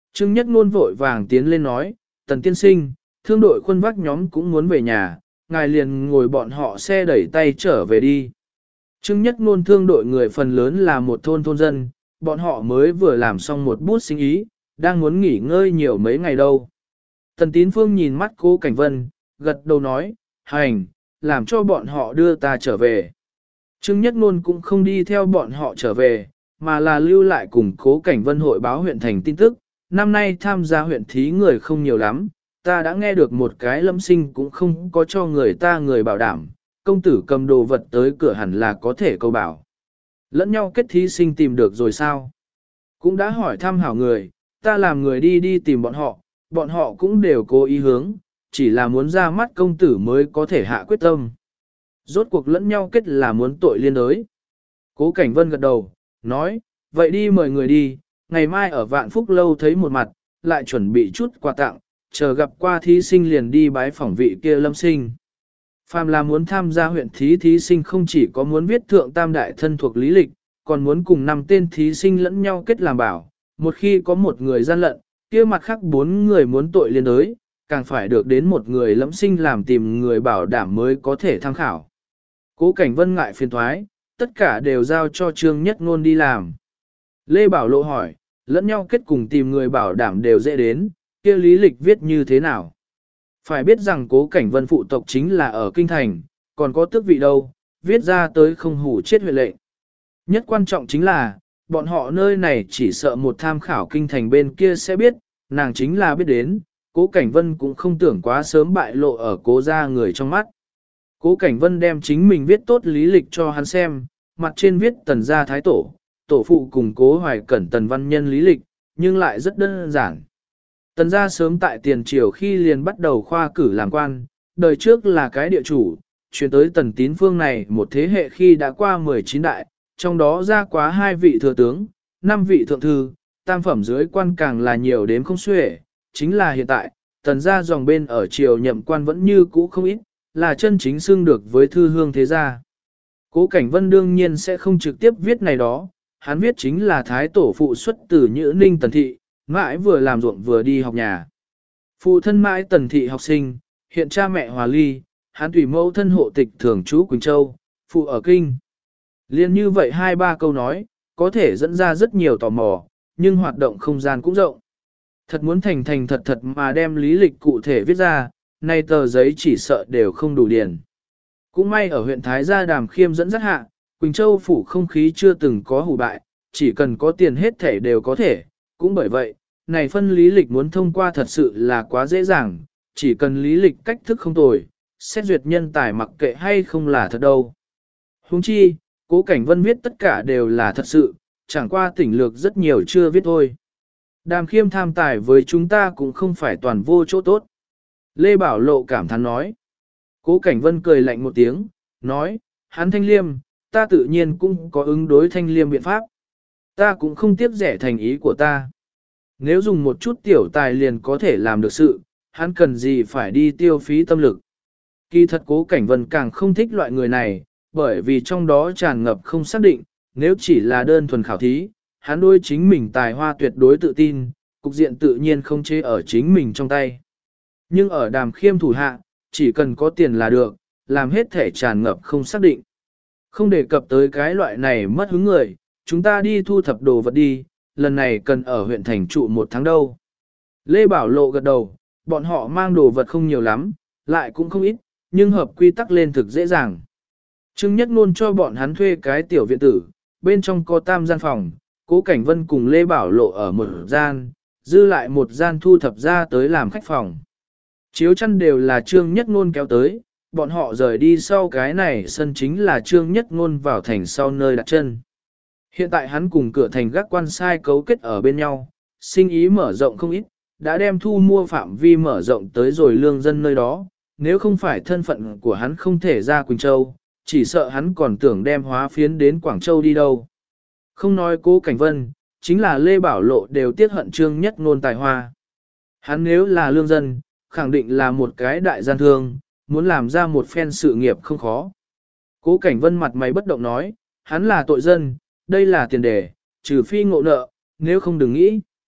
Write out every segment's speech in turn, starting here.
Trương Nhất Ngôn vội vàng tiến lên nói, Tần tiên sinh, thương đội khuân vác nhóm cũng muốn về nhà, ngài liền ngồi bọn họ xe đẩy tay trở về đi. Trương Nhất Ngôn thương đội người phần lớn là một thôn dân, bọn họ mới vừa làm xong một bút sinh ý, đang muốn nghỉ ngơi nhiều mấy ngày đâu. Tần Tín Phương nhìn mắt Cố Cảnh Vân, gật đầu nói, hành, làm cho bọn họ đưa ta trở về. Trương Nhất Ngôn cũng không đi theo bọn họ trở về, mà là lưu lại cùng Cố Cảnh Vân hội báo huyện thành tin tức. Năm nay tham gia huyện thí người không nhiều lắm, ta đã nghe được một cái lâm sinh cũng không có cho người ta người bảo đảm, công tử cầm đồ vật tới cửa hẳn là có thể câu bảo. Lẫn nhau kết thí sinh tìm được rồi sao? Cũng đã hỏi thăm hảo người, ta làm người đi tìm bọn họ cũng đều cố ý hướng, chỉ là muốn ra mắt công tử mới có thể hạ quyết tâm. Rốt cuộc lẫn nhau kết là muốn tội liên đới. Cố Cảnh Vân gật đầu, nói, vậy đi mời người đi, ngày mai ở Vạn Phúc Lâu thấy một mặt, lại chuẩn bị chút quà tặng, chờ gặp qua thí sinh liền đi bái phỏng vị kia lâm sinh. Phàm là muốn tham gia huyện thí sinh không chỉ có muốn viết thượng tam đại thân thuộc lý lịch, còn muốn cùng 5 tên thí sinh lẫn nhau kết làm bảo, một khi có một người gian lận, kia mặt khác 4 người muốn tội liên đới, càng phải được đến một người lâm sinh làm tìm người bảo đảm mới có thể tham khảo. Cố Cảnh Vân ngại phiền thoái, tất cả đều giao cho Trương Nhất Ngôn đi làm. Lê Bảo Lộ hỏi, lẫn nhau kết cùng tìm người bảo đảm đều dễ đến, kia lý lịch viết như thế nào? Phải biết rằng Cố Cảnh Vân phụ tộc chính là ở Kinh Thành, còn có tước vị đâu, viết ra tới không hủ chết huyện lệnh. Nhất quan trọng chính là, bọn họ nơi này chỉ sợ một tham khảo Kinh Thành bên kia sẽ biết, nàng chính là biết đến, Cố Cảnh Vân cũng không tưởng quá sớm bại lộ ở Cố gia người trong mắt. Cố Cảnh Vân đem chính mình viết tốt lý lịch cho hắn xem, mặt trên viết Tần gia thái tổ, tổ phụ cùng Cố Hoài Cẩn Tần văn nhân lý lịch, nhưng lại rất đơn giản. Tần gia sớm tại tiền triều khi liền bắt đầu khoa cử làm quan, đời trước là cái địa chủ, chuyển tới Tần Tín Phương này một thế hệ khi đã qua 19 đại, trong đó ra quá 2 vị thừa tướng, 5 vị thượng thư, tam phẩm dưới quan càng là nhiều đến không xuể, chính là hiện tại, Tần gia dòng bên ở triều nhậm quan vẫn như cũ không ít, là chân chính xưng được với thư hương thế gia. Cố Cảnh Vân đương nhiên sẽ không trực tiếp viết này đó, hắn viết chính là thái tổ phụ xuất từ Nhữ Ninh Tần Thị, mãi vừa làm ruộng vừa đi học nhà. Phụ thân mãi Tần Thị học sinh, hiện cha mẹ hòa ly, hắn tùy mẫu thân hộ tịch thường trú Quỳnh Châu, phụ ở Kinh. Liên như vậy 2-3 câu nói, có thể dẫn ra rất nhiều tò mò, nhưng hoạt động không gian cũng rộng. Thật muốn thành thật mà đem lý lịch cụ thể viết ra, nay tờ giấy chỉ sợ đều không đủ điền. Cũng may ở huyện Thái Gia Đàm Khiêm dẫn dắt hạ, Quỳnh Châu phủ không khí chưa từng có hủ bại, chỉ cần có tiền hết thể đều có thể, cũng bởi vậy, này phân lý lịch muốn thông qua thật sự là quá dễ dàng, chỉ cần lý lịch cách thức không tồi, xét duyệt nhân tài mặc kệ hay không là thật đâu. Huống chi, Cố Cảnh Vân viết tất cả đều là thật sự, chẳng qua tỉnh lược rất nhiều chưa viết thôi. Đàm Khiêm tham tài với chúng ta cũng không phải toàn vô chỗ tốt. Lê Bảo Lộ cảm thán nói. Cố Cảnh Vân cười lạnh một tiếng, nói, hắn Thanh Liêm, ta tự nhiên cũng có ứng đối Thanh Liêm biện pháp. Ta cũng không tiếc rẻ thành ý của ta. Nếu dùng một chút tiểu tài liền có thể làm được sự, hắn cần gì phải đi tiêu phí tâm lực. Kỳ thật Cố Cảnh Vân càng không thích loại người này, bởi vì trong đó tràn ngập không xác định, nếu chỉ là đơn thuần khảo thí, hắn đối chính mình tài hoa tuyệt đối tự tin, cục diện tự nhiên không chế ở chính mình trong tay. Nhưng ở Đàm Khiêm thủ hạ, chỉ cần có tiền là được, làm hết thể tràn ngập không xác định. Không đề cập tới cái loại này mất hứng người, chúng ta đi thu thập đồ vật đi, lần này cần ở huyện thành trụ 1 tháng đâu. Lê Bảo Lộ gật đầu, bọn họ mang đồ vật không nhiều lắm, lại cũng không ít, nhưng hợp quy tắc lên thực dễ dàng. Trương Nhất Ngôn cho bọn hắn thuê cái tiểu viện tử, bên trong có 3 gian phòng, Cố Cảnh Vân cùng Lê Bảo Lộ ở một gian, dư lại một gian thu thập ra tới làm khách phòng. Chiếu chăn đều là Trương Nhất Ngôn kéo tới, bọn họ rời đi sau cái này sân chính là Trương Nhất Ngôn vào thành sau nơi đặt chân. Hiện tại hắn cùng cửa thành gác quan sai cấu kết ở bên nhau, sinh ý mở rộng không ít, đã đem thu mua phạm vi mở rộng tới rồi lương dân nơi đó, nếu không phải thân phận của hắn không thể ra Quỳnh Châu, chỉ sợ hắn còn tưởng đem hóa phiến đến Quảng Châu đi đâu. Không nói Cố Cảnh Vân, chính là Lê Bảo Lộ đều tiếc hận Trương Nhất Ngôn tài hoa. Hắn nếu là lương dân, khẳng định là một cái đại gian thương, muốn làm ra một phen sự nghiệp không khó. Cố Cảnh Vân mặt mày bất động nói, hắn là tội dân, đây là tiền đề, trừ phi ngộ nợ, nếu không đừng nghĩ.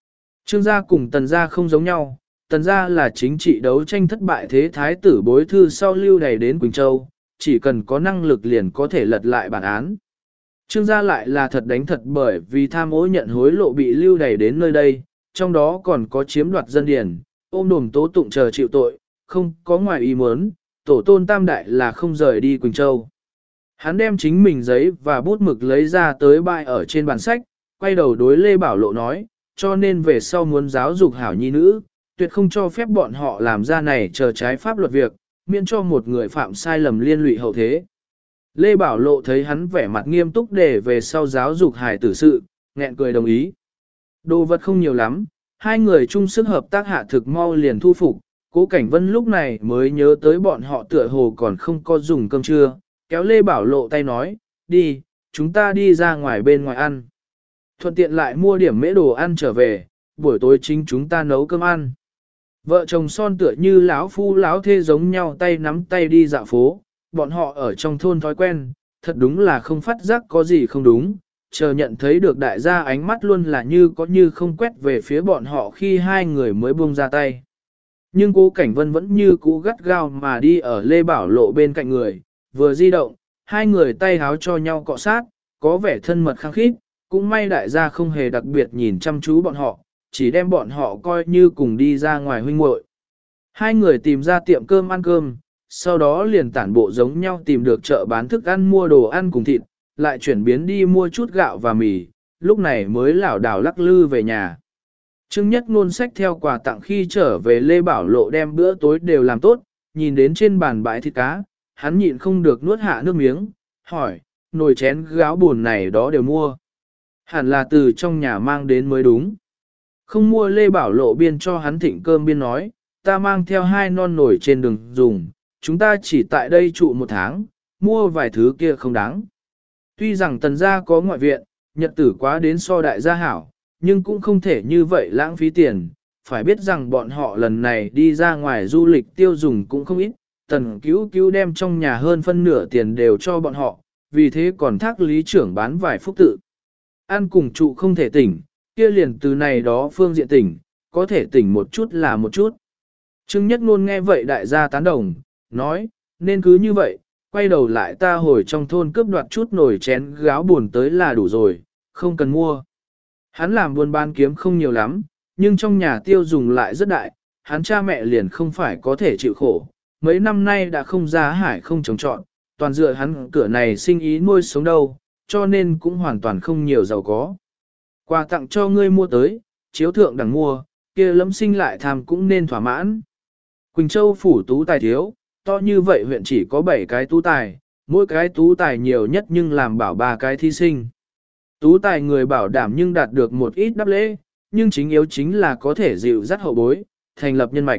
Trương gia cùng Tần gia không giống nhau, Tần gia là chính trị đấu tranh thất bại thế thái tử bối thư sau lưu đày đến Quỳnh Châu, chỉ cần có năng lực liền có thể lật lại bản án. Trương gia lại là thật đánh thật bởi vì tham ô nhận hối lộ bị lưu đày đến nơi đây, trong đó còn có chiếm đoạt dân điển, ôm đồm tố tụng chờ chịu tội, không có ngoài ý muốn, tổ tôn tam đại là không rời đi Quỳnh Châu. Hắn đem chính mình giấy và bút mực lấy ra tới bãi ở trên bàn sách, quay đầu đối Lê Bảo Lộ nói, cho nên về sau muốn giáo dục hảo nhi nữ, tuyệt không cho phép bọn họ làm ra này chờ trái pháp luật việc, miễn cho một người phạm sai lầm liên lụy hậu thế. Lê Bảo Lộ thấy hắn vẻ mặt nghiêm túc để về sau giáo dục hài tử sự, nghẹn cười đồng ý. Đồ vật không nhiều lắm, hai người chung sức hợp tác hạ thực mau liền thu phục, Cố Cảnh Vân lúc này mới nhớ tới bọn họ tựa hồ còn không có dùng cơm trưa, kéo Lê Bảo Lộ tay nói, đi, chúng ta đi ra ngoài bên ngoài ăn. Thuận tiện lại mua điểm mễ đồ ăn trở về, buổi tối chính chúng ta nấu cơm ăn. Vợ chồng son tựa như lão phu lão thê giống nhau tay nắm tay đi dạo phố, bọn họ ở trong thôn thói quen, thật đúng là không phát giác có gì không đúng, chờ nhận thấy được đại gia ánh mắt luôn là như có như không quét về phía bọn họ khi hai người mới buông ra tay. Nhưng Cố Cảnh Vân vẫn như cũ gắt gao mà đi ở Lê Bảo Lộ bên cạnh người, vừa di động, hai người tay háo cho nhau cọ sát, có vẻ thân mật khăng khít, cũng may đại gia không hề đặc biệt nhìn chăm chú bọn họ, chỉ đem bọn họ coi như cùng đi ra ngoài huynh muội. Hai người tìm ra tiệm cơm ăn cơm, sau đó liền tản bộ giống nhau tìm được chợ bán thức ăn mua đồ ăn cùng thịt, lại chuyển biến đi mua chút gạo và mì, lúc này mới lảo đảo lắc lư về nhà. Trương Nhất Ngôn sách theo quà tặng khi trở về Lê Bảo Lộ đem bữa tối đều làm tốt, nhìn đến trên bàn bãi thịt cá, hắn nhịn không được nuốt hạ nước miếng, hỏi, nồi chén gáo buồn này đó đều mua. Hẳn là từ trong nhà mang đến mới đúng. Không mua Lê Bảo Lộ biên cho hắn thịnh cơm biên nói, ta mang theo 2 non nồi trên đường dùng, chúng ta chỉ tại đây trụ 1 tháng, mua vài thứ kia không đáng. Tuy rằng Tần gia có ngoại viện, nhật tử quá đến so đại gia hảo, nhưng cũng không thể như vậy lãng phí tiền, phải biết rằng bọn họ lần này đi ra ngoài du lịch tiêu dùng cũng không ít, Tần Cứu Cứu đem trong nhà hơn phân nửa tiền đều cho bọn họ, vì thế còn thác lý trưởng bán vài phúc tự. Ăn cùng trụ không thể tỉnh, kia liền từ này đó phương diện tỉnh, có thể tỉnh một chút là một chút. Trương Nhất Ngôn nghe vậy đại gia tán đồng, nói, nên cứ như vậy, quay đầu lại ta hồi trong thôn cướp đoạt chút nồi chén gáo buồn tới là đủ rồi, không cần mua. Hắn làm buôn bán kiếm không nhiều lắm, nhưng trong nhà tiêu dùng lại rất đại, hắn cha mẹ liền không phải có thể chịu khổ. Mấy năm nay đã không ra hải không trồng trọt, toàn dựa hắn cửa này sinh ý nuôi sống đâu, cho nên cũng hoàn toàn không nhiều giàu có. Quà tặng cho ngươi mua tới, chiếu thượng đẳng mua, kia Lâm Sinh lại tham cũng nên thỏa mãn. Quỳnh Châu phủ tú tài thiếu, to như vậy huyện chỉ có 7 cái tú tài, mỗi cái tú tài nhiều nhất nhưng làm bảo 3 cái thí sinh. Tú tài người bảo đảm nhưng đạt được một ít đáp lễ, nhưng chính yếu chính là có thể dịu dắt hậu bối, thành lập nhân mạch.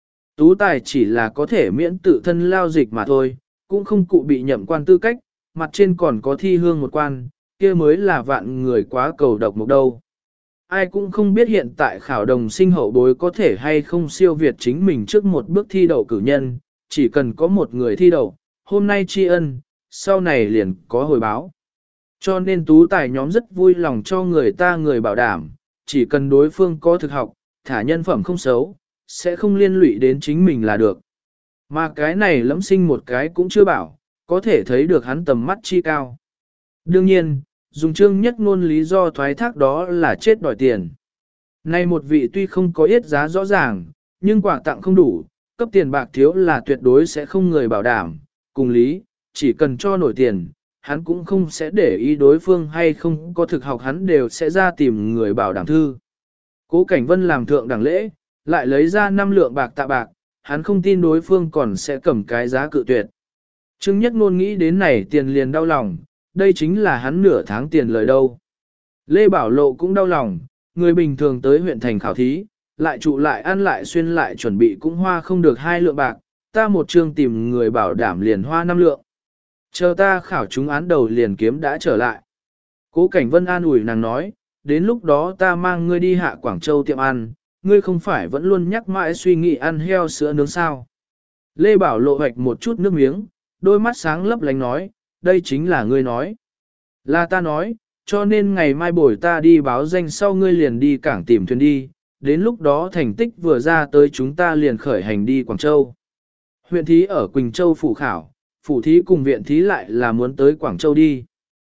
Tú tài chỉ là có thể miễn tự thân lao dịch mà thôi, cũng không cụ bị nhậm quan tư cách, mặt trên còn có thi hương một quan, kia mới là vạn người quá cầu độc mục đâu. Ai cũng không biết hiện tại khảo đồng sinh hậu bối có thể hay không siêu việt chính mình trước một bước thi đậu cử nhân, chỉ cần có một người thi đậu, hôm nay tri ân, sau này liền có hồi báo. Cho nên tú tài nhóm rất vui lòng cho người ta người bảo đảm, chỉ cần đối phương có thực học, thả nhân phẩm không xấu, sẽ không liên lụy đến chính mình là được. Mà cái này Lâm Sinh một cái cũng chưa bảo, có thể thấy được hắn tầm mắt chi cao. Đương nhiên, dùng Trương Nhất Ngôn lý do thoái thác đó là chết đòi tiền. Nay một vị tuy không có yết giá rõ ràng, nhưng quà tặng không đủ, cấp tiền bạc thiếu là tuyệt đối sẽ không người bảo đảm, cùng lý, chỉ cần cho nổi tiền, hắn cũng không sẽ để ý đối phương hay không có thực học hắn đều sẽ ra tìm người bảo đảm thư. Cố Cảnh Vân làm thượng đẳng lễ, lại lấy ra 5 lượng bạc tạ bạc, hắn không tin đối phương còn sẽ cầm cái giá cự tuyệt. Trương Nhất Ngôn nghĩ đến này tiền liền đau lòng, đây chính là hắn nửa tháng tiền lời đâu. Lê Bảo Lộ cũng đau lòng, người bình thường tới huyện thành khảo thí, lại trụ lại ăn lại xuyên lại chuẩn bị cũng hoa không được 2 lượng bạc, ta một chương tìm người bảo đảm liền hoa 5 lượng. Chờ ta khảo chúng án đầu liền kiếm đã trở lại. Cố Cảnh Vân an ủi nàng nói, đến lúc đó ta mang ngươi đi hạ Quảng Châu tiệm ăn, ngươi không phải vẫn luôn nhắc mãi suy nghĩ ăn heo sữa nướng sao. Lê Bảo Lộ hoạch một chút nước miếng, đôi mắt sáng lấp lánh nói, đây chính là ngươi nói. Là ta nói, cho nên ngày mai buổi ta đi báo danh sau ngươi liền đi cảng tìm thuyền đi, đến lúc đó thành tích vừa ra tới chúng ta liền khởi hành đi Quảng Châu. Huyện thí ở Quỳnh Châu phủ khảo, phủ thí cùng viện thí lại là muốn tới Quảng Châu đi.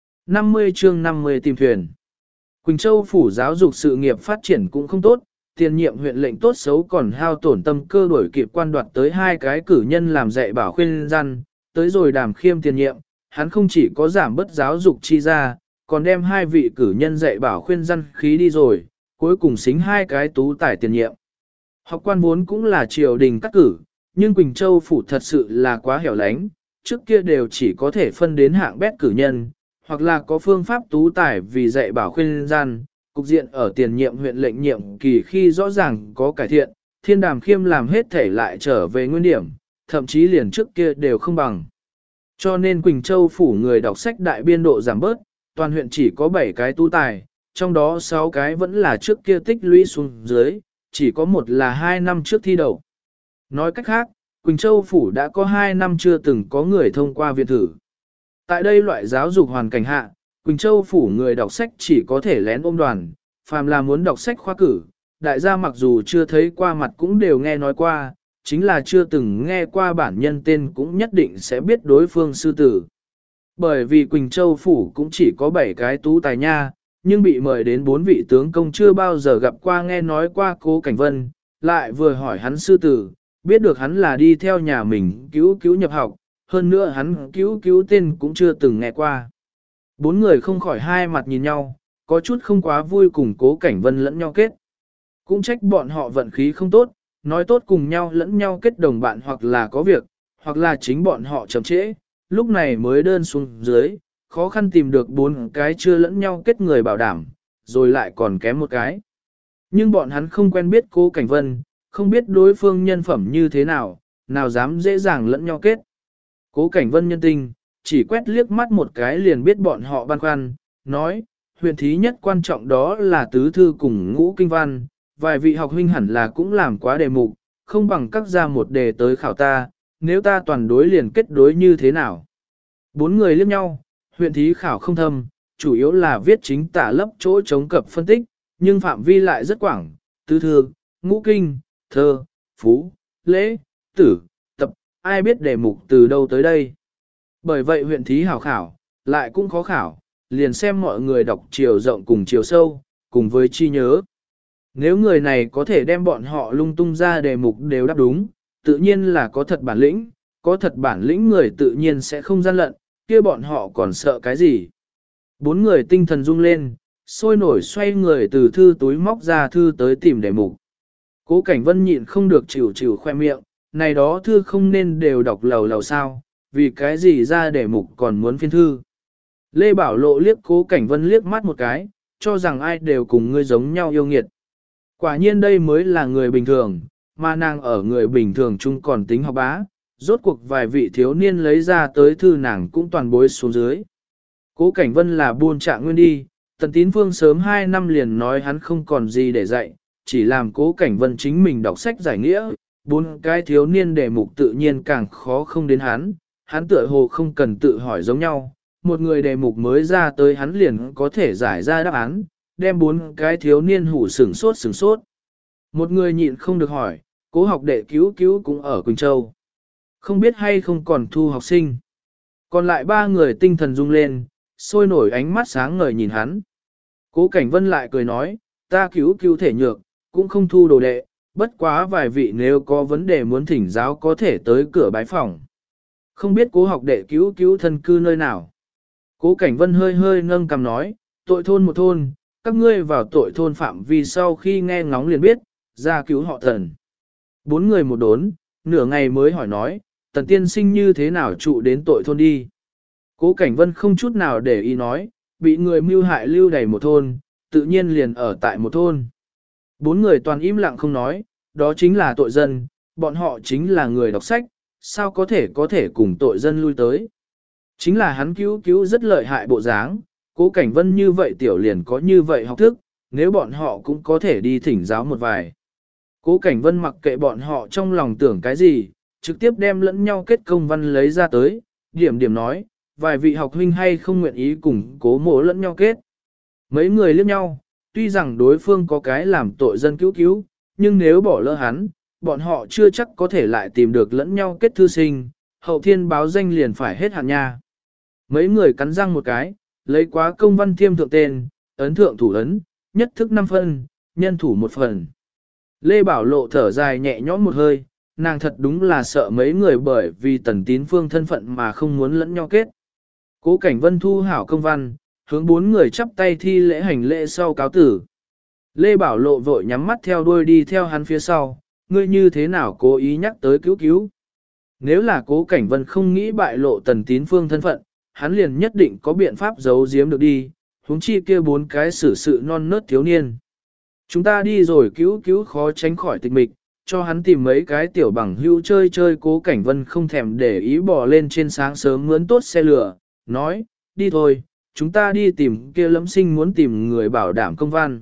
50 chương 50 tìm thuyền. Quỳnh Châu phủ giáo dục sự nghiệp phát triển cũng không tốt, tiền nhiệm huyện lệnh tốt xấu còn hao tổn tâm cơ đổi kịp quan đoạt tới 2 cái cử nhân làm dạy bảo khuyên răn, tới rồi Đàm Khiêm tiền nhiệm, hắn không chỉ có giảm bớt giáo dục chi ra, còn đem 2 vị cử nhân dạy bảo khuyên răn khí đi rồi, cuối cùng xính 2 cái tú tài tiền nhiệm. Học quan vốn cũng là triều đình cắt cử, nhưng Quỳnh Châu phủ thật sự là quá hẻo lánh, trước kia đều chỉ có thể phân đến hạng bét cử nhân, hoặc là có phương pháp tú tài vì dạy bảo khuyên gian, cục diện ở tiền nhiệm huyện lệnh nhiệm kỳ khi rõ ràng có cải thiện, Thiên Đàm Khiêm làm hết thể lại trở về nguyên điểm, thậm chí liền trước kia đều không bằng. Cho nên Quỳnh Châu phủ người đọc sách đại biên độ giảm bớt, toàn huyện chỉ có 7 cái tú tài, trong đó 6 cái vẫn là trước kia tích lũy xuống dưới, chỉ có một là 2 năm trước thi đậu. Nói cách khác, Quỳnh Châu phủ đã có 2 năm chưa từng có người thông qua viện thử. Tại đây loại giáo dục hoàn cảnh hạ, Quỳnh Châu phủ người đọc sách chỉ có thể lén ôm đoàn, phàm là muốn đọc sách khoa cử, đại gia mặc dù chưa thấy qua mặt cũng đều nghe nói qua, chính là chưa từng nghe qua bản nhân tên cũng nhất định sẽ biết đối phương sư tử. Bởi vì Quỳnh Châu phủ cũng chỉ có 7 cái tú tài nha, nhưng bị mời đến 4 vị tướng công chưa bao giờ gặp qua nghe nói qua Cố Cảnh Vân, lại vừa hỏi hắn sư tử, biết được hắn là đi theo nhà mình cứu nhập học, hơn nữa hắn cứu tên cũng chưa từng nghe qua. 4 người không khỏi hai mặt nhìn nhau, có chút không quá vui cùng Cố Cảnh Vân lẫn nhau kết. Cũng trách bọn họ vận khí không tốt, nói tốt cùng nhau lẫn nhau kết đồng bạn hoặc là có việc, hoặc là chính bọn họ chậm trễ, lúc này mới đơn xuống dưới, khó khăn tìm được 4 cái chưa lẫn nhau kết người bảo đảm, rồi lại còn kém một cái. Nhưng bọn hắn không quen biết Cố Cảnh Vân, không biết đối phương nhân phẩm như thế nào, nào dám dễ dàng lẫn nhau kết. Cố Cảnh Vân nhân tinh, chỉ quét liếc mắt một cái liền biết bọn họ băn khoăn, nói, huyện thí nhất quan trọng đó là tứ thư cùng ngũ kinh văn, vài vị học huynh hẳn là cũng làm quá đề mục, không bằng các ra một đề tới khảo ta, nếu ta toàn đối liền kết đối như thế nào. 4 người liếc nhau, huyện thí khảo không thâm, chủ yếu là viết chính tả lấp chỗ chống cập phân tích, nhưng phạm vi lại rất quảng, tứ thư, ngũ kinh, thơ, phú, lễ, tử, tập, ai biết đề mục từ đâu tới đây. Bởi vậy huyện thí hảo khảo, lại cũng khó khảo, liền xem mọi người đọc chiều rộng cùng chiều sâu, cùng với chi nhớ. Nếu người này có thể đem bọn họ lung tung ra đề mục đều đáp đúng, tự nhiên là có thật bản lĩnh, có thật bản lĩnh người tự nhiên sẽ không gian lận, kia bọn họ còn sợ cái gì. 4 người tinh thần rung lên, sôi nổi xoay người từ thư túi móc ra thư tới tìm đề mục. Cố Cảnh Vân nhịn không được chịu khoe miệng, này đó thư không nên đều đọc lầu lầu sao, vì cái gì ra đề mục còn muốn phiên thư. Lê Bảo Lộ liếc Cố Cảnh Vân liếc mắt một cái, cho rằng ai đều cùng ngươi giống nhau yêu nghiệt. Quả nhiên đây mới là người bình thường, mà nàng ở người bình thường chung còn tính học bá, rốt cuộc vài vị thiếu niên lấy ra tới thư nàng cũng toàn bối xuống dưới. Cố Cảnh Vân là buôn trạng nguyên đi, Tần Tín Phương sớm 2 năm liền nói hắn không còn gì để dạy, chỉ làm Cố Cảnh Vân chính mình đọc sách giải nghĩa, 4 cái thiếu niên đề mục tự nhiên càng khó không đến hắn tựa hồ không cần tự hỏi giống nhau, một người đề mục mới ra tới hắn liền có thể giải ra đáp án, đem 4 cái thiếu niên hủ sửng sốt. Một người nhịn không được hỏi, Cố học đệ cứu cũng ở Quỳnh Châu. Không biết hay không còn thu học sinh. Còn lại 3 người tinh thần rung lên, sôi nổi ánh mắt sáng ngời nhìn hắn. Cố Cảnh Vân lại cười nói, ta cứu thể nhược, cũng không thu đồ đệ, bất quá vài vị nếu có vấn đề muốn thỉnh giáo có thể tới cửa bái phòng. Không biết Cố học đệ cứu thân cư nơi nào. Cố Cảnh Vân hơi nâng cằm nói, tội thôn một thôn, các ngươi vào tội thôn phạm vi sau khi nghe ngóng liền biết, ra cứu họ Tần. 4 người một đốn, nửa ngày mới hỏi nói, Tần tiên sinh như thế nào trụ đến tội thôn đi. Cố Cảnh Vân không chút nào để ý nói, bị người mưu hại lưu đày một thôn, tự nhiên liền ở tại một thôn. 4 người toàn im lặng không nói, đó chính là tội dân, bọn họ chính là người đọc sách, sao có thể cùng tội dân lui tới. Chính là hắn cứu rất lợi hại bộ dáng, Cố Cảnh Vân như vậy tiểu liền có như vậy học thức, nếu bọn họ cũng có thể đi thỉnh giáo một vài. Cố Cảnh Vân mặc kệ bọn họ trong lòng tưởng cái gì, trực tiếp đem lẫn nhau kết công văn lấy ra tới, điểm nói, vài vị học huynh hay không nguyện ý cùng Cố mộ lẫn nhau kết. Mấy người liếc nhau, tuy rằng đối phương có cái làm tội dân cứu cứu, nhưng nếu bỏ lỡ hắn, bọn họ chưa chắc có thể lại tìm được lẫn nhau kết thư sinh, hậu thiên báo danh liền phải hết hạn nha. Mấy người cắn răng một cái, lấy quá công văn thiêm thượng tên, ấn thượng thủ ấn, nhất thức 5 phân, nhân thủ 1 phần. Lê Bảo Lộ thở dài nhẹ nhõm một hơi, nàng thật đúng là sợ mấy người bởi vì Tần Tín Phương thân phận mà không muốn lẫn nhau kết. Cố Cảnh Vân thu hảo công văn, hướng 4 người chắp tay thi lễ hành lễ sau cáo tử. Lê Bảo Lộ vội nhắm mắt theo đuôi đi theo hắn phía sau, ngươi như thế nào cố ý nhắc tới cứu cứu. Nếu là Cố Cảnh Vân không nghĩ bại lộ Tần Tín Phương thân phận, hắn liền nhất định có biện pháp giấu giếm được đi, huống chi kia 4 cái xử sự non nớt thiếu niên. Chúng ta đi rồi cứu cứu khó tránh khỏi tịch mịch, cho hắn tìm mấy cái tiểu bằng hữu chơi chơi. Cố Cảnh Vân không thèm để ý bò lên trên sáng sớm mướn tốt xe lửa, nói, đi thôi, chúng ta đi tìm kia Lâm Sinh muốn tìm người bảo đảm công văn.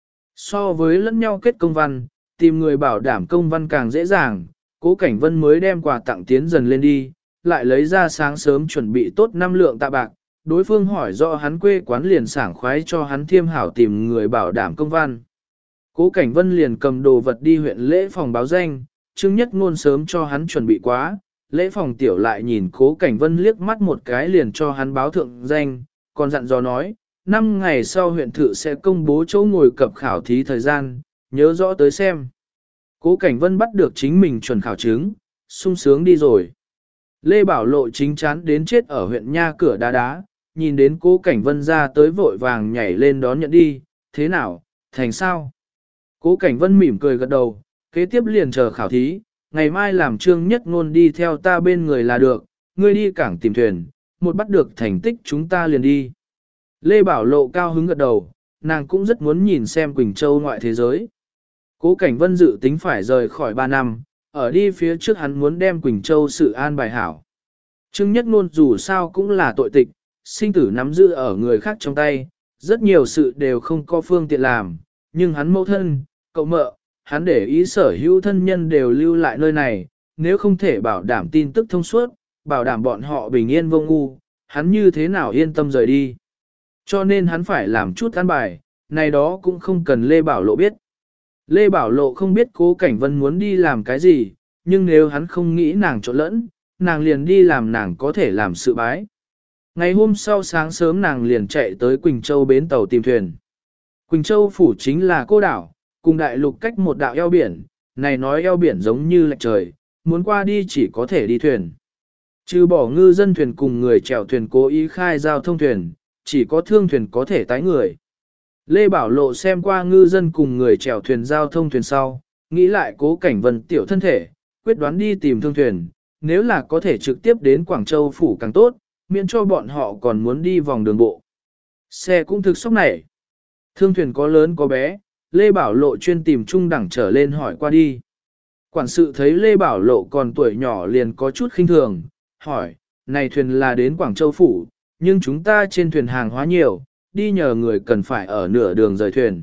So với lẫn nhau kết công văn, tìm người bảo đảm công văn càng dễ dàng, Cố Cảnh Vân mới đem quà tặng tiến dần lên đi, lại lấy ra sáng sớm chuẩn bị tốt 5 lượng tạ bạc, đối phương hỏi rõ hắn quê quán liền sảng khoái cho hắn thiêm hảo tìm người bảo đảm công văn. Cố Cảnh Vân liền cầm đồ vật đi huyện lễ phòng báo danh, Trương Nhất Ngôn sớm cho hắn chuẩn bị quá, lễ phòng tiểu lại nhìn Cố Cảnh Vân liếc mắt một cái liền cho hắn báo thượng danh, còn dặn dò nói, 5 ngày sau huyện thự sẽ công bố chỗ ngồi cập khảo thí thời gian, nhớ rõ tới xem. Cố Cảnh Vân bắt được chính mình chuẩn khảo chứng, sung sướng đi rồi. Lê Bảo Lộ chính chán đến chết ở huyện nha cửa đá đá, nhìn đến Cố Cảnh Vân ra tới vội vàng nhảy lên đón nhận đi, thế nào, thành sao? Cố Cảnh Vân mỉm cười gật đầu, kế tiếp liền chờ khảo thí, ngày mai làm Trương Nhất Ngôn đi theo ta bên người là được, ngươi đi cảng tìm thuyền, một bắt được thành tích chúng ta liền đi. Lê Bảo Lộ cao hứng gật đầu, nàng cũng rất muốn nhìn xem Quỳnh Châu ngoại thế giới. Cố Cảnh Vân dự tính phải rời khỏi 3 năm, ở đi phía trước hắn muốn đem Quỳnh Châu sự an bài hảo. Trương Nhất Ngôn dù sao cũng là tội tịch, sinh tử nắm giữ ở người khác trong tay, rất nhiều sự đều không có phương tiện làm, nhưng hắn mẫu thân, cậu mợ, hắn để ý sở hữu thân nhân đều lưu lại nơi này, nếu không thể bảo đảm tin tức thông suốt, bảo đảm bọn họ bình yên vô ngu, hắn như thế nào yên tâm rời đi. Cho nên hắn phải làm chút an bài, này đó cũng không cần Lê Bảo Lộ biết. Lê Bảo Lộ không biết Cố Cảnh Vân muốn đi làm cái gì, nhưng nếu hắn không nghĩ nàng trộn lẫn, nàng liền đi làm nàng có thể làm sự bái. Ngày hôm sau sáng sớm nàng liền chạy tới Quỳnh Châu bến tàu tìm thuyền. Quỳnh Châu phủ chính là cô đảo, cùng đại lục cách một đạo eo biển, này nói eo biển giống như lệch trời, muốn qua đi chỉ có thể đi thuyền. Trừ bỏ ngư dân thuyền cùng người chèo thuyền cố ý khai giao thông thuyền, chỉ có thương thuyền có thể tái người. Lê Bảo Lộ xem qua ngư dân cùng người chèo thuyền giao thông thuyền sau, nghĩ lại Cố Cảnh Vân tiểu thân thể, quyết đoán đi tìm thương thuyền, nếu là có thể trực tiếp đến Quảng Châu phủ càng tốt, miễn cho bọn họ còn muốn đi vòng đường bộ. Xe cũng thực sốc này. Thương thuyền có lớn có bé, Lê Bảo Lộ chuyên tìm trung đẳng trở lên hỏi qua đi. Quản sự thấy Lê Bảo Lộ còn tuổi nhỏ liền có chút khinh thường, hỏi, này thuyền là đến Quảng Châu phủ, nhưng chúng ta trên thuyền hàng hóa nhiều, đi nhờ người cần phải ở nửa đường rời thuyền.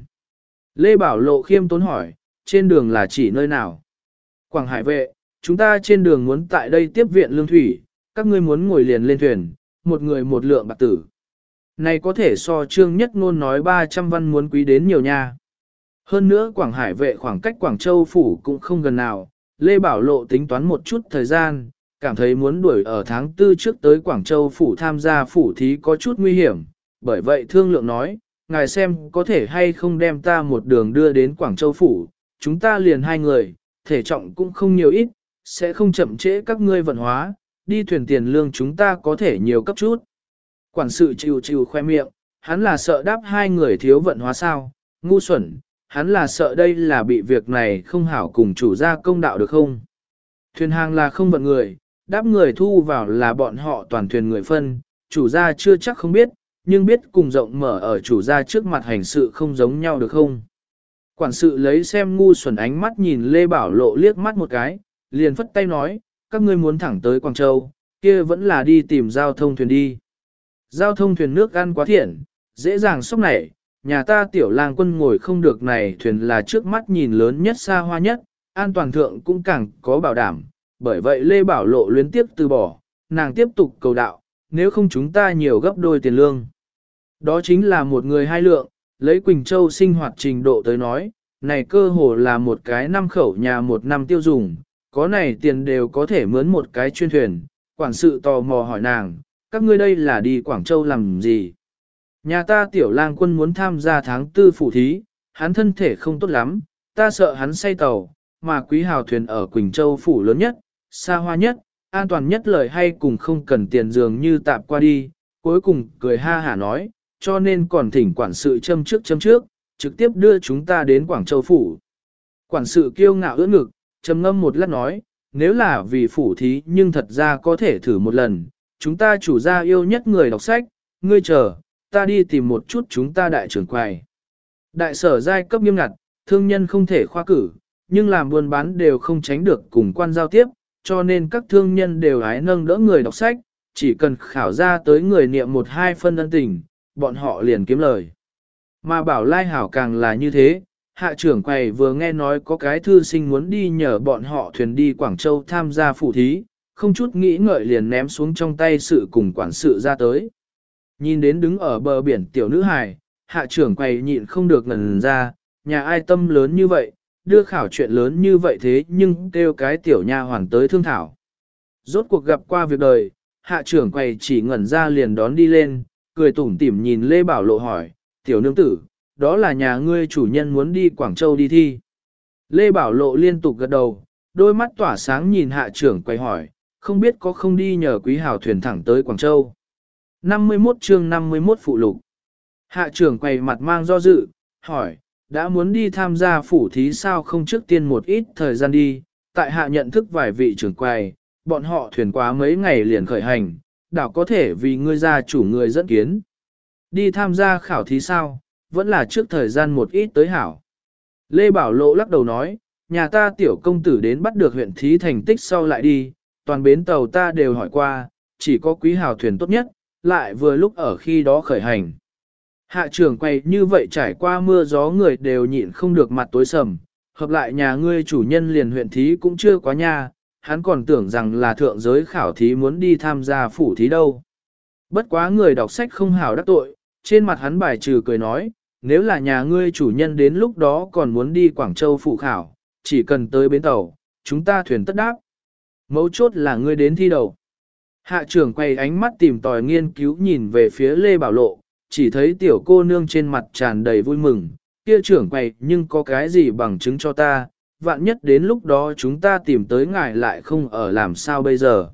Lê Bảo Lộ khiêm tốn hỏi, trên đường là chỉ nơi nào? Quảng Hải vệ, chúng ta trên đường muốn tại đây tiếp viện lương thủy, các ngươi muốn ngồi liền lên thuyền, một người một lượng bạc tử. Này có thể so Trương Nhất Ngôn nói 300 văn muốn quý đến nhiều nha. Hơn nữa Quảng Hải vệ khoảng cách Quảng Châu phủ cũng không gần nào, Lê Bảo Lộ tính toán một chút thời gian, cảm thấy muốn đuổi ở tháng 4 trước tới Quảng Châu phủ tham gia phủ thí có chút nguy hiểm, bởi vậy thương lượng nói, ngài xem có thể hay không đem ta một đường đưa đến Quảng Châu phủ, chúng ta liền 2 người, thể trọng cũng không nhiều ít, sẽ không chậm trễ các ngươi vận hóa, đi thuyền tiền lương chúng ta có thể nhiều cấp chút. Quản sự chịu khoe miệng, hắn là sợ đáp 2 người thiếu vận hóa sao, ngu xuẩn, hắn là sợ đây là bị việc này không hảo cùng chủ gia công đạo được không. Thuyền hàng là không vận người, đáp người thu vào là bọn họ toàn thuyền người phân, chủ gia chưa chắc không biết, nhưng biết cùng rộng mở ở chủ gia trước mặt hành sự không giống nhau được không. Quản sự lấy xem ngu xuẩn ánh mắt nhìn Lê Bảo Lộ liếc mắt một cái, liền phất tay nói, các ngươi muốn thẳng tới Quảng Châu, kia vẫn là đi tìm giao thông thuyền đi. Giao thông thuyền nước ăn quá thiện, dễ dàng sốc nảy, nhà ta tiểu lang quân ngồi không được này thuyền là trước mắt nhìn lớn nhất xa hoa nhất, an toàn thượng cũng càng có bảo đảm, bởi vậy Lê Bảo Lộ luyến tiếp từ bỏ, nàng tiếp tục cầu đạo, nếu không chúng ta nhiều gấp đôi tiền lương. Đó chính là một người 2 lượng, Lấy Quỳnh Châu sinh hoạt trình độ tới nói, này cơ hồ là một cái 5 khẩu nhà một năm tiêu dùng, có này tiền đều có thể mướn một cái chuyên thuyền. Quản sự tò mò hỏi nàng, các ngươi đây là đi Quảng Châu làm gì? Nhà ta tiểu lang quân muốn tham gia tháng tư phủ thí, hắn thân thể không tốt lắm, ta sợ hắn say tàu, mà quý hào thuyền ở Quỳnh Châu phủ lớn nhất, xa hoa nhất, an toàn nhất lời hay cùng không cần tiền dường như tạp qua đi, cuối cùng cười ha hả nói, cho nên còn thỉnh quản sự châm trước, trực tiếp đưa chúng ta đến Quảng Châu phủ. Quản sự kiêu ngạo ưỡn ngực, trầm ngâm một lát nói, nếu là vì phủ thí nhưng thật ra có thể thử một lần, chúng ta chủ gia yêu nhất người đọc sách, ngươi chờ, ta đi tìm một chút chúng ta đại trưởng quầy. Đại sở giai cấp nghiêm ngặt, thương nhân không thể khoa cử, nhưng làm buôn bán đều không tránh được cùng quan giao tiếp, cho nên các thương nhân đều hái nâng đỡ người đọc sách, chỉ cần khảo ra tới người niệm 1-2 phân ân tình, bọn họ liền kiếm lời. Mà bảo lai hảo càng là như thế, hạ trưởng quầy vừa nghe nói có cái thư sinh muốn đi nhờ bọn họ thuyền đi Quảng Châu tham gia phủ thí, không chút nghĩ ngợi liền ném xuống trong tay sự cùng quản sự ra tới. Nhìn đến đứng ở bờ biển tiểu nữ hài, hạ trưởng quầy nhịn không được ngẩn ra, nhà ai tâm lớn như vậy, đưa khảo chuyện lớn như vậy thế nhưng kêu cái tiểu nha hoàn tới thương thảo. Rốt cuộc gặp qua việc đời, hạ trưởng quầy chỉ ngẩn ra liền đón đi lên, cười tủm tỉm nhìn Lê Bảo Lộ hỏi, tiểu nương tử, đó là nhà ngươi chủ nhân muốn đi Quảng Châu đi thi. Lê Bảo Lộ liên tục gật đầu, đôi mắt tỏa sáng nhìn hạ trưởng quầy hỏi, không biết có không đi nhờ quý hào thuyền thẳng tới Quảng Châu. 51 chương 51 phụ lục. Hạ trưởng quầy mặt mang do dự, hỏi, đã muốn đi tham gia phủ thí sao không trước tiên một ít thời gian đi, tại hạ nhận thức vài vị trưởng quầy, bọn họ thuyền quá mấy ngày liền khởi hành, đảo có thể vì ngươi gia chủ người dẫn kiến. Đi tham gia khảo thí sao, vẫn là trước thời gian một ít tới hảo. Lê Bảo Lộ lắc đầu nói, nhà ta tiểu công tử đến bắt được huyện thí thành tích sau lại đi, toàn bến tàu ta đều hỏi qua, chỉ có quý hào thuyền tốt nhất, lại vừa lúc ở khi đó khởi hành. Hạ trưởng quay như vậy trải qua mưa gió người đều nhịn không được mặt tối sầm, hợp lại nhà ngươi chủ nhân liền huyện thí cũng chưa quá nha, hắn còn tưởng rằng là thượng giới khảo thí muốn đi tham gia phủ thí đâu. Bất quá người đọc sách không hảo đắc tội, trên mặt hắn bài trừ cười nói, nếu là nhà ngươi chủ nhân đến lúc đó còn muốn đi Quảng Châu phụ khảo, chỉ cần tới bến tàu, chúng ta thuyền tất đáp. Mấu chốt là ngươi đến thi đầu. Hạ trưởng quay ánh mắt tìm tòi nghiên cứu nhìn về phía Lê Bảo Lộ, chỉ thấy tiểu cô nương trên mặt tràn đầy vui mừng, kia trưởng quay nhưng có cái gì bằng chứng cho ta, vạn nhất đến lúc đó chúng ta tìm tới ngài lại không ở làm sao bây giờ.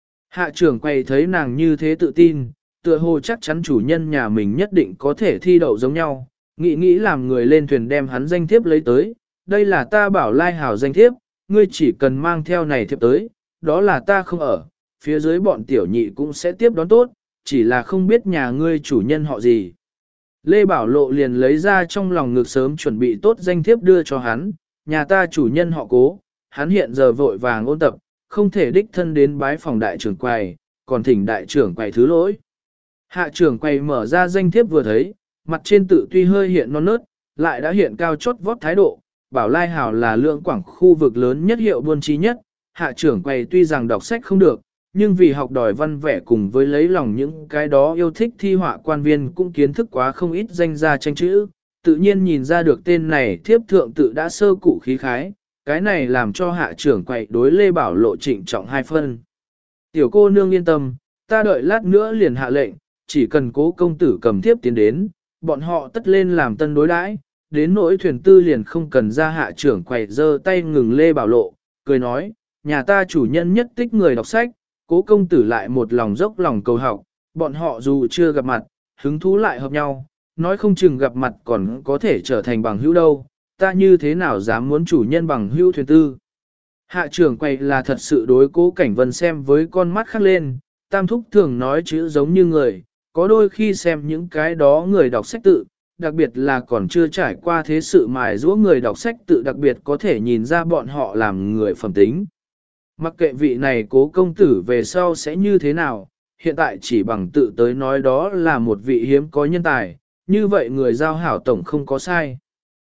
Hạ trưởng quay thấy nàng như thế tự tin, tựa hồ chắc chắn chủ nhân nhà mình nhất định có thể thi đậu giống nhau, nghĩ làm người lên thuyền đem hắn danh thiếp lấy tới, đây là ta bảo lai hảo danh thiếp, ngươi chỉ cần mang theo này thiếp tới, đó là ta không ở, phía dưới bọn tiểu nhị cũng sẽ tiếp đón tốt, chỉ là không biết nhà ngươi chủ nhân họ gì. Lê Bảo Lộ liền lấy ra trong lòng ngực sớm chuẩn bị tốt danh thiếp đưa cho hắn, nhà ta chủ nhân họ Cố, hắn hiện giờ vội vàng ôn tập, không thể đích thân đến bái phòng đại trưởng quầy, còn thỉnh đại trưởng quầy thứ lỗi. Hạ trưởng quầy mở ra danh thiếp vừa thấy, mặt trên tự tuy hơi hiện non nớt, lại đã hiện cao chót vót thái độ, bảo Lai Hảo là lượng quảng khu vực lớn nhất hiệu buôn trí nhất, hạ trưởng quầy tuy rằng đọc sách không được, nhưng vì học đòi văn vẻ cùng với lấy lòng những cái đó yêu thích thi họa quan viên cũng kiến thức quá không ít danh gia tranh chữ, tự nhiên nhìn ra được tên này thiếp thượng tự đã sơ cụ khí khái, cái này làm cho hạ trưởng quầy đối Lê Bảo Lộ trịnh trọng 2 phân. Tiểu cô nương yên tâm, ta đợi lát nữa liền hạ lệnh, chỉ cần Cố công tử cầm thiếp tiến đến, bọn họ tất lên làm tân đối đãi, đến nỗi thuyền tư liền không cần ra. Hạ trưởng quầy giơ tay ngừng Lê Bảo Lộ, cười nói, nhà ta chủ nhân nhất tích người đọc sách, Cố công tử lại một lòng dốc lòng cầu học, bọn họ dù chưa gặp mặt, hứng thú lại hợp nhau, nói không chừng gặp mặt còn có thể trở thành bằng hữu đâu, ta như thế nào dám muốn chủ nhân bằng hữu thuyền tư. Hạ trưởng quầy là thật sự đối Cố Cảnh Vân xem với con mắt khác lên, tam thúc thường nói chữ giống như người, có đôi khi xem những cái đó người đọc sách tự, đặc biệt là còn chưa trải qua thế sự mài giũa người đọc sách tự đặc biệt có thể nhìn ra bọn họ làm người phẩm tính. Mặc kệ vị này Cố công tử về sau sẽ như thế nào, hiện tại chỉ bằng tự tới nói đó là một vị hiếm có nhân tài, như vậy người giao hảo tổng không có sai.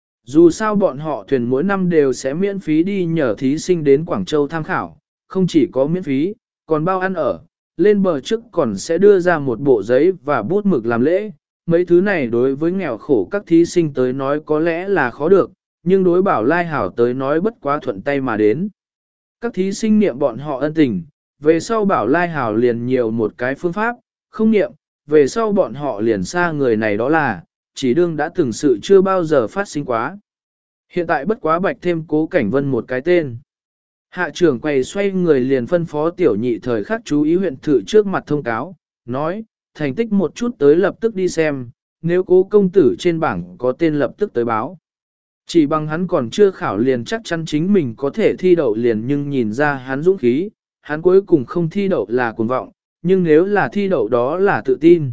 Dù sao bọn họ thuyền mỗi năm đều sẽ miễn phí đi nhờ thí sinh đến Quảng Châu tham khảo, không chỉ có miễn phí, còn bao ăn ở, lên bờ trước còn sẽ đưa ra một bộ giấy và bút mực làm lễ, mấy thứ này đối với nghèo khổ các thí sinh tới nói có lẽ là khó được, nhưng đối Bảo Lai Hảo tới nói bất quá thuận tay mà đến. Các thí sinh niệm bọn họ ân tình, về sau Bảo Lai Hảo liền nhiều một cái phương pháp, không niệm, về sau bọn họ liền xa người này đó là, chỉ đương đã từng sự chưa bao giờ phát sinh quá. Hiện tại bất quá bạch thêm Cố Cảnh Vân một cái tên. Hạ trưởng quay xoay người liền phân phó tiểu nhị thời khắc chú ý huyện thự trước mặt thông cáo, nói, thành tích một chút tới lập tức đi xem, nếu Cố công tử trên bảng có tên lập tức tới báo. Chỉ bằng hắn còn chưa khảo liền chắc chắn chính mình có thể thi đậu liền, nhưng nhìn ra hắn dũng khí, hắn cuối cùng không thi đậu là cuồng vọng, nhưng nếu là thi đậu đó là tự tin.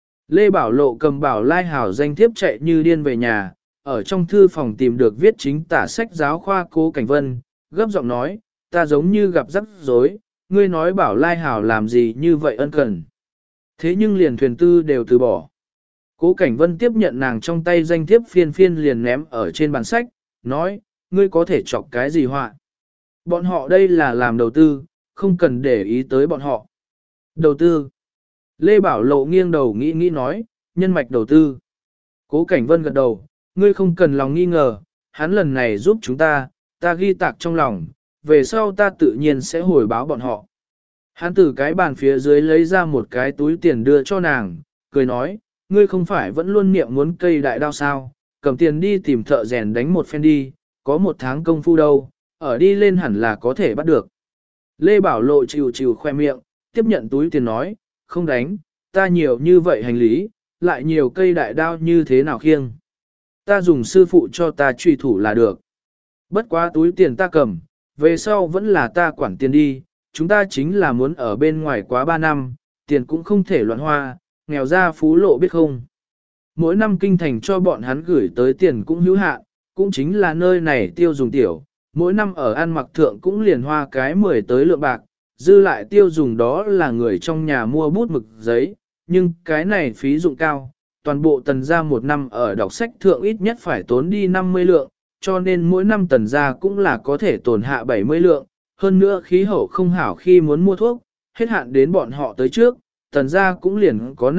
Lê Bảo Lộ cầm Bảo Lai Hảo danh thiếp chạy như điên về nhà, ở trong thư phòng tìm được viết chính tả sách giáo khoa Cố Cảnh Vân, gấp giọng nói, ta giống như gặp rắc rối, ngươi nói Bảo Lai Hảo làm gì như vậy ân cần. Thế nhưng liền thuyền tư đều từ bỏ. Cố Cảnh Vân tiếp nhận nàng trong tay danh thiếp phiên phiên liền ném ở trên bàn sách, nói, ngươi có thể chọc cái gì họa. Bọn họ đây là làm đầu tư, không cần để ý tới bọn họ. Đầu tư. Lê Bảo Lộ nghiêng đầu nghĩ nói, nhân mạch đầu tư. Cố Cảnh Vân gật đầu, ngươi không cần lòng nghi ngờ, hắn lần này giúp chúng ta ghi tạc trong lòng, về sau ta tự nhiên sẽ hồi báo bọn họ. Hắn từ cái bàn phía dưới lấy ra một cái túi tiền đưa cho nàng, cười nói, ngươi không phải vẫn luôn niệm muốn cây đại đao sao, cầm tiền đi tìm thợ rèn đánh một phen đi, có 1 tháng công phu đâu, ở đi lên hẳn là có thể bắt được. Lê Bảo Lộ chịu khoe miệng, tiếp nhận túi tiền nói, không đánh, ta nhiều như vậy hành lý, lại nhiều cây đại đao như thế nào khiêng. Ta dùng sư phụ cho ta truy thủ là được. Bất quá túi tiền ta cầm, về sau vẫn là ta quản tiền đi, chúng ta chính là muốn ở bên ngoài quá 3 năm, tiền cũng không thể loạn hoa, nghèo ra phú lộ biết không. Mỗi năm kinh thành cho bọn hắn gửi tới tiền cũng hữu hạn, cũng chính là nơi này tiêu dùng tiểu, mỗi năm ở ăn mặc thượng cũng liền hoa cái 10 tới lượng bạc, dư lại tiêu dùng đó là người trong nhà mua bút mực giấy, nhưng cái này phí dụng cao, toàn bộ tần gia một năm ở đọc sách thượng ít nhất phải tốn đi 50 lượng, cho nên mỗi năm tần gia cũng là có thể tồn hạ 70 lượng, hơn nữa khí hậu không hảo khi muốn mua thuốc, hết hạn đến bọn họ tới trước, tần gia cũng liền có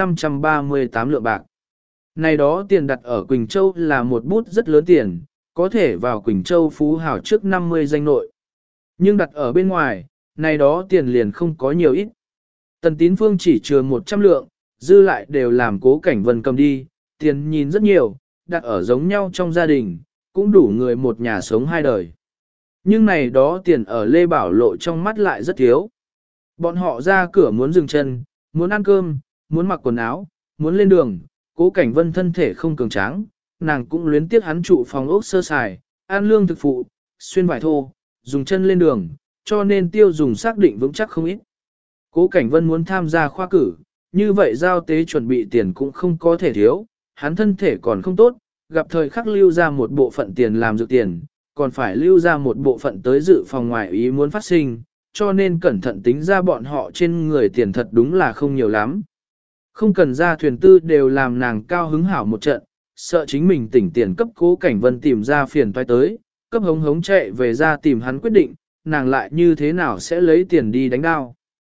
538 lượng bạc. Này đó tiền đặt ở Quỳnh Châu là một bút rất lớn tiền, có thể vào Quỳnh Châu phú hảo trước 50 danh nội. Nhưng đặt ở bên ngoài, này đó tiền liền không có nhiều ít. Tần Tín Phương chỉ chừa 100 lượng, dư lại đều làm Cố Cảnh Vân cầm đi, tiền nhìn rất nhiều, đặt ở giống nhau trong gia đình, cũng đủ người một nhà sống 2 đời. Nhưng này đó tiền ở Lê Bảo Lộ trong mắt lại rất thiếu. Bọn họ ra cửa muốn dừng chân, muốn ăn cơm, muốn mặc quần áo, muốn lên đường, Cố Cảnh Vân thân thể không cường tráng, nàng cũng luyến tiếc hắn trụ phòng ốc sơ sài, ăn lương thực phụ, xuyên vải thô, dùng chân lên đường, cho nên tiêu dùng xác định vững chắc không ít. Cố Cảnh Vân muốn tham gia khoa cử, như vậy giao tế chuẩn bị tiền cũng không có thể thiếu, hắn thân thể còn không tốt, gặp thời khắc lưu ra một bộ phận tiền làm dự tiền, còn phải lưu ra một bộ phận tới dự phòng ngoài ý muốn phát sinh, cho nên cẩn thận tính ra bọn họ trên người tiền thật đúng là không nhiều lắm. Không cần ra thuyền tư đều làm nàng cao hứng hảo một trận, sợ chính mình tỉnh tiền cấp Cố Cảnh Vân tìm ra phiền toái tới, cấp hống hống chạy về ra tìm hắn quyết định, nàng lại như thế nào sẽ lấy tiền đi đánh đao.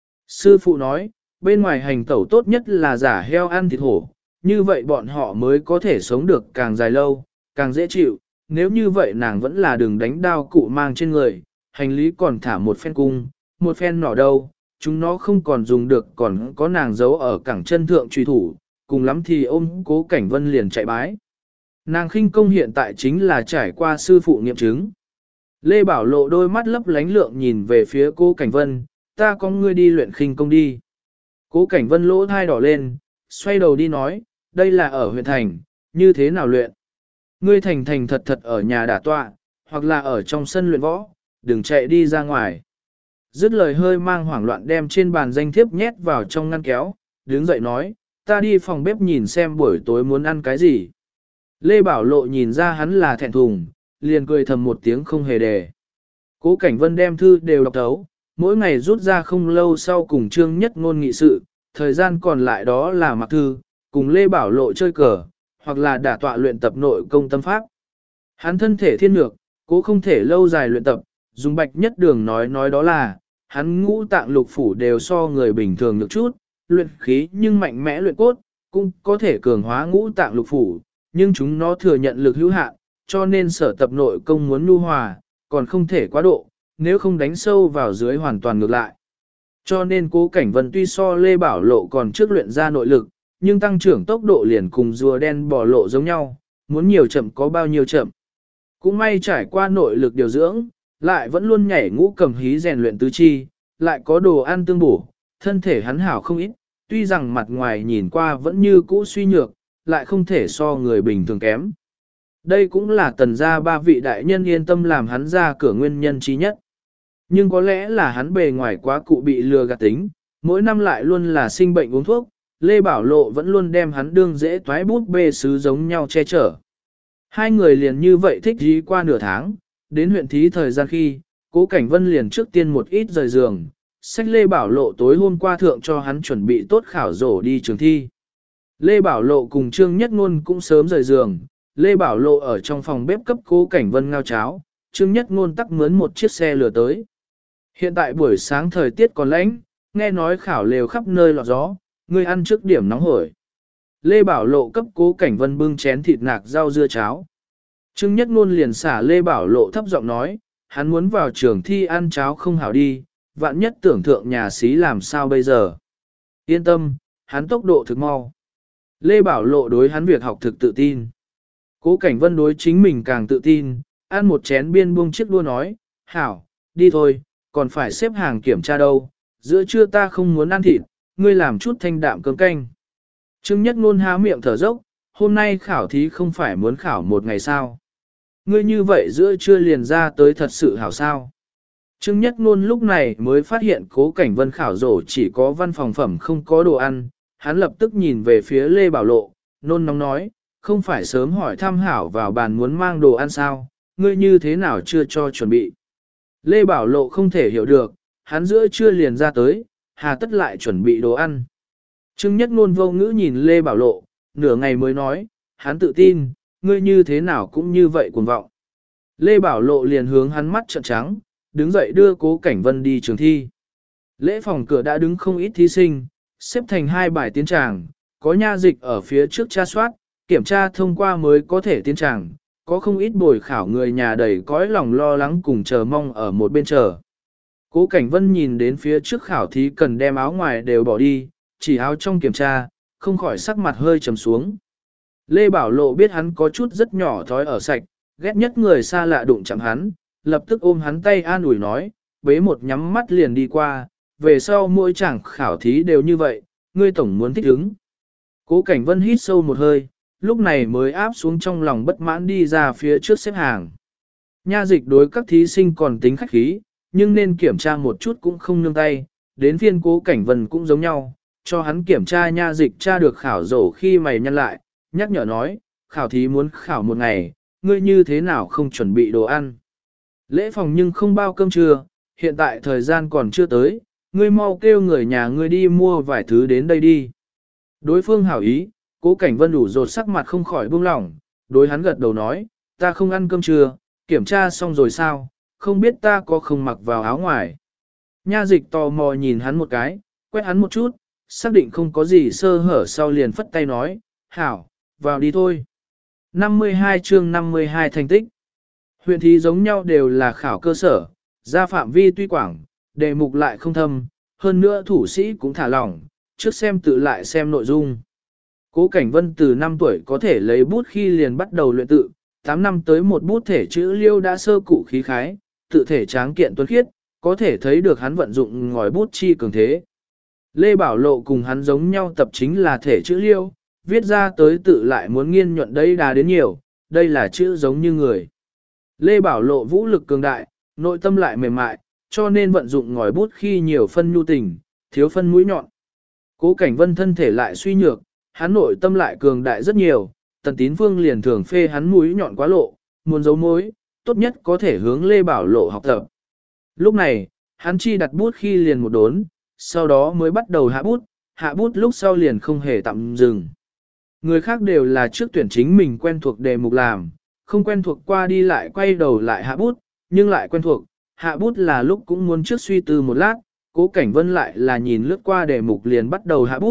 Sư phụ nói, bên ngoài hành tẩu tốt nhất là giả heo ăn thịt hổ, như vậy bọn họ mới có thể sống được càng dài lâu, càng dễ chịu, nếu như vậy nàng vẫn là đừng đánh đao cụ mang trên người, hành lý còn thả một phen cung, một phen nỏ đâu, chúng nó không còn dùng được còn có nàng giấu ở cẳng chân thượng truy thủ, cùng lắm thì ôm Cố Cảnh Vân liền chạy bái. Nàng khinh công hiện tại chính là trải qua sư phụ nghiệm chứng. Lê Bảo Lộ đôi mắt lấp lánh lượng nhìn về phía Cố Cảnh Vân, ta có ngươi đi luyện khinh công đi. Cố Cảnh Vân lỗ thai đỏ lên, xoay đầu đi nói, đây là ở huyện thành, như thế nào luyện? Ngươi thành thành thật thật ở nhà đả tọa, hoặc là ở trong sân luyện võ, đừng chạy đi ra ngoài. Dứt lời hơi mang hoảng loạn đem trên bàn danh thiếp nhét vào trong ngăn kéo, đứng dậy nói, ta đi phòng bếp nhìn xem buổi tối muốn ăn cái gì. Lê Bảo Lộ nhìn ra hắn là thẹn thùng, liền cười thầm một tiếng không hề đề. Cố Cảnh Vân đem thư đều đọc thấu, mỗi ngày rút ra không lâu sau cùng Trương Nhất Ngôn nghị sự, thời gian còn lại đó là mặc thư, cùng Lê Bảo Lộ chơi cờ, hoặc là đả tọa luyện tập nội công tâm pháp. Hắn thân thể thiên nhược, cố không thể lâu dài luyện tập, dùng Bạch Nhất Đường nói đó là, hắn ngũ tạng lục phủ đều so người bình thường được chút, luyện khí nhưng mạnh mẽ luyện cốt, cũng có thể cường hóa ngũ tạng lục phủ, nhưng chúng nó thừa nhận lực hữu hạn, cho nên sở tập nội công muốn nhu hòa, còn không thể quá độ, nếu không đánh sâu vào dưới hoàn toàn ngược lại. Cho nên Cố Cảnh Vân tuy so Lê Bảo Lộ còn trước luyện ra nội lực, nhưng tăng trưởng tốc độ liền cùng rùa đen bò lộ giống nhau, muốn nhiều chậm có bao nhiêu chậm. Cũng may trải qua nội lực điều dưỡng, lại vẫn luôn nhảy ngũ cầm hí rèn luyện tứ chi, lại có đồ ăn tương bổ, thân thể hắn hảo không ít, tuy rằng mặt ngoài nhìn qua vẫn như cũ suy nhược, lại không thể so người bình thường kém. Đây cũng là Tần gia ba vị đại nhân yên tâm làm hắn ra cửa nguyên nhân trí nhất. Nhưng có lẽ là hắn bề ngoài quá cụ bị lừa gạt tính, mỗi năm lại luôn là sinh bệnh uống thuốc, Lê Bảo Lộ vẫn luôn đem hắn đương dễ toái bút bê sứ giống nhau che chở. Hai người liền như vậy thích dí qua nửa tháng, đến huyện thí thời gian khi, Cố Cảnh Vân liền trước tiên một ít rời giường, xách Lê Bảo Lộ tối hôm qua thượng cho hắn chuẩn bị tốt khảo rổ đi trường thi. Lê Bảo Lộ cùng Trương Nhất Ngôn cũng sớm rời giường, Lê Bảo Lộ ở trong phòng bếp cấp Cố Cảnh Vân ngao cháo, Trương Nhất Ngôn tắc mướn một chiếc xe lửa tới. Hiện tại buổi sáng thời tiết còn lạnh, nghe nói khảo lều khắp nơi lọt gió, người ăn trước điểm nóng hổi. Lê Bảo Lộ cấp Cố Cảnh Vân bưng chén thịt nạc rau dưa cháo. Trương Nhất Ngôn liền xả Lê Bảo Lộ thấp giọng nói, hắn muốn vào trường thi ăn cháo không hảo đi, vạn nhất tưởng thượng nhà xí làm sao bây giờ. Yên tâm, hắn tốc độ thực mau. Lê Bảo Lộ đối hắn việc học thực tự tin. Cố Cảnh Vân đối chính mình càng tự tin, ăn một chén biên buông chiếc đua nói, hảo, đi thôi, còn phải xếp hàng kiểm tra đâu, giữa trưa ta không muốn ăn thịt, ngươi làm chút thanh đạm cơm canh. Trương Nhất Ngôn há miệng thở dốc, hôm nay khảo thí không phải muốn khảo một ngày sao. Ngươi như vậy giữa trưa liền ra tới thật sự hảo sao. Trương Nhất Ngôn lúc này mới phát hiện Cố Cảnh Vân khảo rổ chỉ có văn phòng phẩm không có đồ ăn, hắn lập tức nhìn về phía Lê Bảo Lộ, nôn nóng nói, không phải sớm hỏi thăm hảo vào bàn muốn mang đồ ăn sao, ngươi như thế nào chưa cho chuẩn bị. Lê Bảo Lộ không thể hiểu được, hắn giữa trưa liền ra tới, hà tất lại chuẩn bị đồ ăn. Trương Nhất Ngôn vô ngữ nhìn Lê Bảo Lộ, nửa ngày mới nói, hắn tự tin, ngươi như thế nào cũng như vậy cuồng vọng. Lê Bảo Lộ liền hướng hắn mắt trợn trắng, đứng dậy đưa Cố Cảnh Vân đi trường thi. Lễ phòng cửa đã đứng không ít thí sinh, xếp thành hai bài tiến tràng, có nha dịch ở phía trước tra soát, kiểm tra thông qua mới có thể tiến tràng, có không ít bồi khảo người nhà đầy cõi lòng lo lắng cùng chờ mong ở một bên chờ. Cố Cảnh Vân nhìn đến phía trước khảo thí cần đem áo ngoài đều bỏ đi, chỉ áo trong kiểm tra, không khỏi sắc mặt hơi trầm xuống. Lê Bảo Lộ biết hắn có chút rất nhỏ thói ở sạch, ghét nhất người xa lạ đụng chạm hắn, lập tức ôm hắn tay an ủi nói, bế một nhắm mắt liền đi qua, về sau mỗi chàng khảo thí đều như vậy, ngươi tổng muốn thích ứng. Cố Cảnh Vân hít sâu một hơi, lúc này mới áp xuống trong lòng bất mãn đi ra phía trước xếp hàng. Nha dịch đối các thí sinh còn tính khách khí, nhưng nên kiểm tra một chút cũng không nương tay, đến phiên Cố Cảnh Vân cũng giống nhau, cho hắn kiểm tra nha dịch tra được khảo rổ khi mày nhăn lại, nhắc nhở nói, khảo thí muốn khảo một ngày, ngươi như thế nào không chuẩn bị đồ ăn. Lễ phòng nhưng không bao cơm trưa, hiện tại thời gian còn chưa tới, ngươi mau kêu người nhà ngươi đi mua vài thứ đến đây đi. Đối phương hảo ý, Cố Cảnh Vân đủ rột sắc mặt không khỏi buông lỏng, đối hắn gật đầu nói, ta không ăn cơm trưa, kiểm tra xong rồi sao, không biết ta có không mặc vào áo ngoài. Nha dịch tò mò nhìn hắn một cái, quét hắn một chút, xác định không có gì sơ hở sau liền phất tay nói, hảo, vào đi thôi. 52 chương 52 thành tích. Huyện thí giống nhau đều là khảo cơ sở, ra phạm vi tuy quảng, đề mục lại không thâm, hơn nữa thủ sĩ cũng thả lỏng, trước xem tự lại xem nội dung. Cố Cảnh Vân từ 5 tuổi có thể lấy bút khi liền bắt đầu luyện tự, 8 năm tới một bút thể chữ liêu đã sơ cụ khí khái, tự thể tráng kiện tuấn khiết, có thể thấy được hắn vận dụng ngòi bút chi cường thế. Lê Bảo Lộ cùng hắn giống nhau tập chính là thể chữ liêu, viết ra tới tự lại muốn nghiên nhuận đây đà đến nhiều, đây là chữ giống như người. Lê Bảo Lộ vũ lực cường đại, nội tâm lại mềm mại, cho nên vận dụng ngòi bút khi nhiều phân nhu tình, thiếu phân mũi nhọn. Cố Cảnh Vân thân thể lại suy nhược, hắn nội tâm lại cường đại rất nhiều, Tần Tín Phương liền thường phê hắn mũi nhọn quá lộ, muốn giấu mối, tốt nhất có thể hướng Lê Bảo Lộ học tập. Lúc này, hắn chi đặt bút khi liền một đốn, sau đó mới bắt đầu hạ bút lúc sau liền không hề tạm dừng. Người khác đều là trước tuyển chính mình quen thuộc đề mục làm, không quen thuộc qua đi lại quay đầu lại hạ bút, nhưng lại quen thuộc, hạ bút là lúc cũng muốn trước suy tư một lát, Cố Cảnh Vân lại là nhìn lướt qua đề mục liền bắt đầu hạ bút,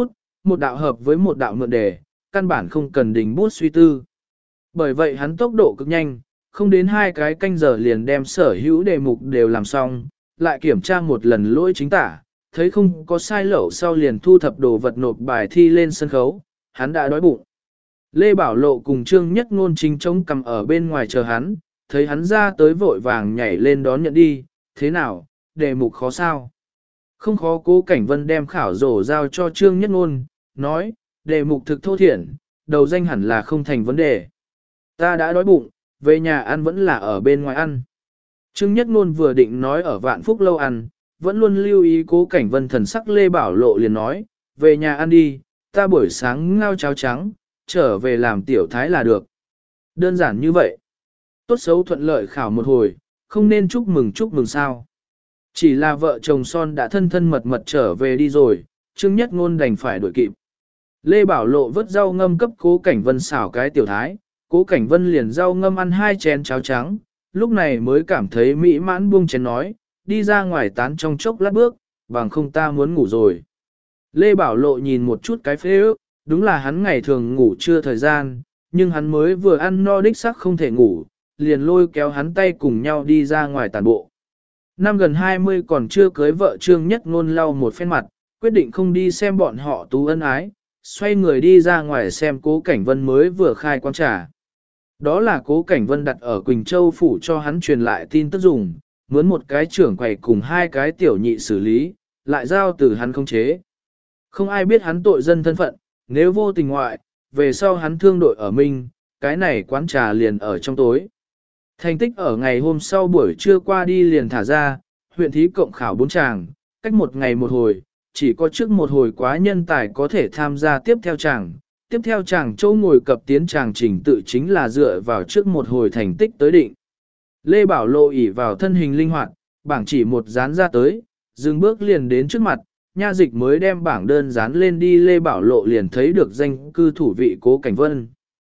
một đạo hợp với một đạo mượn đề, căn bản không cần đỉnh bút suy tư. Bởi vậy hắn tốc độ cực nhanh, không đến 2 cái canh giờ liền đem sở hữu đề mục đều làm xong, lại kiểm tra một lần lỗi chính tả, thấy không có sai lậu sau liền thu thập đồ vật nộp bài thi lên sân khấu, hắn đã đói bụng. Lê Bảo Lộ cùng Trương Nhất Ngôn chính trống cầm ở bên ngoài chờ hắn, thấy hắn ra tới vội vàng nhảy lên đón nhận đi, thế nào, đề mục khó sao? Không khó. Cố Cảnh Vân đem khảo rổ giao cho Trương Nhất Ngôn, nói, đề mục thực thô thiển, đầu danh hẳn là không thành vấn đề. Ta đã đói bụng, về nhà ăn vẫn là ở bên ngoài ăn. Trương Nhất Ngôn vừa định nói ở Vạn Phúc lâu ăn, vẫn luôn lưu ý Cố Cảnh Vân thần sắc Lê Bảo Lộ liền nói, về nhà ăn đi, ta buổi sáng ngao cháo trắng, trở về làm tiểu thái là được. Đơn giản như vậy. Tốt xấu thuận lợi khảo một hồi, không nên chúc mừng sao. Chỉ là vợ chồng son đã thân thân mật mật trở về đi rồi, Trương Nhất Ngôn đành phải đuổi kịp. Lê Bảo Lộ vớt rau ngâm cấp Cố Cảnh Vân xảo cái tiểu thái, Cố Cảnh Vân liền rau ngâm ăn 2 chén cháo trắng, lúc này mới cảm thấy mỹ mãn buông chén nói, đi ra ngoài tán trong chốc lát bước, bằng không ta muốn ngủ rồi. Lê Bảo Lộ nhìn một chút cái phê ước, đúng là hắn ngày thường ngủ chưa thời gian, nhưng hắn mới vừa ăn no đích sắc không thể ngủ, liền lôi kéo hắn tay cùng nhau đi ra ngoài tàn bộ. Năm gần 20 còn chưa cưới vợ Trương Nhất Ngôn lau một phen mặt, quyết định không đi xem bọn họ tú ân ái, xoay người đi ra ngoài xem Cố Cảnh Vân mới vừa khai quán trà. Đó là Cố Cảnh Vân đặt ở Quỳnh Châu phủ cho hắn truyền lại tin tức dùng, mướn một cái trưởng quầy cùng 2 cái tiểu nhị xử lý, lại giao từ hắn khống chế. Không ai biết hắn tội dân thân phận, nếu vô tình ngoại, về sau hắn thương đội ở Minh, cái này quán trà liền ở trong tối. Thành tích ở ngày hôm sau buổi trưa qua đi liền thả ra, huyện thí cộng khảo 4 chàng, cách một ngày một hồi, chỉ có trước một hồi quá nhân tài có thể tham gia tiếp theo chàng. Tiếp theo chàng châu ngồi cập tiến chàng trình tự chính là dựa vào trước một hồi thành tích tới định. Lê Bảo Lộ ỷ vào thân hình linh hoạt, bảng chỉ một dán ra tới, dừng bước liền đến trước mặt, nha dịch mới đem bảng đơn dán lên đi. Lê Bảo Lộ liền thấy được danh cư thủ vị Cố Cảnh Vân.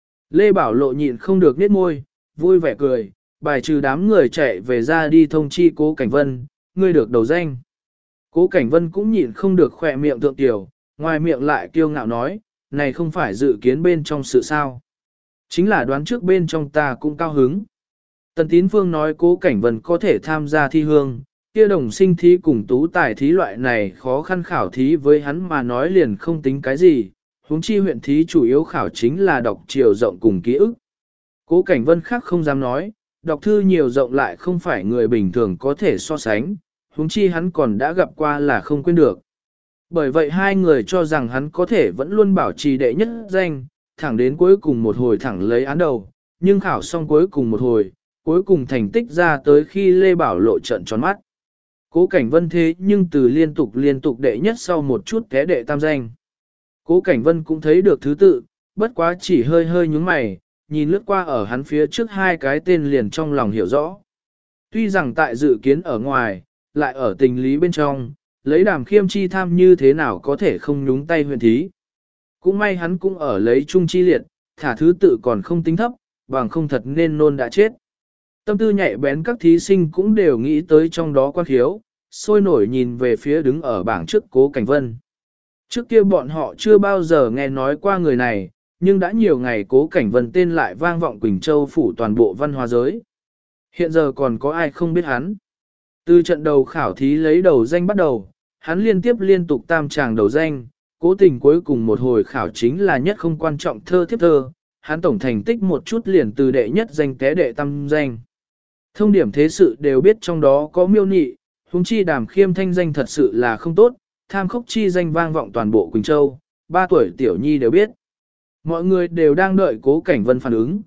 Lê Bảo Lộ nhịn không được nết môi, vui vẻ cười, bài trừ đám người chạy về ra đi thông chi Cố Cảnh Vân, ngươi được đầu danh. Cố Cảnh Vân cũng nhịn không được khỏe miệng thượng tiểu, ngoài miệng lại kiêu ngạo nói, này không phải dự kiến bên trong sự sao. Chính là đoán trước bên trong ta cũng cao hứng. Tần Tín Phương nói Cố Cảnh Vân có thể tham gia thi hương, kia đồng sinh thí cùng tú tài thí loại này khó khăn khảo thí với hắn mà nói liền không tính cái gì, huống chi huyện thí chủ yếu khảo chính là đọc chiều rộng cùng ký ức. Cố Cảnh Vân khác không dám nói, đọc thư nhiều rộng lại không phải người bình thường có thể so sánh, huống chi hắn còn đã gặp qua là không quên được. Bởi vậy hai người cho rằng hắn có thể vẫn luôn bảo trì đệ nhất danh, thẳng đến cuối cùng một hồi thẳng lấy án đầu, nhưng khảo xong cuối cùng một hồi, cuối cùng thành tích ra tới khi Lê Bảo Lộ trợn tròn mắt. Cố Cảnh Vân thế nhưng từ liên tục đệ nhất sau một chút té đệ tam danh. Cố Cảnh Vân cũng thấy được thứ tự, bất quá chỉ hơi hơi nhúng mày, nhìn lướt qua ở hắn phía trước 2 cái tên liền trong lòng hiểu rõ. Tuy rằng tại dự kiến ở ngoài, lại ở tình lý bên trong, lấy Đàm Khiêm chi tham như thế nào có thể không nhúng tay huyện thí. Cũng may hắn cũng ở lấy chung chi liệt, thả thứ tự còn không tính thấp, bằng không thật nên nôn đã chết. Tâm tư nhạy bén các thí sinh cũng đều nghĩ tới trong đó quan khiếu, sôi nổi nhìn về phía đứng ở bảng trước Cố Cảnh Vân. Trước kia bọn họ chưa bao giờ nghe nói qua người này, nhưng đã nhiều ngày Cố Cảnh Vân tên lại vang vọng Quỳnh Châu phủ toàn bộ văn hóa giới. Hiện giờ còn có ai không biết hắn. Từ trận đầu khảo thí lấy đầu danh bắt đầu, hắn liên tục tam tràng đầu danh, cố tình cuối cùng một hồi khảo chính là nhất không quan trọng thơ thiếp thơ, hắn tổng thành tích một chút liền từ đệ nhất danh té đệ tam danh. Thông điểm thế sự đều biết trong đó có miêu nị, huống chi Đàm Khiêm thanh danh thật sự là không tốt, tham khốc chi danh vang vọng toàn bộ Quỳnh Châu, 3 tuổi tiểu nhi đều biết. Mọi người đều đang đợi Cố Cảnh Vân phản ứng,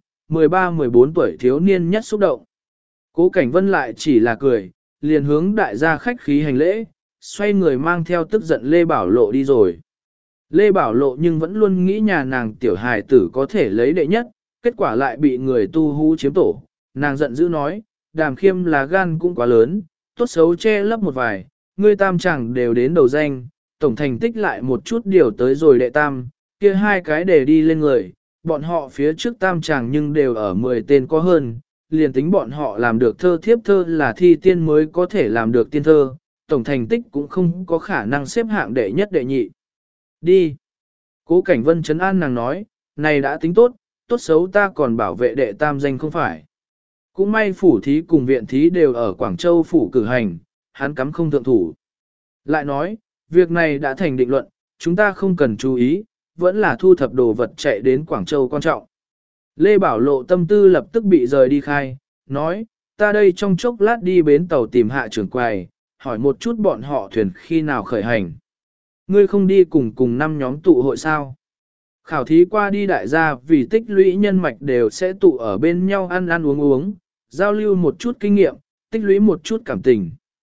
13-14 tuổi thiếu niên nhất xúc động. Cố Cảnh Vân lại chỉ là cười, liền hướng đại gia khách khí hành lễ, xoay người mang theo tức giận Lê Bảo Lộ đi rồi. Lê Bảo Lộ nhưng vẫn luôn nghĩ nhà nàng tiểu hài tử có thể lấy đệ nhất, kết quả lại bị người tu hú chiếm tổ. Nàng giận dữ nói, Đàm Khiêm là gan cũng quá lớn, tốt xấu che lấp một vài, ngươi tam chẳng đều đến đầu danh, tổng thành tích lại một chút điều tới rồi đệ tam, kia 2 cái để đi lên người, bọn họ phía trước tam chẳng nhưng đều ở 10 tên có hơn, liền tính bọn họ làm được thơ thiếp thơ là thi tiên mới có thể làm được tiên thơ, tổng thành tích cũng không có khả năng xếp hạng đệ nhất đệ nhị. Đi! Cố Cảnh Vân trấn an nàng nói, này đã tính tốt, tốt xấu ta còn bảo vệ đệ tam danh không phải. Cũng may phủ thí cùng viện thí đều ở Quảng Châu phủ cử hành, hắn cắm không thượng thủ. Lại nói, việc này đã thành định luận, chúng ta không cần chú ý, vẫn là thu thập đồ vật chạy đến Quảng Châu quan trọng. Lê Bảo Lộ tâm tư lập tức bị rời đi khai, nói, ta đây trong chốc lát đi bến tàu tìm hạ trưởng quầy, hỏi một chút bọn họ thuyền khi nào khởi hành. Ngươi không đi cùng 5 nhóm tụ hội sao? Khảo thí qua đi đại gia vì tích lũy nhân mạch đều sẽ tụ ở bên nhau ăn ăn uống uống, giao lưu một chút kinh nghiệm, tích lũy một chút cảm tình.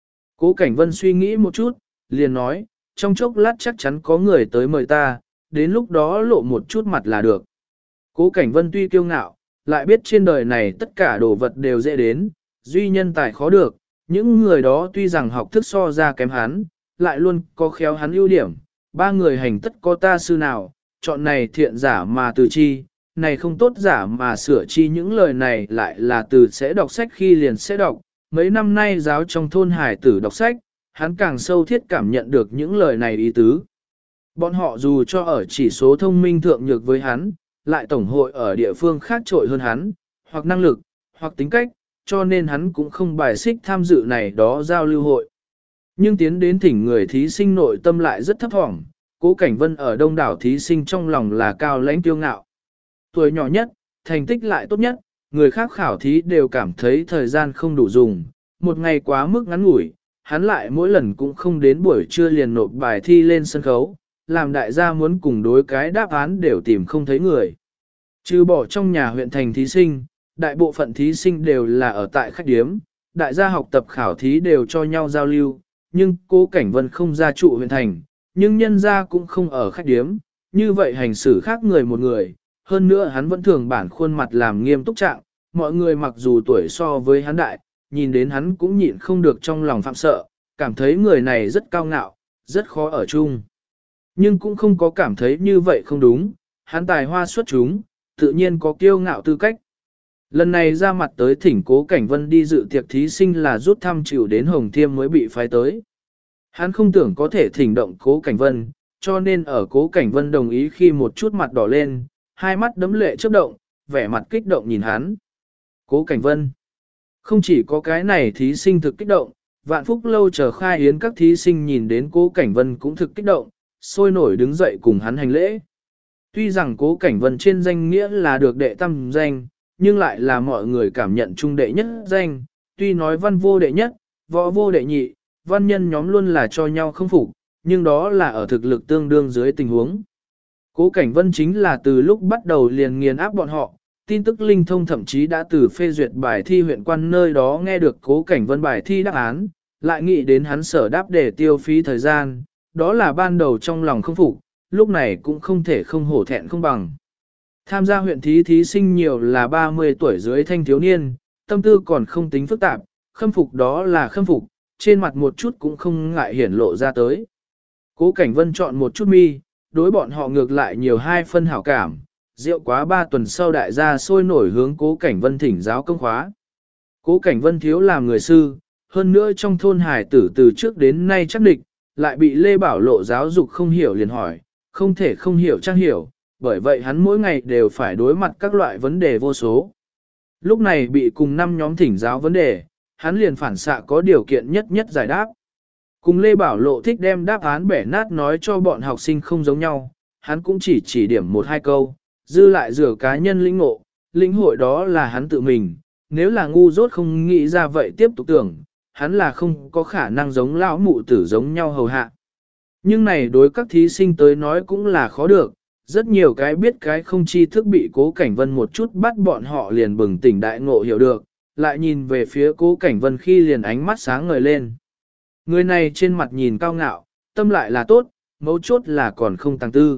Cố Cảnh Vân suy nghĩ một chút, liền nói, trong chốc lát chắc chắn có người tới mời ta, đến lúc đó lộ một chút mặt là được. Cố Cảnh Vân tuy kiêu ngạo, lại biết trên đời này tất cả đồ vật đều dễ đến, duy nhân tài khó được, những người đó tuy rằng học thức so ra kém hắn, lại luôn có khéo hắn ưu điểm, 3 người hành tất có ta sư nào, chọn này thiện giả mà từ chi, này không tốt giả mà sửa chi, những lời này lại là từ sẽ đọc sách khi liền sẽ đọc, mấy năm nay giáo trong thôn hải tử đọc sách, hắn càng sâu thiết cảm nhận được những lời này ý tứ. Bọn họ dù cho ở chỉ số thông minh thượng nhược với hắn, lại tổng hội ở địa phương khác trội hơn hắn, hoặc năng lực, hoặc tính cách, cho nên hắn cũng không bài xích tham dự này đó giao lưu hội. Nhưng tiến đến thỉnh người thí sinh nội tâm lại rất thấp thỏm, Cố Cảnh Vân ở đông đảo thí sinh trong lòng là cao lãnh kiêu ngạo. Tuổi nhỏ nhất, thành tích lại tốt nhất, người khác khảo thí đều cảm thấy thời gian không đủ dùng, một ngày quá mức ngắn ngủi, hắn lại mỗi lần cũng không đến buổi trưa liền nộp bài thi lên sân khấu, làm đại gia muốn cùng đối cái đáp án đều tìm không thấy người. Trừ bỏ trong nhà huyện thành thí sinh, đại bộ phận thí sinh đều là ở tại khách điếm, đại gia học tập khảo thí đều cho nhau giao lưu, nhưng Cố Cảnh Vân không ra trụ huyện thành, nhưng nhân gia cũng không ở khách điếm, như vậy hành xử khác người một người, hơn nữa hắn vẫn thường bản khuôn mặt làm nghiêm túc trạng, mọi người mặc dù tuổi so với hắn đại, nhìn đến hắn cũng nhịn không được trong lòng phạm sợ, cảm thấy người này rất cao ngạo, rất khó ở chung. Nhưng cũng không có cảm thấy như vậy không đúng, hắn tài hoa xuất chúng, tự nhiên có kiêu ngạo tư cách. Lần này ra mặt tới thỉnh Cố Cảnh Vân đi dự tiệc thí sinh là rút thăm chịu đến Hồng Thiêm mới bị phái tới. Hắn không tưởng có thể thỉnh động Cố Cảnh Vân, cho nên ở Cố Cảnh Vân đồng ý khi một chút mặt đỏ lên, hai mắt đấm lệ chớp động, vẻ mặt kích động nhìn hắn. Cố Cảnh Vân. Không chỉ có cái này thí sinh thực kích động, Vạn Phúc lâu chờ khai yến các thí sinh nhìn đến Cố Cảnh Vân cũng thực kích động, sôi nổi đứng dậy cùng hắn hành lễ. Tuy rằng Cố Cảnh Vân trên danh nghĩa là được đệ tam danh, nhưng lại là mọi người cảm nhận trung đệ nhất danh, tuy nói văn vô đệ nhất, võ vô đệ nhị, văn nhân nhóm luôn là cho nhau không phục, nhưng đó là ở thực lực tương đương dưới tình huống. Cố Cảnh Vân chính là từ lúc bắt đầu liền nghiền áp bọn họ, tin tức linh thông thậm chí đã từ phê duyệt bài thi huyện quan nơi đó nghe được Cố Cảnh Vân bài thi đáp án, lại nghĩ đến hắn sở đáp để tiêu phí thời gian, đó là ban đầu trong lòng không phục, lúc này cũng không thể không hổ thẹn không bằng. Tham gia huyện thí sinh nhiều là 30 tuổi dưới thanh thiếu niên, tâm tư còn không tính phức tạp, khâm phục đó là khâm phục, trên mặt một chút cũng không ngại hiển lộ ra tới. Cố Cảnh Vân chọn một chút mi, đối bọn họ ngược lại nhiều 2 phân hảo cảm, rượu quá 3 tuần sau đại gia sôi nổi hướng Cố Cảnh Vân thỉnh giáo công khóa. Cố Cảnh Vân thiếu làm người sư, hơn nữa trong thôn hải tử từ trước đến nay chắc địch, lại bị Lê Bảo Lộ giáo dục không hiểu liền hỏi, không thể không hiểu trang hiểu, bởi vậy hắn mỗi ngày đều phải đối mặt các loại vấn đề vô số. Lúc này bị cùng 5 nhóm thỉnh giáo vấn đề, hắn liền phản xạ có điều kiện nhất nhất giải đáp. Cùng Lê Bảo Lộ thích đem đáp án bẻ nát nói cho bọn học sinh không giống nhau, hắn cũng chỉ điểm 1-2 câu, dư lại rửa cá nhân lĩnh ngộ, lĩnh hội đó là hắn tự mình, nếu là ngu dốt không nghĩ ra vậy tiếp tục tưởng, hắn là không có khả năng giống lão mụ tử giống nhau hầu hạ. Nhưng này đối các thí sinh tới nói cũng là khó được, rất nhiều cái biết cái không tri thức bị Cố Cảnh Vân một chút bắt bọn họ liền bừng tỉnh đại ngộ hiểu được, lại nhìn về phía Cố Cảnh Vân khi liền ánh mắt sáng ngời lên. Người này trên mặt nhìn cao ngạo, tâm lại là tốt, mấu chốt là còn không tàng tư.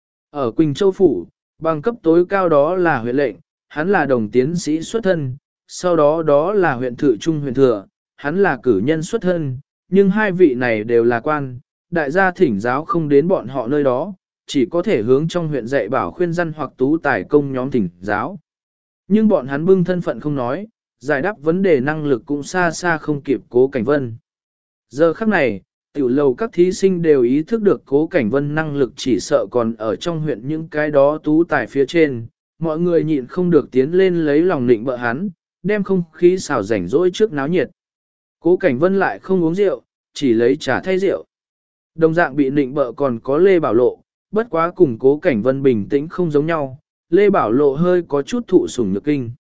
Ở Quỳnh Châu Phủ, bằng cấp tối cao đó là huyện lệnh, hắn là đồng tiến sĩ xuất thân, sau đó đó là huyện thự trung huyện thừa, hắn là cử nhân xuất thân, nhưng hai vị này đều là quan, đại gia thỉnh giáo không đến bọn họ nơi đó, chỉ có thể hướng trong huyện dạy bảo khuyên dân hoặc tú tài công nhóm thỉnh giáo. Nhưng bọn hắn bưng thân phận không nói, giải đáp vấn đề năng lực cũng xa xa không kịp Cố Cảnh Vân. Giờ khắc này, Tiểu lầu các thí sinh đều ý thức được Cố Cảnh Vân năng lực chỉ sợ còn ở trong huyện những cái đó tú tài phía trên, mọi người nhịn không được tiến lên lấy lòng nịnh bợ hắn, đem không khí xào rảnh rỗi trước náo nhiệt. Cố Cảnh Vân lại không uống rượu, chỉ lấy trà thay rượu. Đồng dạng bị nịnh bợ còn có Lê Bảo Lộ, bất quá cùng Cố Cảnh Vân bình tĩnh không giống nhau, Lê Bảo Lộ hơi có chút thụ sủng nhược kinh.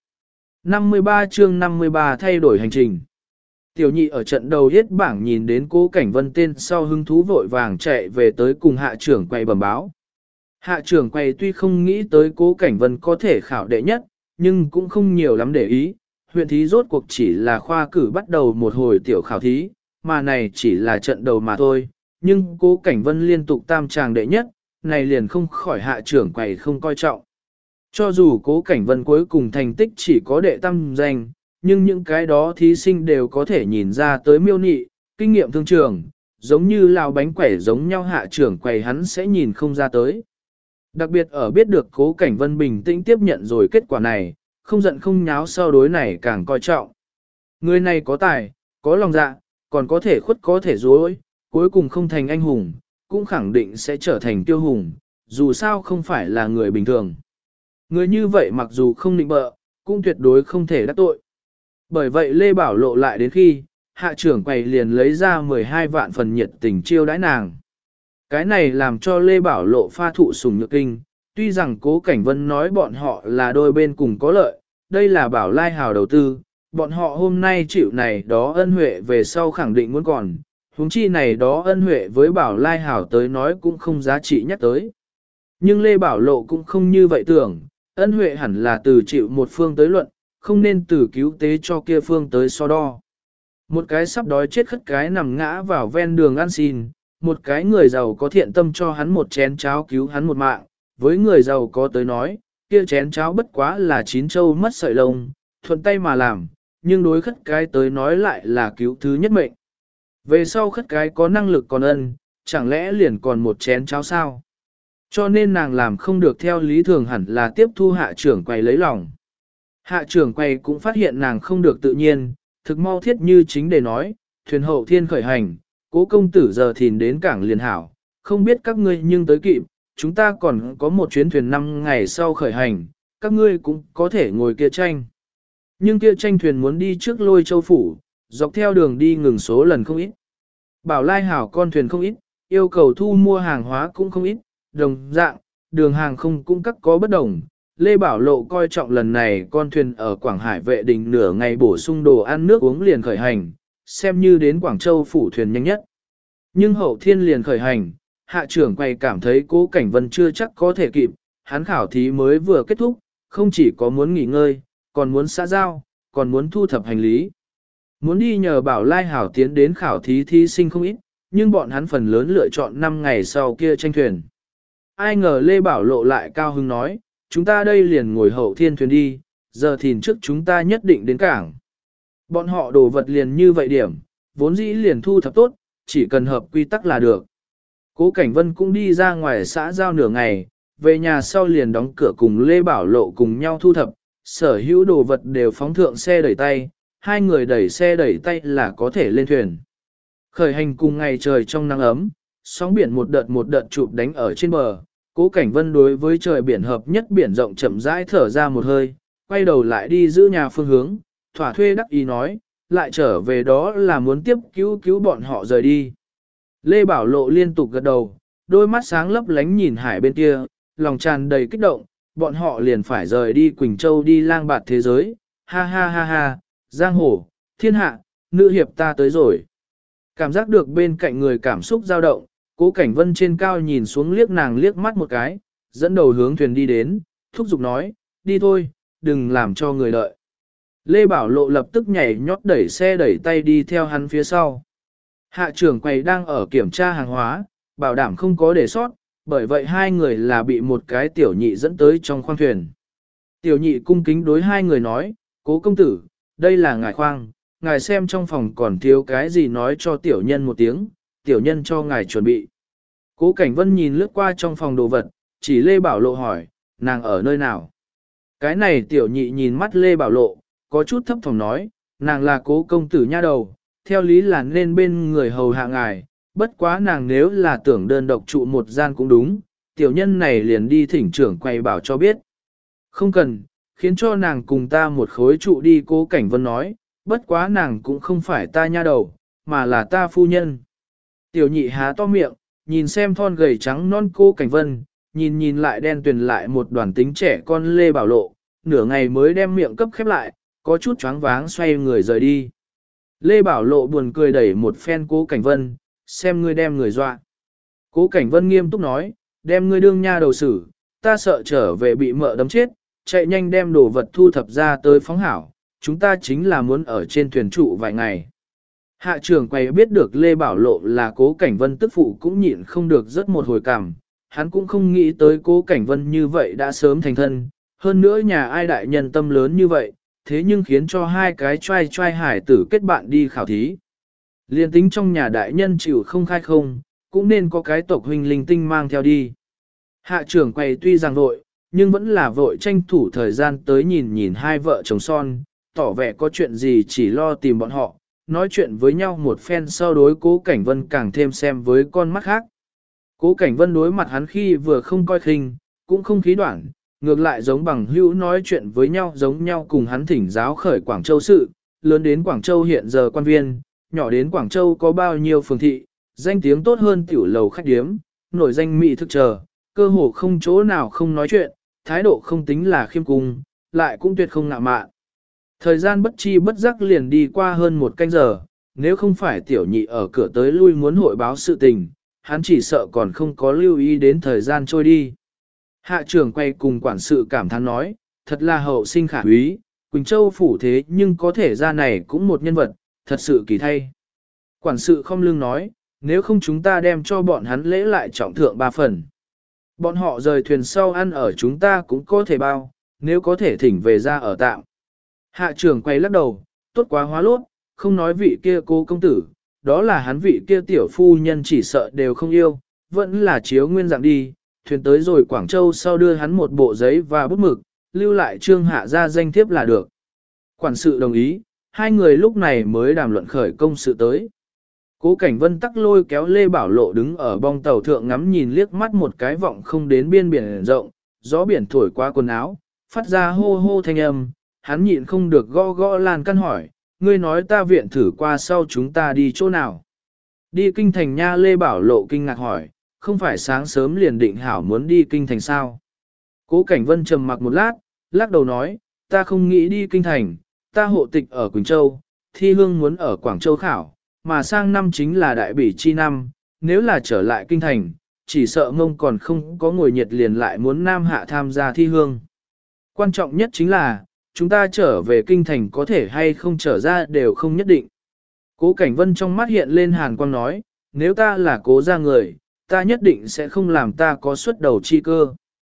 53 chương 53 thay đổi hành trình. Tiểu nhị ở trận đầu hết bảng nhìn đến Cố Cảnh Vân tên sau hứng thú vội vàng chạy về tới cùng hạ trưởng quay bẩm báo. Hạ trưởng quay tuy không nghĩ tới Cố Cảnh Vân có thể khảo đệ nhất, nhưng cũng không nhiều lắm để ý. Huyện thí rốt cuộc chỉ là khoa cử bắt đầu một hồi tiểu khảo thí, mà này chỉ là trận đầu mà thôi. Nhưng Cố Cảnh Vân liên tục tam tràng đệ nhất, này liền không khỏi hạ trưởng quay không coi trọng. Cho dù Cố Cảnh Vân cuối cùng thành tích chỉ có đệ tam danh, nhưng những cái đó thí sinh đều có thể nhìn ra tới miêu nị, kinh nghiệm thương trường, giống như lào bánh quẩy giống nhau hạ trưởng quầy hắn sẽ nhìn không ra tới. Đặc biệt ở biết được Cố Cảnh Vân bình tĩnh tiếp nhận rồi kết quả này, không giận không nháo sau đối này càng coi trọng. Người này có tài, có lòng dạ, còn có thể khuất có thể dối, cuối cùng không thành anh hùng, cũng khẳng định sẽ trở thành tiêu hùng, dù sao không phải là người bình thường. Người như vậy mặc dù không định bợ, cũng tuyệt đối không thể đắc tội. Bởi vậy Lê Bảo Lộ lại đến khi, hạ trưởng quầy liền lấy ra 12 vạn phần nhiệt tình chiêu đãi nàng. Cái này làm cho Lê Bảo Lộ pha thụ sủng nhược kinh, tuy rằng Cố Cảnh Vân nói bọn họ là đôi bên cùng có lợi, đây là Bảo Lai Hào đầu tư, bọn họ hôm nay chịu này đó ân huệ về sau khẳng định muốn còn, huống chi này đó ân huệ với Bảo Lai Hào tới nói cũng không giá trị nhắc tới. Nhưng Lê Bảo Lộ cũng không như vậy tưởng, ân huệ hẳn là từ chịu một phương tới luận, không nên từ cứu tế cho kia phương tới so đo. Một cái sắp đói chết khất cái nằm ngã vào ven đường ăn xin, một cái người giàu có thiện tâm cho hắn một chén cháo cứu hắn một mạng, với người giàu có tới nói, kia chén cháo bất quá là chín châu mất sợi lông, thuận tay mà làm, nhưng đối khất cái tới nói lại là cứu thứ nhất mệnh. Về sau khất cái có năng lực còn ân, chẳng lẽ liền còn một chén cháo sao? Cho nên nàng làm không được theo lý thường hẳn là tiếp thu hạ trưởng quầy lấy lòng. Hạ trưởng quầy cũng phát hiện nàng không được tự nhiên, thực mau thiết như chính để nói, thuyền hậu thiên khởi hành, Cố công tử giờ thìn đến cảng liền hảo, không biết các ngươi nhưng tới kịp, chúng ta còn có một chuyến thuyền 5 ngày sau khởi hành, các ngươi cũng có thể ngồi kia tranh. Nhưng kia tranh thuyền muốn đi trước Lôi Châu phủ, dọc theo đường đi ngừng số lần không ít. Bảo Lai Hảo con thuyền không ít, yêu cầu thu mua hàng hóa cũng không ít, đồng dạng, đường hàng không cung cấp có bất đồng. Lê Bảo Lộ coi trọng lần này con thuyền ở Quảng Hải vệ đình nửa ngày bổ sung đồ ăn nước uống liền khởi hành, xem như đến Quảng Châu phủ thuyền nhanh nhất. Nhưng hậu thiên liền khởi hành, hạ trưởng quay cảm thấy Cố Cảnh Vân chưa chắc có thể kịp, hắn khảo thí mới vừa kết thúc, không chỉ có muốn nghỉ ngơi, còn muốn xã giao, còn muốn thu thập hành lý. Muốn đi nhờ Bảo Lai Hảo tiến đến khảo thí thí sinh không ít, nhưng bọn hắn phần lớn lựa chọn 5 ngày sau kia tranh thuyền. Ai ngờ Lê Bảo Lộ lại cao hứng nói, chúng ta đây liền ngồi hậu thiên thuyền đi, giờ thìn trước chúng ta nhất định đến cảng. Bọn họ đồ vật liền như vậy điểm, vốn dĩ liền thu thập tốt, chỉ cần hợp quy tắc là được. Cố Cảnh Vân cũng đi ra ngoài xã giao nửa ngày, về nhà sau liền đóng cửa cùng Lê Bảo Lộ cùng nhau thu thập, sở hữu đồ vật đều phóng thượng xe đẩy tay, hai người đẩy xe đẩy tay là có thể lên thuyền. Khởi hành cùng ngày trời trong nắng ấm, sóng biển một đợt chụp đánh ở trên bờ, Cố Cảnh Vân đối với trời biển hợp nhất biển rộng chậm rãi thở ra một hơi, quay đầu lại đi giữ nhà phương hướng, thỏa thuê đắc ý nói, lại trở về đó là muốn tiếp cứu bọn họ rời đi. Lê Bảo Lộ liên tục gật đầu, đôi mắt sáng lấp lánh nhìn hải bên kia, lòng tràn đầy kích động, bọn họ liền phải rời đi Quỳnh Châu đi lang bạt thế giới, ha ha ha ha, giang hồ, thiên hạ, nữ hiệp ta tới rồi. Cảm giác được bên cạnh người cảm xúc dao động, Cố Cảnh Vân trên cao nhìn xuống liếc nàng liếc mắt một cái, dẫn đầu hướng thuyền đi đến, thúc giục nói, đi thôi, đừng làm cho người đợi. Lê Bảo Lộ lập tức nhảy nhót đẩy xe đẩy tay đi theo hắn phía sau. Hạ trưởng quầy đang ở kiểm tra hàng hóa, bảo đảm không có để sót, bởi vậy hai người là bị một cái tiểu nhị dẫn tới trong khoang thuyền. Tiểu nhị cung kính đối hai người nói, Cố công tử, đây là ngài khoang, ngài xem trong phòng còn thiếu cái gì nói cho tiểu nhân một tiếng, tiểu nhân cho ngài chuẩn bị. Cố Cảnh Vân nhìn lướt qua trong phòng đồ vật, chỉ Lê Bảo Lộ hỏi, nàng ở nơi nào? Cái này tiểu nhị nhìn mắt Lê Bảo Lộ, có chút thấp thỏm nói, nàng là Cố công tử nha đầu, theo lý là nên bên người hầu hạ ngài, bất quá nàng nếu là tưởng đơn độc trụ một gian cũng đúng, tiểu nhân này liền đi thỉnh trưởng quay bảo cho biết. Không cần, khiến cho nàng cùng ta một khối trụ đi. Cố Cảnh Vân nói, bất quá nàng cũng không phải ta nha đầu, mà là ta phu nhân. Tiểu nhị há to miệng, nhìn xem thon gầy trắng non Cố Cảnh Vân, nhìn lại đen tuyền lại một đoàn tính trẻ con Lê Bảo Lộ, nửa ngày mới đem miệng cấp khép lại, có chút choáng váng xoay người rời đi. Lê Bảo Lộ buồn cười đẩy một phen Cố Cảnh Vân, xem ngươi đem người dọa. Cố Cảnh Vân nghiêm túc nói, đem ngươi đương nha đầu xử, ta sợ trở về bị mợ đấm chết, chạy nhanh đem đồ vật thu thập ra tới phóng hảo, chúng ta chính là muốn ở trên thuyền trụ vài ngày. Hạ trưởng quay biết được Lê Bảo Lộ là Cố Cảnh Vân tức phụ cũng nhịn không được rất một hồi cảm, hắn cũng không nghĩ tới Cố Cảnh Vân như vậy đã sớm thành thân, hơn nữa nhà ai đại nhân tâm lớn như vậy, thế nhưng khiến cho hai cái trai hải tử kết bạn đi khảo thí. Liên tính trong nhà đại nhân chịu không khai không, cũng nên có cái tộc huynh linh tinh mang theo đi. Hạ trưởng quay tuy rằng vội, nhưng vẫn là vội tranh thủ thời gian tới nhìn hai vợ chồng son, tỏ vẻ có chuyện gì chỉ lo tìm bọn họ, nói chuyện với nhau một phen sau đối Cố Cảnh Vân càng thêm xem với con mắt khác. Cố Cảnh Vân đối mặt hắn khi vừa không coi khinh, cũng không khí đoạn, ngược lại giống bằng hữu nói chuyện với nhau giống nhau cùng hắn thỉnh giáo khởi Quảng Châu sự, lớn đến Quảng Châu hiện giờ quan viên, nhỏ đến Quảng Châu có bao nhiêu phường thị, danh tiếng tốt hơn tiểu lầu khách điếm, nổi danh mỹ thực chờ, cơ hồ không chỗ nào không nói chuyện, thái độ không tính là khiêm cung, lại cũng tuyệt không ngạo mạn. Thời gian bất chi bất giác liền đi qua hơn một canh giờ, nếu không phải tiểu nhị ở cửa tới lui muốn hội báo sự tình, hắn chỉ sợ còn không có lưu ý đến thời gian trôi đi. Hạ trưởng quay cùng quản sự cảm thán nói, thật là hậu sinh khả úy, Quỳnh Châu phủ thế nhưng có thể ra này cũng một nhân vật, thật sự kỳ thay. Quản sự không lương nói, nếu không chúng ta đem cho bọn hắn lễ lại trọng thượng 3 phần. Bọn họ rời thuyền sau ăn ở chúng ta cũng có thể bao, nếu có thể thỉnh về ra ở tạm. Hạ trưởng quay lắc đầu, tốt quá hóa lốt, không nói vị kia cô công tử, đó là hắn vị kia tiểu phu nhân chỉ sợ đều không yêu, vẫn là chiếu nguyên dạng đi, thuyền tới rồi Quảng Châu sau đưa hắn một bộ giấy và bút mực, lưu lại trương hạ ra danh thiếp là được. Quản sự đồng ý, hai người lúc này mới đàm luận khởi công sự tới. Cố Cảnh Vân tắc lôi kéo Lê Bảo Lộ đứng ở bong tàu thượng ngắm nhìn liếc mắt một cái vọng không đến biên biển rộng, gió biển thổi qua quần áo, phát ra hô hô thanh âm, hắn nhịn không được gõ gõ lan căn hỏi, ngươi nói ta viện thử qua sau chúng ta đi chỗ nào. Đi kinh thành nha. Lê Bảo Lộ kinh ngạc hỏi, không phải sáng sớm liền định hảo muốn đi kinh thành sao. Cố Cảnh Vân trầm mặc một lát, lắc đầu nói, ta không nghĩ đi kinh thành, ta hộ tịch ở Quỳnh Châu, thi hương muốn ở Quảng Châu khảo, mà sang năm chính là đại bỉ chi năm, nếu là trở lại kinh thành, chỉ sợ ngông còn không có ngồi nhiệt liền lại muốn Nam Hạ tham gia thi hương. Quan trọng nhất chính là, chúng ta trở về kinh thành có thể hay không trở ra đều không nhất định. Cố Cảnh Vân trong mắt hiện lên hàn quang nói, nếu ta là Cố gia người, ta nhất định sẽ không làm ta có xuất đầu chi cơ.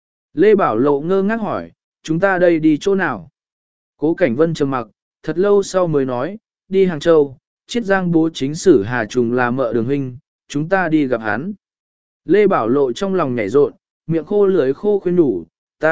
Lê Bảo Lộ ngơ ngác hỏi, chúng ta đây đi chỗ nào? Cố Cảnh Vân trầm mặc, thật lâu sau mới nói, đi Hàng Châu, Chiết Giang bố chính sử Hà Trùng là mợ đường huynh, chúng ta đi gặp hắn. Lê Bảo Lộ trong lòng nhảy rộn, miệng khô lưỡi khô khuyên đủ,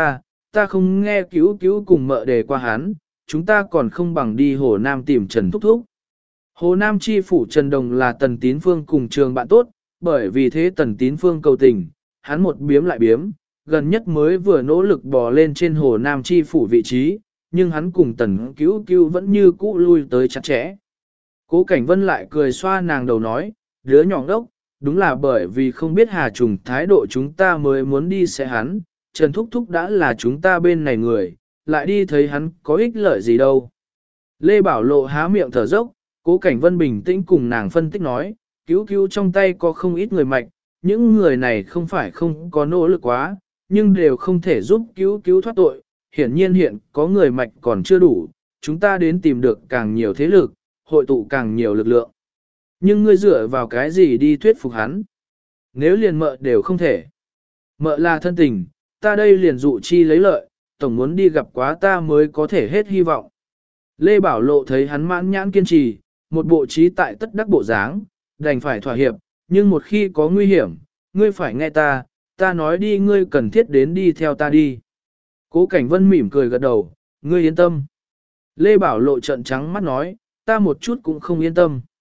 ta không nghe cứu cùng mợ đề qua hắn, chúng ta còn không bằng đi Hồ Nam tìm Trần Thúc Thúc. Hồ Nam chi phủ Trần Đồng là Tần Tín Phương cùng trường bạn tốt, bởi vì thế Tần Tín Phương cầu tình, hắn một biếm lại biếm, gần nhất mới vừa nỗ lực bò lên trên Hồ Nam chi phủ vị trí, nhưng hắn cùng Tần cứu vẫn như cũ lui tới chặt chẽ. Cố Cảnh Vân lại cười xoa nàng đầu nói, đứa nhỏ đốc, đúng là bởi vì không biết Hà Trùng thái độ chúng ta mới muốn đi sẽ hắn, Trần Thúc Thúc đã là chúng ta bên này người, lại đi thấy hắn có ích lợi gì đâu. Lê Bảo Lộ há miệng thở dốc, Cố Cảnh Vân bình tĩnh cùng nàng phân tích nói, cứu trong tay có không ít người mạnh, những người này không phải không có nỗ lực quá, nhưng đều không thể giúp cứu thoát tội, hiển nhiên hiện có người mạnh còn chưa đủ, chúng ta đến tìm được càng nhiều thế lực, hội tụ càng nhiều lực lượng. Nhưng ngươi dựa vào cái gì đi thuyết phục hắn? Nếu liền mợ đều không thể. Mợ là thân tình, ta đây liền dụ chi lấy lợi, tổng muốn đi gặp quá ta mới có thể hết hy vọng. Lê Bảo Lộ thấy hắn mãn nhãn kiên trì, một bộ trí tại tất đắc bộ dáng, đành phải thỏa hiệp, nhưng một khi có nguy hiểm, ngươi phải nghe ta nói đi ngươi cần thiết đến đi theo ta đi. Cố Cảnh Vân mỉm cười gật đầu, ngươi yên tâm. Lê Bảo Lộ trợn trắng mắt nói, ta một chút cũng không yên tâm.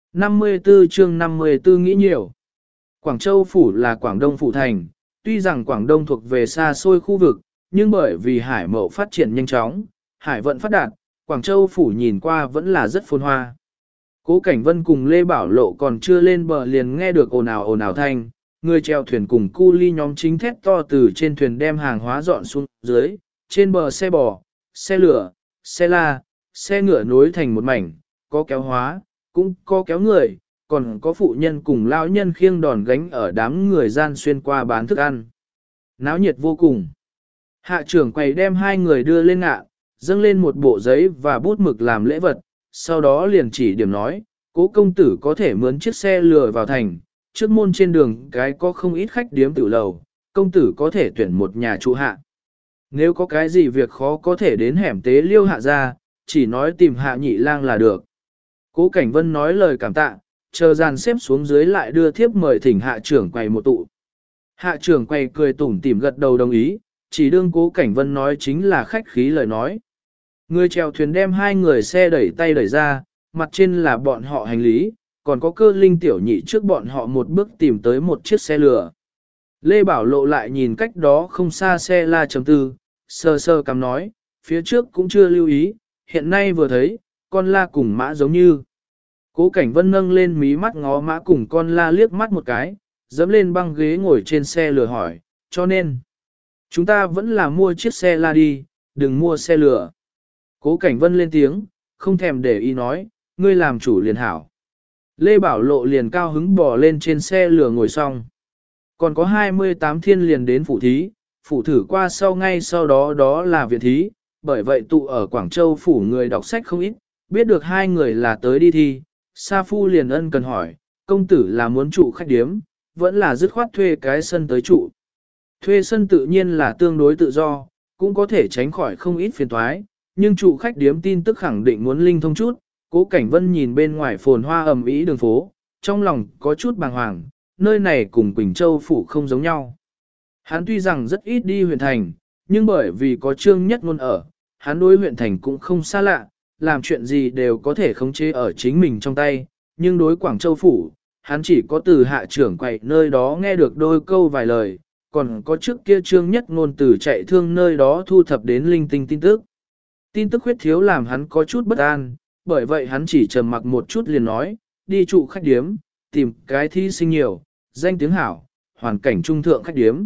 54 chương 54 nghĩ nhiều. Quảng Châu Phủ là Quảng Đông Phủ Thành, tuy rằng Quảng Đông thuộc về xa xôi khu vực, nhưng bởi vì hải mậu phát triển nhanh chóng, hải vận phát đạt, Quảng Châu Phủ nhìn qua vẫn là rất phồn hoa. Cố Cảnh Vân cùng Lê Bảo Lộ còn chưa lên bờ liền nghe được ồn ào thanh, người chèo thuyền cùng cu ly nhóm chính thét to từ trên thuyền đem hàng hóa dọn xuống dưới, trên bờ xe bò, xe lửa, xe la, xe ngựa nối thành một mảnh, có kéo hóa, cũng có kéo người, còn có phụ nhân cùng lão nhân khiêng đòn gánh ở đám người gian xuyên qua bán thức ăn. Náo nhiệt vô cùng. Hạ trưởng quầy đem hai người đưa lên ngạ, dâng lên một bộ giấy và bút mực làm lễ vật, sau đó liền chỉ điểm nói, Cố công tử có thể mướn chiếc xe lừa vào thành, trước môn trên đường cái có không ít khách điếm tử lầu, công tử có thể tuyển một nhà trụ hạ. Nếu có cái gì việc khó có thể đến hẻm tế liêu hạ ra, chỉ nói tìm hạ nhị lang là được. Cố Cảnh Vân nói lời cảm tạ, chờ dàn xếp xuống dưới lại đưa thiếp mời thỉnh hạ trưởng quầy một tụ. Hạ trưởng quầy cười tủm tỉm gật đầu đồng ý, chỉ đương Cố Cảnh Vân nói chính là khách khí lời nói. Người chèo thuyền đem hai người xe đẩy tay đẩy ra, mặt trên là bọn họ hành lý, còn có Cơ Linh tiểu nhị trước bọn họ một bước tìm tới một chiếc xe lửa. Lê Bảo Lộ lại nhìn cách đó không xa xe la chấm tư, sơ sơ cắm nói, phía trước cũng chưa lưu ý, hiện nay vừa thấy, con la cùng mã giống như. Cố Cảnh Vân nâng lên mí mắt ngó mã cùng con la liếc mắt một cái, dẫm lên băng ghế ngồi trên xe lửa hỏi, cho nên, chúng ta vẫn là mua chiếc xe la đi, đừng mua xe lửa. Cố Cảnh Vân lên tiếng, không thèm để ý nói, ngươi làm chủ liền hảo. Lê Bảo Lộ liền cao hứng bò lên trên xe lửa ngồi xong. Còn có 28 thiên liền đến phủ thí, phủ thử qua sau ngay sau đó đó là viện thí, bởi vậy tụ ở Quảng Châu phủ người đọc sách không ít, biết được hai người là tới đi thi. Sa Phu liền ân cần hỏi, công tử là muốn trụ khách điếm, vẫn là dứt khoát thuê cái sân tới trụ. Thuê sân tự nhiên là tương đối tự do, cũng có thể tránh khỏi không ít phiền toái, nhưng trụ khách điếm tin tức khẳng định muốn linh thông chút. Cố Cảnh Vân nhìn bên ngoài phồn hoa ầm ĩ đường phố, trong lòng có chút bàng hoàng, nơi này cùng Quỳnh Châu phủ không giống nhau. Hắn tuy rằng rất ít đi huyện thành, nhưng bởi vì có Trương Nhất Ngôn ở, hắn đối huyện thành cũng không xa lạ, làm chuyện gì đều có thể khống chế ở chính mình trong tay, nhưng đối Quảng Châu phủ, hắn chỉ có từ hạ trưởng quầy nơi đó nghe được đôi câu vài lời, còn có trước kia Trương Nhất Ngôn từ chạy thương nơi đó thu thập đến linh tinh tin tức. Tin tức khuyết thiếu làm hắn có chút bất an, bởi vậy hắn chỉ trầm mặc một chút liền nói, đi trụ khách điếm, tìm cái thi sinh nhiều, danh tiếng hảo, hoàn cảnh trung thượng khách điếm.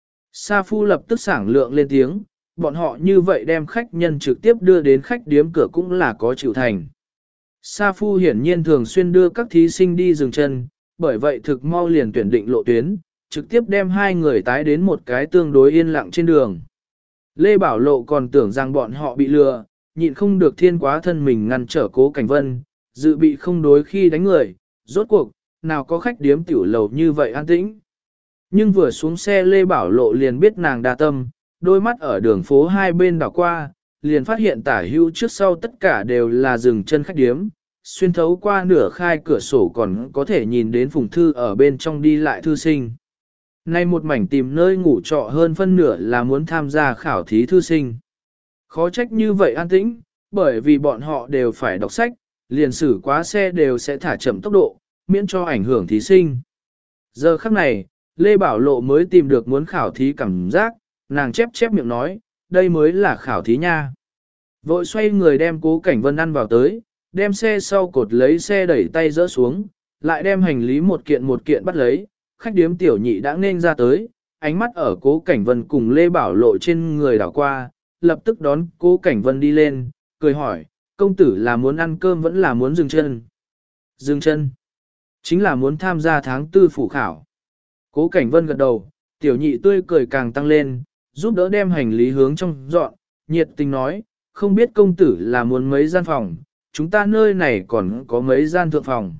Sa Phu lập tức sảng lượng lên tiếng, bọn họ như vậy đem khách nhân trực tiếp đưa đến khách điếm cửa cũng là có chịu thành. Sa Phu hiển nhiên thường xuyên đưa các thí sinh đi dừng chân, bởi vậy thực mau liền tuyển định lộ tuyến, trực tiếp đem hai người tái đến một cái tương đối yên lặng trên đường. Lê Bảo Lộ còn tưởng rằng bọn họ bị lừa, nhịn không được thiên quá thân mình ngăn trở Cố Cảnh Vân, dự bị không đối khi đánh người, rốt cuộc, nào có khách điếm tiểu lầu như vậy an tĩnh. Nhưng vừa xuống xe Lê Bảo Lộ liền biết nàng đa tâm, đôi mắt ở đường phố hai bên đảo qua, liền phát hiện tả hữu trước sau tất cả đều là dừng chân khách điếm, xuyên thấu qua nửa khai cửa sổ còn có thể nhìn đến phùng thư ở bên trong đi lại thư sinh. Nay một mảnh tìm nơi ngủ trọ hơn phân nửa là muốn tham gia khảo thí thư sinh. Khó trách như vậy an tĩnh, bởi vì bọn họ đều phải đọc sách, liền xử quá xe đều sẽ thả chậm tốc độ, miễn cho ảnh hưởng thí sinh. Giờ khắc này, Lê Bảo Lộ mới tìm được muốn khảo thí cảm giác, nàng chép chép miệng nói, đây mới là khảo thí nha. Vội xoay người đem Cố Cảnh Vân ăn vào tới, đem xe sau cột lấy xe đẩy tay dỡ xuống, lại đem hành lý một kiện bắt lấy, khách điếm tiểu nhị đã nên ra tới, ánh mắt ở Cố Cảnh Vân cùng Lê Bảo Lộ trên người đảo qua, lập tức đón Cố Cảnh Vân đi lên, cười hỏi, công tử là muốn ăn cơm vẫn là muốn dừng chân? Dừng chân, chính là muốn tham gia tháng tư phủ khảo. Cố Cảnh Vân gật đầu, tiểu nhị tươi cười càng tăng lên, giúp đỡ đem hành lý hướng trong dọn, nhiệt tình nói, không biết công tử là muốn mấy gian phòng, chúng ta nơi này còn có mấy gian thượng phòng.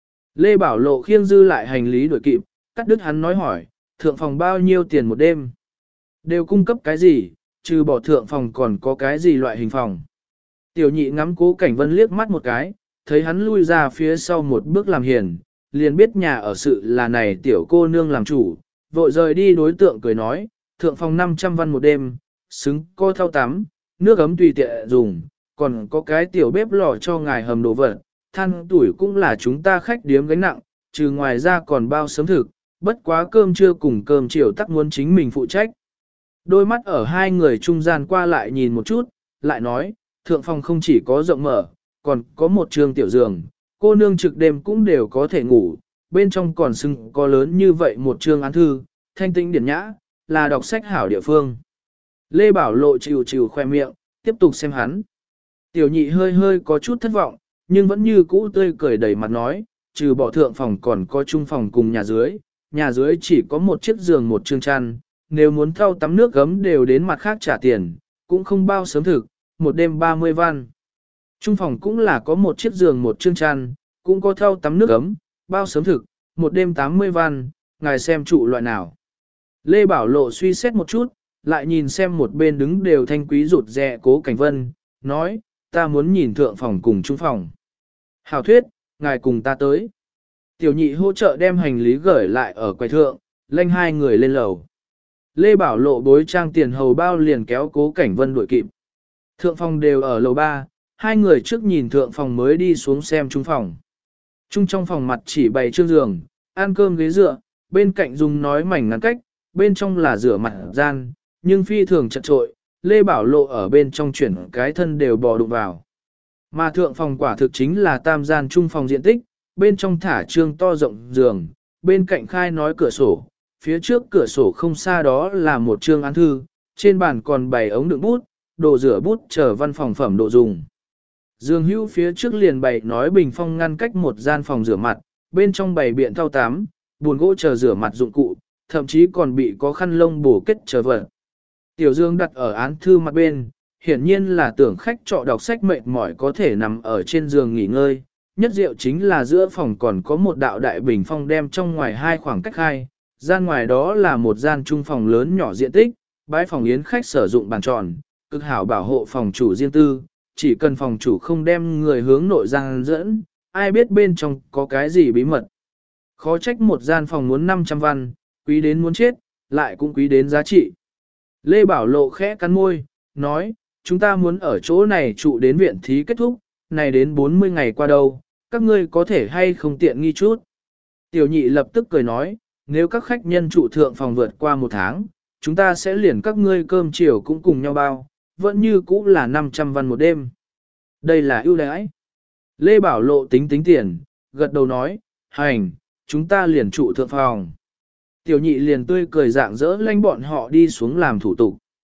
Lê Bảo Lộ khiêng dư lại hành lý đuổi kịp, cắt đứt hắn nói hỏi, thượng phòng bao nhiêu tiền một đêm? Đều cung cấp cái gì, trừ bỏ thượng phòng còn có cái gì loại hình phòng? Tiểu nhị ngắm Cố Cảnh Vân liếc mắt một cái, thấy hắn lui ra phía sau một bước làm hiền, liền biết nhà ở sự là này tiểu cô nương làm chủ, vội rời đi đối tượng cười nói, thượng phòng 500 văn một đêm, xứng co thao tắm, nước ấm tùy tiện dùng, còn có cái tiểu bếp lò cho ngài hầm đồ vật, than tuổi cũng là chúng ta khách điếm gánh nặng, trừ ngoài ra còn bao sớm thực, bất quá cơm trưa cùng cơm chiều tắc muốn chính mình phụ trách. Đôi mắt ở hai người trung gian qua lại nhìn một chút, lại nói, thượng phòng không chỉ có rộng mở, còn có một trường tiểu giường, cô nương trực đêm cũng đều có thể ngủ, bên trong còn xưng có lớn như vậy một trường án thư, thanh tĩnh điển nhã, là đọc sách hảo địa phương. Lê Bảo Lộ chịu chịu khoe miệng, tiếp tục xem hắn. Tiểu nhị hơi hơi có chút thất vọng, nhưng vẫn như cũ tươi cười đầy mặt nói, trừ bỏ thượng phòng còn có trung phòng cùng nhà dưới chỉ có một chiếc giường một chương chăn, nếu muốn thau tắm nước gấm đều đến mặt khác trả tiền, cũng không bao sớm thực, một đêm 30 văn. Trung phòng cũng là có một chiếc giường một chương chăn, cũng có thau tắm nước gấm, bao sớm thực, một đêm 80 văn, ngài xem trụ loại nào. Lê Bảo Lộ suy xét một chút, lại nhìn xem một bên đứng đều thanh quý rụt rè Cố Cảnh Vân, nói, ta muốn nhìn thượng phòng cùng trung phòng. Hảo thuyết, ngài cùng ta tới. Tiểu nhị hỗ trợ đem hành lý gửi lại ở quầy thượng, lênh hai người lên lầu. Lê Bảo Lộ bối trang tiền hầu bao liền kéo Cố Cảnh Vân đuổi kịp. Thượng phòng đều ở lầu 3, hai người trước nhìn thượng phòng mới đi xuống xem trung phòng. Trung trong phòng mặt chỉ bày trương giường, ăn cơm ghế dựa, bên cạnh dùng nói mảnh ngắn cách, bên trong là rửa mặt gian, nhưng phi thường chật trội, Lê Bảo Lộ ở bên trong chuyển cái thân đều bò đụng vào. Mà thượng phòng quả thực chính là tam gian trung phòng diện tích, bên trong thả trương to rộng giường, bên cạnh khai nói cửa sổ, phía trước cửa sổ không xa đó là một trương án thư, trên bàn còn bày ống đựng bút, đồ rửa bút chờ văn phòng phẩm độ dùng. Giường hữu phía trước liền bày nói bình phong ngăn cách một gian phòng rửa mặt, bên trong bày biện thau tám, buồn gỗ chờ rửa mặt dụng cụ, thậm chí còn bị có khăn lông bổ kết chờ vật. Tiểu dương đặt ở án thư mặt bên, hiển nhiên là tưởng khách trọ đọc sách mệt mỏi có thể nằm ở trên giường nghỉ ngơi. Nhất diệu chính là giữa phòng còn có một đạo đại bình phong đem trong ngoài hai khoảng cách hai, gian ngoài đó là một gian trung phòng lớn nhỏ diện tích, bãi phòng yến khách sử dụng bàn tròn, cực hảo bảo hộ phòng chủ riêng tư, chỉ cần phòng chủ không đem người hướng nội gian dẫn, ai biết bên trong có cái gì bí mật. Khó trách một gian phòng muốn 500 văn, quý đến muốn chết, lại cũng quý đến giá trị. Lê Bảo Lộ khẽ cắn môi, nói, chúng ta muốn ở chỗ này trụ đến viện thí kết thúc, này đến 40 ngày qua đâu, các ngươi có thể hay không tiện nghi chút. Tiểu nhị lập tức cười nói, nếu các khách nhân trụ thượng phòng vượt qua một tháng, chúng ta sẽ liền các ngươi cơm chiều cũng cùng nhau bao, vẫn như cũ là 500 văn một đêm. Đây là ưu đãi. Lê Bảo Lộ tính tiền, gật đầu nói, hành, chúng ta liền trụ thượng phòng. Tiểu nhị liền tươi cười dạng dỡ lanh bọn họ đi xuống làm thủ tục.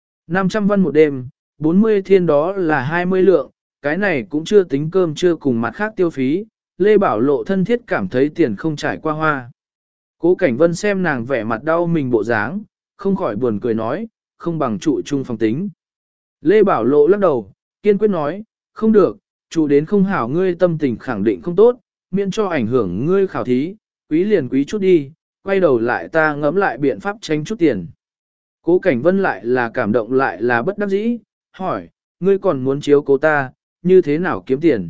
500 văn một đêm, 40 thiên đó là 20 lượng, cái này cũng chưa tính cơm chưa cùng mặt khác tiêu phí, Lê Bảo Lộ thân thiết cảm thấy tiền không trải qua hoa. Cố Cảnh Vân xem nàng vẻ mặt đau mình bộ dáng, không khỏi buồn cười nói, không bằng trụ chung phòng tính. Lê Bảo Lộ lắc đầu, kiên quyết nói, không được, trụ đến không hảo ngươi tâm tình khẳng định không tốt, miễn cho ảnh hưởng ngươi khảo thí, quý liền quý chút đi, quay đầu lại ta ngẫm lại biện pháp tranh chút tiền. Cố Cảnh Vân lại là cảm động lại là bất đắc dĩ, hỏi, ngươi còn muốn chiếu cố ta, như thế nào kiếm tiền?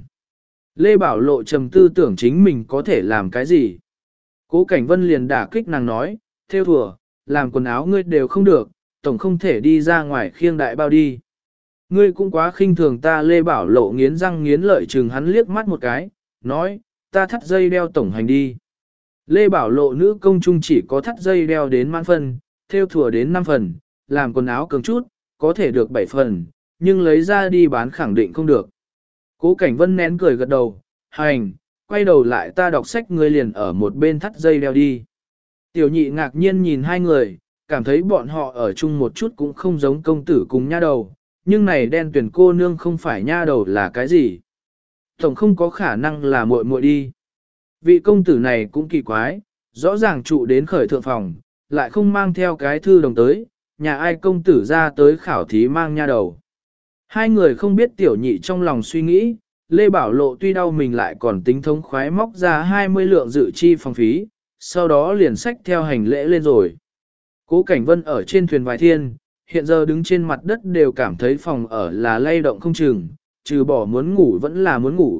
Lê Bảo Lộ trầm tư tưởng chính mình có thể làm cái gì? Cố Cảnh Vân liền đả kích nàng nói, theo thùa, làm quần áo ngươi đều không được, tổng không thể đi ra ngoài khiêng đại bao đi. Ngươi cũng quá khinh thường ta. Lê Bảo Lộ nghiến răng nghiến lợi chừng hắn liếc mắt một cái, nói, ta thắt dây đeo tổng hành đi. Lê Bảo Lộ nữ công trung chỉ có thắt dây đeo đến mãn phần, theo thùa đến 5 phần, làm quần áo cường chút, có thể được 7 phần, nhưng lấy ra đi bán khẳng định không được. Cố Cảnh Vân nén cười gật đầu, hành, quay đầu lại ta đọc sách ngươi liền ở một bên thắt dây đeo đi. Tiểu nhị ngạc nhiên nhìn hai người, cảm thấy bọn họ ở chung một chút cũng không giống công tử cùng nha đầu, nhưng này đen tuyển cô nương không phải nha đầu là cái gì. Tổng không có khả năng là muội muội đi. Vị công tử này cũng kỳ quái, rõ ràng trụ đến khởi thượng phòng, lại không mang theo cái thư đồng tới, nhà ai công tử ra tới khảo thí mang nha đầu. Hai người không biết tiểu nhị trong lòng suy nghĩ, Lê Bảo Lộ tuy đau mình lại còn tính thống khoái móc ra 20 lượng dự chi phòng phí, sau đó liền xách theo hành lễ lên rồi. Cố Cảnh Vân ở trên thuyền vài thiên, hiện giờ đứng trên mặt đất đều cảm thấy phòng ở là lay động không chừng, trừ bỏ muốn ngủ vẫn là muốn ngủ.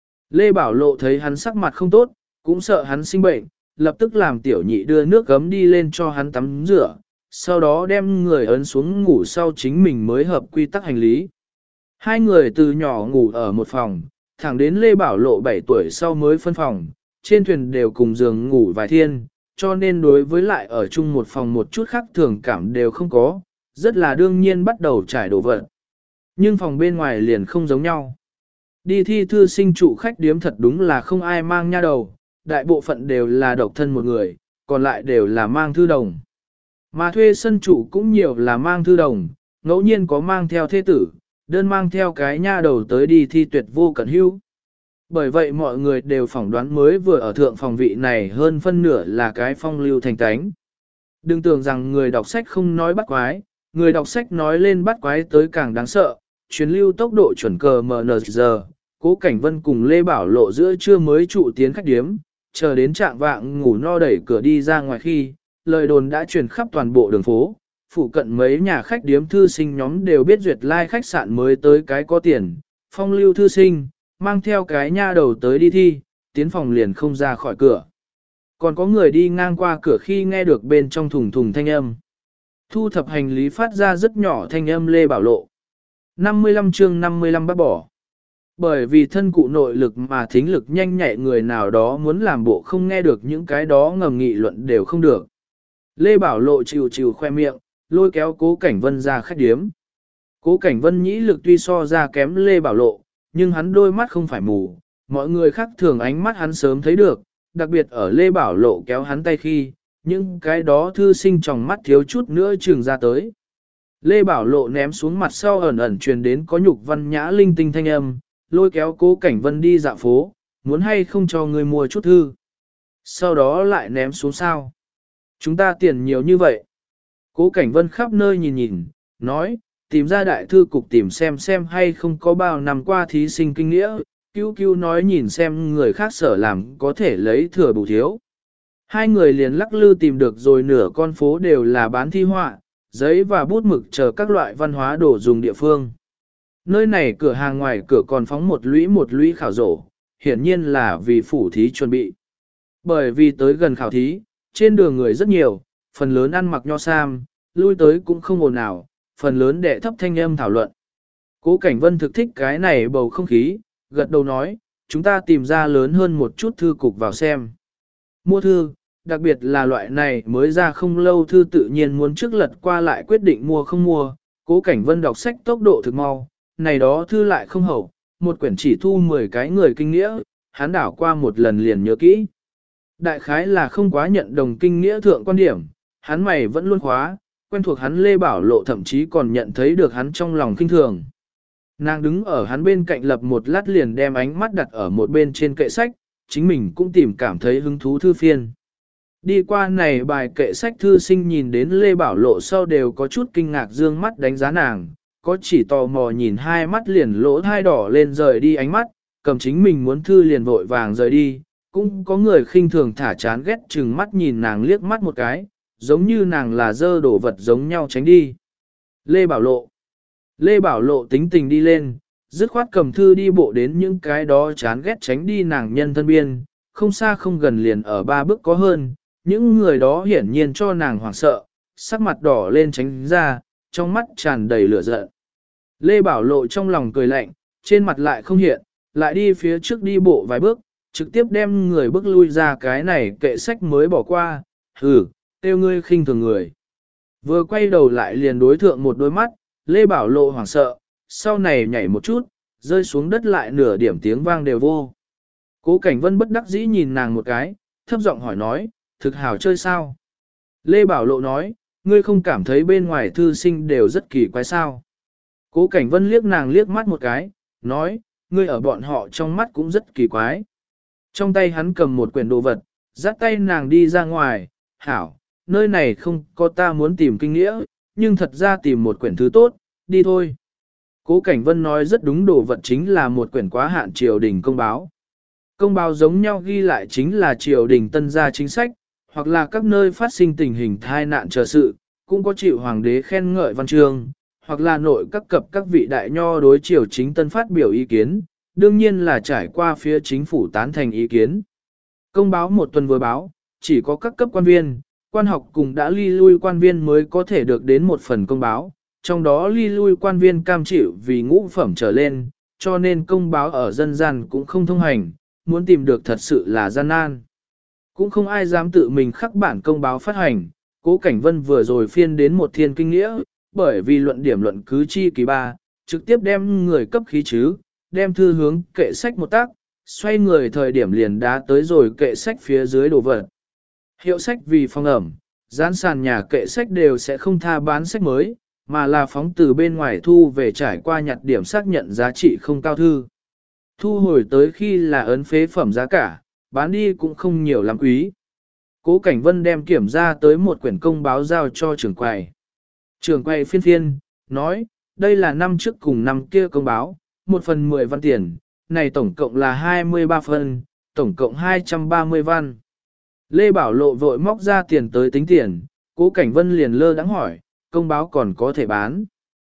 Lê Bảo Lộ thấy hắn sắc mặt không tốt, cũng sợ hắn sinh bệnh, lập tức làm tiểu nhị đưa nước gấm đi lên cho hắn tắm rửa, sau đó đem người ấn xuống ngủ sau chính mình mới hợp quy tắc hành lý. Hai người từ nhỏ ngủ ở một phòng, thẳng đến Lê Bảo Lộ 7 tuổi sau mới phân phòng, trên thuyền đều cùng giường ngủ vài thiên, cho nên đối với lại ở chung một phòng một chút khác thường cảm đều không có, rất là đương nhiên bắt đầu trải đồ vật. Nhưng phòng bên ngoài liền không giống nhau. Đi thi thư sinh trụ khách điếm thật đúng là không ai mang nha đầu, đại bộ phận đều là độc thân một người, còn lại đều là mang thư đồng. Mà thuê sân trụ cũng nhiều là mang thư đồng, ngẫu nhiên có mang theo thế tử, đơn mang theo cái nha đầu tới đi thi tuyệt vô cẩn hữu. Bởi vậy mọi người đều phỏng đoán mới vừa ở thượng phòng vị này hơn phân nửa là cái phong lưu thành tánh. Đừng tưởng rằng người đọc sách không nói bắt quái, người đọc sách nói lên bắt quái tới càng đáng sợ, chuyến lưu tốc độ chuẩn cờ MNZ, Cố Cảnh Vân cùng Lê Bảo Lộ giữa trưa mới trụ tiến khách điếm, chờ đến trạng vạng ngủ no đẩy cửa đi ra ngoài khi, lời đồn đã truyền khắp toàn bộ đường phố, phụ cận mấy nhà khách điếm thư sinh nhóm đều biết duyệt lai khách sạn mới tới cái có tiền, phong lưu thư sinh, mang theo cái nha đầu tới đi thi, tiến phòng liền không ra khỏi cửa. Còn có người đi ngang qua cửa khi nghe được bên trong thùng thùng thanh âm. Thu thập hành lý phát ra rất nhỏ thanh âm Lê Bảo Lộ. 55 chương 55 bác bỏ. Bởi vì thân cụ nội lực mà thính lực nhanh nhạy người nào đó muốn làm bộ không nghe được những cái đó ngầm nghị luận đều không được. Lê Bảo Lộ chịu chịu khoe miệng, lôi kéo Cố Cảnh Vân ra khách điếm. Cố Cảnh Vân nhĩ lực tuy so ra kém Lê Bảo Lộ, nhưng hắn đôi mắt không phải mù, mọi người khác thường ánh mắt hắn sớm thấy được, đặc biệt ở Lê Bảo Lộ kéo hắn tay khi, những cái đó thư sinh trong mắt thiếu chút nữa trừng ra tới. Lê Bảo Lộ ném xuống mặt sau ẩn ẩn truyền đến có nhục văn nhã linh tinh thanh âm, lôi kéo Cố Cảnh Vân đi dạo phố, muốn hay không cho người mua chút thư. Sau đó lại ném xuống sao. Chúng ta tiền nhiều như vậy. Cố Cảnh Vân khắp nơi nhìn nhìn, nói, tìm ra đại thư cục tìm xem hay không có bao năm qua thí sinh kinh nghĩa, cứu nói nhìn xem người khác sở làm có thể lấy thừa bù thiếu. Hai người liền lắc lư tìm được rồi nửa con phố đều là bán thi họa, giấy và bút mực chờ các loại văn hóa đồ dùng địa phương. Nơi này cửa hàng ngoài cửa còn phóng một lũy khảo rổ, hiển nhiên là vì phủ thí chuẩn bị. Bởi vì tới gần khảo thí, trên đường người rất nhiều, phần lớn ăn mặc nho sam, lui tới cũng không ồn ào, phần lớn đệ thấp thanh âm thảo luận. Cố Cảnh Vân thực thích cái này bầu không khí, gật đầu nói, chúng ta tìm ra lớn hơn một chút thư cục vào xem. Mua thư, đặc biệt là loại này mới ra không lâu thư tự nhiên muốn trước lật qua lại quyết định mua không mua. Cố Cảnh Vân đọc sách tốc độ thực mau, này đó thư lại không hậu, một quyển chỉ thu 10 cái người kinh nghĩa, hắn đảo qua một lần liền nhớ kỹ. Đại khái là không quá nhận đồng kinh nghĩa thượng quan điểm, hắn mày vẫn luôn khóa, quen thuộc hắn Lê Bảo Lộ thậm chí còn nhận thấy được hắn trong lòng kinh thường. Nàng đứng ở hắn bên cạnh lập một lát liền đem ánh mắt đặt ở một bên trên kệ sách, chính mình cũng tìm cảm thấy hứng thú thư phiên. Đi qua này bài kệ sách thư sinh nhìn đến Lê Bảo Lộ sau đều có chút kinh ngạc dương mắt đánh giá nàng, có chỉ tò mò nhìn hai mắt liền lỗ thai đỏ lên rời đi ánh mắt, cầm chính mình muốn thư liền vội vàng rời đi, cũng có người khinh thường thả chán ghét chừng mắt nhìn nàng liếc mắt một cái, giống như nàng là dơ đổ vật giống nhau tránh đi. Lê Bảo Lộ tính tình đi lên, dứt khoát cầm thư đi bộ đến những cái đó chán ghét tránh đi nàng nhân thân biên, không xa không gần liền ở 3 bước có hơn, những người đó hiển nhiên cho nàng hoảng sợ, sắc mặt đỏ lên tránh ra, trong mắt tràn đầy lửa giận. Lê Bảo Lộ trong lòng cười lạnh, trên mặt lại không hiện, lại đi phía trước đi bộ vài bước, trực tiếp đem người bước lui ra cái này kệ sách mới bỏ qua, tiêu ngươi khinh thường người. Vừa quay đầu lại liền đối thượng một đôi mắt, Lê Bảo Lộ hoảng sợ, sau này nhảy một chút, rơi xuống đất lại nửa điểm tiếng vang đều vô. Cố Cảnh Vân bất đắc dĩ nhìn nàng một cái, thấp giọng hỏi nói, thực hảo chơi sao? Lê Bảo Lộ nói, ngươi không cảm thấy bên ngoài thư sinh đều rất kỳ quái sao? Cố Cảnh Vân liếc nàng liếc mắt một cái, nói, ngươi ở bọn họ trong mắt cũng rất kỳ quái. Trong tay hắn cầm một quyển đồ vật, dắt tay nàng đi ra ngoài, hảo, nơi này không có ta muốn tìm kinh nghĩa, nhưng thật ra tìm một quyển thứ tốt, đi thôi. Cố Cảnh Vân nói rất đúng, đồ vật chính là một quyển quá hạn triều đình công báo. Công báo giống nhau ghi lại chính là triều đình tân gia chính sách, hoặc là các nơi phát sinh tình hình tai nạn chờ sự, cũng có chịu hoàng đế khen ngợi văn chương, hoặc là nội các cập các vị đại nho đối triều chính tân phát biểu ý kiến, đương nhiên là trải qua phía chính phủ tán thành ý kiến. Công báo một tuần vừa báo, chỉ có các cấp quan viên, quan học cùng đã ly lui quan viên mới có thể được đến một phần công báo, trong đó ly lui quan viên cam chịu vì ngũ phẩm trở lên, cho nên công báo ở dân gian cũng không thông hành, muốn tìm được thật sự là gian nan. Cũng không ai dám tự mình khắc bản công báo phát hành, Cố Cảnh Vân vừa rồi phiên đến một thiên kinh nghĩa, bởi vì luận điểm luận cứ chi kỳ ba, trực tiếp đem người cấp khí chứ, đem thư hướng kệ sách một tác, xoay người thời điểm liền đá tới rồi kệ sách phía dưới đồ vật. Hiệu sách vì phòng ẩm, gián sàn nhà kệ sách đều sẽ không tha bán sách mới, mà là phóng từ bên ngoài thu về trải qua nhặt điểm xác nhận giá trị không cao thư. Thu hồi tới khi là ấn phế phẩm giá cả, bán đi cũng không nhiều lắm quý. Cố Cảnh Vân đem kiểm ra tới một quyển công báo giao cho trưởng quầy. Trưởng quầy phiên phiên, nói, đây là năm trước cùng năm kia công báo, một phần 10 văn tiền, này tổng cộng là 23 phần, tổng cộng 230 văn. Lê Bảo Lộ vội móc ra tiền tới tính tiền, Cố Cảnh Vân liền lơ đãng hỏi, công báo còn có thể bán.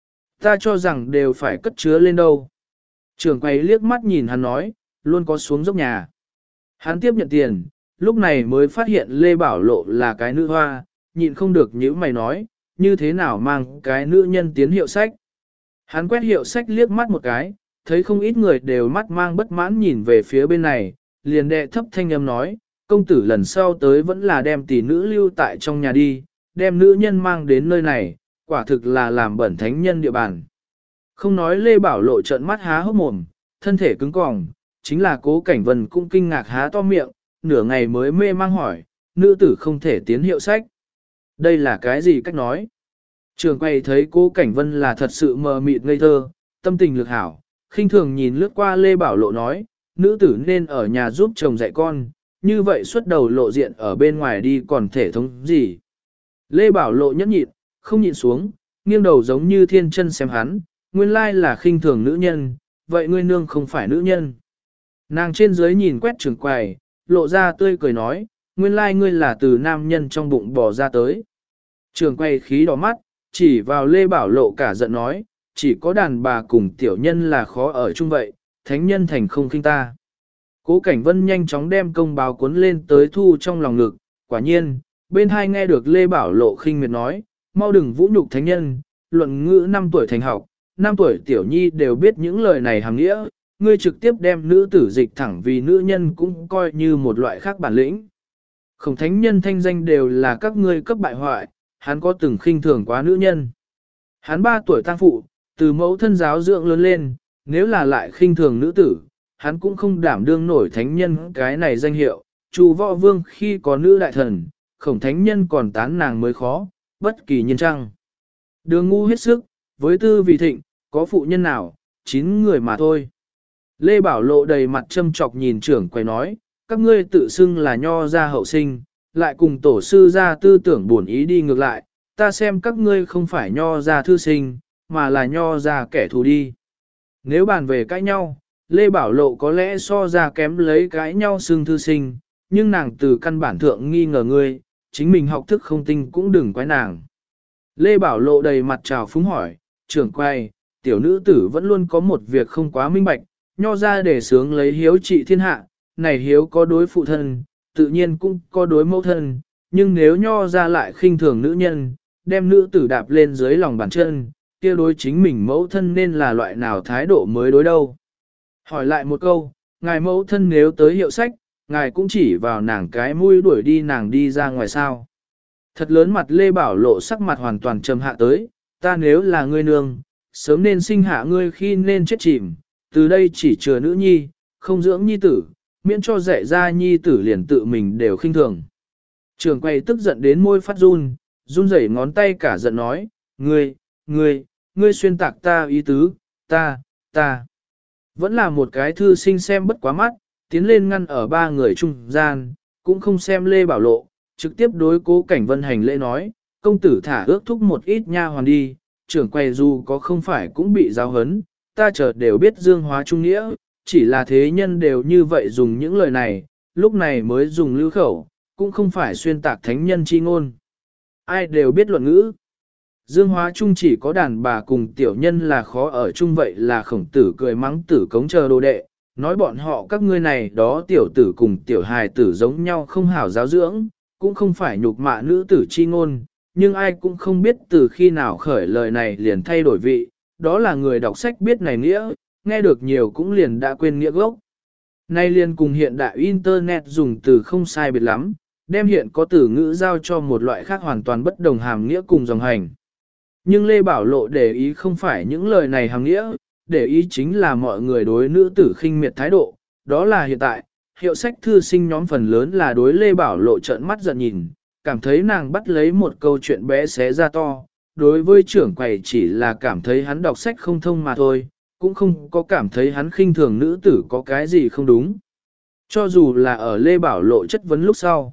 Ta cho rằng đều phải cất chứa lên đâu. Trưởng quầy liếc mắt nhìn hắn nói, luôn có xuống dốc nhà. Hắn tiếp nhận tiền, lúc này mới phát hiện Lê Bảo Lộ là cái nữ hoa, nhịn không được nhíu mày nói, như thế nào mang cái nữ nhân tiến hiệu sách. Hắn quét hiệu sách liếc mắt một cái, thấy không ít người đều mắt mang bất mãn nhìn về phía bên này, liền đệ thấp thanh âm nói, công tử lần sau tới vẫn là đem tỷ nữ lưu tại trong nhà đi, đem nữ nhân mang đến nơi này, quả thực là làm bẩn thánh nhân địa bàn. Không nói Lê Bảo Lộ trợn mắt há hốc mồm, thân thể cứng cỏng, chính là Cố Cảnh Vân cũng kinh ngạc há to miệng, nửa ngày mới mê mang hỏi, nữ tử không thể tiến hiệu sách. Đây là cái gì cách nói? Trường quay thấy Cố Cảnh Vân là thật sự mờ mịt ngây thơ, tâm tình lực hảo, khinh thường nhìn lướt qua Lê Bảo Lộ nói, nữ tử nên ở nhà giúp chồng dạy con, như vậy xuất đầu lộ diện ở bên ngoài đi còn thể thống gì. Lê Bảo Lộ nhẫn nhịn, không nhịn xuống, nghiêng đầu giống như thiên chân xem hắn, nguyên lai là khinh thường nữ nhân, vậy ngươi nương không phải nữ nhân. Nàng trên dưới nhìn quét trường quầy, lộ ra tươi cười nói, nguyên lai ngươi là từ nam nhân trong bụng bò ra tới. Trường quầy khí đỏ mắt, chỉ vào Lê Bảo Lộ cả giận nói, chỉ có đàn bà cùng tiểu nhân là khó ở chung vậy, thánh nhân thành không khinh ta. Cố Cảnh Vân nhanh chóng đem công báo cuốn lên tới thu trong lòng ngực, quả nhiên, bên hai nghe được Lê Bảo Lộ khinh miệt nói, mau đừng vũ nhục thánh nhân, luận ngữ 5 tuổi thành học, 5 tuổi tiểu nhi đều biết những lời này hàng nghĩa, ngươi trực tiếp đem nữ tử dịch thẳng vì nữ nhân cũng coi như một loại khác bản lĩnh. Khổng thánh nhân thanh danh đều là các ngươi cấp bại hoại, hắn có từng khinh thường quá nữ nhân. Hắn 3 tuổi tang phụ, từ mẫu thân giáo dưỡng lớn lên, nếu là lại khinh thường nữ tử, hắn cũng không đảm đương nổi thánh nhân cái này danh hiệu. Chu Võ Vương khi có nữ đại thần, khổng thánh nhân còn tán nàng mới khó, bất kỳ nhân trăng. Đường ngu hết sức, với tư vì thịnh, có phụ nhân nào, 9 người mà thôi. Lê Bảo Lộ đầy mặt châm chọc nhìn trưởng quầy nói, các ngươi tự xưng là nho gia hậu sinh, lại cùng tổ sư gia tư tưởng buồn ý đi ngược lại, ta xem các ngươi không phải nho gia thư sinh, mà là nho gia kẻ thù đi. Nếu bàn về cãi nhau, Lê Bảo Lộ có lẽ so ra kém lấy cãi nhau xưng thư sinh, nhưng nàng từ căn bản thượng nghi ngờ ngươi, chính mình học thức không tinh cũng đừng quái nàng. Lê Bảo Lộ đầy mặt trào phúng hỏi, trưởng quay, tiểu nữ tử vẫn luôn có một việc không quá minh bạch, nho ra để sướng lấy hiếu trị thiên hạ, này hiếu có đối phụ thân, tự nhiên cũng có đối mẫu thân, nhưng nếu nho ra lại khinh thường nữ nhân, đem nữ tử đạp lên dưới lòng bàn chân, kia đối chính mình mẫu thân nên là loại nào thái độ mới đối đâu. Hỏi lại một câu, ngài mẫu thân nếu tới hiệu sách, ngài cũng chỉ vào nàng cái mũi đuổi đi nàng đi ra ngoài sao. Thật lớn mặt Lê Bảo Lộ sắc mặt hoàn toàn trầm hạ tới, ta nếu là ngươi nương, sớm nên sinh hạ ngươi khi nên chết chìm, từ đây chỉ chừa nữ nhi, không dưỡng nhi tử, miễn cho dạy ra nhi tử liền tự mình đều khinh thường. Trường quay tức giận đến môi phát run, run rẩy ngón tay cả giận nói, ngươi xuyên tạc ta ý tứ, ta. Vẫn là một cái thư sinh xem bất quá mắt, tiến lên ngăn ở 3 người trung gian, cũng không xem Lê Bảo Lộ, trực tiếp đối Cố Cảnh Vân hành lễ nói, công tử thả ước thúc một ít nha hoàn đi, trưởng quầy dù có không phải cũng bị giáo hấn, ta chợt đều biết dương hóa trung nghĩa, chỉ là thế nhân đều như vậy dùng những lời này, lúc này mới dùng lưu khẩu, cũng không phải xuyên tạc thánh nhân chi ngôn. Ai đều biết luận ngữ. Dương hóa chung chỉ có đàn bà cùng tiểu nhân là khó ở chung vậy là khổng tử cười mắng tử cống chờ đồ đệ, nói bọn họ các ngươi này đó tiểu tử cùng tiểu hài tử giống nhau không hảo giáo dưỡng, cũng không phải nhục mạ nữ tử chi ngôn, nhưng ai cũng không biết từ khi nào khởi lời này liền thay đổi vị, đó là người đọc sách biết này nghĩa, nghe được nhiều cũng liền đã quên nghĩa gốc. Nay liền cùng hiện đại Internet dùng từ không sai biệt lắm, đem hiện có từ ngữ giao cho một loại khác hoàn toàn bất đồng hàm nghĩa cùng dòng hành. Nhưng Lê Bảo Lộ để ý không phải những lời này hàm nghĩa, để ý chính là mọi người đối nữ tử khinh miệt thái độ, đó là hiện tại, hiệu sách thư sinh nhóm phần lớn là đối Lê Bảo Lộ trợn mắt giận nhìn, cảm thấy nàng bắt lấy một câu chuyện bé xé ra to, đối với trưởng quầy chỉ là cảm thấy hắn đọc sách không thông mà thôi, cũng không có cảm thấy hắn khinh thường nữ tử có cái gì không đúng. Cho dù là ở Lê Bảo Lộ chất vấn lúc sau.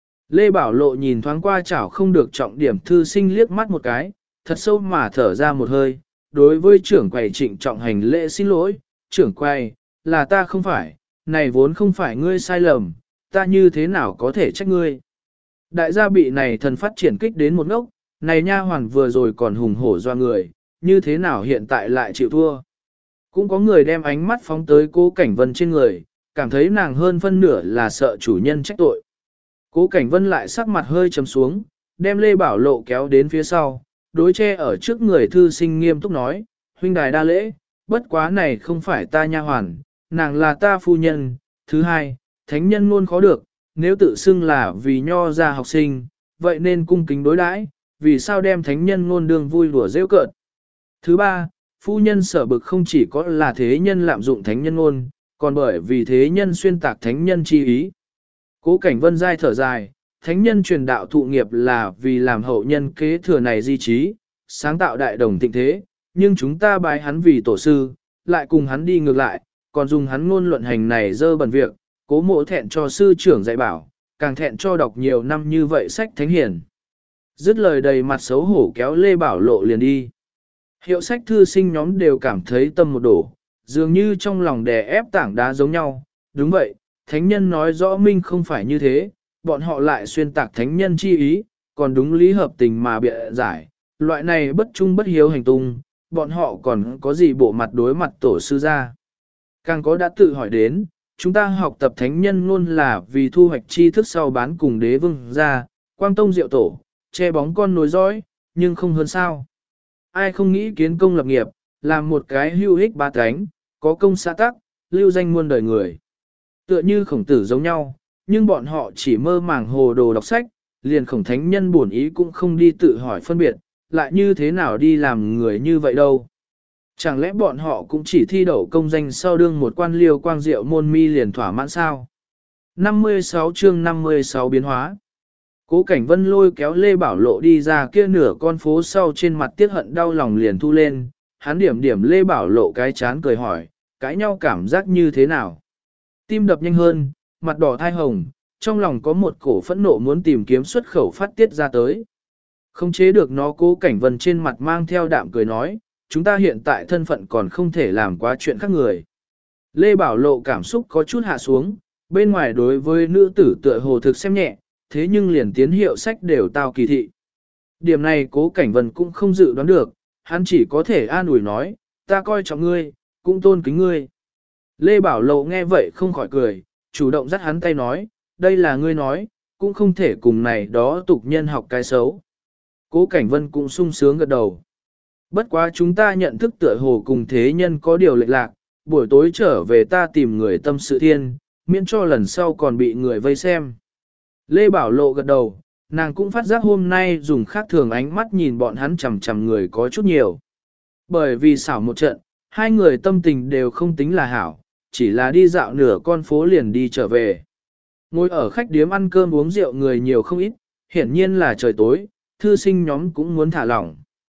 Lê Bảo Lộ nhìn thoáng qua chảo không được trọng điểm thư sinh liếc mắt một cái, thật sâu mà thở ra một hơi, đối với trưởng quầy trịnh trọng hành lễ xin lỗi, trưởng quầy, là ta không phải, này vốn không phải ngươi sai lầm, ta như thế nào có thể trách ngươi. Đại gia bị này thần phát triển kích đến một ngốc, này nha hoàn vừa rồi còn hùng hổ doa người, như thế nào hiện tại lại chịu thua. Cũng có người đem ánh mắt phóng tới Cố Cảnh Vân trên người, cảm thấy nàng hơn phân nửa là sợ chủ nhân trách tội. Cố Cảnh Vân lại sắc mặt hơi trầm xuống, đem Lê Bảo Lộ kéo đến phía sau, đối che ở trước người thư sinh nghiêm túc nói, huynh đài đa lễ, bất quá này không phải ta nha hoàn, nàng là ta phu nhân. Thứ hai, thánh nhân luôn khó được, nếu tự xưng là vì nho ra học sinh, vậy nên cung kính đối đãi, vì sao đem thánh nhân ngôn đương vui đùa rêu cợt. Thứ ba, phu nhân sở bực không chỉ có là thế nhân lạm dụng thánh nhân ngôn, còn bởi vì thế nhân xuyên tạc thánh nhân chi ý. Cố Cảnh Vân dai thở dài, thánh nhân truyền đạo thụ nghiệp là vì làm hậu nhân kế thừa này di trí, sáng tạo đại đồng thịnh thế, nhưng chúng ta bái hắn vì tổ sư, lại cùng hắn đi ngược lại, còn dùng hắn ngôn luận hành này dơ bẩn việc, Cố mộ thẹn cho sư trưởng dạy bảo, càng thẹn cho đọc nhiều năm như vậy sách thánh hiền. Dứt lời đầy mặt xấu hổ kéo Lê Bảo Lộ liền đi. Hiệu sách thư sinh nhóm đều cảm thấy tâm một đổ, dường như trong lòng đè ép tảng đá giống nhau. Đúng vậy, thánh nhân nói rõ minh không phải như thế, bọn họ lại xuyên tạc thánh nhân chi ý, còn đúng lý hợp tình mà bịa giải. Loại này bất trung bất hiếu hành tung, bọn họ còn có gì bộ mặt đối mặt tổ sư ra. Càng có đã tự hỏi đến, chúng ta học tập thánh nhân luôn là vì thu hoạch tri thức sau bán cùng đế vương ra, quang tông diệu tổ, che bóng con nối dõi, nhưng không hơn sao. Ai không nghĩ kiến công lập nghiệp, làm một cái hữu ích ba cánh, có công xã tắc, lưu danh muôn đời người. Tựa như Khổng Tử giống nhau, nhưng bọn họ chỉ mơ màng hồ đồ đọc sách, liền Khổng Thánh Nhân bổn ý cũng không đi tự hỏi phân biệt, lại như thế nào đi làm người như vậy đâu. Chẳng lẽ bọn họ cũng chỉ thi đậu công danh sau đương một quan liêu quang diệu môn mi liền thỏa mãn sao? 56 chương 56 biến hóa. Cố Cảnh Vân lôi kéo Lê Bảo Lộ đi ra kia nửa con phố sau, trên mặt tiếc hận đau lòng liền thu lên, hắn điểm điểm Lê Bảo Lộ cái chán cười hỏi, cãi nhau cảm giác như thế nào? Tim đập nhanh hơn, mặt đỏ thai hồng, trong lòng có một cổ phẫn nộ muốn tìm kiếm xuất khẩu phát tiết ra tới. Không chế được nó, Cố Cảnh Vân trên mặt mang theo đạm cười nói, chúng ta hiện tại thân phận còn không thể làm quá chuyện khác người. Lê Bảo Lộ cảm xúc có chút hạ xuống, bên ngoài đối với nữ tử tựa hồ thực xem nhẹ, thế nhưng liền tiến hiệu sách đều tao kỳ thị. Điểm này Cố Cảnh Vân cũng không dự đoán được, hắn chỉ có thể an ủi nói, ta coi trọng ngươi, cũng tôn kính ngươi. Lê Bảo Lộ nghe vậy không khỏi cười, chủ động dắt hắn tay nói, đây là ngươi nói, cũng không thể cùng này đó tục nhân học cái xấu. Cố Cảnh Vân cũng sung sướng gật đầu. Bất quá chúng ta nhận thức tựa hồ cùng thế nhân có điều lệch lạc, buổi tối trở về ta tìm người tâm sự thiên, miễn cho lần sau còn bị người vây xem. Lê Bảo Lộ gật đầu, nàng cũng phát giác hôm nay dùng khác thường ánh mắt nhìn bọn hắn chằm chằm người có chút nhiều. Bởi vì xảo một trận, hai người tâm tình đều không tính là hảo, chỉ là đi dạo nửa con phố liền đi trở về. Ngồi ở khách điếm ăn cơm uống rượu người nhiều không ít, hiển nhiên là trời tối, thư sinh nhóm cũng muốn thả lỏng.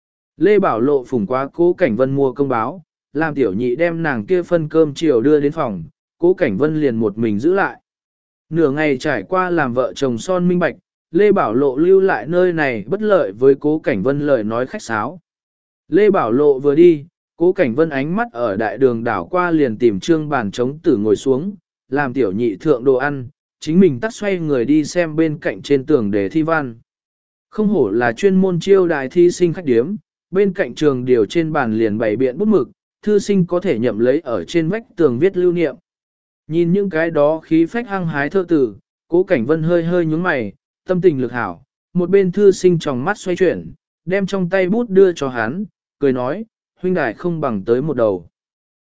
Lê Bảo Lộ phủng qua Cố Cảnh Vân mua công báo, làm tiểu nhị đem nàng kia phân cơm chiều đưa đến phòng, Cố Cảnh Vân liền một mình giữ lại. Nửa ngày trải qua làm vợ chồng son minh bạch, Lê Bảo Lộ lưu lại nơi này bất lợi với Cố Cảnh Vân lời nói khách sáo. Lê Bảo Lộ vừa đi, Cố Cảnh Vân ánh mắt ở đại đường đảo qua liền tìm trương bàn trống tử ngồi xuống, làm tiểu nhị thượng đồ ăn, chính mình tắt xoay người đi xem bên cạnh trên tường để thi văn. Không hổ là chuyên môn chiêu đại thi sinh khách điếm, bên cạnh trường điều trên bàn liền bày biện bút mực, thư sinh có thể nhậm lấy ở trên vách tường viết lưu niệm. Nhìn những cái đó khí phách hăng hái thơ tử, Cố Cảnh Vân hơi hơi nhúng mày, tâm tình lực hảo, một bên thư sinh tròng mắt xoay chuyển, đem trong tay bút đưa cho hắn, cười nói, huynh đài không bằng tới một đầu.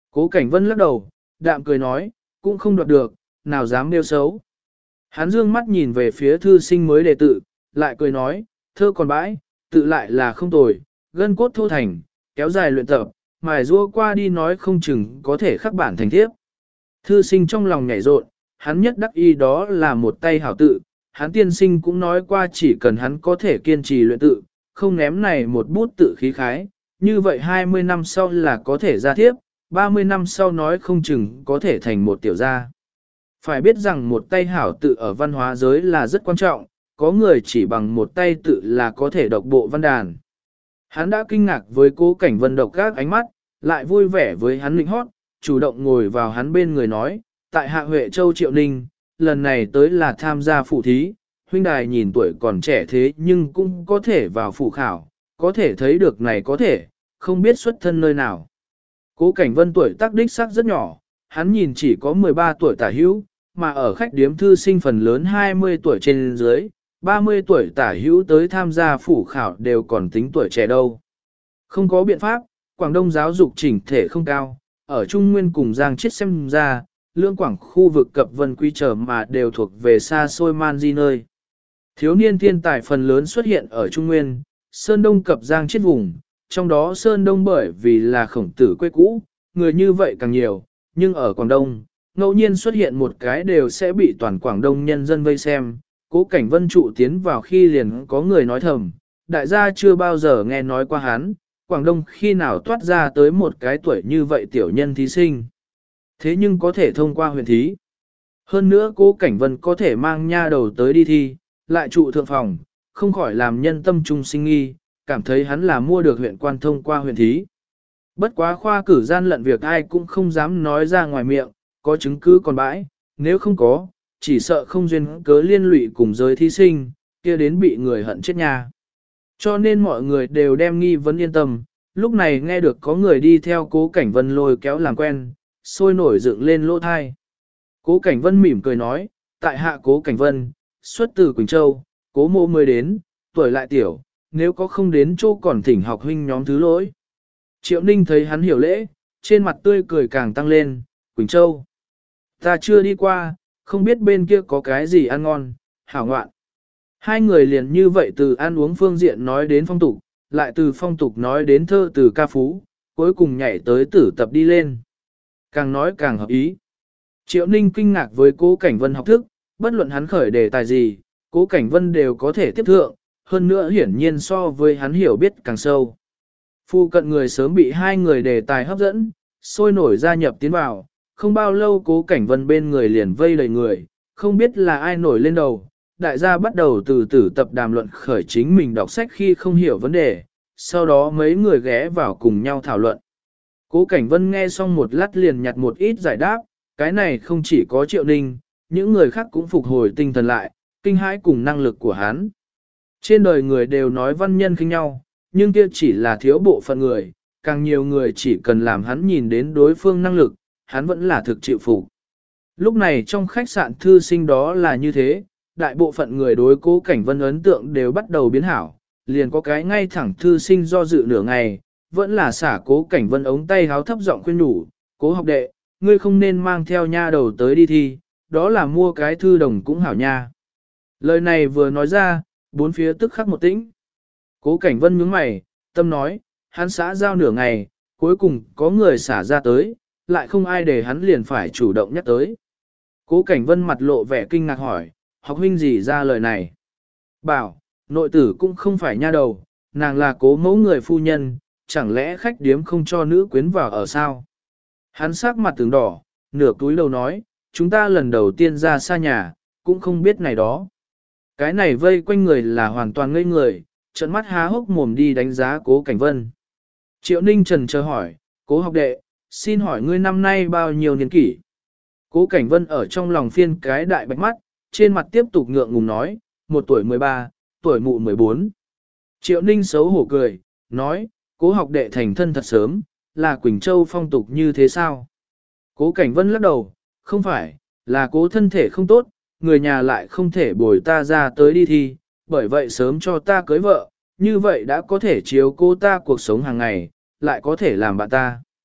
Cố Cảnh Vân lắc đầu, đạm cười nói, cũng không đoạt được, nào dám nêu xấu. Hắn dương mắt nhìn về phía thư sinh mới đề tự, lại cười nói, thơ còn bãi, tự lại là không tồi, gân cốt thô thành, kéo dài luyện tập, mài rua qua đi nói không chừng có thể khắc bản thành tiếp. Thư sinh trong lòng nhảy rộn, hắn nhất đắc y đó là một tay hảo tự, hắn tiên sinh cũng nói qua chỉ cần hắn có thể kiên trì luyện tự, không ném này một bút tự khí khái, như vậy 20 năm sau là có thể ra tiếp, 30 năm sau nói không chừng có thể thành một tiểu gia. Phải biết rằng một tay hảo tự ở văn hóa giới là rất quan trọng, có người chỉ bằng một tay tự là có thể độc bộ văn đàn. Hắn đã kinh ngạc với Cố Cảnh Vân độc các ánh mắt, lại vui vẻ với hắn lĩnh hót, chủ động ngồi vào hắn bên người nói, tại Hạ Huệ Châu Triệu Ninh, lần này tới là tham gia phụ thí, huynh đài nhìn tuổi còn trẻ thế nhưng cũng có thể vào phụ khảo, có thể thấy được này có thể, không biết xuất thân nơi nào. Cố Cảnh Vân tuổi tác đích xác rất nhỏ, hắn nhìn chỉ có 13 tuổi tả hữu, mà ở khách điếm thư sinh phần lớn 20 tuổi trên dưới, 30 tuổi tả hữu tới tham gia phủ khảo đều còn tính tuổi trẻ đâu. Không có biện pháp, Quảng Đông giáo dục chỉnh thể không cao, ở Trung Nguyên cùng Giang Chiết xem ra, lương quảng khu vực cập vân quy trở mà đều thuộc về xa xôi man di nơi. Thiếu niên thiên tài phần lớn xuất hiện ở Trung Nguyên, Sơn Đông cập Giang Chiết vùng, trong đó Sơn Đông bởi vì là khổng tử quê cũ, người như vậy càng nhiều, nhưng ở Quảng Đông, ngẫu nhiên xuất hiện một cái đều sẽ bị toàn Quảng Đông nhân dân vây xem. Cố Cảnh Vân trụ tiến vào khi liền có người nói thầm, đại gia chưa bao giờ nghe nói qua hắn, Quảng Đông khi nào toát ra tới một cái tuổi như vậy tiểu nhân thí sinh. Thế nhưng có thể thông qua huyện thí. Hơn nữa Cố Cảnh Vân có thể mang nha đầu tới đi thi, lại trụ thượng phòng, không khỏi làm nhân tâm trung sinh nghi, cảm thấy hắn là mua được huyện quan thông qua huyện thí. Bất quá khoa cử gian lận việc ai cũng không dám nói ra ngoài miệng, có chứng cứ còn bãi, nếu không có, chỉ sợ không duyên cớ liên lụy cùng giới thí sinh, kia đến bị người hận chết nha. Cho nên mọi người đều đem nghi vấn yên tâm, lúc này nghe được có người đi theo Cố Cảnh Vân lôi kéo làm quen, sôi nổi dựng lên lỗ thai. Cố Cảnh Vân mỉm cười nói, tại hạ Cố Cảnh Vân, xuất từ Quỳnh Châu, Cố mộ mới đến, tuổi lại tiểu, nếu có không đến chỗ còn thỉnh học huynh nhóm thứ lỗi. Triệu Ninh thấy hắn hiểu lễ, trên mặt tươi cười càng tăng lên, Quỳnh Châu. Ta chưa đi qua, không biết bên kia có cái gì ăn ngon, hảo ngoạn. Hai người liền như vậy từ ăn uống phương diện nói đến phong tục, lại từ phong tục nói đến thơ từ ca phú, cuối cùng nhảy tới tử tập đi lên. Càng nói càng hợp ý. Triệu Ninh kinh ngạc với Cố Cảnh Vân học thức, bất luận hắn khởi đề tài gì, Cố Cảnh Vân đều có thể tiếp thượng, hơn nữa hiển nhiên so với hắn hiểu biết càng sâu. Phu cận người sớm bị hai người đề tài hấp dẫn, sôi nổi gia nhập tiến vào, không bao lâu Cố Cảnh Vân bên người liền vây đầy người, không biết là ai nổi lên đầu, đại gia bắt đầu từ tử tập đàm luận khởi chính mình đọc sách khi không hiểu vấn đề, sau đó mấy người ghé vào cùng nhau thảo luận. Cố Cảnh Vân nghe xong một lát liền nhặt một ít giải đáp, cái này không chỉ có Triệu Ninh, những người khác cũng phục hồi tinh thần lại, kinh hãi cùng năng lực của hắn. Trên đời người đều nói văn nhân khinh nhau, nhưng kia chỉ là thiếu bộ phận người, càng nhiều người chỉ cần làm hắn nhìn đến đối phương năng lực, hắn vẫn là thực chịu phục. Lúc này trong khách sạn thư sinh đó là như thế, đại bộ phận người đối Cố Cảnh Vân ấn tượng đều bắt đầu biến hảo, liền có cái ngay thẳng thư sinh do dự nửa ngày, vẫn là xả Cố Cảnh Vân ống tay háo thấp giọng khuyên nhủ, Cố học đệ, ngươi không nên mang theo nha đầu tới đi thi, đó là mua cái thư đồng cũng hảo nha. Lời này vừa nói ra, bốn phía tức khắc một tĩnh. Cố Cảnh Vân nhướng mày, tâm nói, hắn xã giao nửa ngày, cuối cùng có người xả ra tới, lại không ai để hắn liền phải chủ động nhắc tới. Cố Cảnh Vân mặt lộ vẻ kinh ngạc hỏi, học huynh gì ra lời này? Bảo, nội tử cũng không phải nha đầu, nàng là Cố mẫu người phu nhân, chẳng lẽ khách điếm không cho nữ quyến vào ở sao? Hắn sắc mặt tướng đỏ, nửa túi đầu nói, chúng ta lần đầu tiên ra xa nhà, cũng không biết này đó. Cái này vây quanh người là hoàn toàn ngây người, trợn mắt há hốc mồm đi đánh giá Cố Cảnh Vân. Triệu Ninh trần chờ hỏi, Cố học đệ, xin hỏi ngươi năm nay bao nhiêu niên kỷ? Cố Cảnh Vân ở trong lòng phiên cái đại bạch mắt, trên mặt tiếp tục ngượng ngùng nói, 1 tuổi 13, tuổi mụ 14. Triệu Ninh xấu hổ cười, nói, Cố học đệ thành thân thật sớm, là Quỳnh Châu phong tục như thế sao? Cố Cảnh Vân lắc đầu, không phải, là Cố thân thể không tốt, người nhà lại không thể bồi ta ra tới đi thi, bởi vậy sớm cho ta cưới vợ, như vậy đã có thể chiếu cố ta cuộc sống hàng ngày, lại có thể làm bạn ta.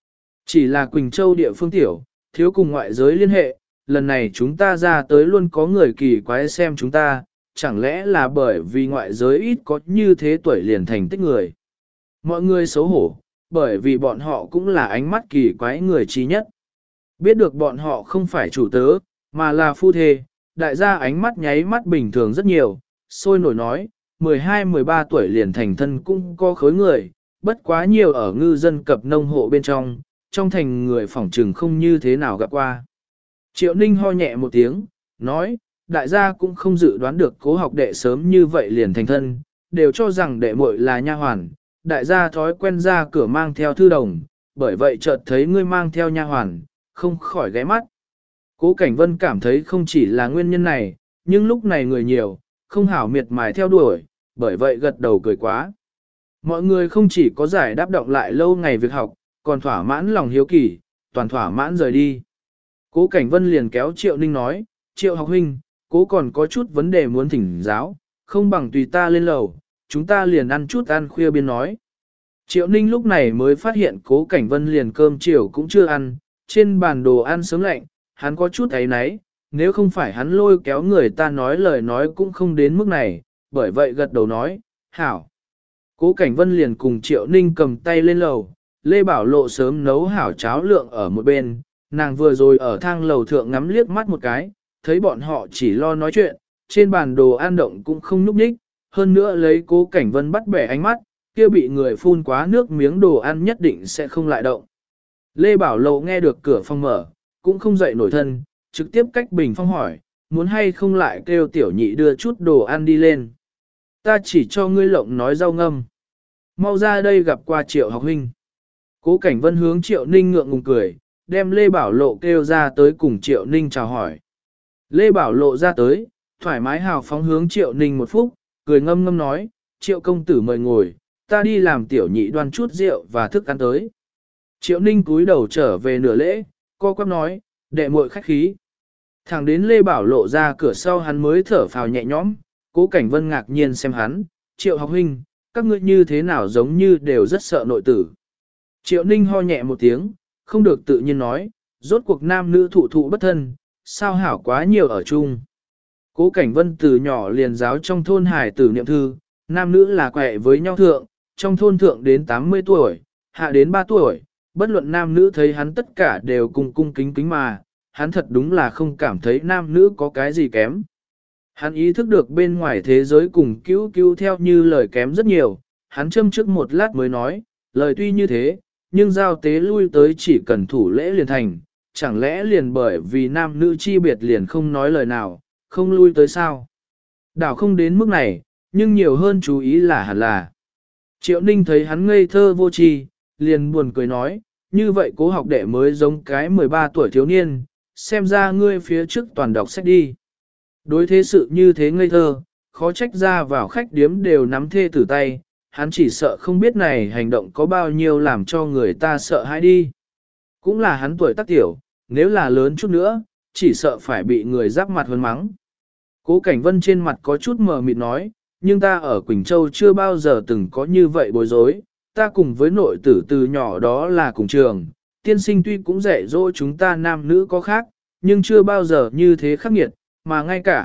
Chỉ là Quỳnh Châu địa phương tiểu, thiếu cùng ngoại giới liên hệ, lần này chúng ta ra tới luôn có người kỳ quái xem chúng ta, chẳng lẽ là bởi vì ngoại giới ít có như thế tuổi liền thành tích người. Mọi người xấu hổ, bởi vì bọn họ cũng là ánh mắt kỳ quái người trí nhất. Biết được bọn họ không phải chủ tớ, mà là phu thê, đại gia ánh mắt nháy mắt bình thường rất nhiều, sôi nổi nói, 12-13 tuổi liền thành thân cũng có khối người, bất quá nhiều ở ngư dân cập nông hộ bên trong thành người phỏng trừng không như thế nào gặp qua. Triệu Ninh ho nhẹ một tiếng, nói, đại gia cũng không dự đoán được Cố học đệ sớm như vậy liền thành thân, đều cho rằng đệ muội là nha hoàn, đại gia thói quen ra cửa mang theo thư đồng, bởi vậy chợt thấy ngươi mang theo nha hoàn, không khỏi ghé mắt. Cố Cảnh Vân cảm thấy không chỉ là nguyên nhân này, nhưng lúc này người nhiều, không hảo miệt mài theo đuổi, bởi vậy gật đầu cười quá. Mọi người không chỉ có giải đáp động lại lâu ngày việc học, còn thỏa mãn lòng hiếu kỳ, toàn thỏa mãn rời đi. Cố Cảnh Vân liền kéo Triệu Ninh nói, Triệu học huynh, cố còn có chút vấn đề muốn thỉnh giáo, không bằng tùy ta lên lầu, chúng ta liền ăn chút ăn khuya biên nói. Triệu Ninh lúc này mới phát hiện Cố Cảnh Vân liền cơm chiều cũng chưa ăn, trên bàn đồ ăn sớm lạnh, hắn có chút ấy náy, nếu không phải hắn lôi kéo người ta nói lời nói cũng không đến mức này, bởi vậy gật đầu nói, hảo. Cố Cảnh Vân liền cùng Triệu Ninh cầm tay lên lầu, Lê Bảo Lộ sớm nấu hảo cháo lượng ở một bên, nàng vừa rồi ở thang lầu thượng ngắm liếc mắt một cái, thấy bọn họ chỉ lo nói chuyện, trên bàn đồ ăn động cũng không nhúc nhích, hơn nữa lấy Cố Cảnh Vân bắt bẻ ánh mắt, kia bị người phun quá nước miếng đồ ăn nhất định sẽ không lại động. Lê Bảo Lộ nghe được cửa phòng mở, cũng không dậy nổi thân, trực tiếp cách bình phong hỏi, muốn hay không lại kêu tiểu nhị đưa chút đồ ăn đi lên. Ta chỉ cho ngươi lộng nói rau ngâm. Mau ra đây gặp qua Triệu học huynh. Cố Cảnh Vân hướng Triệu Ninh ngượng ngùng cười, đem Lê Bảo Lộ kêu ra tới cùng Triệu Ninh chào hỏi. Lê Bảo Lộ ra tới, thoải mái hào phóng hướng Triệu Ninh một phút, cười ngâm ngâm nói, Triệu công tử mời ngồi, ta đi làm tiểu nhị đoan chút rượu và thức ăn tới. Triệu Ninh cúi đầu trở về nửa lễ, co quắp nói, đệ muội khách khí. Thẳng đến Lê Bảo Lộ ra cửa sau hắn mới thở phào nhẹ nhõm, Cố Cảnh Vân ngạc nhiên xem hắn, Triệu học huynh, các ngươi như thế nào giống như đều rất sợ nội tử. Triệu Ninh ho nhẹ một tiếng, không được tự nhiên nói, rốt cuộc nam nữ thụ thụ bất thân, sao hảo quá nhiều ở chung. Cố Cảnh Vân từ nhỏ liền giáo trong thôn hải tử niệm thư, nam nữ là quẹ với nhau thượng, trong thôn thượng đến 80 tuổi, hạ đến 3 tuổi, bất luận nam nữ thấy hắn tất cả đều cung cung kính kính mà, hắn thật đúng là không cảm thấy nam nữ có cái gì kém. Hắn ý thức được bên ngoài thế giới cùng cứu cứu theo như lời kém rất nhiều, hắn châm trước một lát mới nói, lời tuy như thế, nhưng giao tế lui tới chỉ cần thủ lễ liền thành, chẳng lẽ liền bởi vì nam nữ chi biệt liền không nói lời nào, không lui tới sao? Đảo không đến mức này, nhưng nhiều hơn chú ý là hẳn là. Triệu Ninh thấy hắn ngây thơ vô tri, liền buồn cười nói, như vậy Cố học đệ mới giống cái 13 tuổi thiếu niên, xem ra ngươi phía trước toàn đọc sách đi. Đối thế sự như thế ngây thơ, khó trách ra vào khách điếm đều nắm thê tử tay, hắn chỉ sợ không biết này hành động có bao nhiêu làm cho người ta sợ hãi đi. Cũng là hắn tuổi tác tiểu, nếu là lớn chút nữa, chỉ sợ phải bị người giáp mặt hơn mắng. Cố Cảnh Vân trên mặt có chút mờ mịt nói, nhưng ta ở Quỳnh Châu chưa bao giờ từng có như vậy bối rối, ta cùng với nội tử từ nhỏ đó là cùng trường, tiên sinh tuy cũng dạy dỗ chúng ta nam nữ có khác, nhưng chưa bao giờ như thế khắc nghiệt, mà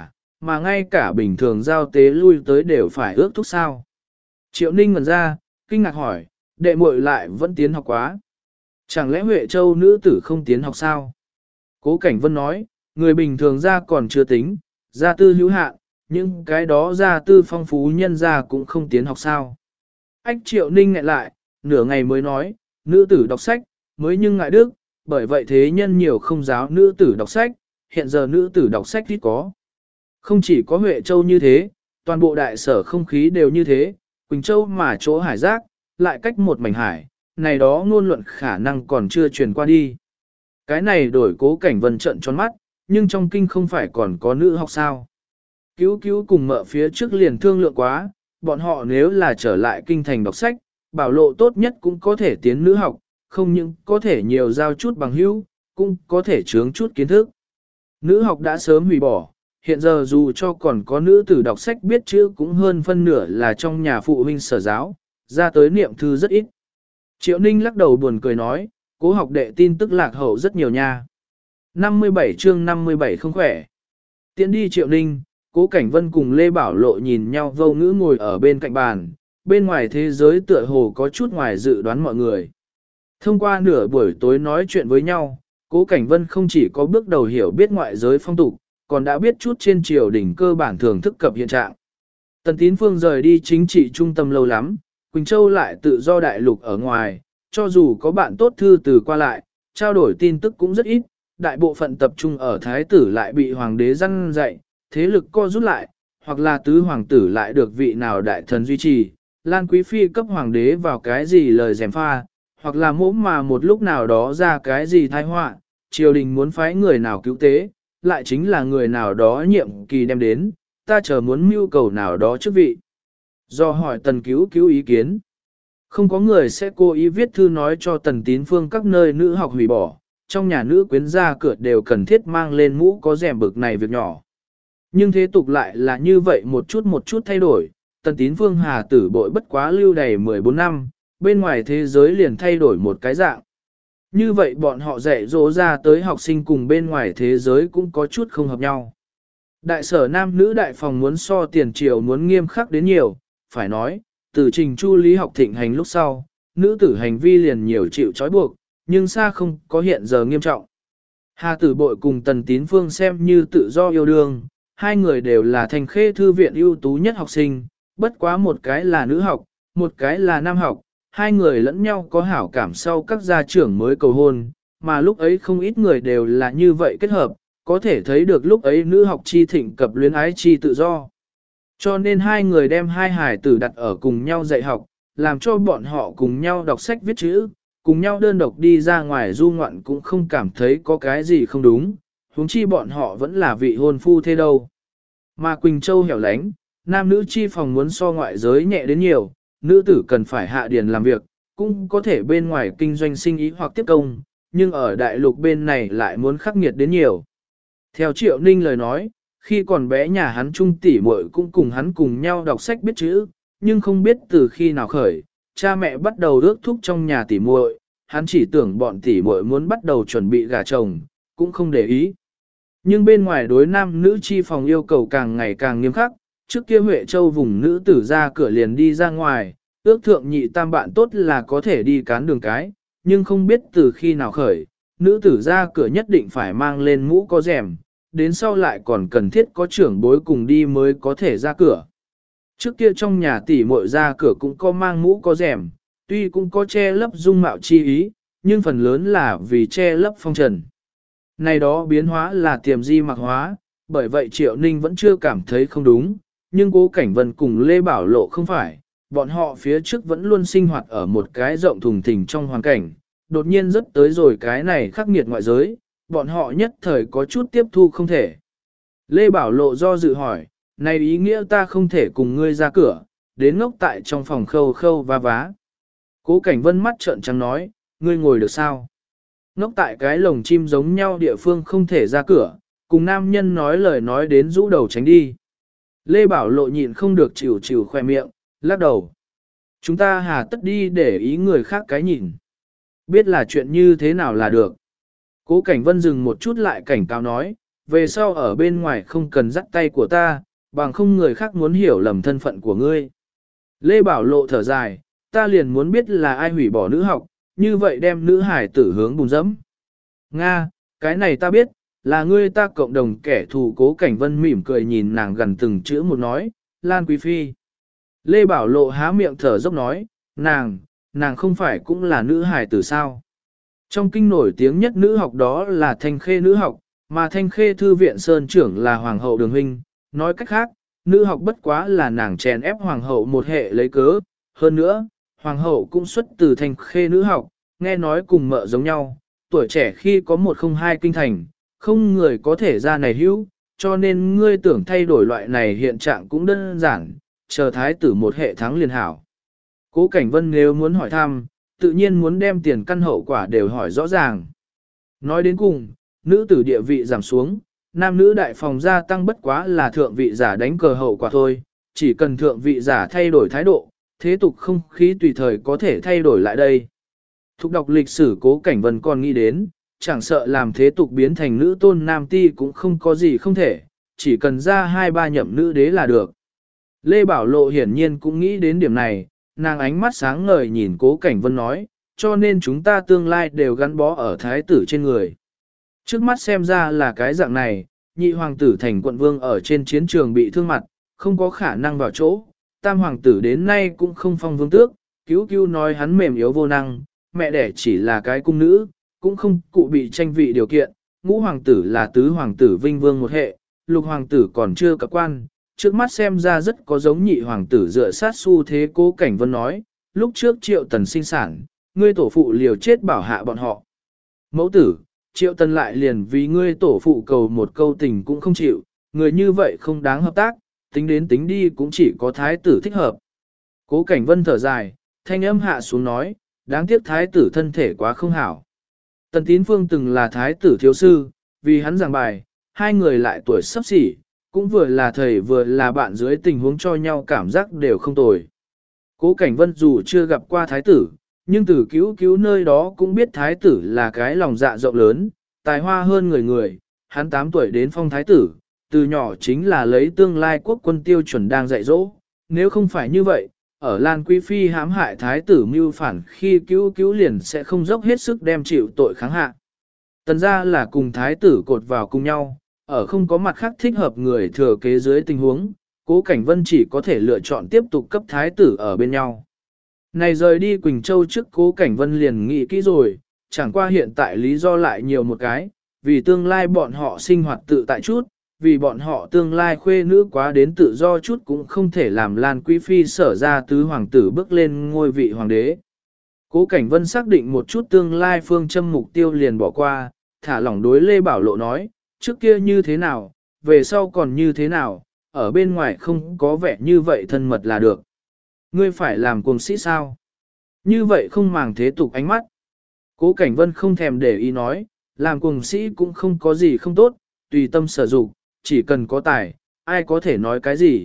ngay cả bình thường giao tế lui tới đều phải ước thúc sao. Triệu Ninh ngẩn ra, kinh ngạc hỏi, đệ muội lại vẫn tiến học quá. Chẳng lẽ Huệ Châu nữ tử không tiến học sao? Cố Cảnh Vân nói, người bình thường ra còn chưa tính, gia tư hữu hạn, nhưng cái đó gia tư phong phú nhân ra cũng không tiến học sao. Ách Triệu Ninh ngại lại, nửa ngày mới nói, nữ tử đọc sách, mới nhưng ngại đức, bởi vậy thế nhân nhiều không giáo nữ tử đọc sách, hiện giờ nữ tử đọc sách ít có. Không chỉ có Huệ Châu như thế, toàn bộ đại sở không khí đều như thế, Quỳnh Châu mà chỗ hải giác, lại cách một mảnh hải, này đó ngôn luận khả năng còn chưa truyền qua đi. Cái này đổi Cố Cảnh Vân trận tròn mắt, nhưng trong kinh không phải còn có nữ học sao. Cứu cùng mợ phía trước liền thương lượng quá, bọn họ nếu là trở lại kinh thành đọc sách, Bảo Lộ tốt nhất cũng có thể tiến nữ học, không những có thể nhiều giao chút bằng hữu, cũng có thể chướng chút kiến thức. Nữ học đã sớm hủy bỏ, hiện giờ dù cho còn có nữ tử đọc sách biết chữ cũng hơn phân nửa là trong nhà phụ huynh sở giáo, ra tới niệm thư rất ít. Triệu Ninh lắc đầu buồn cười nói, Cố học đệ tin tức lạc hậu rất nhiều nha. 57 chương 57 không khỏe. Tiến đi Triệu Ninh, Cố Cảnh Vân cùng Lê Bảo Lộ nhìn nhau vô ngữ ngồi ở bên cạnh bàn, bên ngoài thế giới tựa hồ có chút ngoài dự đoán mọi người. Thông qua nửa buổi tối nói chuyện với nhau, Cố Cảnh Vân không chỉ có bước đầu hiểu biết ngoại giới phong tục, còn đã biết chút trên triều đỉnh cơ bản thưởng thức cập hiện trạng. Tần Tín Phương rời đi chính trị trung tâm lâu lắm, Quỳnh Châu lại tự do đại lục ở ngoài, cho dù có bạn tốt thư từ qua lại, trao đổi tin tức cũng rất ít, đại bộ phận tập trung ở thái tử lại bị hoàng đế răn dạy, thế lực co rút lại, hoặc là tứ hoàng tử lại được vị nào đại thần duy trì, Lan Quý Phi cấp hoàng đế vào cái gì lời gièm pha, hoặc là mỗm mà một lúc nào đó ra cái gì tai họa, triều đình muốn phái người nào cứu tế, lại chính là người nào đó nhiệm kỳ đem đến, ta chờ muốn mưu cầu nào đó chức vị. Do hỏi tần cứu ý kiến. Không có người sẽ cố ý viết thư nói cho Tần Tín Phương các nơi nữ học hủy bỏ, trong nhà nữ quyến ra cửa đều cần thiết mang lên mũ có rèm bực này việc nhỏ. Nhưng thế tục lại là như vậy một chút thay đổi, Tần Tín Phương hà tử bội bất quá lưu đầy 14 năm, bên ngoài thế giới liền thay đổi một cái dạng. Như vậy bọn họ dạy dỗ ra tới học sinh cùng bên ngoài thế giới cũng có chút không hợp nhau. Đại sở nam nữ đại phòng muốn so tiền triều muốn nghiêm khắc đến nhiều, phải nói, từ trình chu lý học thịnh hành lúc sau, nữ tử hành vi liền nhiều chịu trói buộc, nhưng xa không có hiện giờ nghiêm trọng. Hà tử bội cùng Tần Tín Phương xem như tự do yêu đương, hai người đều là thành khê thư viện ưu tú nhất học sinh, bất quá một cái là nữ học, một cái là nam học, hai người lẫn nhau có hảo cảm sau các gia trưởng mới cầu hôn, mà lúc ấy không ít người đều là như vậy kết hợp, có thể thấy được lúc ấy nữ học chi thịnh cập luyến ái chi tự do. Cho nên hai người đem hai hài tử đặt ở cùng nhau dạy học, làm cho bọn họ cùng nhau đọc sách viết chữ, cùng nhau đơn độc đi ra ngoài du ngoạn cũng không cảm thấy có cái gì không đúng, huống chi bọn họ vẫn là vị hôn phu thế đâu. Mà Quỳnh Châu hẻo lánh, nam nữ chi phòng muốn so ngoại giới nhẹ đến nhiều, nữ tử cần phải hạ điền làm việc, cũng có thể bên ngoài kinh doanh sinh ý hoặc tiếp công, nhưng ở đại lục bên này lại muốn khắc nghiệt đến nhiều. Theo Triệu Ninh lời nói, khi còn bé nhà hắn trung tỷ muội cũng cùng hắn cùng nhau đọc sách biết chữ, nhưng không biết từ khi nào khởi, cha mẹ bắt đầu ước thúc trong nhà tỷ muội, hắn chỉ tưởng bọn tỷ muội muốn bắt đầu chuẩn bị gả chồng, cũng không để ý. Nhưng bên ngoài đối nam nữ chi phòng yêu cầu càng ngày càng nghiêm khắc, trước kia Huệ Châu vùng nữ tử ra cửa liền đi ra ngoài, ước thượng nhị tam bạn tốt là có thể đi cán đường cái, nhưng không biết từ khi nào khởi, nữ tử ra cửa nhất định phải mang lên mũ có rèm, đến sau lại còn cần thiết có trưởng bối cùng đi mới có thể ra cửa. Trước kia trong nhà tỷ muội ra cửa cũng có mang mũ có rèm, tuy cũng có che lấp dung mạo chi ý, nhưng phần lớn là vì che lấp phong trần. Này đó biến hóa là tiềm di mặc hóa, bởi vậy Triệu Ninh vẫn chưa cảm thấy không đúng, nhưng Cố Cảnh Vân cùng Lê Bảo Lộ không phải, bọn họ phía trước vẫn luôn sinh hoạt ở một cái rộng thùng thình trong hoàn cảnh, đột nhiên rất tới rồi cái này khắc nghiệt ngoại giới, bọn họ nhất thời có chút tiếp thu không thể. Lê Bảo Lộ do dự hỏi, này ý nghĩa ta không thể cùng ngươi ra cửa, đến ngốc tại trong phòng khâu khâu va vá. Cố Cảnh Vân mắt trợn trắng nói, ngươi ngồi được sao? Ngốc tại cái lồng chim giống nhau địa phương không thể ra cửa, cùng nam nhân nói lời nói đến rũ đầu tránh đi. Lê Bảo Lộ nhịn không được chịu khoe miệng, lắc đầu. Chúng ta hà tất đi để ý người khác cái nhìn. Biết là chuyện như thế nào là được. Cố Cảnh Vân dừng một chút lại cảnh cáo nói, về sau ở bên ngoài không cần dắt tay của ta, bằng không người khác muốn hiểu lầm thân phận của ngươi. Lê Bảo Lộ thở dài, ta liền muốn biết là ai hủy bỏ nữ học, như vậy đem nữ hải tử hướng bùn dẫm. Nga, cái này ta biết, là ngươi ta cộng đồng kẻ thù. Cố Cảnh Vân mỉm cười nhìn nàng gần từng chữ một nói, Lan Quý Phi. Lê Bảo Lộ há miệng thở dốc nói, nàng không phải cũng là nữ hải tử sao. Trong kinh nổi tiếng nhất nữ học đó là Thanh Khê nữ học, mà Thanh Khê thư viện sơn trưởng là Hoàng hậu Đường Huynh. Nói cách khác, nữ học bất quá là nàng chèn ép Hoàng hậu một hệ lấy cớ. Hơn nữa, Hoàng hậu cũng xuất từ Thanh Khê nữ học, nghe nói cùng mợ giống nhau, tuổi trẻ khi có 102 kinh thành, không người có thể ra này hữu, cho nên ngươi tưởng thay đổi loại này hiện trạng cũng đơn giản, chờ thái tử một hệ thắng liền hảo. Cố Cảnh Vân nếu muốn hỏi thăm, tự nhiên muốn đem tiền căn hậu quả đều hỏi rõ ràng. Nói đến cùng, nữ tử địa vị giảm xuống, nam nữ đại phòng gia tăng bất quá là thượng vị giả đánh cờ hậu quả thôi, chỉ cần thượng vị giả thay đổi thái độ, thế tục không khí tùy thời có thể thay đổi lại đây. Thục đọc lịch sử Cố Cảnh Vân còn nghĩ đến, chẳng sợ làm thế tục biến thành nữ tôn nam ti cũng không có gì không thể, chỉ cần ra 2-3 nhậm nữ đế là được. Lê Bảo Lộ hiển nhiên cũng nghĩ đến điểm này, nàng ánh mắt sáng ngời nhìn Cố Cảnh Vân nói, cho nên chúng ta tương lai đều gắn bó ở thái tử trên người. Trước mắt xem ra là cái dạng này, nhị hoàng tử thành quận vương ở trên chiến trường bị thương mặt, không có khả năng vào chỗ, tam hoàng tử đến nay cũng không phong vương tước, cứu cứu nói hắn mềm yếu vô năng, mẹ đẻ chỉ là cái cung nữ, cũng không cụ bị tranh vị điều kiện, ngũ hoàng tử là tứ hoàng tử vinh vương một hệ, lục hoàng tử còn chưa cập quan, trước mắt xem ra rất có giống nhị hoàng tử dựa sát xu thế. Cố Cảnh Vân nói, lúc trước Triệu Tần sinh sản, ngươi tổ phụ liều chết bảo hạ bọn họ. Mẫu tử, Triệu Tần lại liền vì ngươi tổ phụ cầu một câu tình cũng không chịu, người như vậy không đáng hợp tác, tính đến tính đi cũng chỉ có thái tử thích hợp. Cố Cảnh Vân thở dài, thanh âm hạ xuống nói, đáng tiếc thái tử thân thể quá không hảo. Tần Tín Phương từng là thái tử thiếu sư, vì hắn giảng bài, hai người lại tuổi sắp xỉ, cũng vừa là thầy vừa là bạn, dưới tình huống cho nhau cảm giác đều không tồi. Cố Cảnh Vân dù chưa gặp qua thái tử, nhưng từ cứu cứu nơi đó cũng biết thái tử là cái lòng dạ rộng lớn, tài hoa hơn người, hắn 8 tuổi đến phong thái tử, từ nhỏ chính là lấy tương lai quốc quân tiêu chuẩn đang dạy dỗ, nếu không phải như vậy, ở Lan Quý Phi hãm hại thái tử mưu phản khi cứu cứu liền sẽ không dốc hết sức đem chịu tội kháng hạ. Tần ra là cùng thái tử cột vào cùng nhau, ở không có mặt khác thích hợp người thừa kế dưới tình huống, Cố Cảnh Vân chỉ có thể lựa chọn tiếp tục cấp thái tử ở bên nhau. Này rời đi Quỳnh Châu trước Cố Cảnh Vân liền nghĩ kỹ rồi, chẳng qua hiện tại lý do lại nhiều một cái, vì tương lai bọn họ sinh hoạt tự tại chút, vì bọn họ tương lai khuê nữ quá đến tự do chút cũng không thể làm Lan Quý Phi sở ra tứ hoàng tử bước lên ngôi vị hoàng đế. Cố Cảnh Vân xác định một chút tương lai phương châm mục tiêu liền bỏ qua, thả lỏng đối Lê Bảo Lộ nói, trước kia như thế nào, về sau còn như thế nào, ở bên ngoài không có vẻ như vậy thân mật là được. Ngươi phải làm cuồng sĩ sao? Như vậy không màng thế tục ánh mắt. Cố Cảnh Vân không thèm để ý nói, làm cuồng sĩ cũng không có gì không tốt, tùy tâm sở dụng, chỉ cần có tài, ai có thể nói cái gì.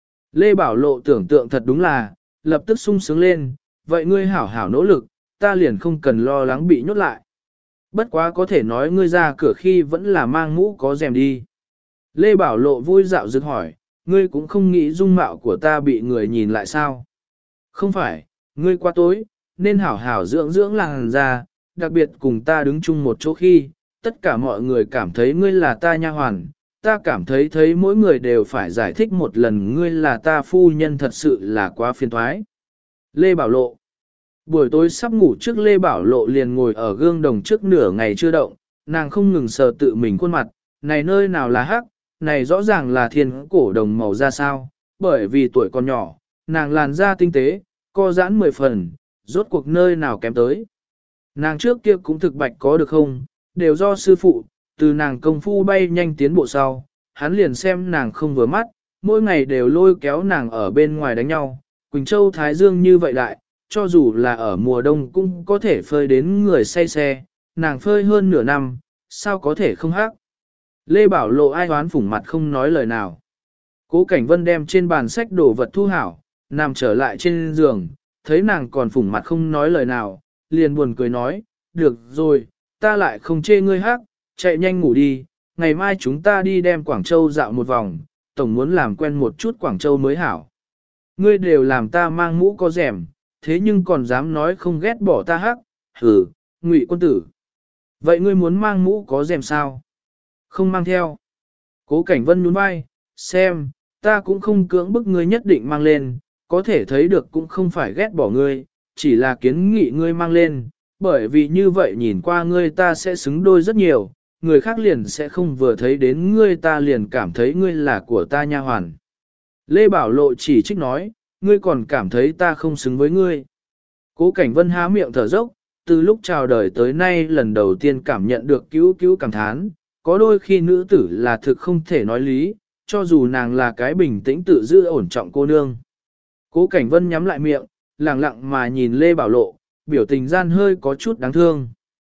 Lê Bảo Lộ tưởng tượng thật đúng là, lập tức sung sướng lên, vậy ngươi hảo hảo nỗ lực, ta liền không cần lo lắng bị nhốt lại. Bất quá có thể nói ngươi ra cửa khi vẫn là mang mũ có rèm đi. Lê Bảo Lộ vui dạo dứt hỏi, ngươi cũng không nghĩ dung mạo của ta bị người nhìn lại sao? Không phải, ngươi qua tối, nên hảo hảo dưỡng dưỡng làn da, đặc biệt cùng ta đứng chung một chỗ khi, tất cả mọi người cảm thấy ngươi là ta nha hoàn, ta cảm thấy mỗi người đều phải giải thích một lần ngươi là ta phu nhân, thật sự là quá phiền toái. Lê Bảo Lộ. Buổi tối sắp ngủ trước Lê Bảo Lộ liền ngồi ở gương đồng trước nửa ngày chưa động, nàng không ngừng sờ tự mình khuôn mặt, này nơi nào là hắc, này rõ ràng là thiên cổ đồng màu ra sao, bởi vì tuổi còn nhỏ, nàng làn da tinh tế, co giãn 10 phần, rốt cuộc nơi nào kém tới. Nàng trước kia cũng thực bạch có được không, đều do sư phụ, từ nàng công phu bay nhanh tiến bộ sau, hắn liền xem nàng không vừa mắt, mỗi ngày đều lôi kéo nàng ở bên ngoài đánh nhau, Quỳnh Châu Thái Dương như vậy đại, cho dù là ở mùa đông cũng có thể phơi đến người say xe, nàng phơi hơn nửa năm, sao có thể không hắc. Lê Bảo Lộ ai hoán phủng mặt không nói lời nào. Cố Cảnh Vân đem trên bàn sách đồ vật thu hảo, nằm trở lại trên giường, thấy nàng còn phủng mặt không nói lời nào, liền buồn cười nói, được rồi, ta lại không chê ngươi hắc, chạy nhanh ngủ đi, ngày mai chúng ta đi đem Quảng Châu dạo một vòng, tổng muốn làm quen một chút Quảng Châu mới hảo. Ngươi đều làm ta mang mũ có rèm, thế nhưng còn dám nói không ghét bỏ ta hắc, hừ, Ngụy quân tử. Vậy ngươi muốn mang mũ có rèm sao? Không mang theo. Cố Cảnh Vân nhún vai, xem, ta cũng không cưỡng bức ngươi nhất định mang lên, có thể thấy được cũng không phải ghét bỏ ngươi, chỉ là kiến nghị ngươi mang lên, bởi vì như vậy nhìn qua ngươi ta sẽ xứng đôi rất nhiều, người khác liền sẽ không vừa thấy đến ngươi ta liền cảm thấy ngươi là của ta nha hoàn. Lê Bảo Lộ chỉ trích nói, ngươi còn cảm thấy ta không xứng với ngươi. Cố Cảnh Vân há miệng thở dốc, từ lúc chào đời tới nay lần đầu tiên cảm nhận được cứu cứu cảm thán, có đôi khi nữ tử là thực không thể nói lý, cho dù nàng là cái bình tĩnh tự giữ ổn trọng cô nương. Cố Cảnh Vân nhắm lại miệng, lặng lặng mà nhìn Lê Bảo Lộ, biểu tình gian hơi có chút đáng thương.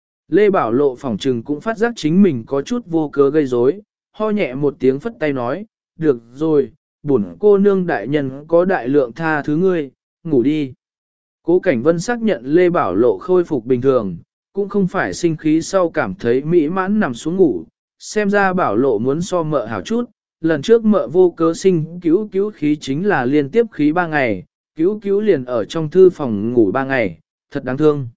Lê Bảo Lộ phỏng trừng cũng phát giác chính mình có chút vô cớ gây rối, ho nhẹ một tiếng phất tay nói, được rồi, bổn cô nương đại nhân có đại lượng tha thứ ngươi, ngủ đi. Cố Cảnh Vân xác nhận Lê Bảo Lộ khôi phục bình thường, cũng không phải sinh khí sau cảm thấy mỹ mãn nằm xuống ngủ, xem ra Bảo Lộ muốn so mợ hảo chút, lần trước mợ vô cớ sinh cứu cứu khí chính là liên tiếp khí 3 ngày, cứu cứu liền ở trong thư phòng ngủ 3 ngày, thật đáng thương.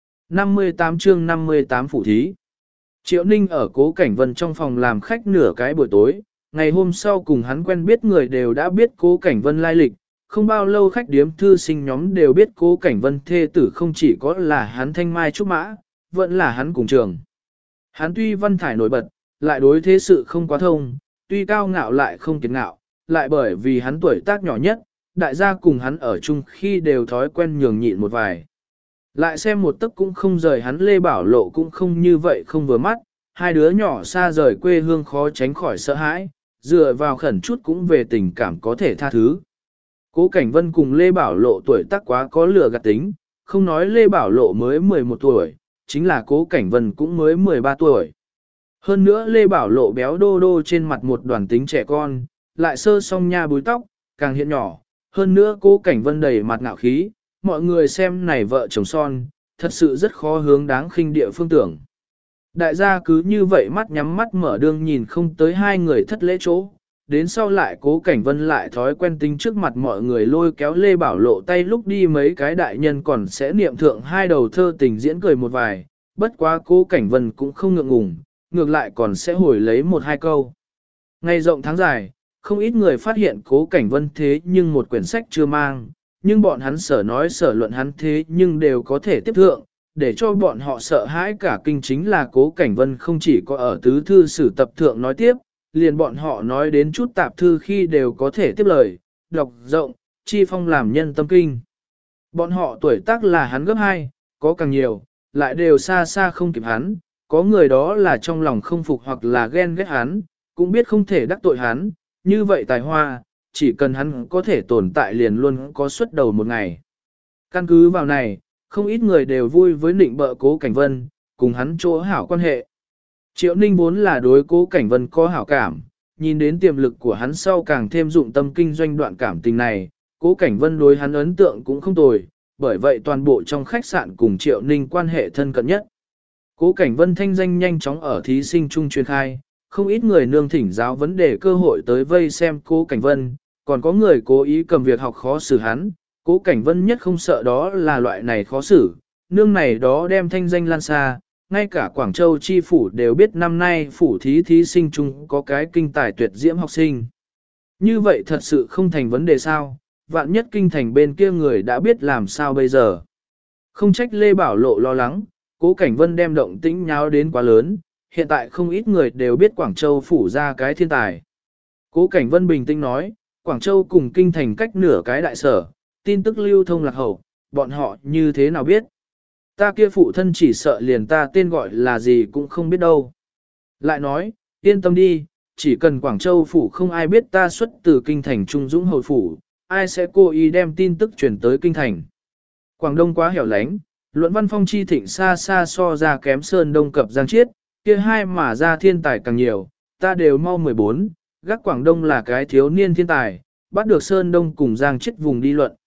58 chương 58 phủ thí. Triệu Ninh ở Cố Cảnh Vân trong phòng làm khách nửa cái buổi tối, ngày hôm sau cùng hắn quen biết người đều đã biết Cố Cảnh Vân lai lịch, không bao lâu khách điếm thư sinh nhóm đều biết Cố Cảnh Vân thê tử không chỉ có là hắn thanh mai trúc mã, vẫn là hắn cùng trường. Hắn tuy văn thải nổi bật, lại đối thế sự không quá thông, tuy cao ngạo lại không kiệt ngạo, lại bởi vì hắn tuổi tác nhỏ nhất, đại gia cùng hắn ở chung khi đều thói quen nhường nhịn một vài. Lại xem một tấc cũng không rời hắn Lê Bảo Lộ cũng không như vậy không vừa mắt, hai đứa nhỏ xa rời quê hương khó tránh khỏi sợ hãi, dựa vào khẩn chút cũng về tình cảm có thể tha thứ. Cố Cảnh Vân cùng Lê Bảo Lộ tuổi tác quá có lừa gạt tính, không nói Lê Bảo Lộ mới 11 tuổi, chính là Cố Cảnh Vân cũng mới 13 tuổi. Hơn nữa Lê Bảo Lộ béo đô đô trên mặt một đoàn tính trẻ con, lại sơ song nha búi tóc, càng hiện nhỏ. Hơn nữa Cố Cảnh Vân đầy mặt ngạo khí, mọi người xem này vợ chồng son, thật sự rất khó hướng đáng khinh địa phương tưởng. Đại gia cứ như vậy mắt nhắm mắt mở đương nhìn không tới hai người thất lễ chỗ. Đến sau lại Cố Cảnh Vân lại thói quen tính trước mặt mọi người lôi kéo Lê Bảo Lộ tay lúc đi mấy cái đại nhân còn sẽ niệm thượng hai đầu thơ tình diễn cười một vài, bất quá Cố Cảnh Vân cũng không ngượng ngùng, ngược lại còn sẽ hồi lấy một hai câu. Ngày rộng tháng dài, không ít người phát hiện Cố Cảnh Vân thế nhưng một quyển sách chưa mang, nhưng bọn hắn sở nói sở luận hắn thế nhưng đều có thể tiếp thượng, để cho bọn họ sợ hãi cả kinh chính là Cố Cảnh Vân không chỉ có ở tứ thư sử tập thượng nói tiếp, liền bọn họ nói đến chút tạp thư khi đều có thể tiếp lời, đọc rộng, chi phong làm nhân tâm kinh. Bọn họ tuổi tác là hắn gấp 2, có càng nhiều, lại đều xa xa không kịp hắn, có người đó là trong lòng không phục hoặc là ghen ghét hắn, cũng biết không thể đắc tội hắn, như vậy tài hoa, chỉ cần hắn có thể tồn tại liền luôn có suất đầu một ngày. Căn cứ vào này, không ít người đều vui với nịnh bợ Cố Cảnh Vân, cùng hắn chỗ hảo quan hệ. Triệu Ninh vốn là đối Cố Cảnh Vân có hảo cảm, nhìn đến tiềm lực của hắn sau càng thêm dụng tâm kinh doanh đoạn cảm tình này, Cố Cảnh Vân đối hắn ấn tượng cũng không tồi, bởi vậy toàn bộ trong khách sạn cùng Triệu Ninh quan hệ thân cận nhất. Cố Cảnh Vân thanh danh nhanh chóng ở thí sinh trung truyền khai, không ít người nương thỉnh giáo vấn đề cơ hội tới vây xem Cố Cảnh Vân, còn có người cố ý cầm việc học khó xử hắn, Cố Cảnh Vân nhất không sợ đó là loại này khó xử, nương này đó đem thanh danh lan xa, ngay cả Quảng Châu chi phủ đều biết năm nay phủ thí sinh chung có cái kinh tài tuyệt diễm học sinh. Như vậy thật sự không thành vấn đề sao, vạn nhất kinh thành bên kia người đã biết làm sao bây giờ. Không trách Lê Bảo Lộ lo lắng, Cố Cảnh Vân đem động tĩnh nháo đến quá lớn, hiện tại không ít người đều biết Quảng Châu phủ ra cái thiên tài. Cố Cảnh Vân bình tĩnh nói, Quảng Châu cùng kinh thành cách nửa cái đại sở, tin tức lưu thông lạc hậu, bọn họ như thế nào biết? Ta kia phụ thân chỉ sợ liền ta tên gọi là gì cũng không biết đâu. Lại nói, yên tâm đi, chỉ cần Quảng Châu phủ không ai biết ta xuất từ kinh thành Trung Dũng Hầu phủ, ai sẽ cố ý đem tin tức truyền tới kinh thành. Quảng Đông quá hẻo lánh, luận văn phong chi thịnh xa xa so ra kém Sơn Đông cập Giang Chiết, kia hai mà ra thiên tài càng nhiều, ta đều mau 14, gác Quảng Đông là cái thiếu niên thiên tài, bắt được Sơn Đông cùng Giang Chiết vùng đi luận,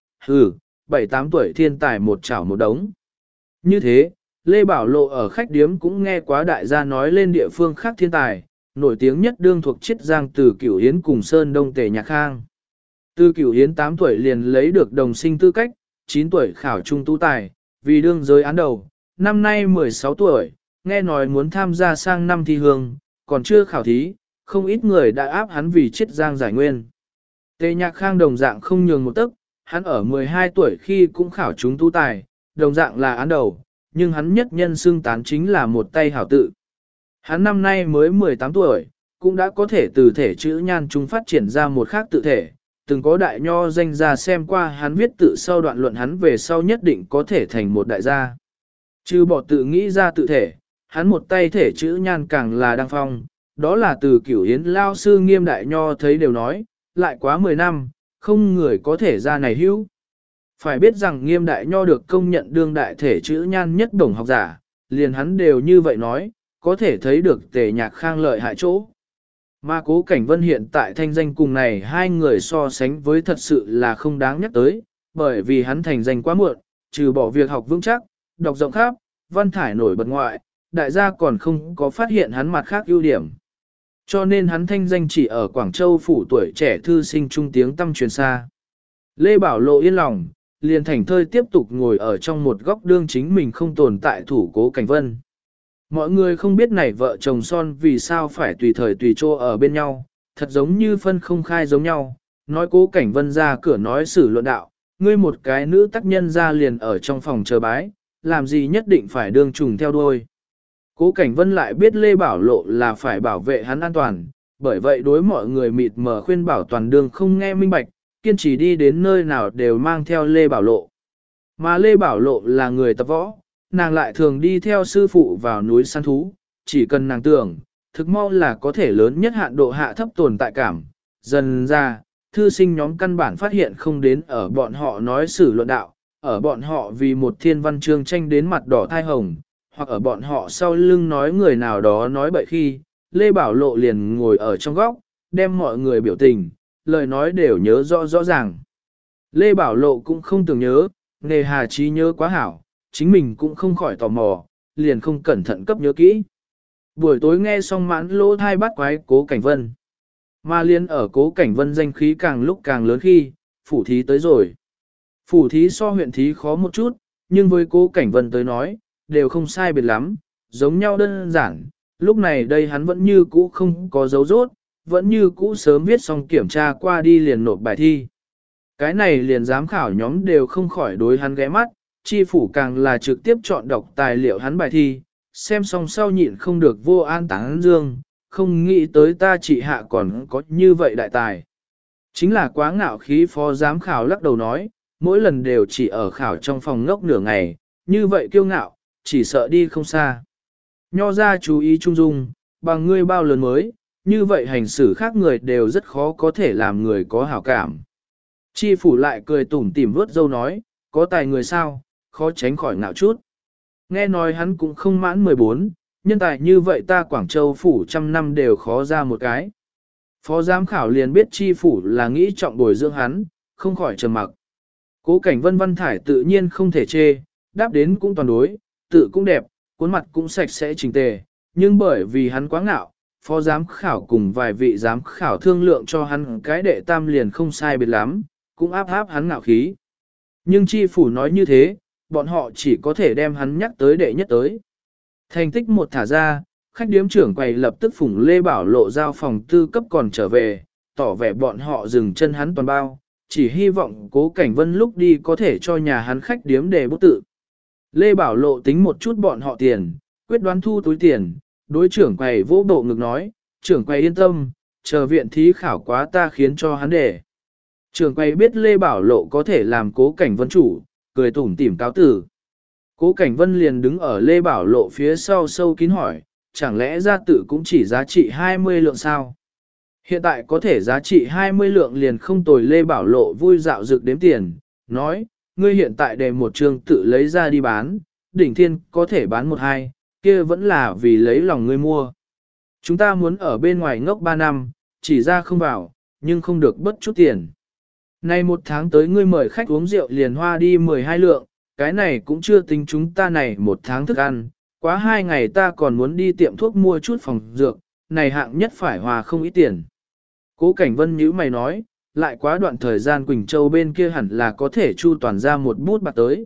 7-8 tuổi thiên tài một chảo một đống. Như thế, Lê Bảo Lộ ở khách điếm cũng nghe quá đại gia nói lên địa phương khác thiên tài, nổi tiếng nhất đương thuộc Chiết Giang từ Cửu Hiến cùng Sơn Đông Tề Nhạc Khang. Từ Cửu Hiến 8 tuổi liền lấy được đồng sinh tư cách, 9 tuổi khảo trung tú tài, vì đương giới án đầu, năm nay 16 tuổi, nghe nói muốn tham gia sang năm thi hương, còn chưa khảo thí, không ít người đã áp hắn vì Chiết Giang giải nguyên. Tề Nhạc Khang đồng dạng không nhường một tấc, hắn ở 12 tuổi khi cũng khảo chúng tú tài, đồng dạng là án đầu, nhưng hắn nhất nhân xưng tán chính là một tay hảo tự. Hắn năm nay mới 18 tuổi, cũng đã có thể từ thể chữ nhan trung phát triển ra một khác tự thể, từng có đại nho danh gia xem qua hắn viết tự sau đoạn luận hắn về sau nhất định có thể thành một đại gia. Chứ bỏ tự nghĩ ra tự thể, hắn một tay thể chữ nhan càng là đăng phong, đó là từ Cửu Hiến lao sư Nghiêm đại nho thấy đều nói, lại quá 10 năm, không người có thể ra này hữu. Phải biết rằng Nghiêm đại nho được công nhận đương đại thể chữ nhan nhất đồng học giả, liền hắn đều như vậy nói, có thể thấy được Tề Nhạc Khang lợi hại chỗ. Mà Cố Cảnh Vân hiện tại thanh danh cùng này hai người so sánh với thật sự là không đáng nhắc tới, bởi vì hắn thành danh quá muộn, trừ bỏ việc học vững chắc, đọc rộng khắp, văn thải nổi bật ngoại, đại gia còn không có phát hiện hắn mặt khác ưu điểm. Cho nên hắn thanh danh chỉ ở Quảng Châu phủ tuổi trẻ thư sinh trung tiếng tăm truyền xa. Lê Bảo Lộ yên lòng, liền thành thơi tiếp tục ngồi ở trong một góc đương chính mình không tồn tại thủ Cố Cảnh Vân. Mọi người không biết này vợ chồng son vì sao phải tùy thời tùy chỗ ở bên nhau, thật giống như phân không khai giống nhau, nói Cố Cảnh Vân ra cửa nói xử luận đạo, ngươi một cái nữ tác nhân ra liền ở trong phòng chờ bái, làm gì nhất định phải đương trùng theo đuôi. Cố Cảnh Vân lại biết Lê Bảo Lộ là phải bảo vệ hắn an toàn, bởi vậy đối mọi người mịt mờ khuyên bảo toàn đường không nghe minh bạch, kiên trì đi đến nơi nào đều mang theo Lê Bảo Lộ. Mà Lê Bảo Lộ là người tập võ, nàng lại thường đi theo sư phụ vào núi săn thú, chỉ cần nàng tưởng, thực mau là có thể lớn nhất hạn độ hạ thấp tồn tại cảm. Dần ra, thư sinh nhóm căn bản phát hiện không đến ở bọn họ nói xử luận đạo, ở bọn họ vì một thiên văn chương tranh đến mặt đỏ thai hồng, hoặc ở bọn họ sau lưng nói người nào đó nói bậy khi, Lê Bảo Lộ liền ngồi ở trong góc, đem mọi người biểu tình, lời nói đều nhớ rõ ràng. Lê Bảo Lộ cũng không tưởng nhớ, nghề hà trí nhớ quá hảo, chính mình cũng không khỏi tò mò, liền không cẩn thận cấp nhớ kỹ. Buổi tối nghe xong mãn lỗ thai bắt quái Cố Cảnh Vân. Mà liên ở Cố Cảnh Vân danh khí càng lúc càng lớn khi, phủ thí tới rồi. Phủ thí so huyện thí khó một chút, nhưng với Cố Cảnh Vân tới nói, đều không sai biệt lắm, giống nhau đơn giản. Lúc này đây hắn vẫn như cũ không có dấu rốt, vẫn như cũ sớm viết xong kiểm tra qua đi liền nộp bài thi. Cái này liền giám khảo nhóm đều không khỏi đối hắn ghé mắt, chi phủ càng là trực tiếp chọn đọc tài liệu hắn bài thi, xem xong sau nhịn không được vô an tán dương, không nghĩ tới ta trị hạ còn có như vậy đại tài. Chính là quá ngạo khí phó giám khảo lắc đầu nói, mỗi lần đều chỉ ở khảo trong phòng ngốc nửa ngày, như vậy kiêu ngạo, chỉ sợ đi không xa. Nho ra chú ý trung dung, bằng ngươi bao lớn mới, như vậy hành xử khác người đều rất khó có thể làm người có hảo cảm. Chi phủ lại cười tủm tỉm vuốt dâu nói, có tài người sao, khó tránh khỏi ngạo chút. Nghe nói hắn cũng không mãn 14, nhân tài như vậy ta Quảng Châu phủ trăm năm đều khó ra một cái. Phó giám khảo liền biết chi phủ là nghĩ trọng bồi dưỡng hắn, không khỏi trầm mặc. Cố Cảnh Vân văn thải tự nhiên không thể chê, đáp đến cũng toàn đối, tự cũng đẹp, cuốn mặt cũng sạch sẽ chỉnh tề, nhưng bởi vì hắn quá ngạo, phó giám khảo cùng vài vị giám khảo thương lượng cho hắn cái đệ tam liền không sai biệt lắm, cũng áp hắn ngạo khí. Nhưng chi phủ nói như thế, bọn họ chỉ có thể đem hắn nhắc tới đệ nhất tới. Thành tích một thả ra, khách điếm trưởng quầy lập tức phủng Lê Bảo Lộ giao phòng tư cấp còn trở về, tỏ vẻ bọn họ dừng chân hắn toàn bao, chỉ hy vọng Cố Cảnh Vân lúc đi có thể cho nhà hắn khách điếm để bút tự. Lê Bảo Lộ tính một chút bọn họ tiền, quyết đoán thu túi tiền, đối trưởng quầy vỗ bộ ngực nói, trưởng quầy yên tâm, chờ viện thí khảo quá ta khiến cho hắn để. Trưởng quầy biết Lê Bảo Lộ có thể làm Cố Cảnh Vân chủ, cười tủm tỉm cáo tử. Cố Cảnh Vân liền đứng ở Lê Bảo Lộ phía sau sâu kín hỏi, chẳng lẽ gia tử cũng chỉ giá trị 20 lượng sao? Hiện tại có thể giá trị 20 lượng liền không tồi. Lê Bảo Lộ vui dạo dược đếm tiền, nói, ngươi hiện tại đề một trường tự lấy ra đi bán, đỉnh thiên có thể bán 1-2, kia vẫn là vì lấy lòng ngươi mua. Chúng ta muốn ở bên ngoài ngốc 3 năm, chỉ ra không vào, nhưng không được bất chút tiền. Nay một tháng tới ngươi mời khách uống rượu liền hoa đi 12 lượng, cái này cũng chưa tính chúng ta này một tháng thức ăn, quá 2 ngày ta còn muốn đi tiệm thuốc mua chút phòng dược, này hạng nhất phải hòa không ít tiền. Cố Cảnh Vân nhíu mày nói, lại quá đoạn thời gian Quỳnh Châu bên kia hẳn là có thể chu toàn ra một bút bạc tới.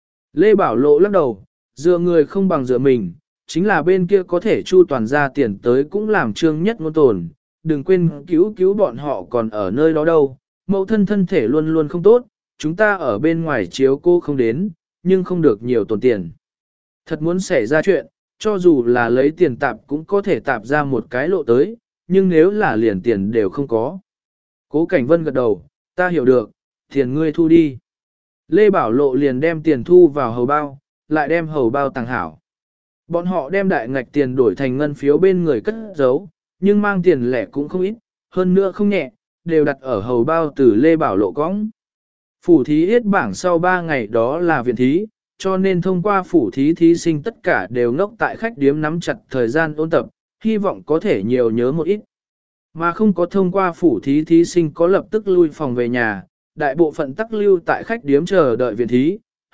Lê Bảo Lộ lắc đầu, dựa người không bằng dựa mình, chính là bên kia có thể chu toàn ra tiền tới cũng làm trương nhất ngôn tồn, đừng quên cứu bọn họ còn ở nơi đó đâu, mẫu thân thân thể luôn luôn không tốt, chúng ta ở bên ngoài chiếu cô không đến, nhưng không được nhiều tồn tiền. Thật muốn xảy ra chuyện, cho dù là lấy tiền tạp cũng có thể tạp ra một cái lộ tới, nhưng nếu là liền tiền đều không có. Cố Cảnh Vân gật đầu, ta hiểu được, tiền ngươi thu đi. Lê Bảo Lộ liền đem tiền thu vào hầu bao, lại đem hầu bao tàng hảo. Bọn họ đem đại ngạch tiền đổi thành ngân phiếu bên người cất giấu, nhưng mang tiền lẻ cũng không ít, hơn nữa không nhẹ, đều đặt ở hầu bao từ Lê Bảo Lộ cõng. Phủ thí yết bảng sau 3 ngày đó là viện thí, cho nên thông qua phủ thí thí sinh tất cả đều ngốc tại khách điếm nắm chặt thời gian ôn tập, hy vọng có thể nhiều nhớ một ít. Mà không có thông qua phủ thí thí sinh có lập tức lui phòng về nhà, đại bộ phận tắc lưu tại khách điếm chờ đợi viện thí,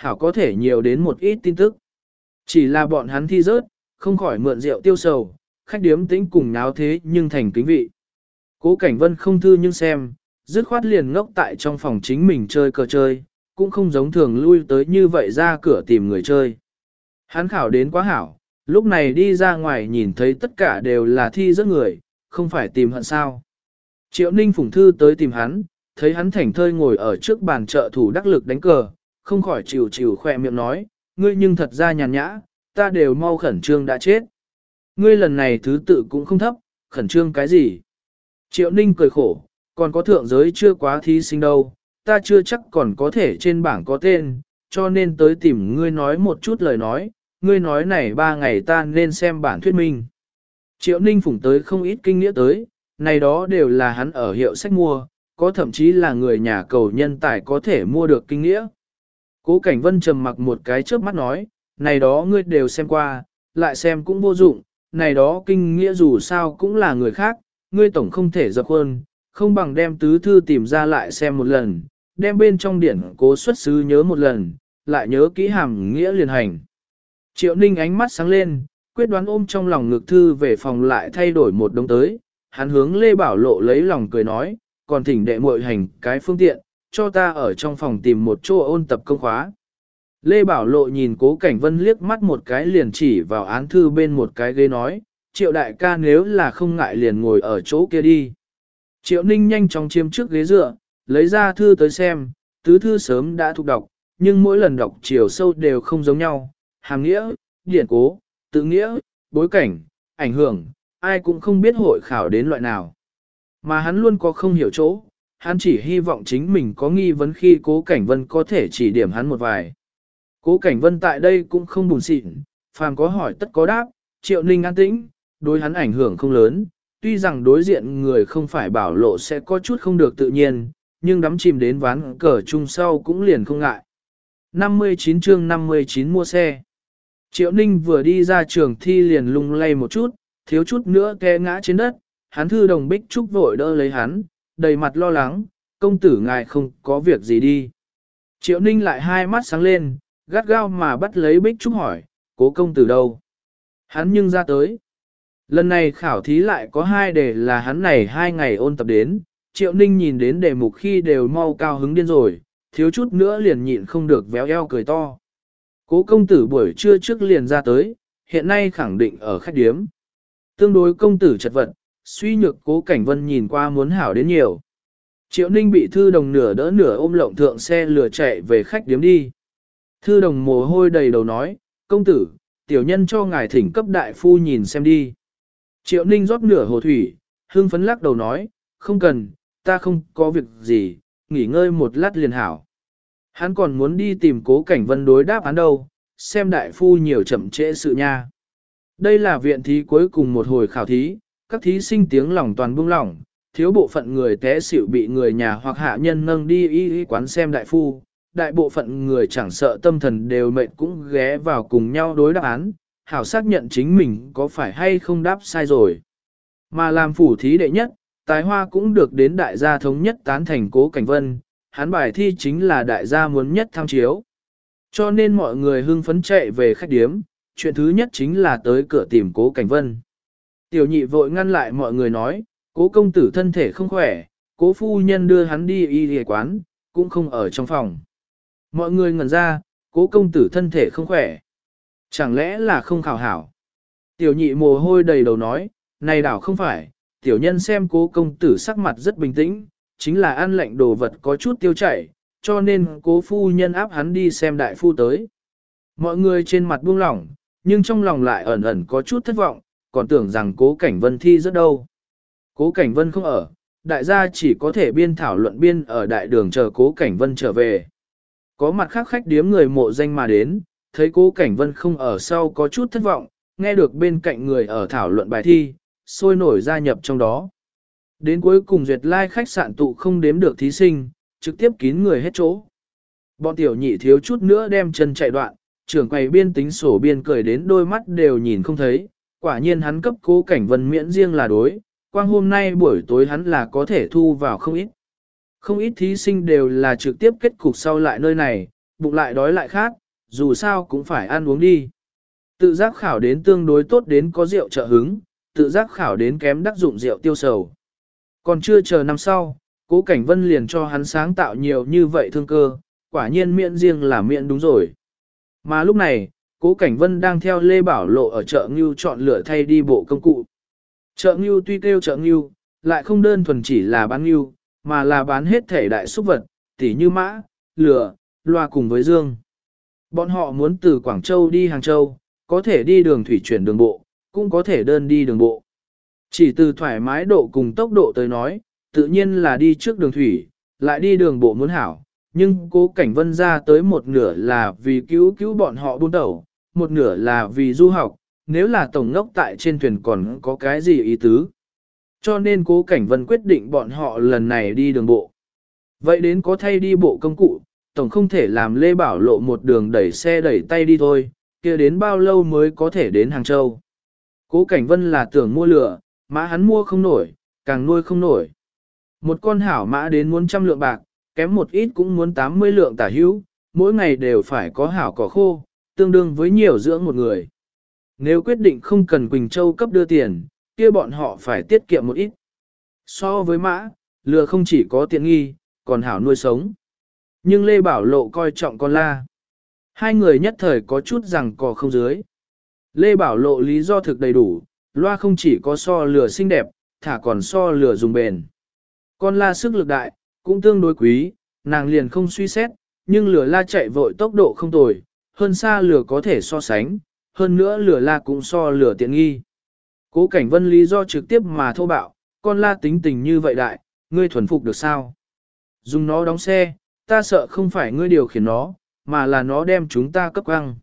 hảo có thể nhiều đến một ít tin tức. Chỉ là bọn hắn thi rớt, không khỏi mượn rượu tiêu sầu, khách điếm tĩnh cùng náo thế nhưng thành kính vị. Cố Cảnh Vân không thư nhưng xem, dứt khoát liền ngốc tại trong phòng chính mình chơi cờ chơi, cũng không giống thường lui tới như vậy ra cửa tìm người chơi. Hắn khảo đến quá hảo, lúc này đi ra ngoài nhìn thấy tất cả đều là thi rớt người, không phải tìm hận sao. Triệu Ninh phủng thư tới tìm hắn, thấy hắn thảnh thơi ngồi ở trước bàn trợ thủ đắc lực đánh cờ, không khỏi chịu chịu khoe miệng nói, ngươi nhưng thật ra nhàn nhã, ta đều mau khẩn trương đã chết. Ngươi lần này thứ tự cũng không thấp, khẩn trương cái gì? Triệu Ninh cười khổ, còn có thượng giới chưa quá thí sinh đâu, ta chưa chắc còn có thể trên bảng có tên, cho nên tới tìm ngươi nói một chút lời nói, ngươi nói này 3 ngày ta nên xem bản thuyết minh. Triệu Ninh phủng tới không ít kinh nghĩa tới, này đó đều là hắn ở hiệu sách mua, có thậm chí là người nhà cầu nhân tài có thể mua được kinh nghĩa. Cố Cảnh Vân trầm mặc một cái trước mắt nói, này đó ngươi đều xem qua, lại xem cũng vô dụng, này đó kinh nghĩa dù sao cũng là người khác, ngươi tổng không thể dập khuôn, không bằng đem tứ thư tìm ra lại xem một lần, đem bên trong điển cố xuất xứ nhớ một lần, lại nhớ kỹ hàm nghĩa liền hành. Triệu Ninh ánh mắt sáng lên, quyết đoán ôm trong lòng ngực thư về phòng lại thay đổi một đống tới, hắn hướng Lê Bảo Lộ lấy lòng cười nói, còn thỉnh đệ muội hành cái phương tiện, cho ta ở trong phòng tìm một chỗ ôn tập công khóa. Lê Bảo Lộ nhìn Cố Cảnh Vân liếc mắt một cái liền chỉ vào án thư bên một cái ghế nói, Triệu đại ca nếu là không ngại liền ngồi ở chỗ kia đi. Triệu Ninh nhanh chóng chiếm trước ghế dựa, lấy ra thư tới xem, tứ thư sớm đã thuộc đọc, nhưng mỗi lần đọc chiều sâu đều không giống nhau, hàm nghĩa, điển cố, tự nghĩa, bối cảnh, ảnh hưởng, ai cũng không biết hội khảo đến loại nào. Mà hắn luôn có không hiểu chỗ, hắn chỉ hy vọng chính mình có nghi vấn khi Cố Cảnh Vân có thể chỉ điểm hắn một vài. Cố Cảnh Vân tại đây cũng không buồn xịn, phàm có hỏi tất có đáp, Triệu Ninh an tĩnh, đối hắn ảnh hưởng không lớn, tuy rằng đối diện người không phải Bảo Lộ sẽ có chút không được tự nhiên, nhưng đắm chìm đến ván cờ chung sau cũng liền không ngại. 59 chương 59 mua xe. Triệu Ninh vừa đi ra trường thi liền lung lay một chút, thiếu chút nữa té ngã trên đất, hắn thư đồng Bích Trúc vội đỡ lấy hắn, đầy mặt lo lắng, công tử ngài không có việc gì đi. Triệu Ninh lại hai mắt sáng lên, gắt gao mà bắt lấy Bích Trúc hỏi, Cố công tử đâu? Hắn nhưng ra tới. Lần này khảo thí lại có 2 đề là hắn này 2 ngày ôn tập đến, Triệu Ninh nhìn đến đề mục khi đều mau cao hứng điên rồi, thiếu chút nữa liền nhịn không được véo eo cười to. Cố công tử buổi trưa trước liền ra tới, hiện nay khẳng định ở khách điếm. Tương đối công tử chật vật, suy nhược Cố Cảnh Vân nhìn qua muốn hảo đến nhiều. Triệu Ninh bị thư đồng nửa đỡ nửa ôm lộng thượng xe lừa chạy về khách điếm đi. Thư đồng mồ hôi đầy đầu nói, công tử, tiểu nhân cho ngài thỉnh cấp đại phu nhìn xem đi. Triệu Ninh rót nửa hồ thủy, hương phấn lắc đầu nói, không cần, ta không có việc gì, nghỉ ngơi một lát liền hảo. Hắn còn muốn đi tìm Cố Cảnh Vân đối đáp án đâu, xem đại phu nhiều chậm trễ sự nha. Đây là viện thí cuối cùng một hồi khảo thí, các thí sinh tiếng lòng toàn buông lỏng, thiếu bộ phận người té xỉu bị người nhà hoặc hạ nhân nâng đi y quán xem đại phu, đại bộ phận người chẳng sợ tâm thần đều mệt cũng ghé vào cùng nhau đối đáp án, hảo xác nhận chính mình có phải hay không đáp sai rồi. Mà làm phủ thí đệ nhất, tài hoa cũng được đến đại gia thống nhất tán thành Cố Cảnh Vân, hắn bài thi chính là đại gia muốn nhất tham chiếu. Cho nên mọi người hưng phấn chạy về khách điếm, chuyện thứ nhất chính là tới cửa tìm Cố Cảnh Vân. Tiểu nhị vội ngăn lại mọi người nói, Cố công tử thân thể không khỏe, Cố phu nhân đưa hắn đi y quán, cũng không ở trong phòng. Mọi người ngẩn ra, Cố công tử thân thể không khỏe. Chẳng lẽ là không khảo hảo? Tiểu nhị mồ hôi đầy đầu nói, này đảo không phải, tiểu nhân xem Cố công tử sắc mặt rất bình tĩnh, chính là ăn lạnh đồ vật có chút tiêu chảy, cho nên Cố phu nhân áp hắn đi xem đại phu tới. Mọi người trên mặt buông lỏng, nhưng trong lòng lại ẩn ẩn có chút thất vọng, còn tưởng rằng Cố Cảnh Vân thi rất đâu. Cố Cảnh Vân không ở, đại gia chỉ có thể biên thảo luận biên ở đại đường chờ Cố Cảnh Vân trở về. Có mặt khác khách điếm người mộ danh mà đến, thấy Cố Cảnh Vân không ở sau có chút thất vọng, nghe được bên cạnh người ở thảo luận bài thi, sôi nổi gia nhập trong đó. Đến cuối cùng duyệt lai khách sạn tụ không đếm được thí sinh, trực tiếp kín người hết chỗ. Bọn tiểu nhị thiếu chút nữa đem chân chạy đoạn, trưởng quầy biên tính sổ biên cười đến đôi mắt đều nhìn không thấy, quả nhiên hắn cấp Cố Cảnh Vân miễn riêng là đối, quang hôm nay buổi tối hắn là có thể thu vào không ít. Không ít thí sinh đều là trực tiếp kết cục sau lại nơi này, bụng lại đói lại khát, dù sao cũng phải ăn uống đi. Tự giác khảo đến tương đối tốt đến có rượu trợ hứng, tự giác khảo đến kém đắc dụng rượu tiêu sầu. Còn chưa chờ năm sau, Cố Cảnh Vân liền cho hắn sáng tạo nhiều như vậy thương cơ, quả nhiên miệng riêng là miệng đúng rồi. Mà lúc này, Cố Cảnh Vân đang theo Lê Bảo Lộ ở chợ Ngưu chọn lựa thay đi bộ công cụ. Chợ Ngưu tuy kêu chợ Ngưu, lại không đơn thuần chỉ là bán Ngưu, mà là bán hết thể đại súc vật, tỉ như mã, lừa, loa cùng với dương. Bọn họ muốn từ Quảng Châu đi Hàng Châu, có thể đi đường thủy chuyển đường bộ, cũng có thể đơn đi đường bộ. Chỉ từ thoải mái độ cùng tốc độ tới nói, tự nhiên là đi trước đường thủy, lại đi đường bộ muốn hảo, nhưng Cố Cảnh Vân ra tới một nửa là vì cứu bọn họ buôn đầu, một nửa là vì du học, nếu là tổng ngốc tại trên thuyền còn có cái gì ý tứ. Cho nên Cố Cảnh Vân quyết định bọn họ lần này đi đường bộ. Vậy đến có thay đi bộ công cụ, tổng không thể làm Lê Bảo Lộ một đường đẩy xe đẩy tay đi thôi, kia đến bao lâu mới có thể đến Hàng Châu. Cố Cảnh Vân là tưởng mua lửa, mã hắn mua không nổi, càng nuôi không nổi. Một con hảo mã đến muốn 100 lượng bạc, kém một ít cũng muốn 80 lượng tả hữu, mỗi ngày đều phải có hảo cỏ khô, tương đương với nhiều dưỡng một người. Nếu quyết định không cần Quỳnh Châu cấp đưa tiền, kia bọn họ phải tiết kiệm một ít. So với mã, lừa không chỉ có tiện nghi, còn hảo nuôi sống. Nhưng Lê Bảo Lộ coi trọng con la. Hai người nhất thời có chút rằng cò không dưới. Lê Bảo Lộ lý do thực đầy đủ, loa không chỉ có so lừa xinh đẹp, thả còn so lừa dùng bền. Con la sức lực đại, cũng tương đối quý, nàng liền không suy xét, nhưng lừa la chạy vội tốc độ không tồi, hơn xa lừa có thể so sánh, hơn nữa lừa la cũng so lừa tiện nghi. Cố Cảnh Vân lý do trực tiếp mà thô bạo, con la tính tình như vậy đại, ngươi thuần phục được sao? Dùng nó đóng xe, ta sợ không phải ngươi điều khiển nó, mà là nó đem chúng ta cấp căng.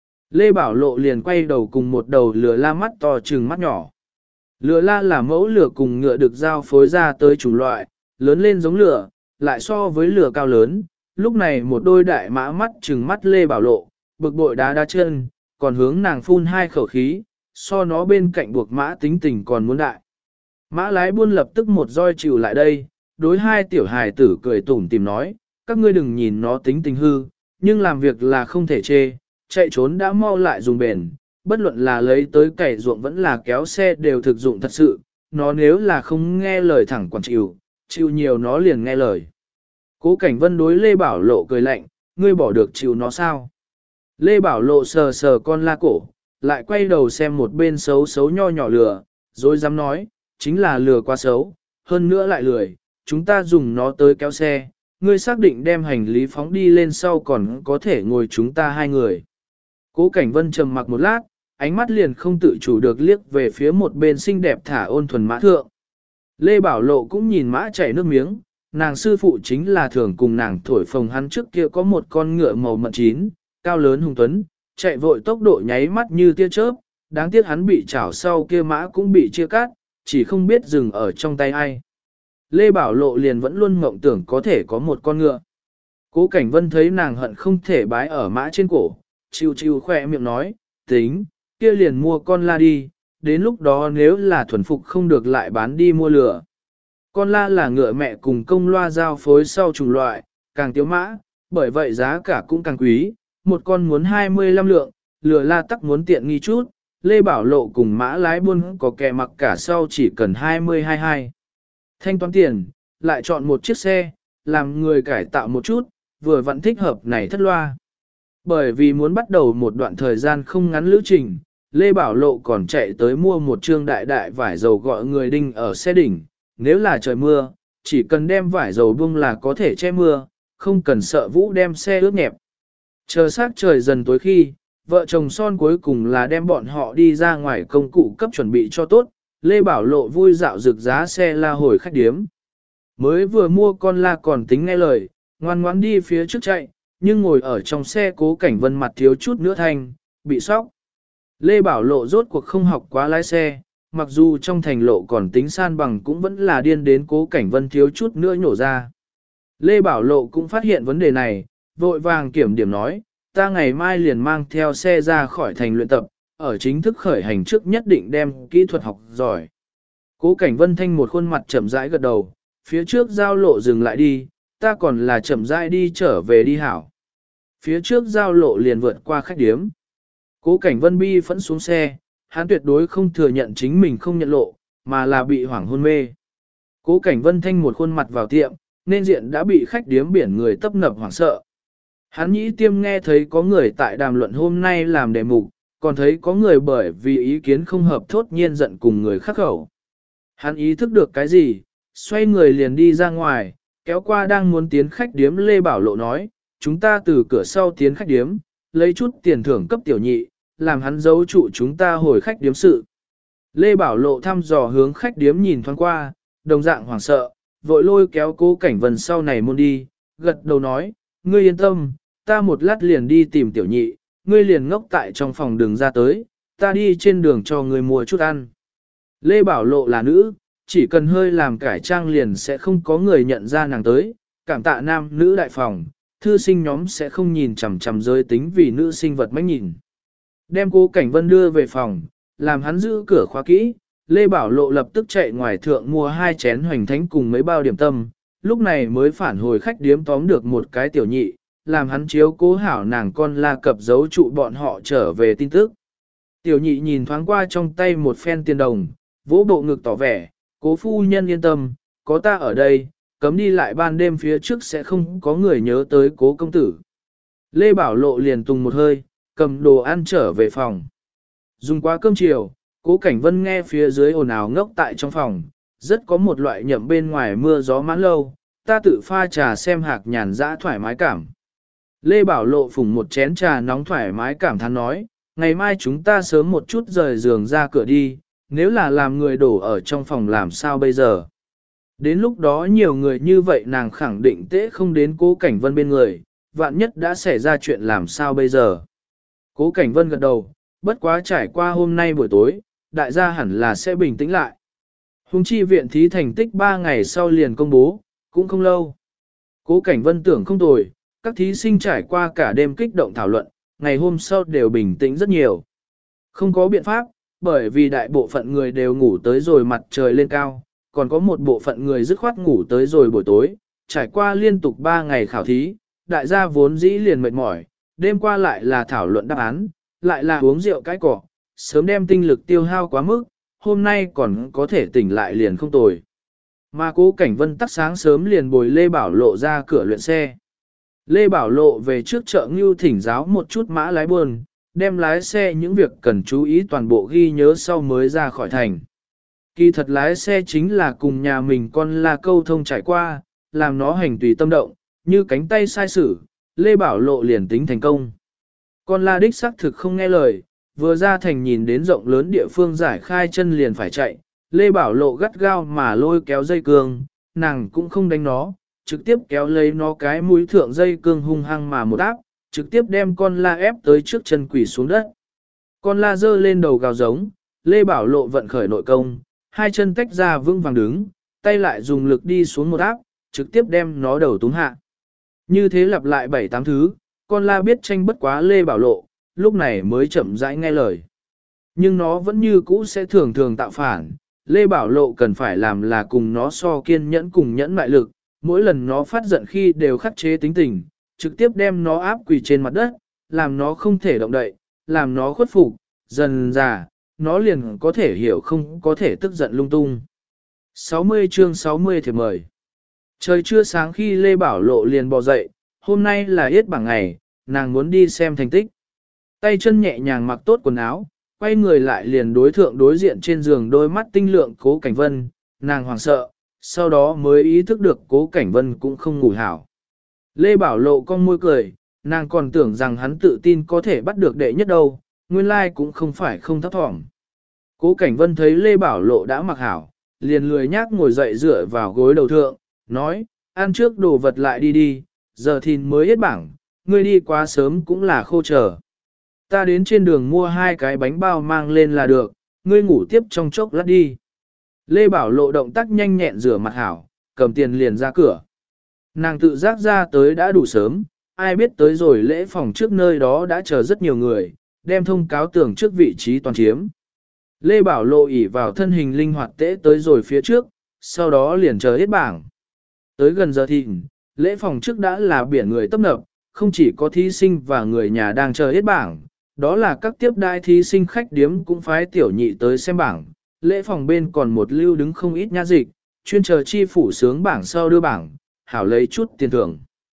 Lê Bảo Lộ liền quay đầu cùng một đầu lừa la mắt to trừng mắt nhỏ. Lừa la là mẫu lừa cùng ngựa được giao phối ra tới chủng loại, lớn lên giống lừa, lại so với lừa cao lớn. Lúc này một đôi đại mã mắt trừng mắt Lê Bảo Lộ, bực bội đá đá chân, còn hướng nàng phun hai khẩu khí, so nó bên cạnh buộc mã tính tình còn muốn đại. Mã lái buôn lập tức một roi chịu lại đây, đối hai tiểu hài tử cười tủm tìm nói, các ngươi đừng nhìn nó tính tình hư, nhưng làm việc là không thể chê, chạy trốn đã mau lại dùng bền, bất luận là lấy tới cày ruộng vẫn là kéo xe đều thực dụng thật sự, nó nếu là không nghe lời thẳng quản chịu nhiều nó liền nghe lời. Cố Cảnh Vân đối Lê Bảo Lộ cười lạnh, ngươi bỏ được chịu nó sao? Lê Bảo Lộ sờ sờ con la cổ, lại quay đầu xem một bên xấu xấu nho nhỏ lừa, rồi dám nói, chính là lừa quá xấu, hơn nữa lại lười, chúng ta dùng nó tới kéo xe, ngươi xác định đem hành lý phóng đi lên sau còn có thể ngồi chúng ta hai người. Cố Cảnh Vân trầm mặc một lát, ánh mắt liền không tự chủ được liếc về phía một bên xinh đẹp thả ôn thuần mã thượng. Lê Bảo Lộ cũng nhìn mã chảy nước miếng, nàng sư phụ chính là thường cùng nàng thổi phồng hắn trước kia có một con ngựa màu mận chín, cao lớn hùng tuấn, chạy vội tốc độ nháy mắt như tia chớp, đáng tiếc hắn bị chảo sau kia mã cũng bị chia cắt, chỉ không biết dừng ở trong tay ai. Lê Bảo Lộ liền vẫn luôn mộng tưởng có thể có một con ngựa. Cố Cảnh Vân thấy nàng hận không thể bái ở mã trên cổ, chiu khỏe miệng nói, tính, kia liền mua con la đi, đến lúc đó nếu là thuần phục không được lại bán đi mua lửa. Con la là ngựa mẹ cùng công loa giao phối sau chủng loại, càng tiếu mã, bởi vậy giá cả cũng càng quý, một con muốn 25 lượng, lửa la tắc muốn tiện nghi chút, Lê Bảo Lộ cùng mã lái buôn có kẻ mặc cả sau chỉ cần 22. Thanh toán tiền, lại chọn một chiếc xe, làm người cải tạo một chút, vừa vặn thích hợp này thất loa. Bởi vì muốn bắt đầu một đoạn thời gian không ngắn lữ trình, Lê Bảo Lộ còn chạy tới mua một trương đại đại vải dầu gọi người đinh ở xe đỉnh, nếu là trời mưa, chỉ cần đem vải dầu bung là có thể che mưa, không cần sợ vũ đem xe ướt nhẹp. Chờ sát trời dần tối khi, vợ chồng son cuối cùng là đem bọn họ đi ra ngoài công cụ cấp chuẩn bị cho tốt, Lê Bảo Lộ vui dạo rực giá xe la hồi khách điếm. Mới vừa mua con la còn tính nghe lời, ngoan ngoãn đi phía trước chạy, nhưng ngồi ở trong xe Cố Cảnh Vân mặt thiếu chút nữa thanh, bị sốc. Lê Bảo Lộ rốt cuộc không học quá lái xe, mặc dù trong thành lộ còn tính san bằng cũng vẫn là điên đến Cố Cảnh Vân thiếu chút nữa nhổ ra. Lê Bảo Lộ cũng phát hiện vấn đề này, vội vàng kiểm điểm nói, ta ngày mai liền mang theo xe ra khỏi thành luyện tập, ở chính thức khởi hành trước nhất định đem kỹ thuật học giỏi. Cố Cảnh Vân thanh một khuôn mặt chậm rãi gật đầu, phía trước giao lộ dừng lại đi, ta còn là chậm rãi đi trở về đi hảo. Phía trước giao lộ liền vượt qua khách điếm. Cố Cảnh Vân bi phẫn xuống xe, hắn tuyệt đối không thừa nhận chính mình không nhận lộ, mà là bị hoảng hôn mê. Cố Cảnh Vân thanh một khuôn mặt vào tiệm, nên diện đã bị khách điếm biển người tấp nập hoảng sợ. Hắn nhĩ tiêm nghe thấy có người tại đàm luận hôm nay làm đề mục, còn thấy có người bởi vì ý kiến không hợp thốt nhiên giận cùng người khắc khẩu. Hắn ý thức được cái gì, xoay người liền đi ra ngoài, kéo qua đang muốn tiến khách điếm Lê Bảo Lộ nói, chúng ta từ cửa sau tiến khách điếm, lấy chút tiền thưởng cấp tiểu nhị, làm hắn giấu trụ chúng ta hồi khách điếm sự. Lê Bảo Lộ thăm dò hướng khách điếm nhìn thoáng qua, đồng dạng hoảng sợ, vội lôi kéo Cố Cảnh Vân sau này môn đi, gật đầu nói, ngươi yên tâm, ta một lát liền đi tìm tiểu nhị, ngươi liền ngốc tại trong phòng đường ra tới, ta đi trên đường cho ngươi mua chút ăn. Lê Bảo Lộ là nữ, chỉ cần hơi làm cải trang liền sẽ không có người nhận ra nàng tới, cảm tạ nam nữ đại phòng, thư sinh nhóm sẽ không nhìn chằm chằm giới tính vì nữ sinh vật mách nhìn. Đem Cố Cảnh Vân đưa về phòng, làm hắn giữ cửa khóa kỹ, Lê Bảo Lộ lập tức chạy ngoài thượng mua 2 chén hoành thánh cùng mấy bao điểm tâm, lúc này mới phản hồi khách điếm tóm được một cái tiểu nhị, làm hắn chiếu cố hảo nàng con la cập giấu trụ bọn họ trở về tin tức. Tiểu nhị nhìn thoáng qua trong tay một phen tiền đồng, vỗ bộ ngực tỏ vẻ, Cố phu nhân yên tâm, có ta ở đây, cấm đi lại ban đêm phía trước sẽ không có người nhớ tới Cố công tử. Lê Bảo Lộ liền tùng một hơi, cầm đồ ăn trở về phòng. Dùng qua cơm chiều, Cố Cảnh Vân nghe phía dưới ồn ào ngốc tại trong phòng, rất có một loại nhậm bên ngoài mưa gió mãn lâu, ta tự pha trà xem hạc nhàn dã thoải mái cảm. Lê Bảo Lộ phùng một chén trà nóng thoải mái cảm thán nói, ngày mai chúng ta sớm một chút rời giường ra cửa đi, nếu là làm người đổ ở trong phòng làm sao bây giờ. Đến lúc đó nhiều người như vậy nàng khẳng định tế không đến Cố Cảnh Vân bên người, vạn nhất đã xảy ra chuyện làm sao bây giờ. Cố Cảnh Vân gật đầu, bất quá trải qua hôm nay buổi tối, đại gia hẳn là sẽ bình tĩnh lại. Hùng chi viện thí thành tích 3 ngày sau liền công bố, cũng không lâu. Cố Cảnh Vân tưởng không tồi, các thí sinh trải qua cả đêm kích động thảo luận, ngày hôm sau đều bình tĩnh rất nhiều. Không có biện pháp, bởi vì đại bộ phận người đều ngủ tới rồi mặt trời lên cao, còn có một bộ phận người dứt khoát ngủ tới rồi buổi tối, trải qua liên tục 3 ngày khảo thí, đại gia vốn dĩ liền mệt mỏi, đêm qua lại là thảo luận đáp án, lại là uống rượu cái cỏ, sớm đem tinh lực tiêu hao quá mức, hôm nay còn có thể tỉnh lại liền không tồi. Mà Cố Cảnh Vân tắt sáng sớm liền bồi Lê Bảo Lộ ra cửa luyện xe. Lê Bảo Lộ về trước chợ Ngưu thỉnh giáo một chút mã lái buôn, đem lái xe những việc cần chú ý toàn bộ ghi nhớ sau mới ra khỏi thành. Kỳ thật lái xe chính là cùng nhà mình con la câu thông trải qua, làm nó hành tùy tâm động, như cánh tay sai sử, Lê Bảo Lộ liền tính thành công. Con la đích xác thực không nghe lời, vừa ra thành nhìn đến rộng lớn địa phương giải khai chân liền phải chạy, Lê Bảo Lộ gắt gao mà lôi kéo dây cương, nàng cũng không đánh nó, trực tiếp kéo lấy nó cái mũi thượng dây cương hung hăng mà một áp, trực tiếp đem con la ép tới trước chân quỷ xuống đất. Con la giơ lên đầu gào giống, Lê Bảo Lộ vận khởi nội công, 2 chân tách ra vững vàng đứng, tay lại dùng lực đi xuống một áp, trực tiếp đem nó đầu túm hạ. Như thế lặp lại 7-8 thứ, con la biết tranh bất quá Lê Bảo Lộ, lúc này mới chậm rãi nghe lời. Nhưng nó vẫn như cũ sẽ thường thường tạo phản, Lê Bảo Lộ cần phải làm là cùng nó so kiên nhẫn cùng nhẫn mại lực, mỗi lần nó phát giận khi đều khắc chế tính tình, trực tiếp đem nó áp quỳ trên mặt đất, làm nó không thể động đậy, làm nó khuất phục, dần dà, nó liền có thể hiểu không có thể tức giận lung tung. 60 chương 60 thì mời. Trời chưa sáng khi Lê Bảo Lộ liền bò dậy, hôm nay là yết bảng ngày, nàng muốn đi xem thành tích. Tay chân nhẹ nhàng mặc tốt quần áo, quay người lại liền đối thượng đối diện trên giường đôi mắt tinh lượng Cố Cảnh Vân, nàng hoảng sợ, sau đó mới ý thức được Cố Cảnh Vân cũng không ngủ hảo. Lê Bảo Lộ cong môi cười, nàng còn tưởng rằng hắn tự tin có thể bắt được đệ nhất đâu, nguyên lai cũng không phải không thấp thỏm. Cố Cảnh Vân thấy Lê Bảo Lộ đã mặc hảo, liền lười nhác ngồi dậy dựa vào gối đầu thượng, nói, ăn trước đồ vật lại đi đi, giờ thìn mới hết bảng, ngươi đi quá sớm cũng là khô chờ. Ta đến trên đường mua 2 cái bánh bao mang lên là được, ngươi ngủ tiếp trong chốc lát đi. Lê Bảo Lộ động tác nhanh nhẹn rửa mặt hảo, cầm tiền liền ra cửa. Nàng tự giác ra tới đã đủ sớm, ai biết tới rồi lễ phòng trước nơi đó đã chờ rất nhiều người, đem thông cáo tưởng trước vị trí toàn chiếm. Lê Bảo Lộ ỉ vào thân hình linh hoạt tễ tới rồi phía trước, sau đó liền chờ hết bảng. Tới gần giờ thịnh, lễ phòng trước đã là biển người tấp nập, không chỉ có thí sinh và người nhà đang chờ hết bảng, đó là các tiếp đai thí sinh khách điếm cũng phái tiểu nhị tới xem bảng, lễ phòng bên còn một lưu đứng không ít nha dịch, chuyên chờ chi phủ sướng bảng sau đưa bảng, hảo lấy chút tiền thưởng.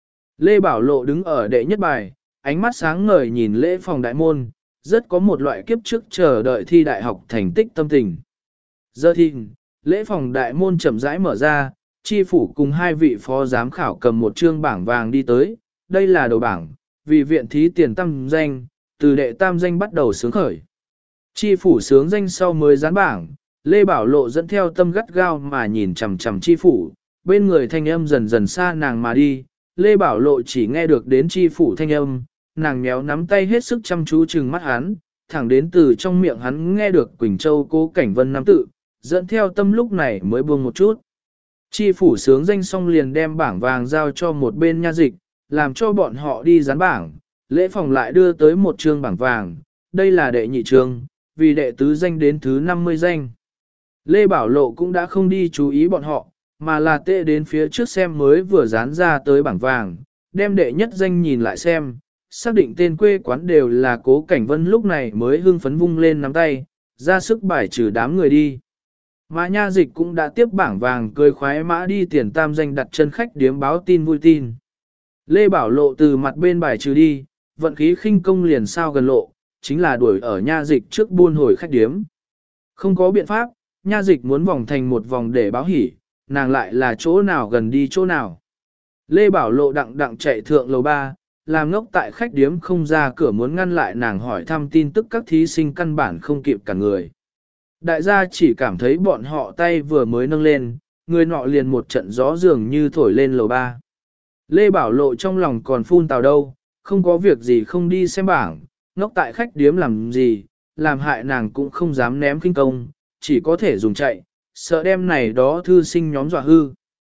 Lê Bảo Lộ đứng ở đệ nhất bài, ánh mắt sáng ngời nhìn lễ phòng đại môn, rất có một loại kiếp trước chờ đợi thi đại học thành tích tâm tình. Giờ thì, lễ phòng đại môn chậm rãi mở ra, chi phủ cùng hai vị phó giám khảo cầm một trương bảng vàng đi tới, đây là đầu bảng, vì viện thí tiền tam danh, từ đệ tam danh bắt đầu sướng khởi. Chi phủ sướng danh sau mới dán bảng, Lê Bảo Lộ dẫn theo tâm gắt gao mà nhìn chằm chằm chi phủ, bên người thanh âm dần dần xa nàng mà đi, Lê Bảo Lộ chỉ nghe được đến chi phủ thanh âm, nàng méo nắm tay hết sức chăm chú trừng mắt hắn, thẳng đến từ trong miệng hắn nghe được Quỳnh Châu Cố Cảnh Vân năm tự, dẫn theo tâm lúc này mới buông một chút. Chi phủ sướng danh xong liền đem bảng vàng giao cho một bên nha dịch, làm cho bọn họ đi dán bảng, lễ phòng lại đưa tới một trương bảng vàng, đây là đệ nhị trương, vì đệ tứ danh đến thứ 50 danh. Lê Bảo Lộ cũng đã không đi chú ý bọn họ, mà là tệ đến phía trước xem mới vừa dán ra tới bảng vàng, đem đệ nhất danh nhìn lại xem, xác định tên quê quán đều là Cố Cảnh Vân lúc này mới hưng phấn vung lên nắm tay, ra sức bài trừ đám người đi. Mà nha dịch cũng đã tiếp bảng vàng cười khoái mã đi tiền tam danh đặt chân khách điếm báo tin vui tin. Lê Bảo Lộ từ mặt bên bài trừ đi, vận khí khinh công liền sao gần lộ, chính là đuổi ở nha dịch trước buôn hồi khách điếm. Không có biện pháp, nha dịch muốn vòng thành một vòng để báo hỉ, nàng lại là chỗ nào gần đi chỗ nào. Lê Bảo Lộ đặng chạy thượng lầu 3, làm ngốc tại khách điếm không ra cửa muốn ngăn lại nàng hỏi thăm tin tức các thí sinh căn bản không kịp cả người. Đại gia chỉ cảm thấy bọn họ tay vừa mới nâng lên, người nọ liền một trận gió dường như thổi lên lầu 3. Lê Bảo Lộ trong lòng còn phun tào đâu, không có việc gì không đi xem bảng, ngốc tại khách điếm làm gì, làm hại nàng cũng không dám ném kinh công, chỉ có thể dùng chạy, sợ đem này đó thư sinh nhóm dọa hư.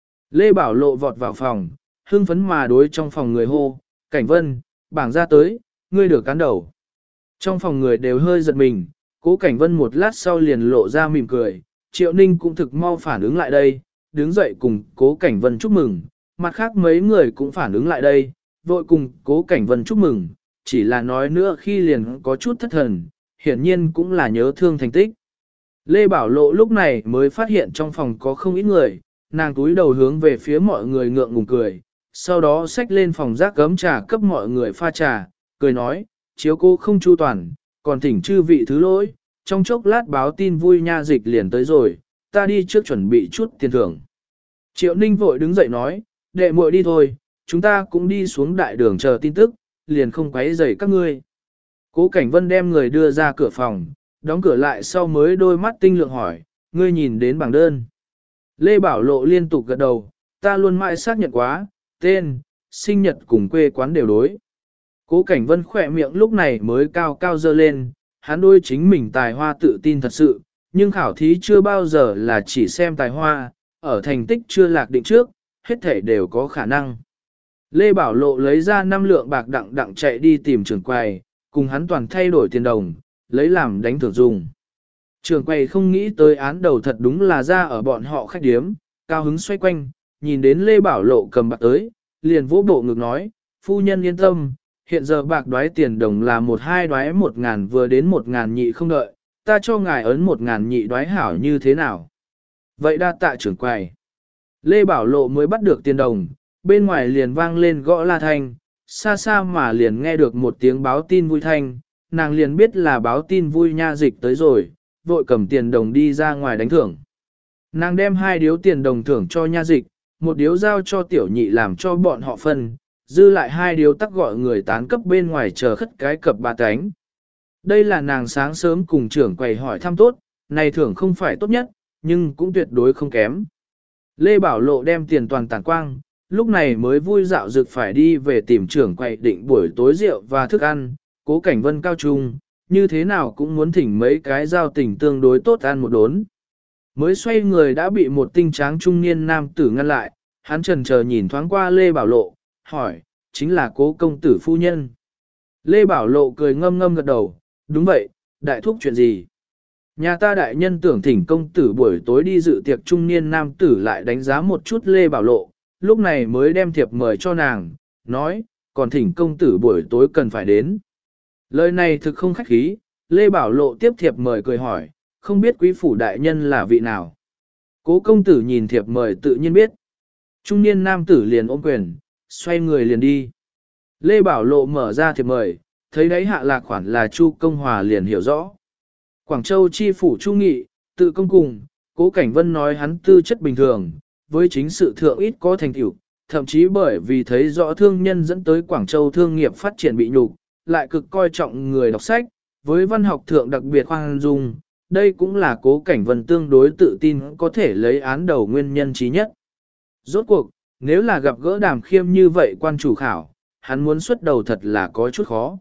Lê Bảo Lộ vọt vào phòng, hưng phấn mà đối trong phòng người hô, Cảnh Vân, bảng ra tới, ngươi được cán đầu. Trong phòng người đều hơi giật mình, Cố Cảnh Vân một lát sau liền lộ ra mỉm cười, Triệu Ninh cũng thực mau phản ứng lại đây, đứng dậy cùng Cố Cảnh Vân chúc mừng, mặt khác mấy người cũng phản ứng lại đây, vội cùng Cố Cảnh Vân chúc mừng, chỉ là nói nữa khi liền có chút thất thần, hiển nhiên cũng là nhớ thương thành tích. Lê Bảo Lộ lúc này mới phát hiện trong phòng có không ít người, nàng túi đầu hướng về phía mọi người ngượng ngùng cười, sau đó xách lên phòng rác gấm trà cấp mọi người pha trà, cười nói, chiếu cô không chu toàn, còn thỉnh chư vị thứ lỗi, trong chốc lát báo tin vui nha dịch liền tới rồi, ta đi trước chuẩn bị chút tiền thưởng. Triệu Ninh vội đứng dậy nói, đệ muội đi thôi, chúng ta cũng đi xuống đại đường chờ tin tức, liền không quấy rầy các ngươi. Cố Cảnh Vân đem người đưa ra cửa phòng, đóng cửa lại sau mới đôi mắt tinh lượng hỏi, ngươi nhìn đến bảng đơn. Lê Bảo Lộ liên tục gật đầu, ta luôn mãi xác nhận quá, tên, sinh nhật cùng quê quán đều đối. Cố Cảnh Vân khỏe miệng lúc này mới cao cao dơ lên, hắn đôi chính mình tài hoa tự tin thật sự, nhưng khảo thí chưa bao giờ là chỉ xem tài hoa, ở thành tích chưa lạc định trước, hết thể đều có khả năng. Lê Bảo Lộ lấy ra 5 lượng bạc đặng chạy đi tìm trưởng quầy, cùng hắn toàn thay đổi tiền đồng, lấy làm đánh thưởng dùng. Trưởng quầy không nghĩ tới án đầu thật đúng là ra ở bọn họ khách điếm, cao hứng xoay quanh, nhìn đến Lê Bảo Lộ cầm bạc tới, liền vỗ bộ ngực nói, phu nhân yên tâm, hiện giờ bạc đoái tiền đồng là 1-2 đoái 1.000 vừa đến 1.000 nhị không đợi, ta cho ngài ấn 1.000 nhị đoái hảo như thế nào. Vậy đa tạ trưởng quầy. Lê Bảo Lộ mới bắt được tiền đồng, bên ngoài liền vang lên gõ la thanh, xa xa mà liền nghe được một tiếng báo tin vui thanh, nàng liền biết là báo tin vui nha dịch tới rồi, vội cầm tiền đồng đi ra ngoài đánh thưởng. Nàng đem 2 điếu tiền đồng thưởng cho nha dịch, 1 điếu giao cho tiểu nhị làm cho bọn họ phân, dư lại 2 điếu tắc gọi người tán cấp bên ngoài chờ khất cái cập 3 cánh. Đây là nàng sáng sớm cùng trưởng quầy hỏi thăm tốt, này thưởng không phải tốt nhất, nhưng cũng tuyệt đối không kém. Lê Bảo Lộ đem tiền toàn tản quang, lúc này mới vui dạo dực phải đi về tìm trưởng quầy định buổi tối rượu và thức ăn, Cố Cảnh Vân cao trung, như thế nào cũng muốn thỉnh mấy cái giao tình tương đối tốt ăn một đốn. Mới xoay người đã bị một tinh tráng trung niên nam tử ngăn lại, hắn chần chờ nhìn thoáng qua Lê Bảo Lộ, hỏi, chính là Cố công tử phu nhân. Lê Bảo Lộ cười ngâm ngâm gật đầu, đúng vậy, đại thúc chuyện gì? Nhà ta đại nhân tưởng thỉnh công tử buổi tối đi dự tiệc trung niên nam tử lại đánh giá một chút Lê Bảo Lộ, lúc này mới đem thiệp mời cho nàng, nói, còn thỉnh công tử buổi tối cần phải đến. Lời này thực không khách khí, Lê Bảo Lộ tiếp thiệp mời cười hỏi, không biết quý phủ đại nhân là vị nào. Cố công tử nhìn thiệp mời tự nhiên biết. Trung niên nam tử liền ôm quyền, xoay người liền đi. Lê Bảo Lộ mở ra thiệp mời, thấy đấy hạ lạc khoản là Chu Công Hòa liền hiểu rõ. Quảng Châu chi phủ Chu Nghị, tự công cùng, Cố Cảnh Vân nói hắn tư chất bình thường, với chính sự thượng ít có thành tựu, thậm chí bởi vì thấy rõ thương nhân dẫn tới Quảng Châu thương nghiệp phát triển bị nhục, lại cực coi trọng người đọc sách, với văn học thượng đặc biệt khoan dung, đây cũng là Cố Cảnh Vân tương đối tự tin có thể lấy án đầu nguyên nhân trí nhất. Rốt cuộc, nếu là gặp gỡ Đàm Khiêm như vậy quan chủ khảo, hắn muốn xuất đầu thật là có chút khó.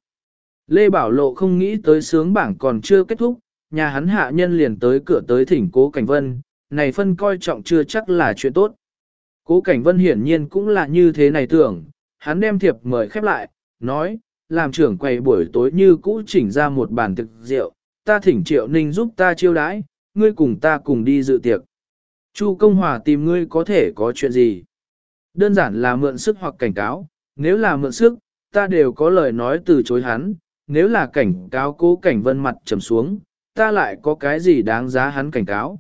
Lê Bảo Lộ không nghĩ tới sướng bảng còn chưa kết thúc, nhà hắn hạ nhân liền tới cửa tới thỉnh Cố Cảnh Vân, này phân coi trọng chưa chắc là chuyện tốt. Cố Cảnh Vân hiển nhiên cũng là như thế này tưởng, hắn đem thiệp mời khép lại, nói, làm trưởng quầy buổi tối như cũ chỉnh ra một bàn thực rượu, ta thỉnh Triệu Ninh giúp ta chiêu đãi, ngươi cùng ta cùng đi dự tiệc. Chu Công Hòa tìm ngươi có thể có chuyện gì? Đơn giản là mượn sức hoặc cảnh cáo, nếu là mượn sức, ta đều có lời nói từ chối hắn, nếu là cảnh cáo Cố Cảnh Vân mặt trầm xuống, ta lại có cái gì đáng giá hắn cảnh cáo.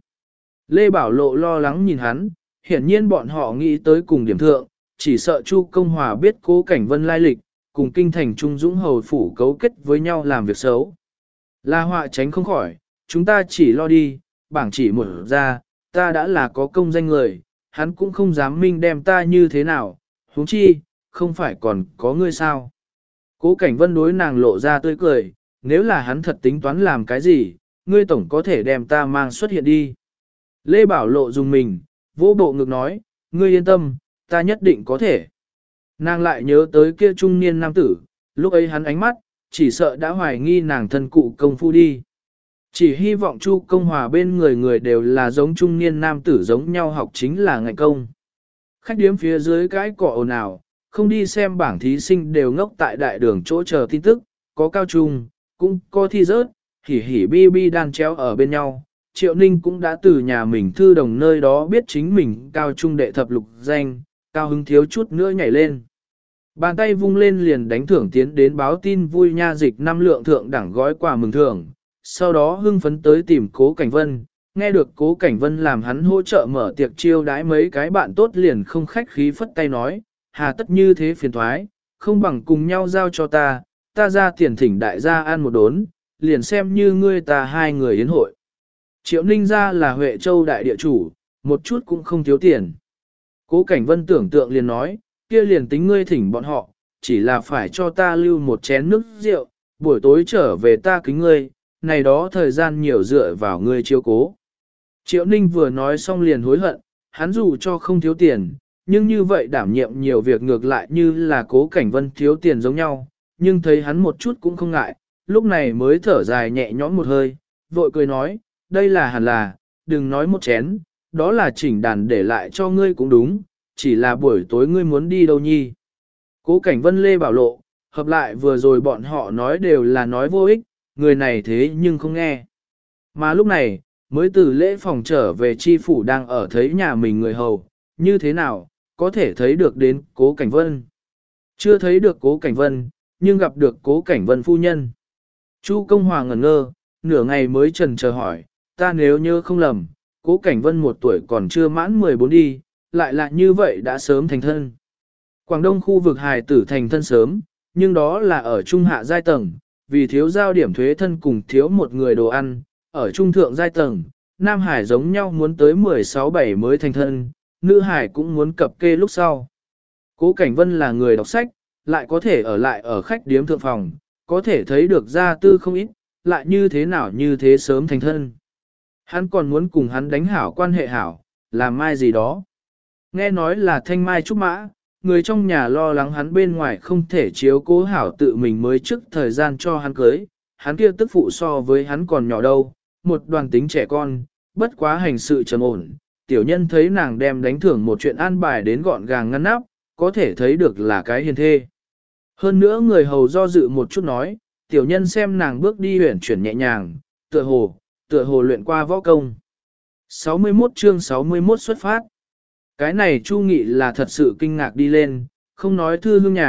Lê Bảo Lộ lo lắng nhìn hắn, hiển nhiên bọn họ nghĩ tới cùng điểm thượng, chỉ sợ Chu Công Hòa biết Cố Cảnh Vân lai lịch, cùng kinh thành Trung Dũng hầu phủ cấu kết với nhau làm việc xấu. Là họa tránh không khỏi, chúng ta chỉ lo đi, bảng chỉ một ra, ta đã là có công danh người, hắn cũng không dám minh đem ta như thế nào, huống chi, không phải còn có ngươi sao. Cố Cảnh Vân đối nàng lộ ra tươi cười, nếu là hắn thật tính toán làm cái gì, ngươi tổng có thể đem ta mang xuất hiện đi. Lê Bảo Lộ dùng mình, vỗ bộ ngực nói, ngươi yên tâm, ta nhất định có thể. Nàng lại nhớ tới kia trung niên nam tử, lúc ấy hắn ánh mắt, chỉ sợ đã hoài nghi nàng thân cụ công phu đi. Chỉ hy vọng Chu Công Hòa bên người người đều là giống trung niên nam tử giống nhau học chính là ngành công. Khách điếm phía dưới cái cỏ ồn ào, không đi xem bảng thí sinh đều ngốc tại đại đường chỗ chờ tin tức, có cao trung, cũng có thi rớt, hỉ hỉ bi bi đan chéo ở bên nhau. Triệu Ninh cũng đã từ nhà mình thư đồng nơi đó biết chính mình cao trung đệ thập lục danh, cao hứng thiếu chút nữa nhảy lên. Bàn tay vung lên liền đánh thưởng tiến đến báo tin vui nha dịch 5 lượng thượng đẳng gói quà mừng thưởng, sau đó hưng phấn tới tìm Cố Cảnh Vân, nghe được Cố Cảnh Vân làm hắn hỗ trợ mở tiệc chiêu đãi mấy cái bạn tốt liền không khách khí phất tay nói, hà tất như thế phiền thoái, không bằng cùng nhau giao cho ta ra tiền thỉnh đại gia ăn một đốn, liền xem như ngươi ta hai người yến hội. Triệu Ninh gia là Huệ Châu đại địa chủ, một chút cũng không thiếu tiền. Cố Cảnh Vân tưởng tượng liền nói, kia liền tính ngươi thỉnh bọn họ, chỉ là phải cho ta lưu một chén nước rượu, buổi tối trở về ta kính ngươi, này đó thời gian nhiều dựa vào ngươi chiếu cố. Triệu Ninh vừa nói xong liền hối hận, hắn dù cho không thiếu tiền, nhưng như vậy đảm nhiệm nhiều việc ngược lại như là Cố Cảnh Vân thiếu tiền giống nhau, nhưng thấy hắn một chút cũng không ngại, lúc này mới thở dài nhẹ nhõm một hơi, vội cười nói, đây là hẳn là, đừng nói một chén, đó là chỉnh đàn để lại cho ngươi cũng đúng, chỉ là buổi tối ngươi muốn đi đâu nhi. Cố Cảnh Vân Lê Bảo Lộ, hợp lại vừa rồi bọn họ nói đều là nói vô ích, người này thế nhưng không nghe. Mà lúc này, mới từ lễ phòng trở về chi phủ đang ở thấy nhà mình người hầu, như thế nào, có thể thấy được đến Cố Cảnh Vân. Chưa thấy được Cố Cảnh Vân, nhưng gặp được Cố Cảnh Vân phu nhân. Chu Công Hòa ngẩn ngơ, nửa ngày mới chần chờ hỏi, ta nếu nhớ không lầm, Cố Cảnh Vân 1 tuổi còn chưa mãn 14 đi, lại là như vậy đã sớm thành thân. Quảng Đông khu vực hài tử thành thân sớm, nhưng đó là ở trung hạ giai tầng, vì thiếu giao điểm thuế thân cùng thiếu một người đồ ăn, ở trung thượng giai tầng, Nam Hải giống nhau muốn tới 16-17 mới thành thân, nữ Hải cũng muốn cập kê lúc sau. Cố Cảnh Vân là người đọc sách, lại có thể ở lại ở khách điếm thượng phòng, có thể thấy được gia tư không ít, lại như thế nào như thế sớm thành thân. Hắn còn muốn cùng hắn đánh hảo quan hệ hảo, làm mai gì đó. Nghe nói là thanh mai trúc mã, người trong nhà lo lắng hắn bên ngoài không thể chiếu cố hảo tự mình mới trước thời gian cho hắn cưới, hắn kia tức phụ so với hắn còn nhỏ đâu, một đoàn tính trẻ con, bất quá hành sự trầm ổn, tiểu nhân thấy nàng đem đánh thưởng một chuyện an bài đến gọn gàng ngăn nắp, có thể thấy được là cái hiền thê. Hơn nữa người hầu do dự một chút nói, tiểu nhân xem nàng bước đi huyển chuyển nhẹ nhàng, tựa hồ luyện qua võ công. 61 chương 61 xuất phát. Cái này Chu Nghị là thật sự kinh ngạc đi lên, không nói thư hương nhà,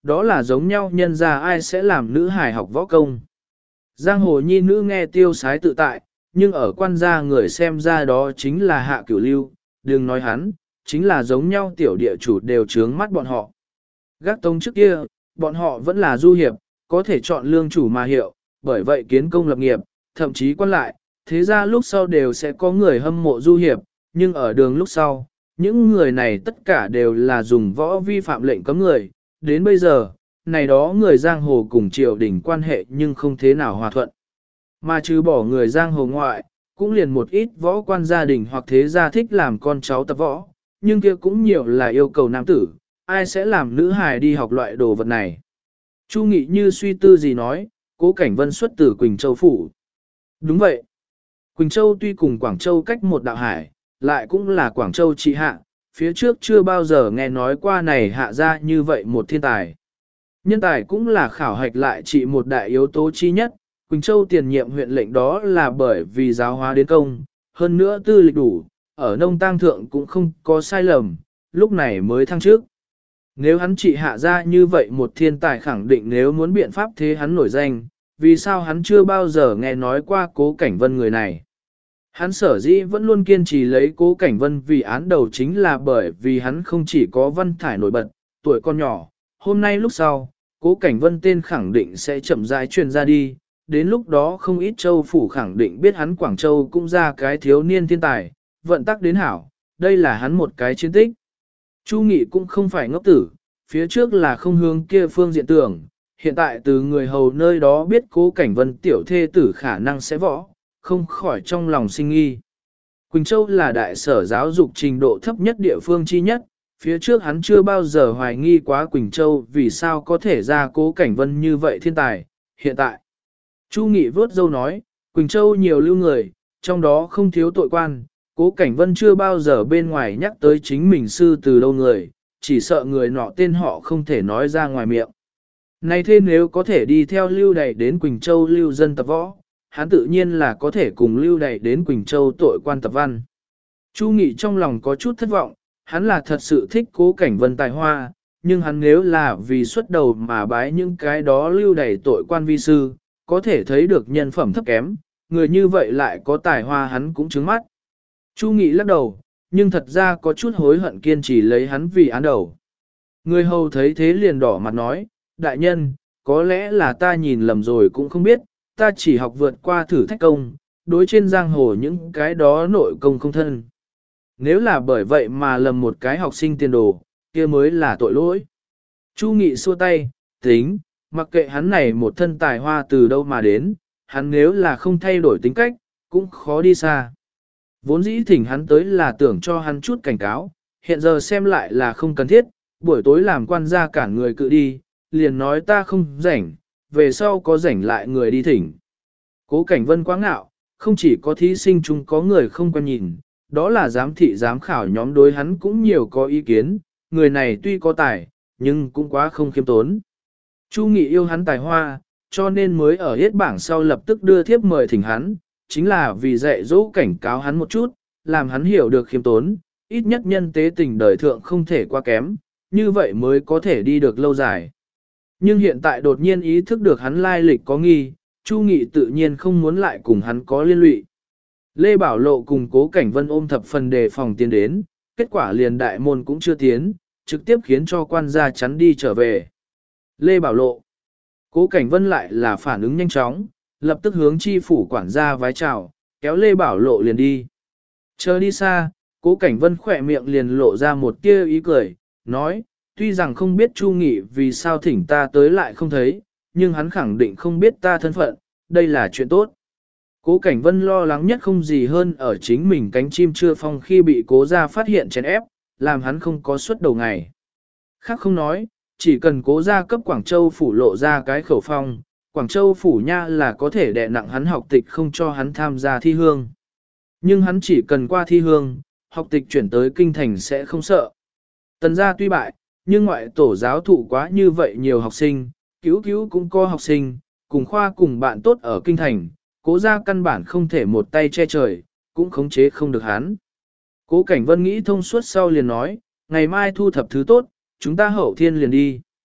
đó là giống nhau nhân ra ai sẽ làm nữ hài học võ công. Giang hồ nhi nữ nghe tiêu sái tự tại, nhưng ở quan gia người xem ra đó chính là hạ cửu lưu, đừng nói hắn, chính là giống nhau tiểu địa chủ đều trướng mắt bọn họ. Gác tông trước kia, bọn họ vẫn là du hiệp, có thể chọn lương chủ mà hiệu, bởi vậy kiến công lập nghiệp, thậm chí quan lại, thế ra lúc sau đều sẽ có người hâm mộ du hiệp, nhưng ở đường lúc sau, những người này tất cả đều là dùng võ vi phạm lệnh cấm người, đến bây giờ, này đó người giang hồ cùng triều đình quan hệ nhưng không thế nào hòa thuận. Mà trừ bỏ người giang hồ ngoại, cũng liền một ít võ quan gia đình hoặc thế gia thích làm con cháu tập võ, nhưng kia cũng nhiều là yêu cầu nam tử, ai sẽ làm nữ hài đi học loại đồ vật này. Chu Nghị như suy tư gì nói, Cố Cảnh Vân xuất từ Quỳnh Châu Phủ. Đúng vậy. Quỳnh Châu tuy cùng Quảng Châu cách một đạo hải, lại cũng là Quảng Châu trị hạ, phía trước chưa bao giờ nghe nói qua này hạ ra như vậy một thiên tài. Nhân tài cũng là khảo hạch lại trị một đại yếu tố chi nhất, Quỳnh Châu tiền nhiệm huyện lệnh đó là bởi vì giáo hóa đến công, hơn nữa tư lịch đủ, ở nông tang thượng cũng không có sai lầm, lúc này mới thăng trước. Nếu hắn trị hạ ra như vậy một thiên tài khẳng định nếu muốn biện pháp thế hắn nổi danh, vì sao hắn chưa bao giờ nghe nói qua Cố Cảnh Vân người này. Hắn sở dĩ vẫn luôn kiên trì lấy Cố Cảnh Vân vì án đầu chính là bởi vì hắn không chỉ có văn thải nổi bật, tuổi còn nhỏ, hôm nay lúc sau, Cố Cảnh Vân tên khẳng định sẽ chậm rãi truyền ra đi, đến lúc đó không ít châu phủ khẳng định biết hắn Quảng Châu cũng ra cái thiếu niên thiên tài, vận tắc đến hảo, đây là hắn một cái chiến tích. Chu Nghị cũng không phải ngốc tử, phía trước là không hướng kia phương diện tưởng, hiện tại từ người hầu nơi đó biết Cố Cảnh Vân tiểu thê tử khả năng sẽ võ, không khỏi trong lòng sinh nghi. Quỳnh Châu là đại sở giáo dục trình độ thấp nhất địa phương chi nhất, phía trước hắn chưa bao giờ hoài nghi quá Quỳnh Châu vì sao có thể ra Cố Cảnh Vân như vậy thiên tài, hiện tại. Chu Nghị vớt dâu nói, Quỳnh Châu nhiều lưu người, trong đó không thiếu tội quan, Cố Cảnh Vân chưa bao giờ bên ngoài nhắc tới chính mình sư từ đâu người, chỉ sợ người nọ tên họ không thể nói ra ngoài miệng. Này thế nếu có thể đi theo lưu đầy đến Quỳnh Châu lưu dân tập võ, hắn tự nhiên là có thể cùng lưu đầy đến Quỳnh Châu tội quan tập văn. Chu Nghị trong lòng có chút thất vọng, hắn là thật sự thích Cố Cảnh Vân tài hoa, nhưng hắn nếu là vì xuất đầu mà bái những cái đó lưu đầy tội quan vi sư, có thể thấy được nhân phẩm thấp kém, người như vậy lại có tài hoa hắn cũng trứng mắt. Chu Nghị lắc đầu, nhưng thật ra có chút hối hận kiên trì lấy hắn vì án đầu. Người hầu thấy thế liền đỏ mặt nói, đại nhân, có lẽ là ta nhìn lầm rồi cũng không biết, ta chỉ học vượt qua thử thách công, đối trên giang hồ những cái đó nội công không thân. Nếu là bởi vậy mà lầm một cái học sinh tiền đồ, kia mới là tội lỗi. Chu Nghị xua tay, tính, mặc kệ hắn này một thân tài hoa từ đâu mà đến, hắn nếu là không thay đổi tính cách, cũng khó đi xa. Vốn dĩ thỉnh hắn tới là tưởng cho hắn chút cảnh cáo, hiện giờ xem lại là không cần thiết, buổi tối làm quan gia cản người cự đi, liền nói ta không rảnh, về sau có rảnh lại người đi thỉnh. Cố Cảnh Vân quá ngạo, không chỉ có thí sinh chung có người không quen nhìn, đó là giám thị giám khảo nhóm đối hắn cũng nhiều có ý kiến, người này tuy có tài, nhưng cũng quá không khiêm tốn. Chu Nghị yêu hắn tài hoa, cho nên mới ở hết bảng sau lập tức đưa thiếp mời thỉnh hắn, chính là vì dạy dỗ cảnh cáo hắn một chút, làm hắn hiểu được khiêm tốn, ít nhất nhân tế tình đời thượng không thể quá kém, như vậy mới có thể đi được lâu dài. Nhưng hiện tại đột nhiên ý thức được hắn lai lịch có nghi, Chu Nghị tự nhiên không muốn lại cùng hắn có liên lụy. Lê Bảo Lộ cùng Cố Cảnh Vân ôm thập phần đề phòng tiến đến, kết quả liền đại môn cũng chưa tiến, trực tiếp khiến cho quan gia chắn đi trở về. Lê Bảo Lộ, Cố Cảnh Vân lại là phản ứng nhanh chóng, lập tức hướng chi phủ quản gia vái chào, kéo Lê Bảo Lộ liền đi. Chờ đi xa, Cố Cảnh Vân khỏe miệng liền lộ ra một tia ý cười, nói, tuy rằng không biết Chu Nghị vì sao thỉnh ta tới lại không thấy, nhưng hắn khẳng định không biết ta thân phận, đây là chuyện tốt. Cố Cảnh Vân lo lắng nhất không gì hơn ở chính mình cánh chim chưa phong khi bị Cố gia phát hiện chèn ép, làm hắn không có suất đầu ngày. Khác không nói, chỉ cần Cố gia cấp Quảng Châu phủ lộ ra cái khẩu phong, Quảng Châu phủ nha là có thể đè nặng hắn học tịch không cho hắn tham gia thi hương. Nhưng hắn chỉ cần qua thi hương, học tịch chuyển tới kinh thành sẽ không sợ. Tần gia tuy bại, nhưng ngoại tổ giáo thụ quá như vậy nhiều học sinh, cứu cứu cũng có học sinh, cùng khoa cùng bạn tốt ở kinh thành, Cố gia căn bản không thể một tay che trời, cũng khống chế không được hắn. Cố Cảnh Vân nghĩ thông suốt sau liền nói, ngày mai thu thập thứ tốt, chúng ta hậu thiên liền đi.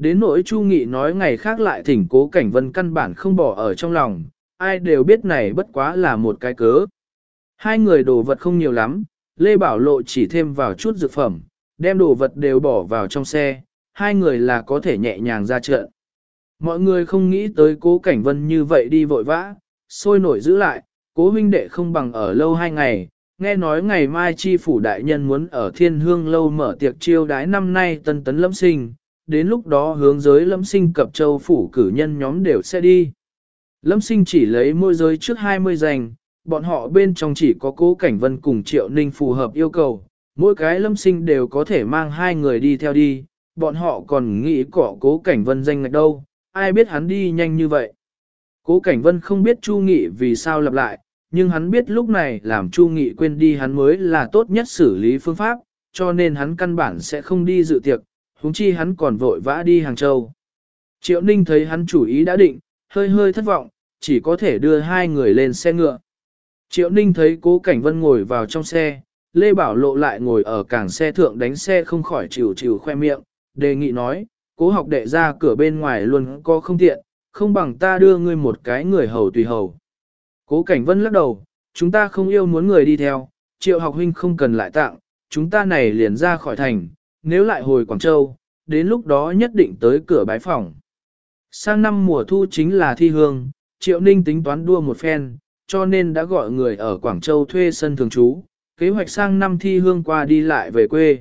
Đến nỗi Chu Nghị nói ngày khác lại thỉnh Cố Cảnh Vân căn bản không bỏ ở trong lòng, ai đều biết này bất quá là một cái cớ. Hai người đồ vật không nhiều lắm, Lê Bảo Lộ chỉ thêm vào chút dược phẩm, đem đồ vật đều bỏ vào trong xe, hai người là có thể nhẹ nhàng ra trận. Mọi người không nghĩ tới Cố Cảnh Vân như vậy đi vội vã, sôi nổi giữ lại, Cố huynh đệ không bằng ở lâu 2 ngày, nghe nói ngày mai chi phủ đại nhân muốn ở Thiên Hương lâu mở tiệc chiêu đái năm nay tân tấn lâm sinh, đến lúc đó hướng giới lâm sinh cập châu phủ cử nhân nhóm đều sẽ đi. Lâm sinh chỉ lấy môi giới trước 20 giành, bọn họ bên trong chỉ có Cố Cảnh Vân cùng Triệu Ninh phù hợp yêu cầu, mỗi cái lâm sinh đều có thể mang 2 người đi theo đi, bọn họ còn nghĩ cỏ Cố Cảnh Vân danh ngạch đâu, ai biết hắn đi nhanh như vậy. Cố Cảnh Vân không biết Chu Nghị vì sao lặp lại, nhưng hắn biết lúc này làm Chu Nghị quên đi hắn mới là tốt nhất xử lý phương pháp, cho nên hắn căn bản sẽ không đi dự tiệc, huống chi hắn còn vội vã đi Hàng Châu. Triệu Ninh thấy hắn chủ ý đã định, hơi hơi thất vọng, chỉ có thể đưa 2 người lên xe ngựa. Triệu Ninh thấy Cố Cảnh Vân ngồi vào trong xe, Lê Bảo Lộ lại ngồi ở cảng xe thượng đánh xe không khỏi chịu chịu khoe miệng, đề nghị nói, Cố học đệ ra cửa bên ngoài luôn có không tiện, không bằng ta đưa ngươi một cái người hầu tùy hầu. Cố Cảnh Vân lắc đầu, chúng ta không yêu muốn người đi theo, Triệu học huynh không cần lại tặng, chúng ta này liền ra khỏi thành, nếu lại hồi Quảng Châu, đến lúc đó nhất định tới cửa bái phòng. Sang năm mùa thu chính là thi hương, Triệu Ninh tính toán đua một phen, cho nên đã gọi người ở Quảng Châu thuê sân thường trú, kế hoạch sang năm thi hương qua đi lại về quê.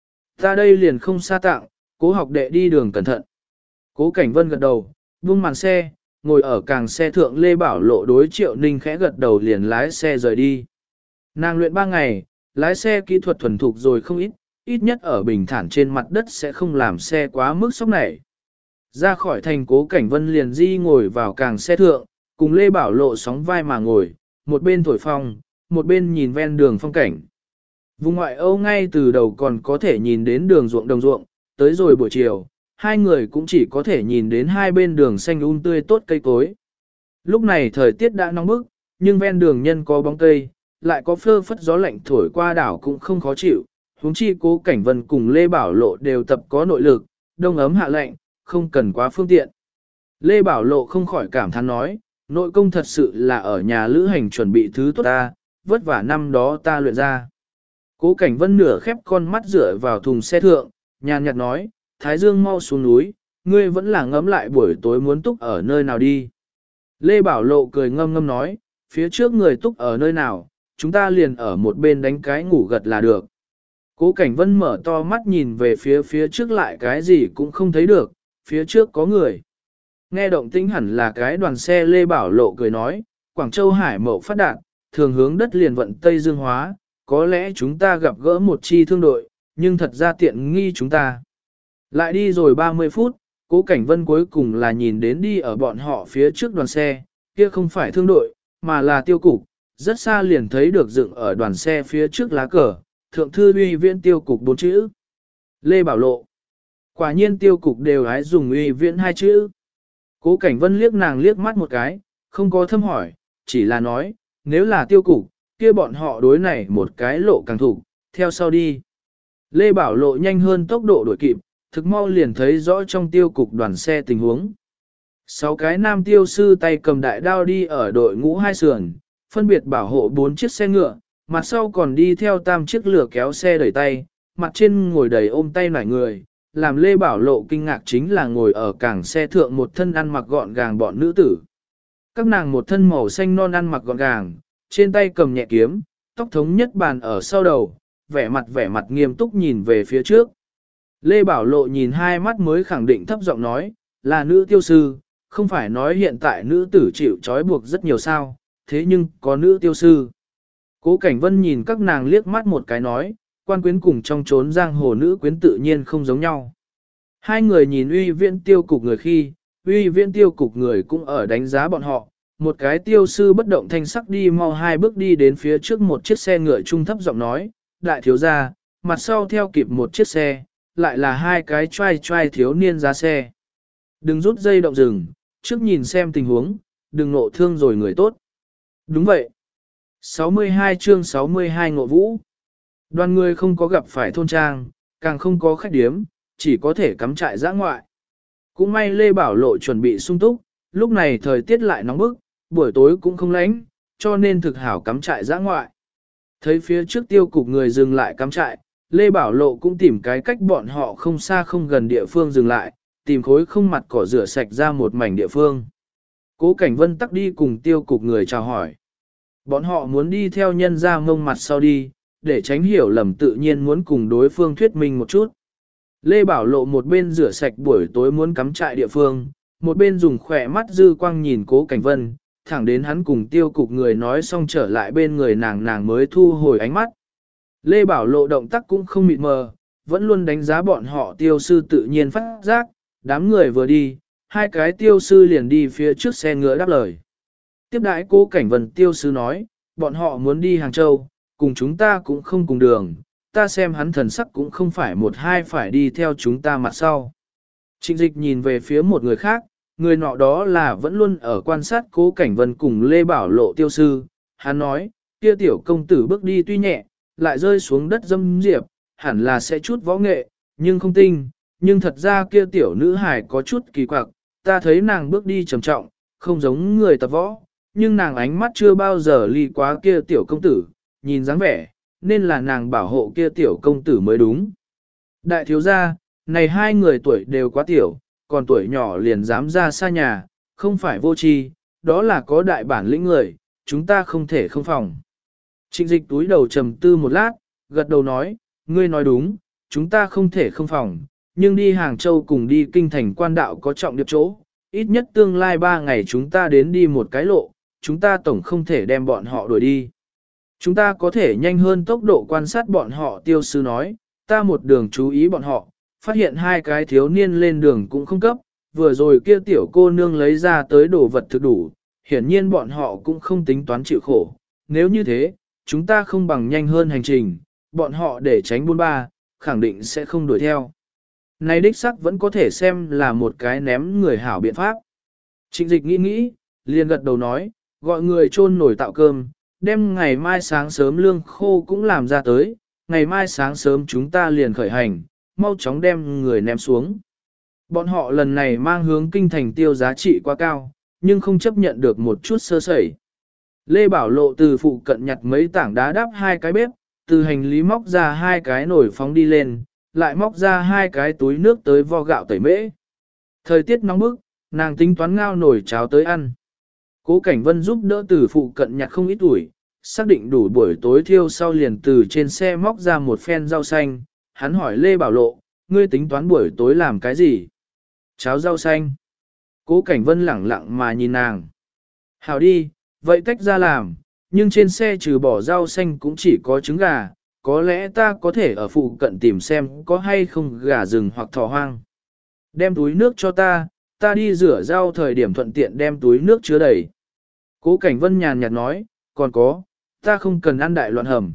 Ta đây liền không xa tặng, Cố học đệ đi đường cẩn thận. Cố Cảnh Vân gật đầu, buông màn xe, ngồi ở càng xe thượng Lê Bảo Lộ đối Triệu Ninh khẽ gật đầu liền lái xe rời đi. Nàng luyện 3 ngày, lái xe kỹ thuật thuần thục rồi không ít, ít nhất ở bình thản trên mặt đất sẽ không làm xe quá mức sốc nảy. Ra khỏi thành Cố Cảnh Vân liền di ngồi vào càng xe thượng, cùng Lê Bảo Lộ sóng vai mà ngồi, một bên thổi phong, một bên nhìn ven đường phong cảnh. Vùng ngoại Âu ngay từ đầu còn có thể nhìn đến đường ruộng đồng ruộng, tới rồi buổi chiều, hai người cũng chỉ có thể nhìn đến hai bên đường xanh tươi tốt cây cối. Lúc này thời tiết đã nóng bức, nhưng ven đường nhân có bóng cây, lại có phơ phất gió lạnh thổi qua đảo cũng không khó chịu, huống chi Cố Cảnh Vân cùng Lê Bảo Lộ đều tập có nội lực, đông ấm hạ lạnh, không cần quá phương tiện. Lê Bảo Lộ không khỏi cảm thán nói, nội công thật sự là ở nhà lữ hành chuẩn bị thứ tốt ta, vất vả năm đó ta luyện ra. Cố Cảnh Vân nửa khép con mắt dựa vào thùng xe thượng, nhàn nhạt nói, Thái Dương mau xuống núi, ngươi vẫn là ngẫm lại buổi tối muốn túc ở nơi nào đi. Lê Bảo Lộ cười ngâm ngâm nói, phía trước người túc ở nơi nào, chúng ta liền ở một bên đánh cái ngủ gật là được. Cố Cảnh Vân mở to mắt nhìn về phía trước lại cái gì cũng không thấy được, phía trước có người. Nghe động tĩnh hẳn là cái đoàn xe. Lê Bảo Lộ cười nói, Quảng Châu hải mậu phát đạt, thường hướng đất liền vận Tây Dương hóa, có lẽ chúng ta gặp gỡ một chi thương đội, nhưng thật ra tiện nghi chúng ta. Lại đi rồi 30 phút, Cố Cảnh Vân cuối cùng là nhìn đến đi ở bọn họ phía trước đoàn xe, kia không phải thương đội, mà là tiêu cục, rất xa liền thấy được dựng ở đoàn xe phía trước lá cờ, thượng thư uy viễn tiêu cục 4 chữ. Lê Bảo Lộ. Quả nhiên tiêu cục đều hái dùng uy viễn 2 chữ. Cố Cảnh Vân liếc nàng liếc mắt một cái, không có thâm hỏi, chỉ là nói, nếu là tiêu cục, kia bọn họ đối này một cái lộ càng thủ, theo sau đi. Lê Bảo Lộ nhanh hơn tốc độ đuổi kịp, thực mau liền thấy rõ trong tiêu cục đoàn xe tình huống. 6 cái nam tiêu sư tay cầm đại đao đi ở đội ngũ hai sườn, phân biệt bảo hộ 4 chiếc xe ngựa, mặt sau còn đi theo 3 chiếc lửa kéo xe đẩy tay, mặt trên ngồi đầy ôm tay nải người. Làm Lê Bảo Lộ kinh ngạc chính là ngồi ở cảng xe thượng một thân ăn mặc gọn gàng bọn nữ tử. Các nàng một thân màu xanh non ăn mặc gọn gàng, trên tay cầm nhẹ kiếm, tóc thống nhất bàn ở sau đầu, vẻ mặt nghiêm túc nhìn về phía trước. Lê Bảo Lộ nhìn hai mắt mới khẳng định thấp giọng nói, là nữ tiêu sư, không phải nói hiện tại nữ tử chịu trói buộc rất nhiều sao, thế nhưng có nữ tiêu sư. Cố Cảnh Vân nhìn các nàng liếc mắt một cái nói, quan quyến cùng trong chốn giang hồ nữ quyến tự nhiên không giống nhau. Hai người nhìn uy viễn tiêu cục người khi, uy viễn tiêu cục người cũng ở đánh giá bọn họ, một cái tiêu sư bất động thanh sắc đi mau 2 bước đi đến phía trước một chiếc xe ngựa trung thấp giọng nói, đại thiếu gia, mặt sau theo kịp một chiếc xe, lại là 2 cái trai thiếu niên ra xe. Đừng rút dây động rừng, trước nhìn xem tình huống, đừng nộ thương rồi người tốt. Đúng vậy. 62 chương 62 Ngộ Vũ. Đoàn người không có gặp phải thôn trang, càng không có khách điếm, chỉ có thể cắm trại dã ngoại. Cũng may Lê Bảo Lộ chuẩn bị sung túc, lúc này thời tiết lại nóng bức, buổi tối cũng không lạnh, cho nên thực hảo cắm trại dã ngoại. Thấy phía trước tiêu cục người dừng lại cắm trại, Lê Bảo Lộ cũng tìm cái cách bọn họ không xa không gần địa phương dừng lại, tìm khối không mặt cỏ rửa sạch ra một mảnh địa phương. Cố Cảnh Vân tắc đi cùng tiêu cục người chào hỏi. Bọn họ muốn đi theo nhân ra mông mặt sau đi, để tránh hiểu lầm tự nhiên muốn cùng đối phương thuyết minh một chút. Lê Bảo Lộ một bên rửa sạch buổi tối muốn cắm trại địa phương, một bên dùng khỏe mắt dư quang nhìn Cố Cảnh Vân, thẳng đến hắn cùng tiêu cục người nói xong trở lại bên người nàng mới thu hồi ánh mắt. Lê Bảo Lộ động tác cũng không mịt mờ, vẫn luôn đánh giá bọn họ tiêu sư tự nhiên phát giác, đám người vừa đi, hai cái tiêu sư liền đi phía trước xe ngựa đáp lời. Tiếp đãi Cố Cảnh Vân tiêu sư nói, bọn họ muốn đi Hàng Châu, cùng chúng ta cũng không cùng đường, ta xem hắn thần sắc cũng không phải một hai phải đi theo chúng ta mặt sau. Trịnh Dịch nhìn về phía một người khác, người nọ đó là vẫn luôn ở quan sát Cố Cảnh Vân cùng Lê Bảo Lộ tiêu sư, hắn nói, kia tiểu công tử bước đi tuy nhẹ, lại rơi xuống đất dâm diệp, hẳn là sẽ chút võ nghệ, nhưng không tinh, nhưng thật ra kia tiểu nữ hài có chút kỳ quặc, ta thấy nàng bước đi trầm trọng, không giống người tập võ, nhưng nàng ánh mắt chưa bao giờ ly quá kia tiểu công tử, nhìn dáng vẻ, nên là nàng bảo hộ kia tiểu công tử mới đúng. Đại thiếu gia, này hai người tuổi đều quá tiểu, còn tuổi nhỏ liền dám ra xa nhà, không phải vô tri, đó là có đại bản lĩnh người, chúng ta không thể không phòng. Trịnh Dịch túi đầu trầm tư một lát, gật đầu nói, ngươi nói đúng, chúng ta không thể không phòng, nhưng đi Hàng Châu cùng đi kinh thành quan đạo có trọng điệp chỗ, ít nhất tương lai 3 ngày chúng ta đến đi một cái lộ, chúng ta tổng không thể đem bọn họ đuổi đi. Chúng ta có thể nhanh hơn tốc độ quan sát bọn họ, tiêu sư nói, ta một đường chú ý bọn họ, phát hiện hai cái thiếu niên lên đường cũng không cấp, vừa rồi kia tiểu cô nương lấy ra tới đồ vật thực đủ, hiển nhiên bọn họ cũng không tính toán chịu khổ, nếu như thế, chúng ta không bằng nhanh hơn hành trình, bọn họ để tránh buôn ba, khẳng định sẽ không đuổi theo. Này đích sắc vẫn có thể xem là một cái ném người hảo biện pháp. Trịnh Dịch nghĩ, liền gật đầu nói, gọi người chôn nổi tạo cơm, đem ngày mai sáng sớm lương khô cũng làm ra tới, ngày mai sáng sớm chúng ta liền khởi hành, mau chóng đem người ném xuống. Bọn họ lần này mang hướng kinh thành tiêu giá trị quá cao, nhưng không chấp nhận được một chút sơ sẩy. Lê Bảo Lộ từ phụ cận nhặt mấy tảng đá đắp hai cái bếp, từ hành lý móc ra hai cái nồi phóng đi lên, lại móc ra hai cái túi nước tới vo gạo tẩy mễ. Thời tiết nóng bức, nàng tính toán ngao nồi cháo tới ăn. Cố Cảnh Vân giúp đỡ từ phụ cận nhặt không ít tuổi, xác định đủ buổi tối thiêu sau liền từ trên xe móc ra một phen rau xanh, hắn hỏi Lê Bảo Lộ, ngươi tính toán buổi tối làm cái gì? Cháo rau xanh. Cố Cảnh Vân lẳng lặng mà nhìn nàng. Hảo đi, vậy tách ra làm, nhưng trên xe trừ bỏ rau xanh cũng chỉ có trứng gà, có lẽ ta có thể ở phụ cận tìm xem có hay không gà rừng hoặc thỏ hoang. Đem túi nước cho ta đi rửa rau thời điểm thuận tiện đem túi nước chứa đầy. Cố Cảnh Vân nhàn nhạt nói, còn có, ta không cần ăn đại loạn hầm.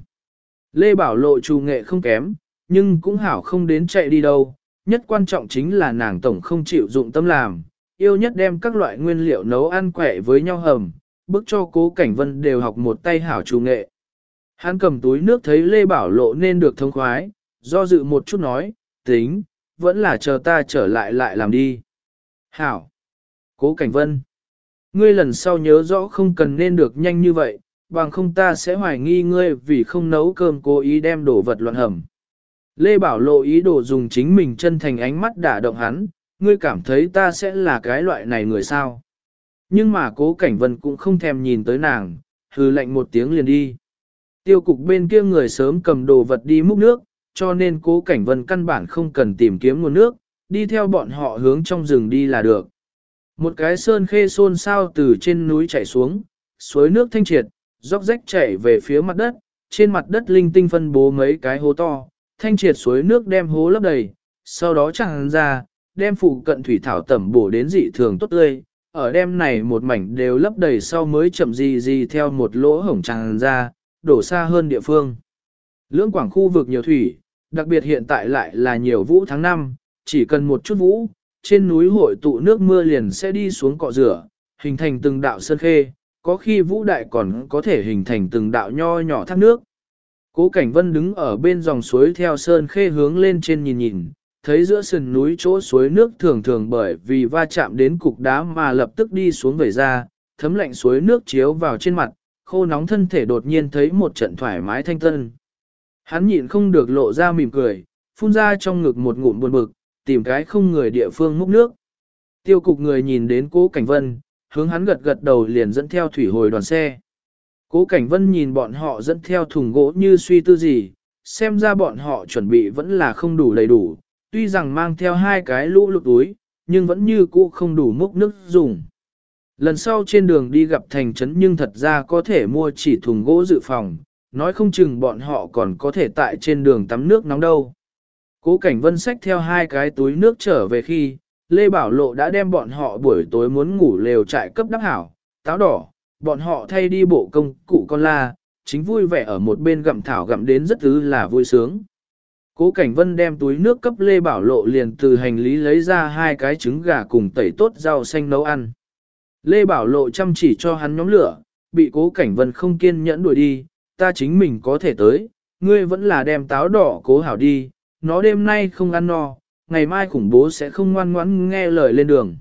Lê Bảo Lộ trù nghệ không kém, nhưng cũng hảo không đến chạy đi đâu, nhất quan trọng chính là nàng tổng không chịu dụng tâm làm, yêu nhất đem các loại nguyên liệu nấu ăn quẹ với nhau hầm, bức cho Cố Cảnh Vân đều học một tay hảo trù nghệ. Hắn cầm túi nước thấy Lê Bảo Lộ nên được thông khoái, do dự một chút nói, tính, vẫn là chờ ta trở lại làm đi. Hảo! Cố Cảnh Vân! Ngươi lần sau nhớ rõ không cần nên được nhanh như vậy, bằng không ta sẽ hoài nghi ngươi vì không nấu cơm cố ý đem đồ vật loạn hầm. Lê Bảo Lộ ý đồ dùng chính mình chân thành ánh mắt đả động hắn, ngươi cảm thấy ta sẽ là cái loại này người sao. Nhưng mà Cố Cảnh Vân cũng không thèm nhìn tới nàng, hừ lạnh một tiếng liền đi. Tiêu cục bên kia người sớm cầm đồ vật đi múc nước, cho nên Cố Cảnh Vân căn bản không cần tìm kiếm nguồn nước, đi theo bọn họ hướng trong rừng đi là được. Một cái sơn khê xôn xao từ trên núi chảy xuống, suối nước thanh triệt, róc rách chảy về phía mặt đất, trên mặt đất linh tinh phân bố mấy cái hố to, thanh triệt suối nước đem hố lấp đầy, sau đó tràn ra, đem phụ cận thủy thảo tẩm bổ đến dị thường tốt tươi, ở đem này một mảnh đều lấp đầy sau mới chậm gì theo một lỗ hổng tràn ra, đổ xa hơn địa phương. Lưỡng quảng khu vực nhiều thủy, đặc biệt hiện tại lại là nhiều vũ tháng 5, chỉ cần một chút vũ, trên núi hội tụ nước mưa liền sẽ đi xuống cọ rửa, hình thành từng đạo sơn khê, có khi vũ đại còn có thể hình thành từng đạo nho nhỏ thác nước. Cố Cảnh Vân đứng ở bên dòng suối theo sơn khê hướng lên trên nhìn, thấy giữa sườn núi chỗ suối nước thường thường bởi vì va chạm đến cục đá mà lập tức đi xuống vẩy ra, thấm lạnh suối nước chiếu vào trên mặt, khô nóng thân thể đột nhiên thấy một trận thoải mái thanh tân. Hắn nhịn không được lộ ra mỉm cười, phun ra trong ngực một ngụm buồn bực, tìm cái không người địa phương múc nước. Tiêu cục người nhìn đến Cố Cảnh Vân, hướng hắn gật gật đầu liền dẫn theo thủy hồi đoàn xe. Cố Cảnh Vân nhìn bọn họ dẫn theo thùng gỗ như suy tư gì, xem ra bọn họ chuẩn bị vẫn là không đủ đầy đủ, tuy rằng mang theo 2 cái lũ lụt túi, nhưng vẫn như cũ không đủ múc nước dùng. Lần sau trên đường đi gặp thành trấn nhưng thật ra có thể mua chỉ thùng gỗ dự phòng, nói không chừng bọn họ còn có thể tại trên đường tắm nước nóng đâu. Cố Cảnh Vân xách theo 2 cái túi nước trở về khi, Lê Bảo Lộ đã đem bọn họ buổi tối muốn ngủ lều trại cấp đắp hảo, táo đỏ, bọn họ thay đi bộ công cụ con la, chính vui vẻ ở một bên gặm thảo gặm đến rất là vui sướng. Cố Cảnh Vân đem túi nước cấp Lê Bảo Lộ liền từ hành lý lấy ra 2 cái trứng gà cùng tẩy tốt rau xanh nấu ăn. Lê Bảo Lộ chăm chỉ cho hắn nhóm lửa, bị Cố Cảnh Vân không kiên nhẫn đuổi đi, ta chính mình có thể tới, ngươi vẫn là đem táo đỏ cố hảo đi, nó đêm nay không ăn no, ngày mai khủng bố sẽ không ngoan ngoãn nghe lời lên đường.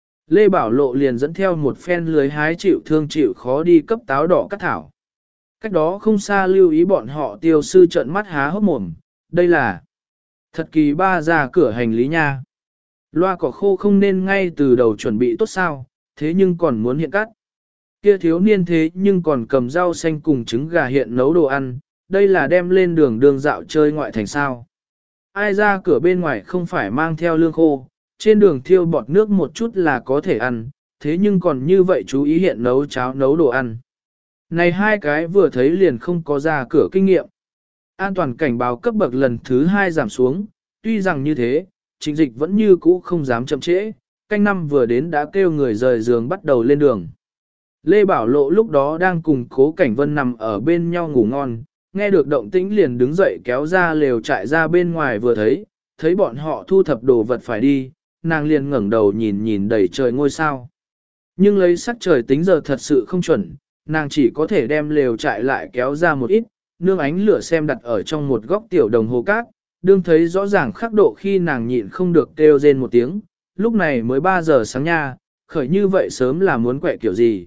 Lê Bảo Lộ liền dẫn theo một phen lưới hái chịu thương chịu khó đi cấp táo đỏ cắt thảo. Cách đó không xa lưu ý bọn họ tiêu sư trợn mắt há hốc mồm, đây là thật kỳ ba ra cửa hành lý nha. Loa cỏ khô không nên ngay từ đầu chuẩn bị tốt sao, thế nhưng còn muốn hiện cắt. Kia thiếu niên thế nhưng còn cầm rau xanh cùng trứng gà hiện nấu đồ ăn, đây là đem lên đường đường dạo chơi ngoại thành sao. Ai ra cửa bên ngoài không phải mang theo lương khô, trên đường thiêu bọt nước một chút là có thể ăn, thế nhưng còn như vậy chú ý hiện nấu cháo nấu đồ ăn. Này 2 cái vừa thấy liền không có ra cửa kinh nghiệm. An toàn cảnh báo cấp bậc lần thứ 2 giảm xuống, tuy rằng như thế, Trịnh Dịch vẫn như cũ không dám chậm trễ, canh năm vừa đến đã kêu người rời giường bắt đầu lên đường. Lê Bảo Lộ lúc đó đang cùng Cố Cảnh Vân nằm ở bên nhau ngủ ngon, nghe được động tĩnh liền đứng dậy kéo ra lều trại ra bên ngoài vừa thấy bọn họ thu thập đồ vật phải đi, nàng liền ngẩng đầu nhìn nhìn đầy trời ngôi sao. Nhưng lấy sắc trời tính giờ thật sự không chuẩn, nàng chỉ có thể đem lều trại lại kéo ra một ít, nương ánh lửa xem đặt ở trong một góc tiểu đồng hồ cát, đương thấy rõ ràng khắc độ khi nàng nhịn không được kêu rên một tiếng, lúc này mới 3 giờ sáng nha, khởi như vậy sớm là muốn quẹ kiểu gì.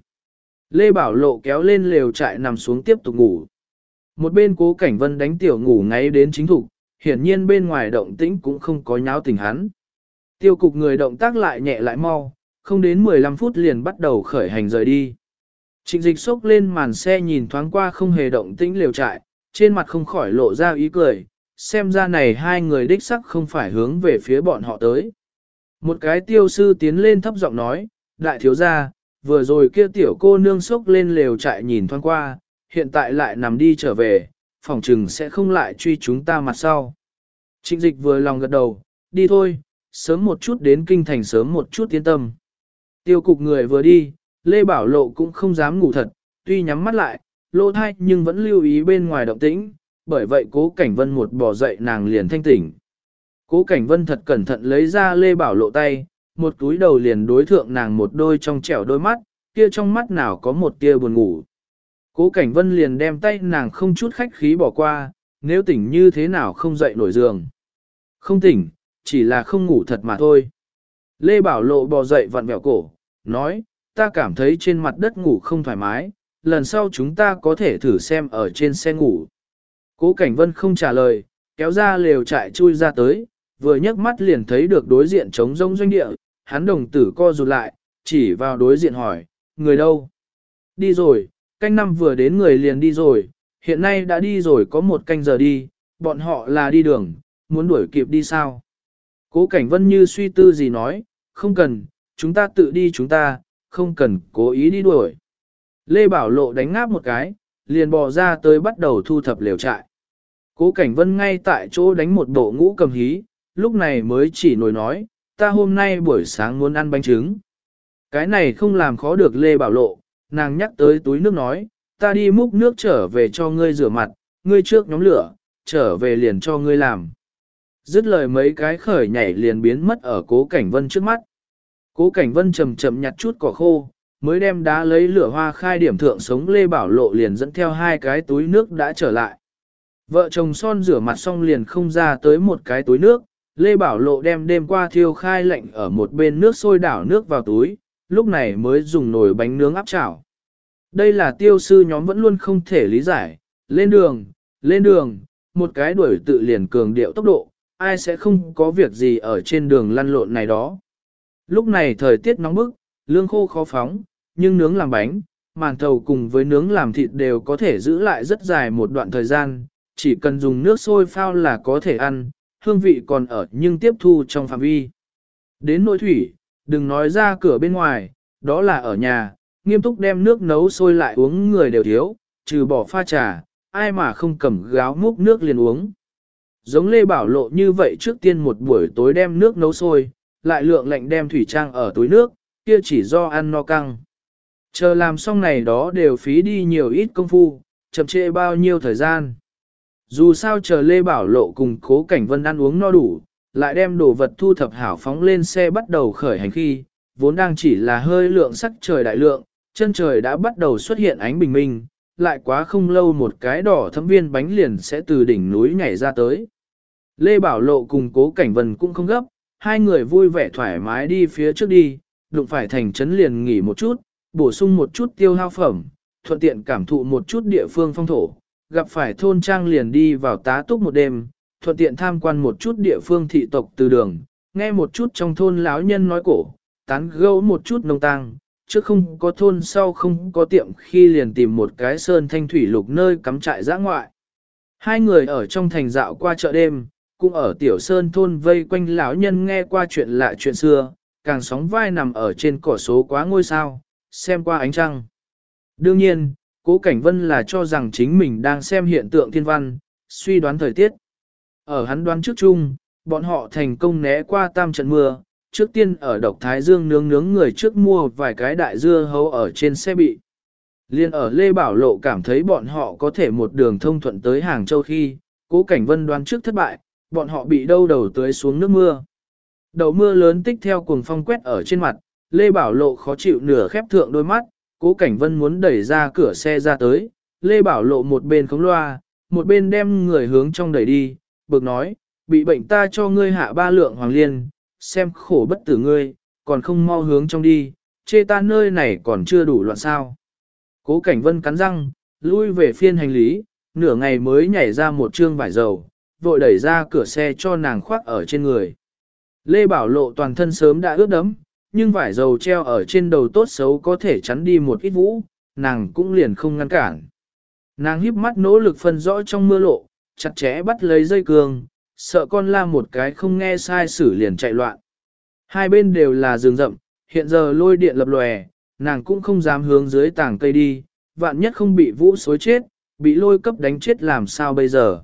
Lê Bảo Lộ kéo lên lều trại nằm xuống tiếp tục ngủ. Một bên Cố Cảnh Vân đánh tiểu ngủ ngáy đến chính thục, hiển nhiên bên ngoài động tĩnh cũng không có nháo tình hắn. Tiêu cục người động tác lại nhẹ lại mau, không đến 15 phút liền bắt đầu khởi hành rời đi. Trịnh Dịch xốc lên màn xe nhìn thoáng qua không hề động tĩnh lều trại, trên mặt không khỏi lộ ra ý cười, xem ra này 2 người đích sắc không phải hướng về phía bọn họ tới. Một cái tiêu sư tiến lên thấp giọng nói, đại thiếu gia, vừa rồi kia tiểu cô nương xốc lên lều trại nhìn thoáng qua, hiện tại lại nằm đi trở về, phòng trừng sẽ không lại truy chúng ta mặt sau. Trịnh Dịch vừa lòng gật đầu, đi thôi, sớm một chút đến kinh thành sớm một chút yên tâm. Tiêu cục người vừa đi, Lê Bảo Lộ cũng không dám ngủ thật, tuy nhắm mắt lại, lỗ thai nhưng vẫn lưu ý bên ngoài động tĩnh, bởi vậy Cố Cảnh Vân một bỏ dậy nàng liền thanh tỉnh. Cố Cảnh Vân thật cẩn thận lấy ra Lê Bảo Lộ tay, một túi đầu liền đối thượng nàng một đôi trong trẻo đôi mắt, kia trong mắt nào có một tia buồn ngủ. Cố Cảnh Vân liền đem tay nàng không chút khách khí bỏ qua, nếu tỉnh như thế nào không dậy nổi giường. Không tỉnh, chỉ là không ngủ thật mà thôi. Lê Bảo Lộ bò dậy vặn vẹo cổ, nói, ta cảm thấy trên mặt đất ngủ không thoải mái, lần sau chúng ta có thể thử xem ở trên xe ngủ. Cố Cảnh Vân không trả lời, kéo ra lều trại chui ra tới, vừa nhấc mắt liền thấy được đối diện trống rông doanh địa, hắn đồng tử co rụt lại, chỉ vào đối diện hỏi, người đâu? Đi rồi, canh năm vừa đến người liền đi rồi, hiện nay đã đi rồi có 1 canh giờ đi, bọn họ là đi đường, muốn đuổi kịp đi sao? Cố Cảnh Vân như suy tư gì nói, không cần, chúng ta tự đi chúng ta, không cần cố ý đi đuổi. Lê Bảo Lộ đánh ngáp một cái, liền bò ra tới bắt đầu thu thập lều trại. Cố Cảnh Vân ngay tại chỗ đánh một bộ ngũ cầm hí, lúc này mới chỉ nổi nói, ta hôm nay buổi sáng muốn ăn bánh trứng. Cái này không làm khó được Lê Bảo Lộ, nàng nhắc tới túi nước nói, ta đi múc nước trở về cho ngươi rửa mặt, ngươi trước nhóm lửa, trở về liền cho ngươi làm. Dứt lời mấy cái khởi nhảy liền biến mất ở Cố Cảnh Vân trước mắt. Cố Cảnh Vân chậm chậm nhặt chút cỏ khô, mới đem đá lấy lửa hoa khai điểm thượng sống Lê Bảo Lộ liền dẫn theo 2 cái túi nước đã trở lại. Vợ chồng son rửa mặt xong liền không ra tới một cái túi nước, Lê Bảo Lộ đem đêm qua thiêu khai lạnh ở một bên nước sôi đảo nước vào túi, lúc này mới dùng nồi bánh nướng áp chảo. Đây là tiêu sư nhóm vẫn luôn không thể lý giải, lên đường, một cái đuổi tự liền cường điệu tốc độ, ai sẽ không có việc gì ở trên đường lăn lộn này đó. Lúc này thời tiết nóng bức, lương khô khó phóng, nhưng nướng làm bánh, màn thầu cùng với nướng làm thịt đều có thể giữ lại rất dài một đoạn thời gian, chỉ cần dùng nước sôi phao là có thể ăn, hương vị còn ở nhưng tiếp thu trong phạm vi. Đến nỗi thủy, đừng nói ra cửa bên ngoài, đó là ở nhà, nghiêm túc đem nước nấu sôi lại uống người đều thiếu, trừ bỏ pha trà, ai mà không cầm gáo múc nước liền uống. Giống Lê Bảo Lộ như vậy trước tiên một buổi tối đem nước nấu sôi, lại lượng lạnh đem thủy trang ở túi nước, kia chỉ do ăn no căng. Chờ làm xong này đó đều phí đi nhiều ít công phu, chậm trễ bao nhiêu thời gian. Dù sao chờ Lê Bảo Lộ cùng Cố Cảnh Vân ăn uống no đủ, lại đem đồ vật thu thập hảo phóng lên xe bắt đầu khởi hành khi, vốn đang chỉ là hơi lượng sắc trời đại lượng, chân trời đã bắt đầu xuất hiện ánh bình minh, lại quá không lâu một cái đỏ thấm viên bánh liền sẽ từ đỉnh núi nhảy ra tới. Lê Bảo Lộ cùng Cố Cảnh Vân cũng không gấp, hai người vui vẻ thoải mái đi phía trước đi, đụng phải thành trấn liền nghỉ một chút, bổ sung một chút tiêu hao phẩm, thuận tiện cảm thụ một chút địa phương phong thổ, gặp phải thôn trang liền đi vào tá túc một đêm, thuận tiện tham quan một chút địa phương thị tộc từ đường, nghe một chút trong thôn lão nhân nói cổ, tán gẫu một chút nông tang, trước không có thôn sau không có tiệm khi liền tìm một cái sơn thanh thủy lục nơi cắm trại dã ngoại. Hai người ở trong thành dạo qua chợ đêm, cũng ở tiểu sơn thôn vây quanh lão nhân nghe qua chuyện lạ chuyện xưa, càng sóng vai nằm ở trên cỏ số quá ngôi sao, xem qua ánh trăng. Đương nhiên, Cố Cảnh Vân là cho rằng chính mình đang xem hiện tượng thiên văn, suy đoán thời tiết. Ở hắn đoán trước chung, bọn họ thành công né qua tam trận mưa, trước tiên ở Độc Thái Dương nướng người trước mua vài cái đại dưa hấu ở trên xe bị. Liên ở Lê Bảo Lộ cảm thấy bọn họ có thể một đường thông thuận tới Hàng Châu khi, Cố Cảnh Vân đoán trước thất bại, bọn họ bị đâu đầu tưới xuống nước mưa. Đầu mưa lớn tích theo cuồng phong quét ở trên mặt, Lê Bảo Lộ khó chịu nửa khép thượng đôi mắt, Cố Cảnh Vân muốn đẩy ra cửa xe ra tới, Lê Bảo Lộ một bên khống loa, một bên đem người hướng trong đẩy đi, bực nói, bị bệnh ta cho ngươi hạ 3 lượng hoàng liên, xem khổ bất tử ngươi, còn không mau hướng trong đi, chê ta nơi này còn chưa đủ loạn sao. Cố Cảnh Vân cắn răng, lui về phiên hành lý, nửa ngày mới nhảy ra một trương vải dầu, vội đẩy ra cửa xe cho nàng khoác ở trên người. Lê Bảo Lộ toàn thân sớm đã ướt đẫm, nhưng vải dầu treo ở trên đầu tốt xấu có thể chắn đi một ít vũ, nàng cũng liền không ngăn cản. Nàng híp mắt nỗ lực phân rõ trong mưa lộ, chặt chẽ bắt lấy dây cương, sợ con la một cái không nghe sai sử liền chạy loạn. Hai bên đều là rừng rậm, hiện giờ lôi điện lập lòe, nàng cũng không dám hướng dưới tảng cây đi, vạn nhất không bị vũ xối chết, bị lôi cấp đánh chết làm sao bây giờ.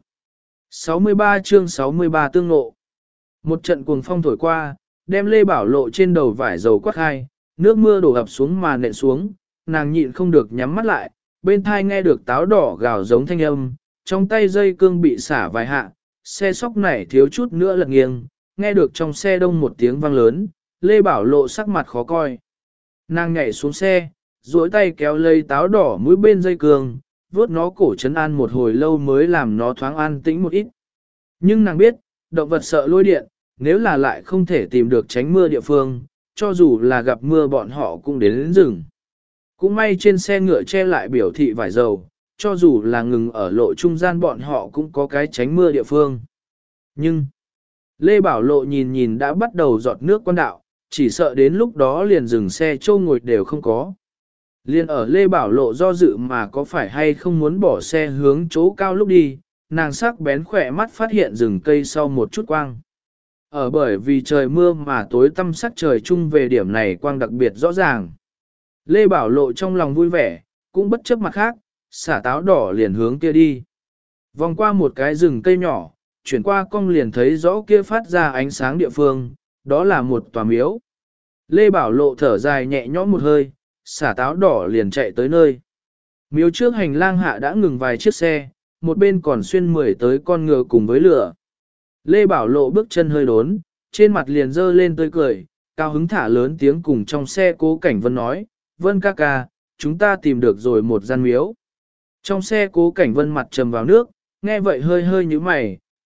63 chương 63 tương ngộ. Một trận cuồng phong thổi qua, đem Lê Bảo Lộ trên đầu vải dầu quát hai, nước mưa đổ ập xuống mà nện xuống, nàng nhịn không được nhắm mắt lại, bên thai nghe được táo đỏ gào giống thanh âm, trong tay dây cương bị xả vài hạ, xe sóc nảy thiếu chút nữa lật nghiêng, nghe được trong xe đông một tiếng vang lớn, Lê Bảo Lộ sắc mặt khó coi. Nàng nhảy xuống xe, duỗi tay kéo lấy táo đỏ mũi bên dây cương, vuốt nó cổ trấn an một hồi lâu mới làm nó thoáng an tĩnh một ít. Nhưng nàng biết, động vật sợ lôi điện, nếu là lại không thể tìm được tránh mưa địa phương, cho dù là gặp mưa bọn họ cũng đến rừng. Cũng may trên xe ngựa che lại biểu thị vải dầu, cho dù là ngừng ở lộ trung gian bọn họ cũng có cái tránh mưa địa phương. Nhưng, Lê Bảo Lộ nhìn đã bắt đầu giọt nước quan đạo, chỉ sợ đến lúc đó liền dừng xe châu ngồi đều không có. Liên ở Lê Bảo Lộ do dự mà có phải hay không muốn bỏ xe hướng chỗ cao lúc đi, nàng sắc bén khỏe mắt phát hiện rừng cây sau một chút quang. Ở bởi vì trời mưa mà tối tăm sắc trời chung về điểm này quang đặc biệt rõ ràng. Lê Bảo Lộ trong lòng vui vẻ, cũng bất chấp mặt khác, xả táo đỏ liền hướng kia đi. Vòng qua một cái rừng cây nhỏ, chuyển qua cong liền thấy rõ kia phát ra ánh sáng địa phương, đó là một tòa miếu. Lê Bảo Lộ thở dài nhẹ nhõm một hơi, xả táo đỏ liền chạy tới nơi. Miếu trước hành lang hạ đã ngừng vài chiếc xe, một bên còn xuyên 10 tới con ngựa cùng với lửa. Lê Bảo Lộ bước chân hơi đốn, trên mặt liền dơ lên tươi cười, cao hứng thả lớn tiếng cùng trong xe Cố Cảnh Vân nói, Vân ca ca, chúng ta tìm được rồi một gian miếu. Trong xe Cố Cảnh Vân mặt trầm vào nước, nghe vậy hơi như mày,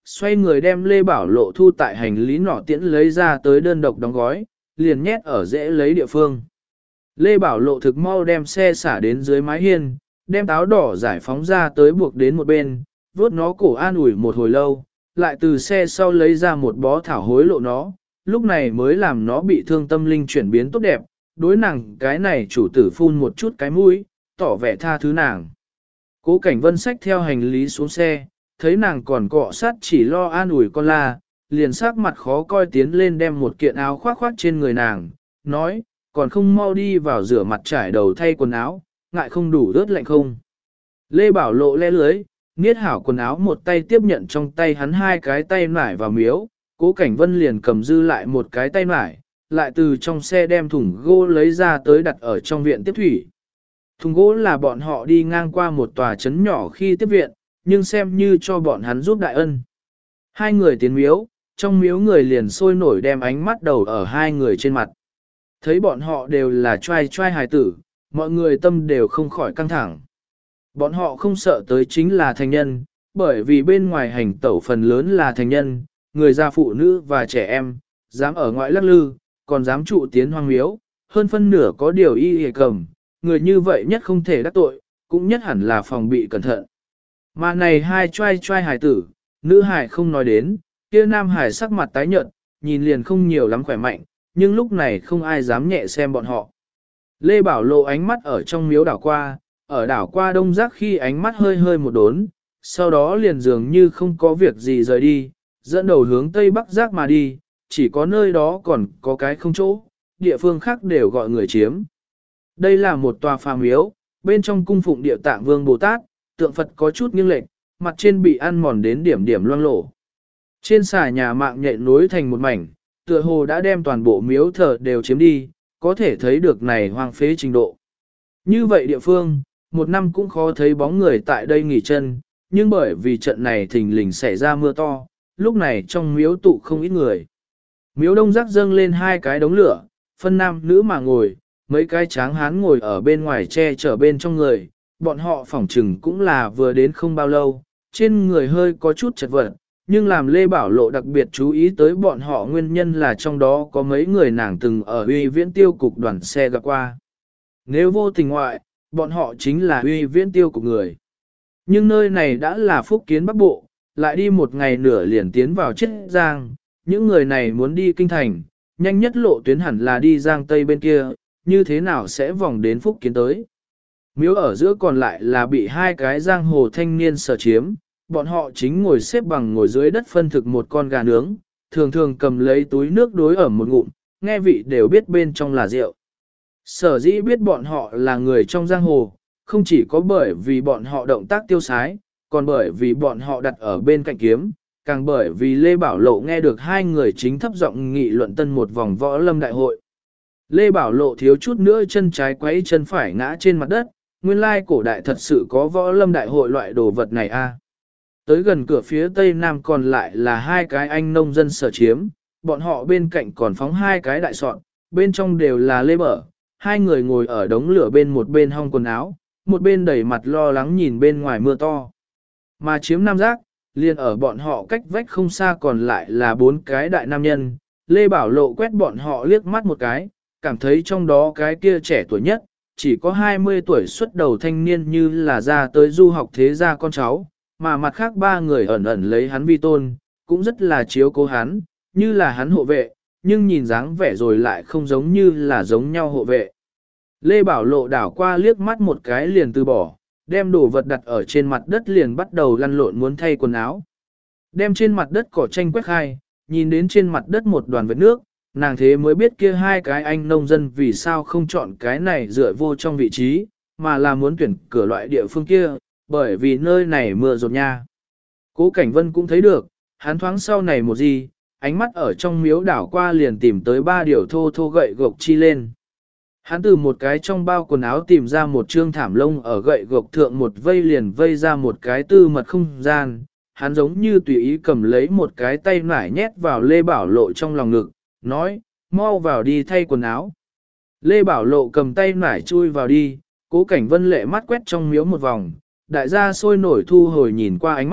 xoay người đem Lê Bảo Lộ thu tại hành lý nọ tiễn lấy ra tới đơn độc đóng gói, liền nhét ở dễ lấy địa phương. Lê Bảo Lộ thực mau đem xe xả đến dưới mái hiên, đem táo đỏ giải phóng ra tới buộc đến một bên, vuốt nó cổ an ủi một hồi lâu, lại từ xe sau lấy ra một bó thảo hối lộ nó, lúc này mới làm nó bị thương tâm linh chuyển biến tốt đẹp, đối nàng cái này chủ tử phun một chút cái mũi, tỏ vẻ tha thứ nàng. Cố Cảnh Vân xách theo hành lý xuống xe, thấy nàng còn cọ sát chỉ lo an ủi con la, liền sắc mặt khó coi tiến lên đem một kiện áo khoác khoác trên người nàng, nói, còn không mau đi vào rửa mặt trải đầu thay quần áo, ngại không đủ rớt lạnh không. Lê Bảo Lộ le lưới, niết hảo quần áo một tay tiếp nhận trong tay hắn hai cái tay nải vào miếu, Cố Cảnh Vân liền cầm dư lại một cái tay nải, lại từ trong xe đem thùng gỗ lấy ra tới đặt ở trong viện tiếp thủy. Thùng gỗ là bọn họ đi ngang qua một tòa trấn nhỏ khi tiếp viện, nhưng xem như cho bọn hắn giúp đại ân. Hai người tiến miếu, trong miếu người liền sôi nổi đem ánh mắt đầu ở hai người trên mặt. Thấy bọn họ đều là trai trai hài tử, mọi người tâm đều không khỏi căng thẳng. Bọn họ không sợ tới chính là thành nhân, bởi vì bên ngoài hành tẩu phần lớn là thành nhân, người già phụ nữ và trẻ em, dám ở ngoại lắc lư, còn dám trụ tiến hoang miếu, hơn phân nửa có điều y hề cầm, người như vậy nhất không thể đắc tội, cũng nhất hẳn là phòng bị cẩn thận. Mà này hai trai trai hài tử, nữ hài không nói đến, kia nam hài sắc mặt tái nhợt, nhìn liền không nhiều lắm khỏe mạnh, nhưng lúc này không ai dám nhẹ xem bọn họ. Lê Bảo Lộ ánh mắt ở trong miếu đảo qua, ở đảo qua đông giác khi ánh mắt hơi hơi một đốn, sau đó liền dường như không có việc gì rời đi, dẫn đầu hướng tây bắc giác mà đi, chỉ có nơi đó còn có cái không chỗ, địa phương khác đều gọi người chiếm. Đây là một tòa phàm miếu, bên trong cung phụng địa tạng vương Bồ Tát, tượng Phật có chút nghiêng lệch, mặt trên bị ăn mòn đến điểm điểm loang lổ. Trên xà nhà mạng nhện nối thành một mảnh, tựa hồ đã đem toàn bộ miếu thờ đều chiếm đi, có thể thấy được này hoang phế trình độ. Như vậy địa phương, một năm cũng khó thấy bóng người tại đây nghỉ chân, nhưng bởi vì trận này thình lình xảy ra mưa to, lúc này trong miếu tụ không ít người. Miếu đông rắc dâng lên hai cái đống lửa, phân nam nữ mà ngồi, mấy cái tráng hán ngồi ở bên ngoài che chở bên trong người, bọn họ phỏng trừng cũng là vừa đến không bao lâu, trên người hơi có chút chật vật, nhưng làm Lê Bảo Lộ đặc biệt chú ý tới bọn họ nguyên nhân là trong đó có mấy người nàng từng ở Uy Viễn Tiêu cục đoàn xe gặp qua. Nếu vô tình ngoại, bọn họ chính là Uy Viễn Tiêu cục người. Nhưng nơi này đã là Phúc Kiến Bắc Bộ, lại đi một ngày nửa liền tiến vào Chiết Giang, những người này muốn đi Kinh Thành, nhanh nhất lộ tuyến hẳn là đi Giang Tây bên kia, như thế nào sẽ vòng đến Phúc Kiến tới. Miếu ở giữa còn lại là bị hai cái giang hồ thanh niên sở chiếm, bọn họ chính ngồi xếp bằng ngồi dưới đất phân thực một con gà nướng, thường thường cầm lấy túi nước đối ở một ngụm, nghe vị đều biết bên trong là rượu. Sở dĩ biết bọn họ là người trong giang hồ, không chỉ có bởi vì bọn họ động tác tiêu sái, còn bởi vì bọn họ đặt ở bên cạnh kiếm, càng bởi vì Lê Bảo Lộ nghe được hai người chính thấp giọng nghị luận tân một vòng võ lâm đại hội. Lê Bảo Lộ thiếu chút nữa chân trái quấy chân phải ngã trên mặt đất, nguyên lai cổ đại thật sự có võ lâm đại hội loại đồ vật này a. Tới gần cửa phía tây nam còn lại là hai cái anh nông dân sở chiếm, bọn họ bên cạnh còn phóng hai cái đại sọn, bên trong đều là lê bở, hai người ngồi ở đống lửa bên một bên hong quần áo, một bên đầy mặt lo lắng nhìn bên ngoài mưa to. Mà chiếm nam giác, liền ở bọn họ cách vách không xa còn lại là bốn cái đại nam nhân, Lê Bảo Lộ quét bọn họ liếc mắt một cái, cảm thấy trong đó cái kia trẻ tuổi nhất, chỉ có 20 tuổi xuất đầu thanh niên như là ra tới du học thế gia con cháu, mà mặt khác ba người ẩn ẩn lấy hắn vi tôn, cũng rất là chiếu cố hắn, như là hắn hộ vệ, nhưng nhìn dáng vẻ rồi lại không giống như là giống nhau hộ vệ. Lê Bảo Lộ đảo qua liếc mắt một cái liền từ bỏ, đem đồ vật đặt ở trên mặt đất liền bắt đầu lăn lộn muốn thay quần áo. Đem trên mặt đất cỏ tranh quét khai, nhìn đến trên mặt đất một đoàn vết nước, nàng thế mới biết kia hai cái anh nông dân vì sao không chọn cái này dựa vô trong vị trí, mà là muốn tuyển cửa loại địa phương kia, bởi vì nơi này mưa rột nha. Cố Cảnh Vân cũng thấy được, hắn thoáng sau này một gì, ánh mắt ở trong miếu đảo qua liền tìm tới ba điều thô thô gậy gộc chi lên. Hắn từ một cái trong bao quần áo tìm ra một trương thảm lông ở gậy gộc thượng một vây liền vây ra một cái tư mật không gian, hắn giống như tùy ý cầm lấy một cái tay nải nhét vào Lê Bảo Lộ trong lòng ngực, nói, mau vào đi thay quần áo. Lê Bảo Lộ cầm tay nải chui vào đi, Cố Cảnh Vân lệ mắt quét trong miếu một vòng, đại gia sôi nổi thu hồi nhìn qua ánh mắt,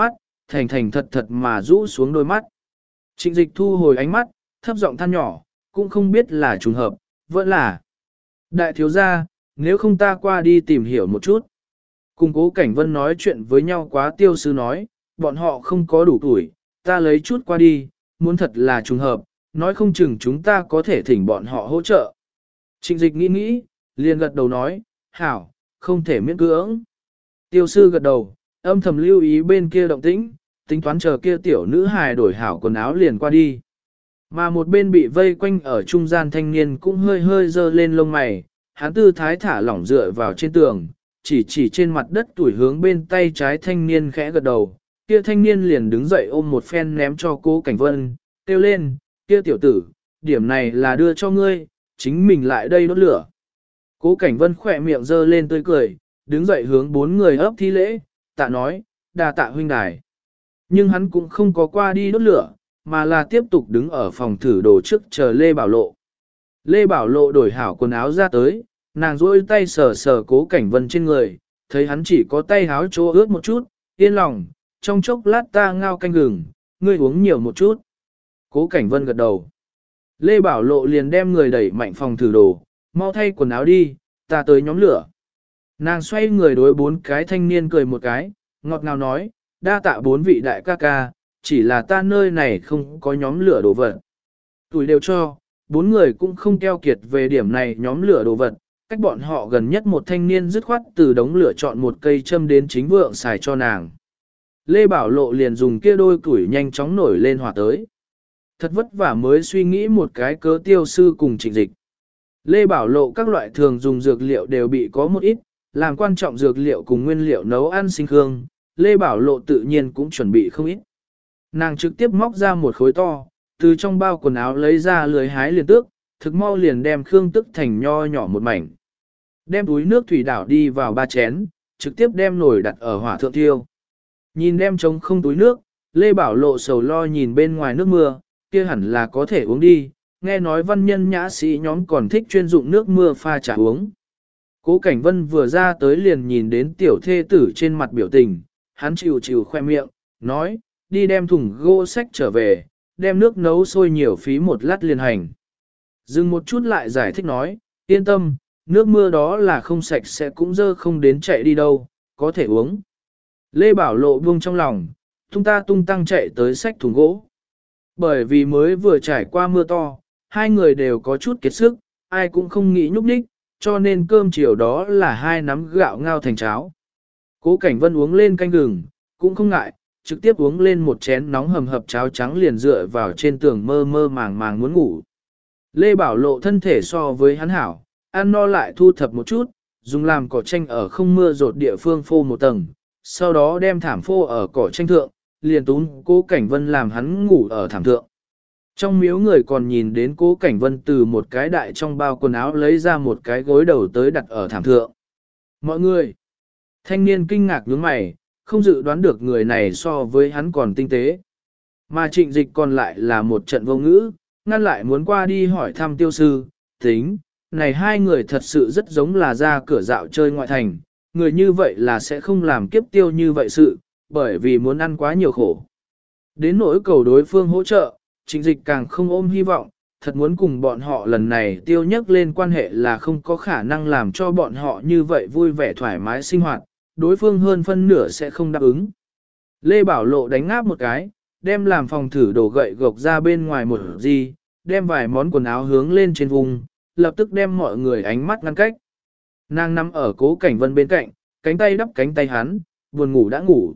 thành thành thật thật mà rũ xuống đôi mắt. Trịnh Dịch thu hồi ánh mắt, thấp giọng than nhỏ, cũng không biết là trùng hợp, vẫn là. Đại thiếu gia, nếu không ta qua đi tìm hiểu một chút. Cùng Cố Cảnh Vân nói chuyện với nhau quá Tiêu sư nói, bọn họ không có đủ tuổi, ta lấy chút qua đi, muốn thật là trùng hợp, nói không chừng chúng ta có thể thỉnh bọn họ hỗ trợ. Trịnh Dịch nghĩ nghĩ, liền gật đầu nói, hảo, không thể miễn cưỡng. Tiêu sư gật đầu, âm thầm lưu ý bên kia động tĩnh, tính toán chờ kia tiểu nữ hài đổi hảo quần áo liền qua đi. Mà một bên bị vây quanh ở trung gian thanh niên cũng hơi hơi dơ lên lông mày, hắn tư thái thả lỏng dựa vào trên tường, chỉ trên mặt đất tuổi hướng bên tay trái thanh niên khẽ gật đầu, kia thanh niên liền đứng dậy ôm một phen ném cho Cố Cảnh Vân, kêu lên, kia tiểu tử, điểm này là đưa cho ngươi, chính mình lại đây đốt lửa. Cố Cảnh Vân khỏe miệng dơ lên tươi cười, đứng dậy hướng bốn người ấp thi lễ, tạ nói, đà tạ huynh đài. Nhưng hắn cũng không có qua đi đốt lửa, mà là tiếp tục đứng ở phòng thử đồ trước chờ Lê Bảo Lộ. Lê Bảo Lộ đổi hảo quần áo ra tới, nàng duỗi tay sờ sờ Cố Cảnh Vân trên người, thấy hắn chỉ có tay háo chỗ ướt một chút, yên lòng, trong chốc lát ta ngao canh gừng, ngươi uống nhiều một chút. Cố Cảnh Vân gật đầu. Lê Bảo Lộ liền đem người đẩy mạnh phòng thử đồ, mau thay quần áo đi, ta tới nhóm lửa. Nàng xoay người đối bốn cái thanh niên cười một cái, ngọt ngào nói, đa tạ bốn vị đại ca ca, chỉ là ta nơi này không có nhóm lửa đồ vật. Tuổi đều cho, bốn người cũng không keo kiệt về điểm này nhóm lửa đồ vật, cách bọn họ gần nhất một thanh niên dứt khoát từ đống lửa chọn một cây châm đến chính vượng xài cho nàng. Lê Bảo Lộ liền dùng kia đôi củi nhanh chóng nổi lên hỏa tới. Thật vất vả mới suy nghĩ một cái cớ Tiêu sư cùng Trịnh Dịch. Lê Bảo Lộ các loại thường dùng dược liệu đều bị có một ít, làm quan trọng dược liệu cùng nguyên liệu nấu ăn sinh hương, Lê Bảo Lộ tự nhiên cũng chuẩn bị không ít. Nàng trực tiếp móc ra một khối to, từ trong bao quần áo lấy ra lưới hái liền tước, thực mau liền đem khương tức thành nho nhỏ một mảnh. Đem túi nước thủy đảo đi vào 3 chén, trực tiếp đem nồi đặt ở hỏa thượng thiêu. Nhìn đem trống không túi nước, Lê Bảo Lộ sầu lo nhìn bên ngoài nước mưa, kia hẳn là có thể uống đi, nghe nói văn nhân nhã sĩ nhóm còn thích chuyên dụng nước mưa pha trà uống. Cố Cảnh Vân vừa ra tới liền nhìn đến tiểu thê tử trên mặt biểu tình, hắn chịu khoe miệng, nói, đi đem thùng gỗ sách trở về, đem nước nấu sôi nhiều phí một lát liền hành. Dừng một chút lại giải thích nói, yên tâm, nước mưa đó là không sạch sẽ cũng dơ không đến chạy đi đâu, có thể uống. Lê Bảo Lộ buông trong lòng, tung tăng chạy tới sách thùng gỗ. Bởi vì mới vừa trải qua mưa to, hai người đều có chút kiệt sức, ai cũng không nghĩ nhúc nhích, cho nên cơm chiều đó là 2 nắm gạo ngao thành cháo. Cố Cảnh Vân uống lên canh gừng, cũng không ngại, trực tiếp uống lên một chén nóng hầm hập cháo trắng liền dựa vào trên tường mơ mơ màng màng muốn ngủ. Lê Bảo Lộ thân thể so với hắn hảo, ăn no lại thu thập một chút, dùng làm cỏ tranh ở không mưa rột địa phương phô một tầng, sau đó đem thảm phô ở cỏ tranh thượng, liền túm Cố Cảnh Vân làm hắn ngủ ở thảm thượng. Trong miếu người còn nhìn đến Cố Cảnh Vân từ một cái đại trong bao quần áo lấy ra một cái gối đầu tới đặt ở thảm thượng. Mọi người! Thanh niên kinh ngạc nhướng mày, không dự đoán được người này so với hắn còn tinh tế. Mà Trịnh Dịch còn lại là một trận vô ngữ, ngăn lại muốn qua đi hỏi thăm Tiêu sư, tính, này hai người thật sự rất giống là ra cửa dạo chơi ngoại thành, người như vậy là sẽ không làm kiếp tiêu như vậy sự, bởi vì muốn ăn quá nhiều khổ. Đến nỗi cầu đối phương hỗ trợ, Trịnh Dịch càng không ôm hy vọng, thật muốn cùng bọn họ lần này tiêu nhắc lên quan hệ là không có khả năng làm cho bọn họ như vậy vui vẻ thoải mái sinh hoạt, đối phương hơn phân nửa sẽ không đáp ứng. Lê Bảo Lộ đánh ngáp một cái, đem làm phòng thử đổ gậy gộc ra bên ngoài một gì, đem vài món quần áo hướng lên trên vùng, lập tức đem mọi người ánh mắt ngăn cách. Nàng nằm ở Cố Cảnh Vân bên cạnh, cánh tay đắp cánh tay hắn, buồn ngủ đã ngủ.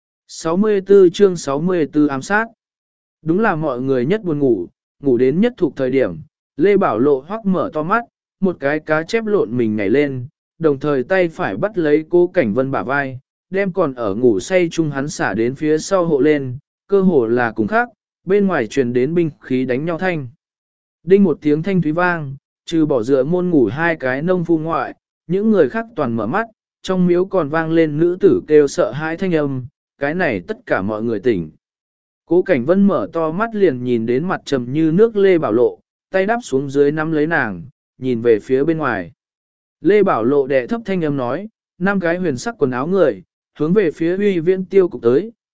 64 chương 64 ám sát. Đúng là mọi người nhất buồn ngủ, ngủ đến nhất thuộc thời điểm, Lê Bảo Lộ hoắc mở to mắt, một cái cá chép lộn mình nhảy lên, đồng thời tay phải bắt lấy Cố Cảnh Vân bả vai, đem còn ở ngủ say chung hắn xả đến phía sau hộ lên, cơ hồ là cùng khác, bên ngoài truyền đến binh khí đánh nhau thanh. Đinh một tiếng thanh thúy vang, trừ bỏ dựa môn ngủ hai cái nông phu ngoại, những người khác toàn mở mắt, trong miếu còn vang lên nữ tử kêu sợ hãi thanh âm, cái này tất cả mọi người tỉnh. Cố Cảnh Vân mở to mắt liền nhìn đến mặt trầm như nước Lê Bảo Lộ, tay đắp xuống dưới nắm lấy nàng, nhìn về phía bên ngoài. Lê Bảo Lộ đệ thấp thanh âm nói, 5 cái huyền sắc quần áo người, hướng về phía Uy Viễn Tiêu cục tới,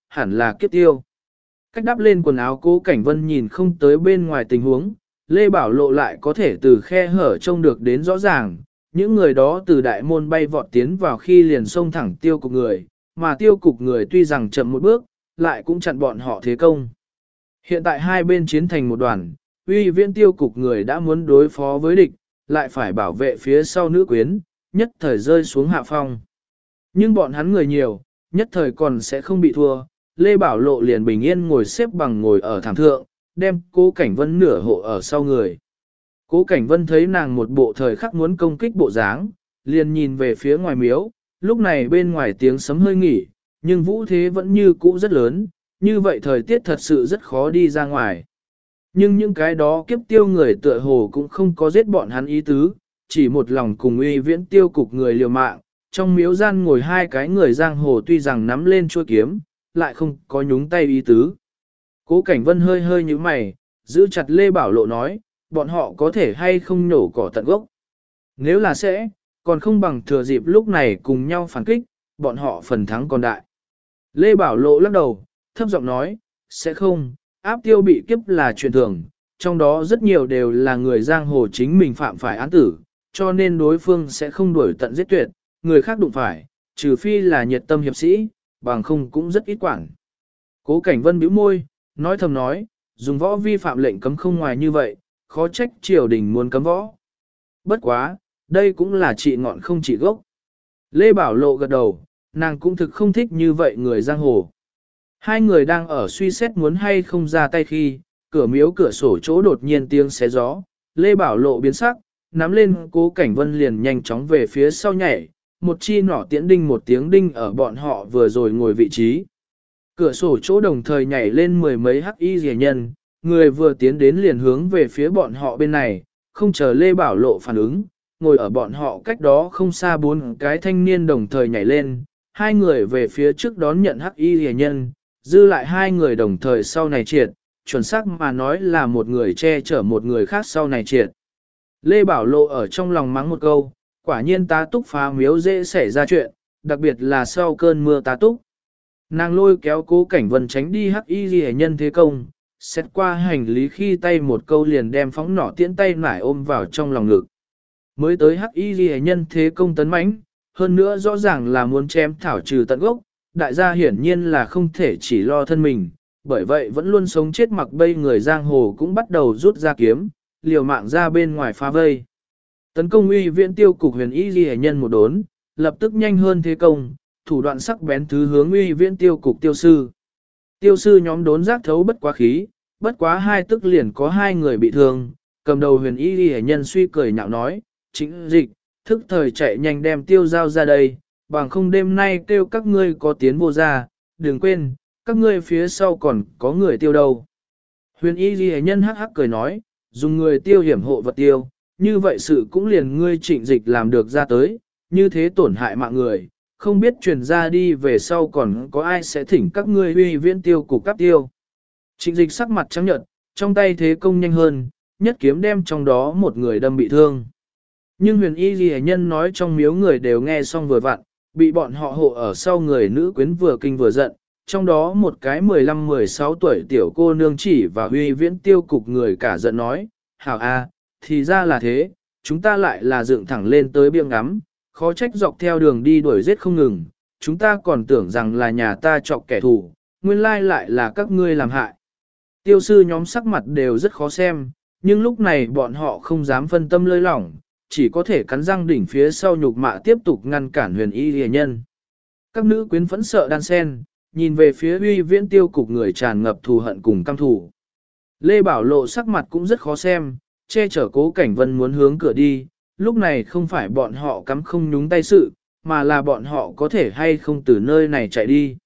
hẳn là kiếp tiêu. Cách đắp lên quần áo Cố Cảnh Vân nhìn không tới bên ngoài tình huống, Lê Bảo Lộ lại có thể từ khe hở trông được đến rõ ràng, những người đó từ đại môn bay vọt tiến vào khi liền xông thẳng tiêu cục người, mà tiêu cục người tuy rằng chậm một bước, lại cũng chặn bọn họ thế công. Hiện tại hai bên chiến thành một đoàn, uy viễn tiêu cục người đã muốn đối phó với địch, lại phải bảo vệ phía sau nữ quyến, nhất thời rơi xuống hạ phong. Nhưng bọn hắn người nhiều, nhất thời còn sẽ không bị thua, Lê Bảo Lộ liền bình yên ngồi xếp bằng ngồi ở thảm thượng, đem Cố Cảnh Vân nửa hộ ở sau người. Cố Cảnh Vân thấy nàng một bộ thời khắc muốn công kích bộ dáng, liền nhìn về phía ngoài miếu, lúc này bên ngoài tiếng sấm hơi nghỉ, nhưng vũ thế vẫn như cũ rất lớn, như vậy thời tiết thật sự rất khó đi ra ngoài. Nhưng những cái đó kiếp tiêu người tựa hồ cũng không có giết bọn hắn ý tứ, chỉ một lòng cùng uy viễn tiêu cục người liều mạng, trong miếu gian ngồi hai cái người giang hồ tuy rằng nắm lên chuôi kiếm, lại không có nhúng tay ý tứ. Cố Cảnh Vân hơi hơi như mày, giữ chặt Lê Bảo Lộ nói, bọn họ có thể hay không nhổ cỏ tận gốc. Nếu là sẽ, còn không bằng thừa dịp lúc này cùng nhau phản kích, bọn họ phần thắng còn đại. Lê Bảo Lộ lắc đầu, thấp giọng nói, sẽ không, áp tiêu bị kiếp là chuyện thường, trong đó rất nhiều đều là người giang hồ chính mình phạm phải án tử, cho nên đối phương sẽ không đuổi tận giết tuyệt, người khác đụng phải, trừ phi là nhiệt tâm hiệp sĩ, bằng không cũng rất ít quản. Cố Cảnh Vân bĩu môi, nói thầm nói, dùng võ vi phạm lệnh cấm không ngoài như vậy, khó trách triều đình muốn cấm võ. Bất quá, đây cũng là trị ngọn không trị gốc. Lê Bảo Lộ gật đầu, nàng cũng thực không thích như vậy người giang hồ. Hai người đang ở suy xét muốn hay không ra tay khi, cửa miếu cửa sổ chỗ đột nhiên tiếng xé gió, Lê Bảo Lộ biến sắc, nắm lên Cố Cảnh Vân liền nhanh chóng về phía sau nhảy, một chi nỏ tiễn đinh một tiếng đinh ở bọn họ vừa rồi ngồi vị trí. Cửa sổ chỗ đồng thời nhảy lên mười mấy hắc y rẻ nhân, người vừa tiến đến liền hướng về phía bọn họ bên này, không chờ Lê Bảo Lộ phản ứng, ngồi ở bọn họ cách đó không xa bốn cái thanh niên đồng thời nhảy lên, hai người về phía trước đón nhận hắc y rẻ nhân, dư lại hai người đồng thời sau này triệt, chuẩn xác mà nói là một người che chở một người khác sau này triệt. Lê Bảo Lộ ở trong lòng mắng một câu, quả nhiên tá túc phá miếu dễ xảy ra chuyện, đặc biệt là sau cơn mưa tá túc. Nàng lôi kéo Cố Cảnh Vân tránh đi hắc y ghi nhân thế công, xét qua hành lý khi tay một câu liền đem phóng nỏ tiễn tay nải ôm vào trong lòng ngực. Mới tới hắc y ghi nhân thế công tấn mãnh, hơn nữa rõ ràng là muốn chém thảo trừ tận gốc, đại gia hiển nhiên là không thể chỉ lo thân mình, bởi vậy vẫn luôn sống chết mặc bây người giang hồ cũng bắt đầu rút ra kiếm, liều mạng ra bên ngoài phá vây. Tấn công uy viễn tiêu cục huyền y ghi nhân một đốn, lập tức nhanh hơn thế công, thủ đoạn sắc bén thứ hướng uy viễn tiêu cục tiêu sư. Tiêu sư nhóm đốn giác thấu bất quá khí, bất quá hai tức liền có hai người bị thương, cầm đầu huyền y ghi nhân suy cười nhạo nói, chính dịch, thức thời chạy nhanh đem tiêu giao ra đây, bằng không đêm nay kêu các ngươi có tiến vô ra, đừng quên, các ngươi phía sau còn có người tiêu đâu. Huyền y ghi nhân hắc hắc cười nói, dùng người tiêu hiểm hộ vật tiêu, như vậy sự cũng liền ngươi trịnh dịch làm được ra tới, như thế tổn hại mạng người, không biết truyền ra đi về sau còn có ai sẽ thỉnh các ngươi uy viễn tiêu cục cắp tiêu. Trịnh dịch sắc mặt trắng nhợt, trong tay thế công nhanh hơn, nhất kiếm đem trong đó một người đâm bị thương. Nhưng huyền y ghi nhân nói trong miếu người đều nghe xong vừa vặn, bị bọn họ hộ ở sau người nữ quyến vừa kinh vừa giận, trong đó một cái 15-16 tuổi tiểu cô nương chỉ và uy viễn tiêu cục người cả giận nói, hảo a, thì ra là thế, chúng ta lại là dựng thẳng lên tới biếng ngắm, khó trách dọc theo đường đi đuổi giết không ngừng, chúng ta còn tưởng rằng là nhà ta chọc kẻ thù, nguyên lai lại là các ngươi làm hại. Tiêu sư nhóm sắc mặt đều rất khó xem, nhưng lúc này bọn họ không dám phân tâm lơi lỏng, chỉ có thể cắn răng đỉnh phía sau nhục mạ tiếp tục ngăn cản huyền y rìa nhân. Các nữ quyến phẫn sợ đan sen, nhìn về phía uy viễn tiêu cục người tràn ngập thù hận cùng căm thù. Lê Bảo Lộ sắc mặt cũng rất khó xem, che chở Cố Cảnh Vân muốn hướng cửa đi, lúc này không phải bọn họ cắm không nhúng tay sự, mà là bọn họ có thể hay không từ nơi này chạy đi.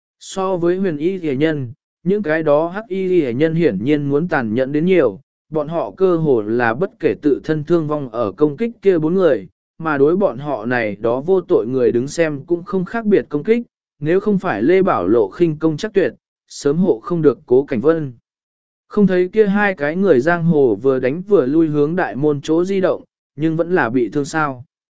So với huyền y rìa nhân, những cái đó hắc y rìa nhân hiển nhiên muốn tàn nhẫn đến nhiều, bọn họ cơ hồ là bất kể tự thân thương vong ở công kích kia bốn người, mà đối bọn họ này đó vô tội người đứng xem cũng không khác biệt công kích, nếu không phải Lê Bảo Lộ khinh công chắc tuyệt, sớm hộ không được Cố Cảnh Vân. Không thấy kia hai cái người giang hồ vừa đánh vừa lui hướng đại môn chỗ di động, nhưng vẫn là bị thương sao.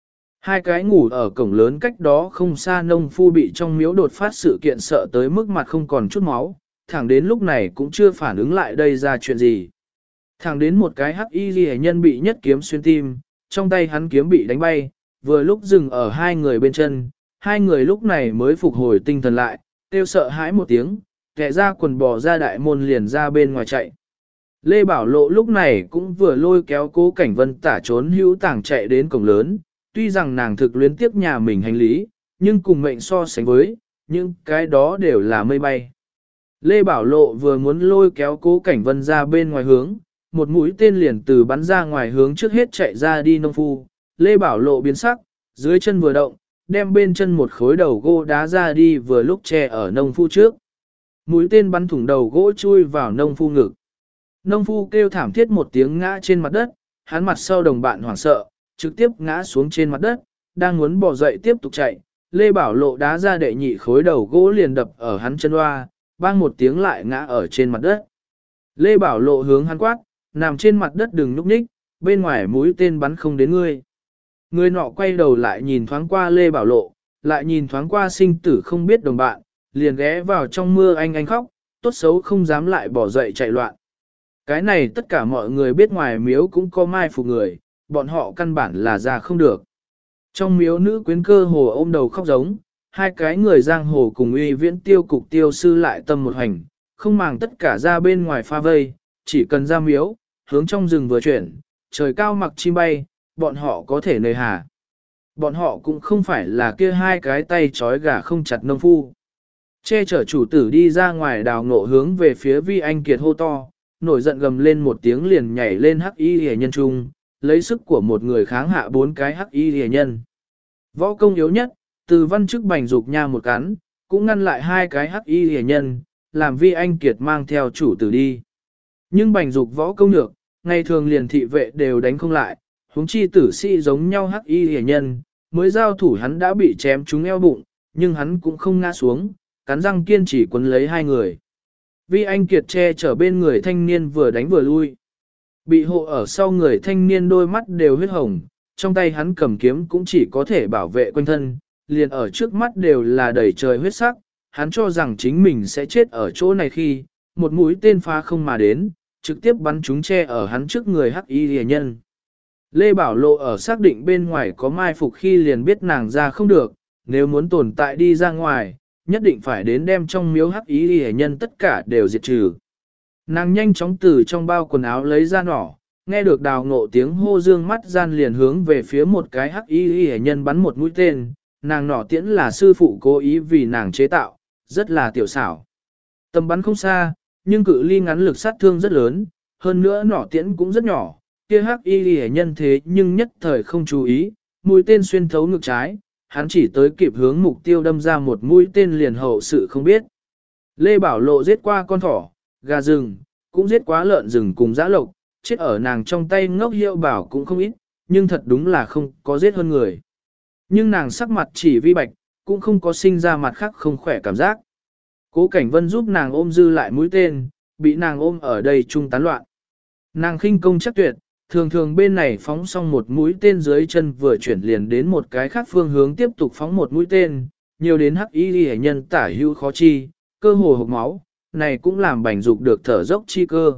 Hai cái ngủ ở cổng lớn cách đó không xa nông phu bị trong miếu đột phát sự kiện sợ tới mức mặt không còn chút máu, thẳng đến lúc này cũng chưa phản ứng lại đây ra chuyện gì. Thẳng đến một cái hắc y ghi nhân bị nhất kiếm xuyên tim, trong tay hắn kiếm bị đánh bay, vừa lúc dừng ở hai người bên chân, hai người lúc này mới phục hồi tinh thần lại, kêu sợ hãi một tiếng, kẻ ra quần bò ra đại môn liền ra bên ngoài chạy. Lê Bảo Lộ lúc này cũng vừa lôi kéo Cố Cảnh Vân tả trốn hữu tảng chạy đến cổng lớn, tuy rằng nàng thực luyến tiếc nhà mình hành lý, nhưng cùng mệnh so sánh với, những cái đó đều là mây bay. Lê Bảo Lộ vừa muốn lôi kéo Cố Cảnh Vân ra bên ngoài hướng, một mũi tên liền từ bắn ra ngoài hướng trước hết chạy ra đi nông phu. Lê Bảo Lộ biến sắc, dưới chân vừa động, đem bên chân một khối đầu gỗ đá ra đi vừa lúc che ở nông phu trước. Mũi tên bắn thủng đầu gỗ chui vào nông phu ngực. Nông phu kêu thảm thiết một tiếng ngã trên mặt đất, hắn mặt sau đồng bạn hoảng sợ, trực tiếp ngã xuống trên mặt đất, đang muốn bỏ dậy tiếp tục chạy. Lê Bảo Lộ đá ra đệ nhị khối đầu gỗ liền đập ở hắn chân hoa, bang một tiếng lại ngã ở trên mặt đất. Lê Bảo Lộ hướng hắn quát, nằm trên mặt đất đừng núp ních, bên ngoài mũi tên bắn không đến ngươi. Người nọ quay đầu lại nhìn thoáng qua Lê Bảo Lộ, lại nhìn thoáng qua sinh tử không biết đồng bạn, liền ghé vào trong mưa anh khóc, tốt xấu không dám lại bỏ dậy chạy loạn. Cái này tất cả mọi người biết ngoài miếu cũng có mai phục người, bọn họ căn bản là ra không được. Trong miếu nữ quyến cơ hồ ôm đầu khóc giống, hai cái người giang hồ cùng uy viễn tiêu cục tiêu sư lại tâm một hành, không màng tất cả ra bên ngoài pha vây, chỉ cần ra miếu, hướng trong rừng vừa chuyển, trời cao mặc chim bay, bọn họ có thể nơi hà. Bọn họ cũng không phải là kia hai cái tay trói gà không chặt nông phu. Che chở chủ tử đi ra ngoài đào ngộ hướng về phía Vi Anh Kiệt hô to, nổi giận gầm lên một tiếng liền nhảy lên hắc y hề nhân trung, lấy sức của một người kháng hạ bốn cái hắc y hề nhân. Võ công yếu nhất, từ văn chức bành dục nha một cắn, cũng ngăn lại hai cái hắc y hề nhân, làm Vi Anh Kiệt mang theo chủ tử đi. Nhưng bành dục võ công nhược, ngày thường liền thị vệ đều đánh không lại, huống chi tử sĩ giống nhau hắc y hề nhân, mới giao thủ hắn đã bị chém trúng eo bụng, nhưng hắn cũng không ngã xuống, cắn răng kiên trì quấn lấy hai người. Vi Anh Kiệt che chở bên người thanh niên vừa đánh vừa lui. Bị hộ ở sau người thanh niên đôi mắt đều huyết hồng, trong tay hắn cầm kiếm cũng chỉ có thể bảo vệ quanh thân, liền ở trước mắt đều là đầy trời huyết sắc, hắn cho rằng chính mình sẽ chết ở chỗ này khi, một mũi tên phá không mà đến, trực tiếp bắn trúng che ở hắn trước người hắc y rìa nhân. Lê Bảo Lộ ở xác định bên ngoài có mai phục khi liền biết nàng ra không được, nếu muốn tồn tại đi ra ngoài, nhất định phải đến đem trong miếu hắc y rìa nhân tất cả đều diệt trừ. Nàng nhanh chóng từ trong bao quần áo lấy ra nỏ, nghe được đào ngộ tiếng hô dương mắt gian liền hướng về phía một cái hắc y rìa nhân bắn một mũi tên, nàng nỏ tiễn là sư phụ cố ý vì nàng chế tạo, rất là tiểu xảo. Tầm bắn không xa, nhưng cự ly ngắn lực sát thương rất lớn, hơn nữa nỏ tiễn cũng rất nhỏ, kia hắc y rìa nhân thế nhưng nhất thời không chú ý, mũi tên xuyên thấu ngực trái, hắn chỉ tới kịp hướng mục tiêu đâm ra một mũi tên liền hậu sự không biết. Lê Bảo Lộ giết qua con thỏ, gà rừng, cũng giết quá lợn rừng cùng dã lộc, chết ở nàng trong tay ngốc hiệu bảo cũng không ít, nhưng thật đúng là không có giết hơn người. Nhưng nàng sắc mặt chỉ vi bạch, cũng không có sinh ra mặt khác không khỏe cảm giác. Cố Cảnh Vân giúp nàng ôm dư lại mũi tên, bị nàng ôm ở đây trung tán loạn. Nàng khinh công chắc tuyệt, thường thường bên này phóng xong một mũi tên dưới chân vừa chuyển liền đến một cái khác phương hướng tiếp tục phóng một mũi tên, nhiều đến hắc y ghi nhân tả hữu khó chi, cơ hồ hộc máu, này cũng làm bành dục được thở dốc chi cơ.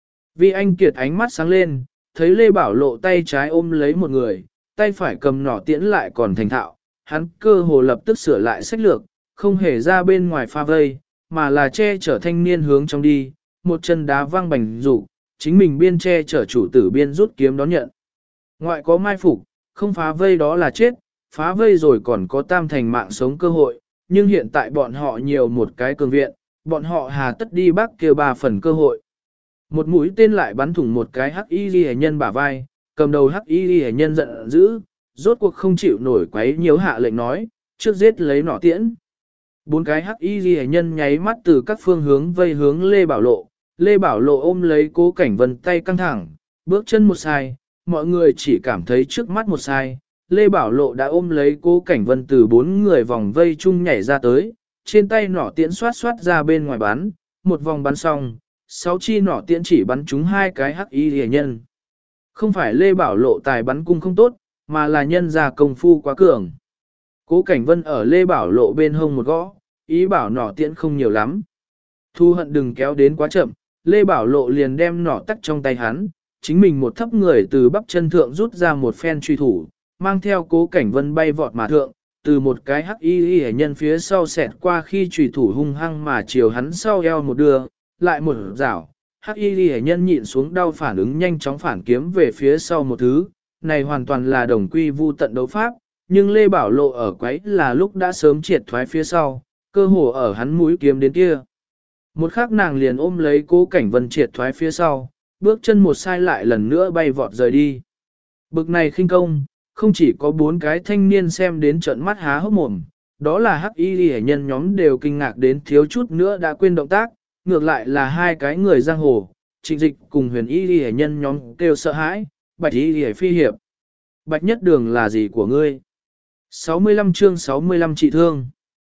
Vi Anh Kiệt ánh mắt sáng lên, thấy Lê Bảo Lộ tay trái ôm lấy một người, tay phải cầm nỏ tiễn lại còn thành thạo, hắn cơ hồ lập tức sửa lại sách lược, không hề ra bên ngoài pha vây, mà là che chở thanh niên hướng trong đi, một chân đá văng bành dục, chính mình biên che chở chủ tử biên rút kiếm đón nhận. Ngoại có mai phục, không phá vây đó là chết, phá vây rồi còn có tam thành mạng sống cơ hội, nhưng hiện tại bọn họ nhiều một cái cường viện, bọn họ hà tất đi bắc kia 3 phần cơ hội. Một mũi tên lại bắn thủng một cái hắc y ghi nhân bả vai, cầm đầu hắc y ghi nhân giận dữ, rốt cuộc không chịu nổi quấy nhiễu hạ lệnh nói, trước giết lấy nỏ tiễn. 4 cái hắc y ghi nhân nháy mắt từ các phương hướng vây hướng Lê Bảo Lộ. Lê Bảo Lộ ôm lấy Cố Cảnh Vân tay căng thẳng, bước chân một sai, mọi người chỉ cảm thấy trước mắt một sai. Lê Bảo Lộ đã ôm lấy Cố Cảnh Vân từ 4 người vòng vây chung nhảy ra tới, trên tay nỏ tiễn xoát xoát ra bên ngoài bắn, một vòng bắn xong, 6 chi nỏ tiễn chỉ bắn trúng 2 cái hắc y rìa nhân. Không phải Lê Bảo Lộ tài bắn cung không tốt, mà là nhân ra công phu quá cường. Cố Cảnh Vân ở Lê Bảo Lộ bên hông một gõ, ý bảo nỏ tiễn không nhiều lắm. Thu hận đừng kéo đến quá chậm, Lê Bảo Lộ liền đem nỏ tắt trong tay hắn, chính mình một thấp người từ bắp chân thượng rút ra một phen truy thủ, mang theo Cố Cảnh Vân bay vọt mà thượng, từ một cái hắc y hệ nhân phía sau xẹt qua khi truy thủ hung hăng mà chiều hắn sau eo một đưa, lại một rảo, hắc y hệ nhân nhịn xuống đau phản ứng nhanh chóng phản kiếm về phía sau một thứ, này hoàn toàn là đồng quy vu tận đấu pháp, nhưng Lê Bảo Lộ ở quấy là lúc đã sớm triệt thoái phía sau, cơ hồ ở hắn mũi kiếm đến kia. Một khắc nàng liền ôm lấy Cố Cảnh Vân triệt thoái phía sau, bước chân một sai lại lần nữa bay vọt rời đi. Bực này khinh công, không chỉ có 4 cái thanh niên xem đến trợn mắt há hốc mồm, đó là hắc y hệ nhân nhóm đều kinh ngạc đến thiếu chút nữa đã quên động tác, ngược lại là 2 cái người giang hồ, Trịnh Dịch cùng Huyền y hệ nhân nhóm kêu sợ hãi, Bạch y hệ phi hiệp. Bạch nhất đường là gì của ngươi? 65 chương 65 trị thương.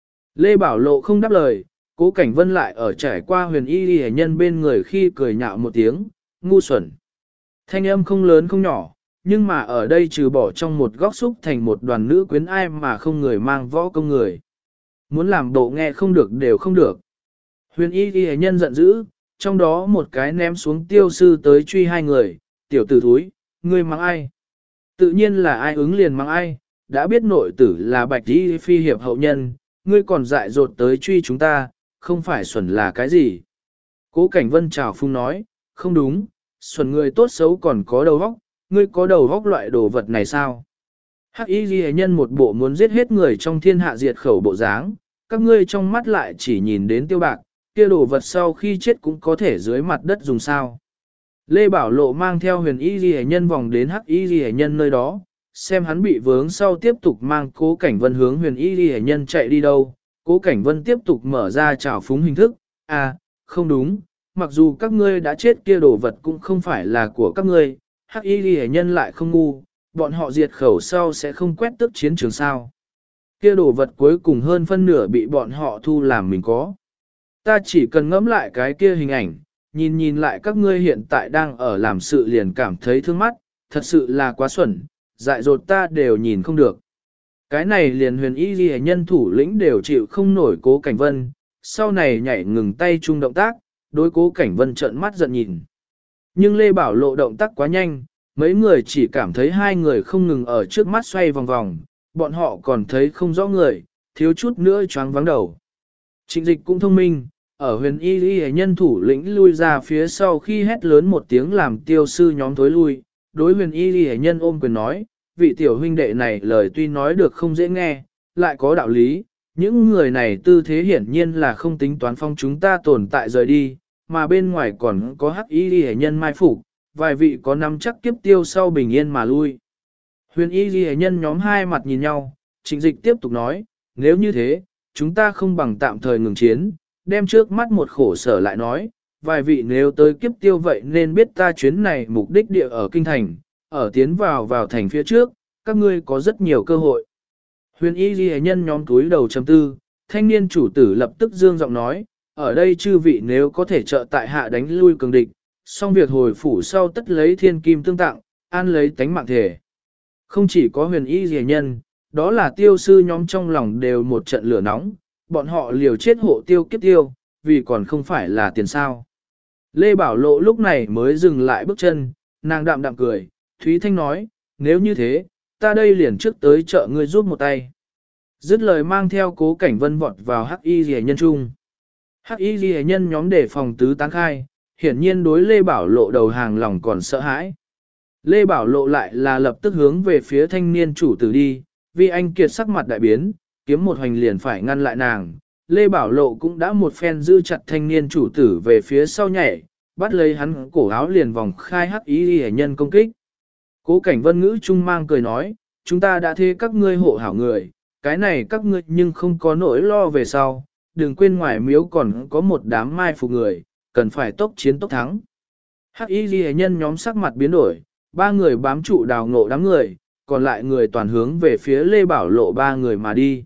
Lê Bảo Lộ không đáp lời, Cố Cảnh Vân lại ở trải qua Huyền y hệ nhân bên người khi cười nhạo một tiếng, ngu xuẩn. Thanh âm không lớn không nhỏ, nhưng mà ở đây trừ bỏ trong một góc xúc thành một đoàn nữ quyến ai mà không người mang võ công người. Muốn làm bộ nghe không được đều không được. Huyền y ghi nhân giận dữ, trong đó một cái ném xuống tiêu sư tới truy 2 người, tiểu tử thúi, ngươi mang ai? Tự nhiên là ai ứng liền mang ai, đã biết nội tử là Bạch y phi hiệp hậu nhân, ngươi còn dại dột tới truy chúng ta, không phải xuẩn là cái gì? Cố Cảnh Vân chào phung nói, không đúng, xuẩn người tốt xấu còn có đầu óc, ngươi có đầu óc loại đồ vật này sao? Hắc y ghi nhân một bộ muốn giết hết người trong thiên hạ diệt khẩu bộ dáng, các ngươi trong mắt lại chỉ nhìn đến tiêu bạc, kia đồ vật sau khi chết cũng có thể dưới mặt đất dùng sao. Lê Bảo Lộ mang theo Huyền y ghi nhân vòng đến hắc y ghi nhân nơi đó, xem hắn bị vướng sau tiếp tục mang Cố Cảnh Vân hướng Huyền y ghi nhân chạy đi đâu. Cố Cảnh Vân tiếp tục mở ra trào phúng hình thức, không đúng, mặc dù các ngươi đã chết kia đồ vật cũng không phải là của các ngươi, hắc y ghi nhân lại không ngu, bọn họ diệt khẩu sau sẽ không quét tước chiến trường sao. Kia đồ vật cuối cùng hơn phân nửa bị bọn họ thu làm mình có. Ta chỉ cần ngẫm lại cái kia hình ảnh, nhìn lại các ngươi hiện tại đang ở làm sự liền cảm thấy thương mắt, thật sự là quá xuẩn, dại dột ta đều nhìn không được. Cái này liền Huyền y ghi nhân thủ lĩnh đều chịu không nổi Cố Cảnh Vân, sau này nhảy ngừng tay chung động tác, đối Cố Cảnh Vân trợn mắt giận nhìn. Nhưng Lê Bảo Lộ động tác quá nhanh, mấy người chỉ cảm thấy 2 người không ngừng ở trước mắt xoay vòng vòng, bọn họ còn thấy không rõ người, thiếu chút nữa choáng vắng đầu. Trịnh Dịch cũng thông minh, ở Huyền y hệ nhân thủ lĩnh lui ra phía sau khi hét lớn một tiếng làm tiêu sư nhóm thối lui, đối Huyền y hệ nhân ôm quyền nói, vị tiểu huynh đệ này lời tuy nói được không dễ nghe, lại có đạo lý, những người này tư thế hiển nhiên là không tính toán phong chúng ta tồn tại rời đi, mà bên ngoài còn có hắc y hệ nhân mai phục, vài vị có nắm chắc kiếp tiêu sau bình yên mà lui. Huyền y hệ nhân nhóm 2 mặt nhìn nhau, Trịnh Dịch tiếp tục nói, nếu như thế, chúng ta không bằng tạm thời ngừng chiến, đem trước mắt một khổ sở lại nói, vài vị nếu tới kiếp tiêu vậy nên biết ta chuyến này mục đích địa ở Kinh Thành, ở tiến vào thành phía trước, các ngươi có rất nhiều cơ hội. Huyền y hệ nhân nhóm túi đầu chấm tư, thanh niên chủ tử lập tức dương giọng nói, ở đây chư vị nếu có thể trợ tại hạ đánh lui cường địch, xong việc hồi phủ sau tất lấy thiên kim tương tặng, an lấy tánh mạng thể. Không chỉ có Huyền y rìa nhân, đó là tiêu sư nhóm trong lòng đều một trận lửa nóng, bọn họ liều chết hộ tiêu kiếp tiêu, vì còn không phải là tiền sao. Lê Bảo Lộ lúc này mới dừng lại bước chân, nàng đạm đạm cười, Thúy Thanh nói, nếu như thế, ta đây liền trước tới chợ ngươi giúp một tay. Dứt lời mang theo Cố Cảnh Vân vọt vào hắc y rìa nhân trung. Hắc y rìa nhân nhóm để phòng tứ tán khai, hiển nhiên đối Lê Bảo Lộ đầu hàng lòng còn sợ hãi. Lê Bảo Lộ lại là lập tức hướng về phía thanh niên chủ tử đi, vì anh kiệt sắc mặt đại biến, kiếm một hoành liền phải ngăn lại nàng. Lê Bảo Lộ cũng đã một phen giữ chặt thanh niên chủ tử về phía sau nhảy, bắt lấy hắn cổ áo liền vòng khai hắc y rìa nhân công kích. Cố Cảnh Vân ngữ trung mang cười nói, chúng ta đã thế các ngươi hộ hảo người, cái này các ngươi nhưng không có nỗi lo về sau, đừng quên ngoài miếu còn có một đám mai phục người, cần phải tốc chiến tốc thắng. Hắc y ghi nhân nhóm sắc mặt biến đổi, 3 người bám trụ đào ngộ đám người, còn lại người toàn hướng về phía Lê Bảo Lộ 3 người mà đi.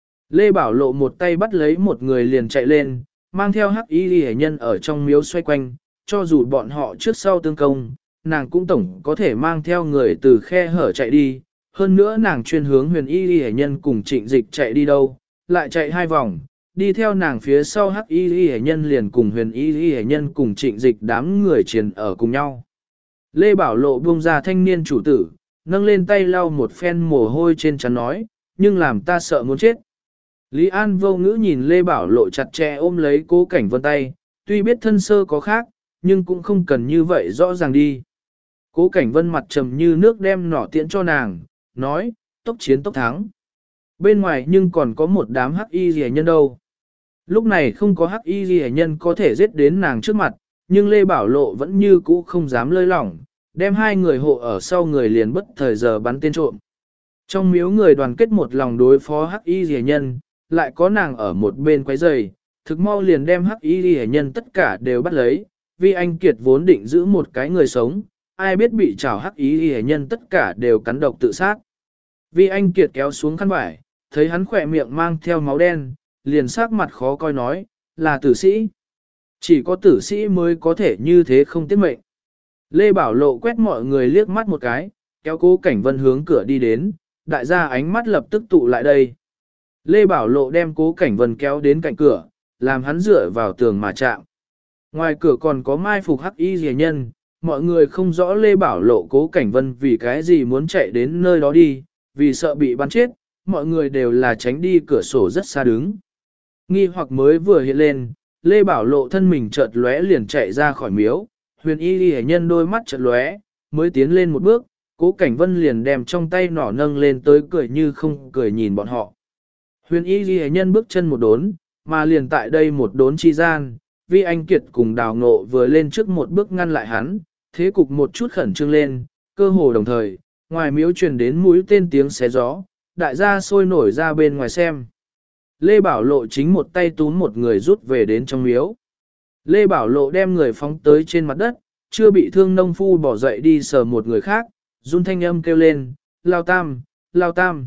Lê Bảo Lộ một tay bắt lấy một người liền chạy lên, mang theo hắc y ghi nhân ở trong miếu xoay quanh, cho dù bọn họ trước sau tương công, nàng cũng tổng có thể mang theo người từ khe hở chạy đi, Hơn nữa nàng chuyên hướng huyền y hệ nhân cùng trịnh dịch chạy đi đâu, lại chạy 2 vòng, đi theo nàng phía sau hắc y hệ nhân liền cùng huyền y hệ nhân cùng trịnh dịch đám người triền ở cùng nhau. Lê Bảo Lộ buông ra thanh niên chủ tử, nâng lên tay lau một phen mồ hôi trên trán nói, nhưng làm ta sợ muốn chết. Lý An vô ngữ nhìn Lê Bảo Lộ chặt chẽ ôm lấy Cố Cảnh Vân tay, tuy biết thân sơ có khác, nhưng cũng không cần như vậy rõ ràng đi. Cố Cảnh Vân mặt trầm như nước đem nỏ tiễn cho nàng, nói, tốc chiến tốc thắng. Bên ngoài nhưng còn có một đám hắc y rẻ nhân đâu. Lúc này không có hắc y rẻ nhân có thể giết đến nàng trước mặt, nhưng Lê Bảo Lộ vẫn như cũ không dám lơi lỏng, đem 2 người hộ ở sau người liền bất thời giờ bắn tên trộm. Trong miếu người đoàn kết một lòng đối phó hắc y rẻ nhân, lại có nàng ở một bên quấy rầy, thực mau liền đem hắc y rẻ nhân tất cả đều bắt lấy, vì anh Kiệt vốn định giữ một cái người sống, ai biết bị trảo hắc y rẻ nhân tất cả đều cắn độc tự sát. Vì anh Kiệt kéo xuống khăn vải, thấy hắn khỏe miệng mang theo máu đen, liền sắc mặt khó coi nói, là tử sĩ. Chỉ có tử sĩ mới có thể như thế không tiếc mệnh. Lê Bảo Lộ quét mọi người liếc mắt một cái, kéo Cố Cảnh Vân hướng cửa đi đến, đại gia ánh mắt lập tức tụ lại đây. Lê Bảo Lộ đem Cố Cảnh Vân kéo đến cạnh cửa, làm hắn dựa vào tường mà chạm. Ngoài cửa còn có mai phục hắc y rẻ nhân, mọi người không rõ Lê Bảo Lộ Cố Cảnh Vân vì cái gì muốn chạy đến nơi đó đi, vì sợ bị bắn chết, mọi người đều là tránh đi cửa sổ rất xa đứng. Nghi hoặc mới vừa hiện lên, Lê Bảo Lộ thân mình chợt lóe liền chạy ra khỏi miếu, huyền y rẻ nhân đôi mắt chợt lóe, mới tiến lên một bước, Cố Cảnh Vân liền đem trong tay nỏ nâng lên tới cười như không cười nhìn bọn họ. Huyền y ghi nhân bước chân một đốn, mà liền tại đây một đốn chi gian, Vi Anh Kiệt cùng Đào Ngộ vừa lên trước một bước ngăn lại hắn, thế cục một chút khẩn trương lên, cơ hồ đồng thời, ngoài miếu truyền đến mũi tên tiếng xé gió, đại gia sôi nổi ra bên ngoài xem. Lê Bảo Lộ chính một tay túm một người rút về đến trong miếu. Lê Bảo Lộ đem người phóng tới trên mặt đất, chưa bị thương nông phu bỏ dậy đi sờ một người khác, run thanh âm kêu lên, lao tam, lao tam.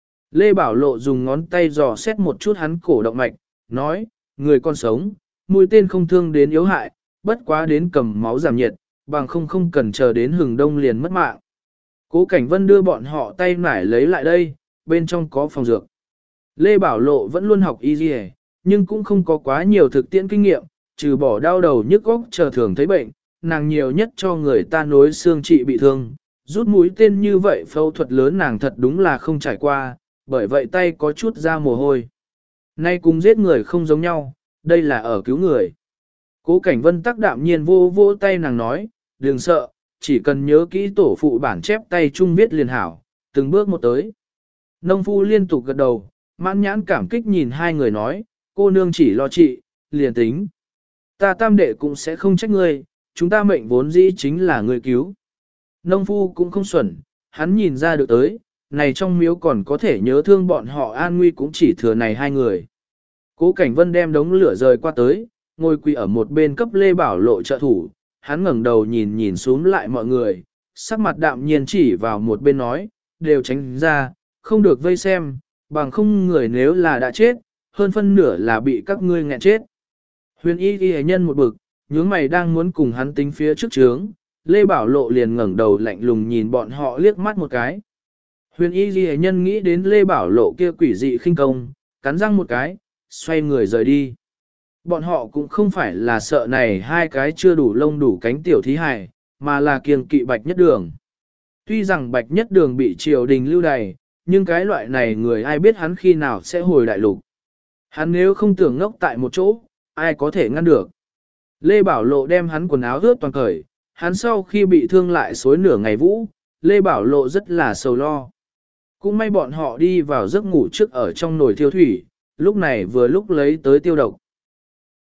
Lê Bảo Lộ dùng ngón tay dò xét một chút hắn cổ động mạch, nói, người còn sống, mũi tên không thương đến yếu hại, bất quá đến cầm máu giảm nhiệt, bằng không cần chờ đến hừng đông liền mất mạng. Cố Cảnh Vân đưa bọn họ tay nải lấy lại đây, bên trong có phòng dược. Lê Bảo Lộ vẫn luôn học y dì nhưng cũng không có quá nhiều thực tiễn kinh nghiệm, trừ bỏ đau đầu nhức óc chờ thường thấy bệnh, nàng nhiều nhất cho người ta nối xương trị bị thương. Rút mũi tên như vậy phẫu thuật lớn nàng thật đúng là không trải qua, bởi vậy tay có chút ra mồ hôi. Nay cùng giết người không giống nhau, đây là ở cứu người. Cố Cảnh Vân tắc đạm nhiên vô vô tay nàng nói, đừng sợ, chỉ cần nhớ kỹ tổ phụ bản chép tay chung viết liền hảo, từng bước một tới. Nông phu liên tục gật đầu, mãn nhãn cảm kích nhìn 2 người nói, cô nương chỉ lo trị, liền tính. Ta tam đệ cũng sẽ không trách ngươi, chúng ta mệnh vốn dĩ chính là ngươi cứu. Nông phu cũng không xuẩn, hắn nhìn ra được tới, này trong miếu còn có thể nhớ thương bọn họ an nguy cũng chỉ thừa này 2 người. Cố Cảnh Vân đem đống lửa rời qua tới, ngồi quỳ ở một bên cấp Lê Bảo Lộ trợ thủ, hắn ngẩng đầu nhìn xuống lại mọi người, sắc mặt đạm nhiên chỉ vào một bên nói, đều tránh ra, không được vây xem, bằng không người nếu là đã chết, hơn phân nửa là bị các ngươi nghẹn chết. Huyền y ghi nhân một bực, nhướng mày đang muốn cùng hắn tính phía trước trướng, Lê Bảo Lộ liền ngẩng đầu lạnh lùng nhìn bọn họ liếc mắt một cái. Huyền y ghi nhân nghĩ đến Lê Bảo Lộ kia quỷ dị khinh công, cắn răng một cái, xoay người rời đi. Bọn họ cũng không phải là sợ này 2 cái chưa đủ lông đủ cánh tiểu thí hài, mà là kiêng kỵ Bạch Nhất Đường. Tuy rằng Bạch Nhất Đường bị triều đình lưu đày, nhưng cái loại này người ai biết hắn khi nào sẽ hồi đại lục. Hắn nếu không tưởng ngốc tại một chỗ, ai có thể ngăn được. Lê Bảo Lộ đem hắn quần áo ướt toàn cởi, hắn sau khi bị thương lại xối nửa ngày vũ, Lê Bảo Lộ rất là sầu lo. Cũng may bọn họ đi vào giấc ngủ trước ở trong nồi thiêu thủy, lúc này vừa lúc lấy tới tiêu độc.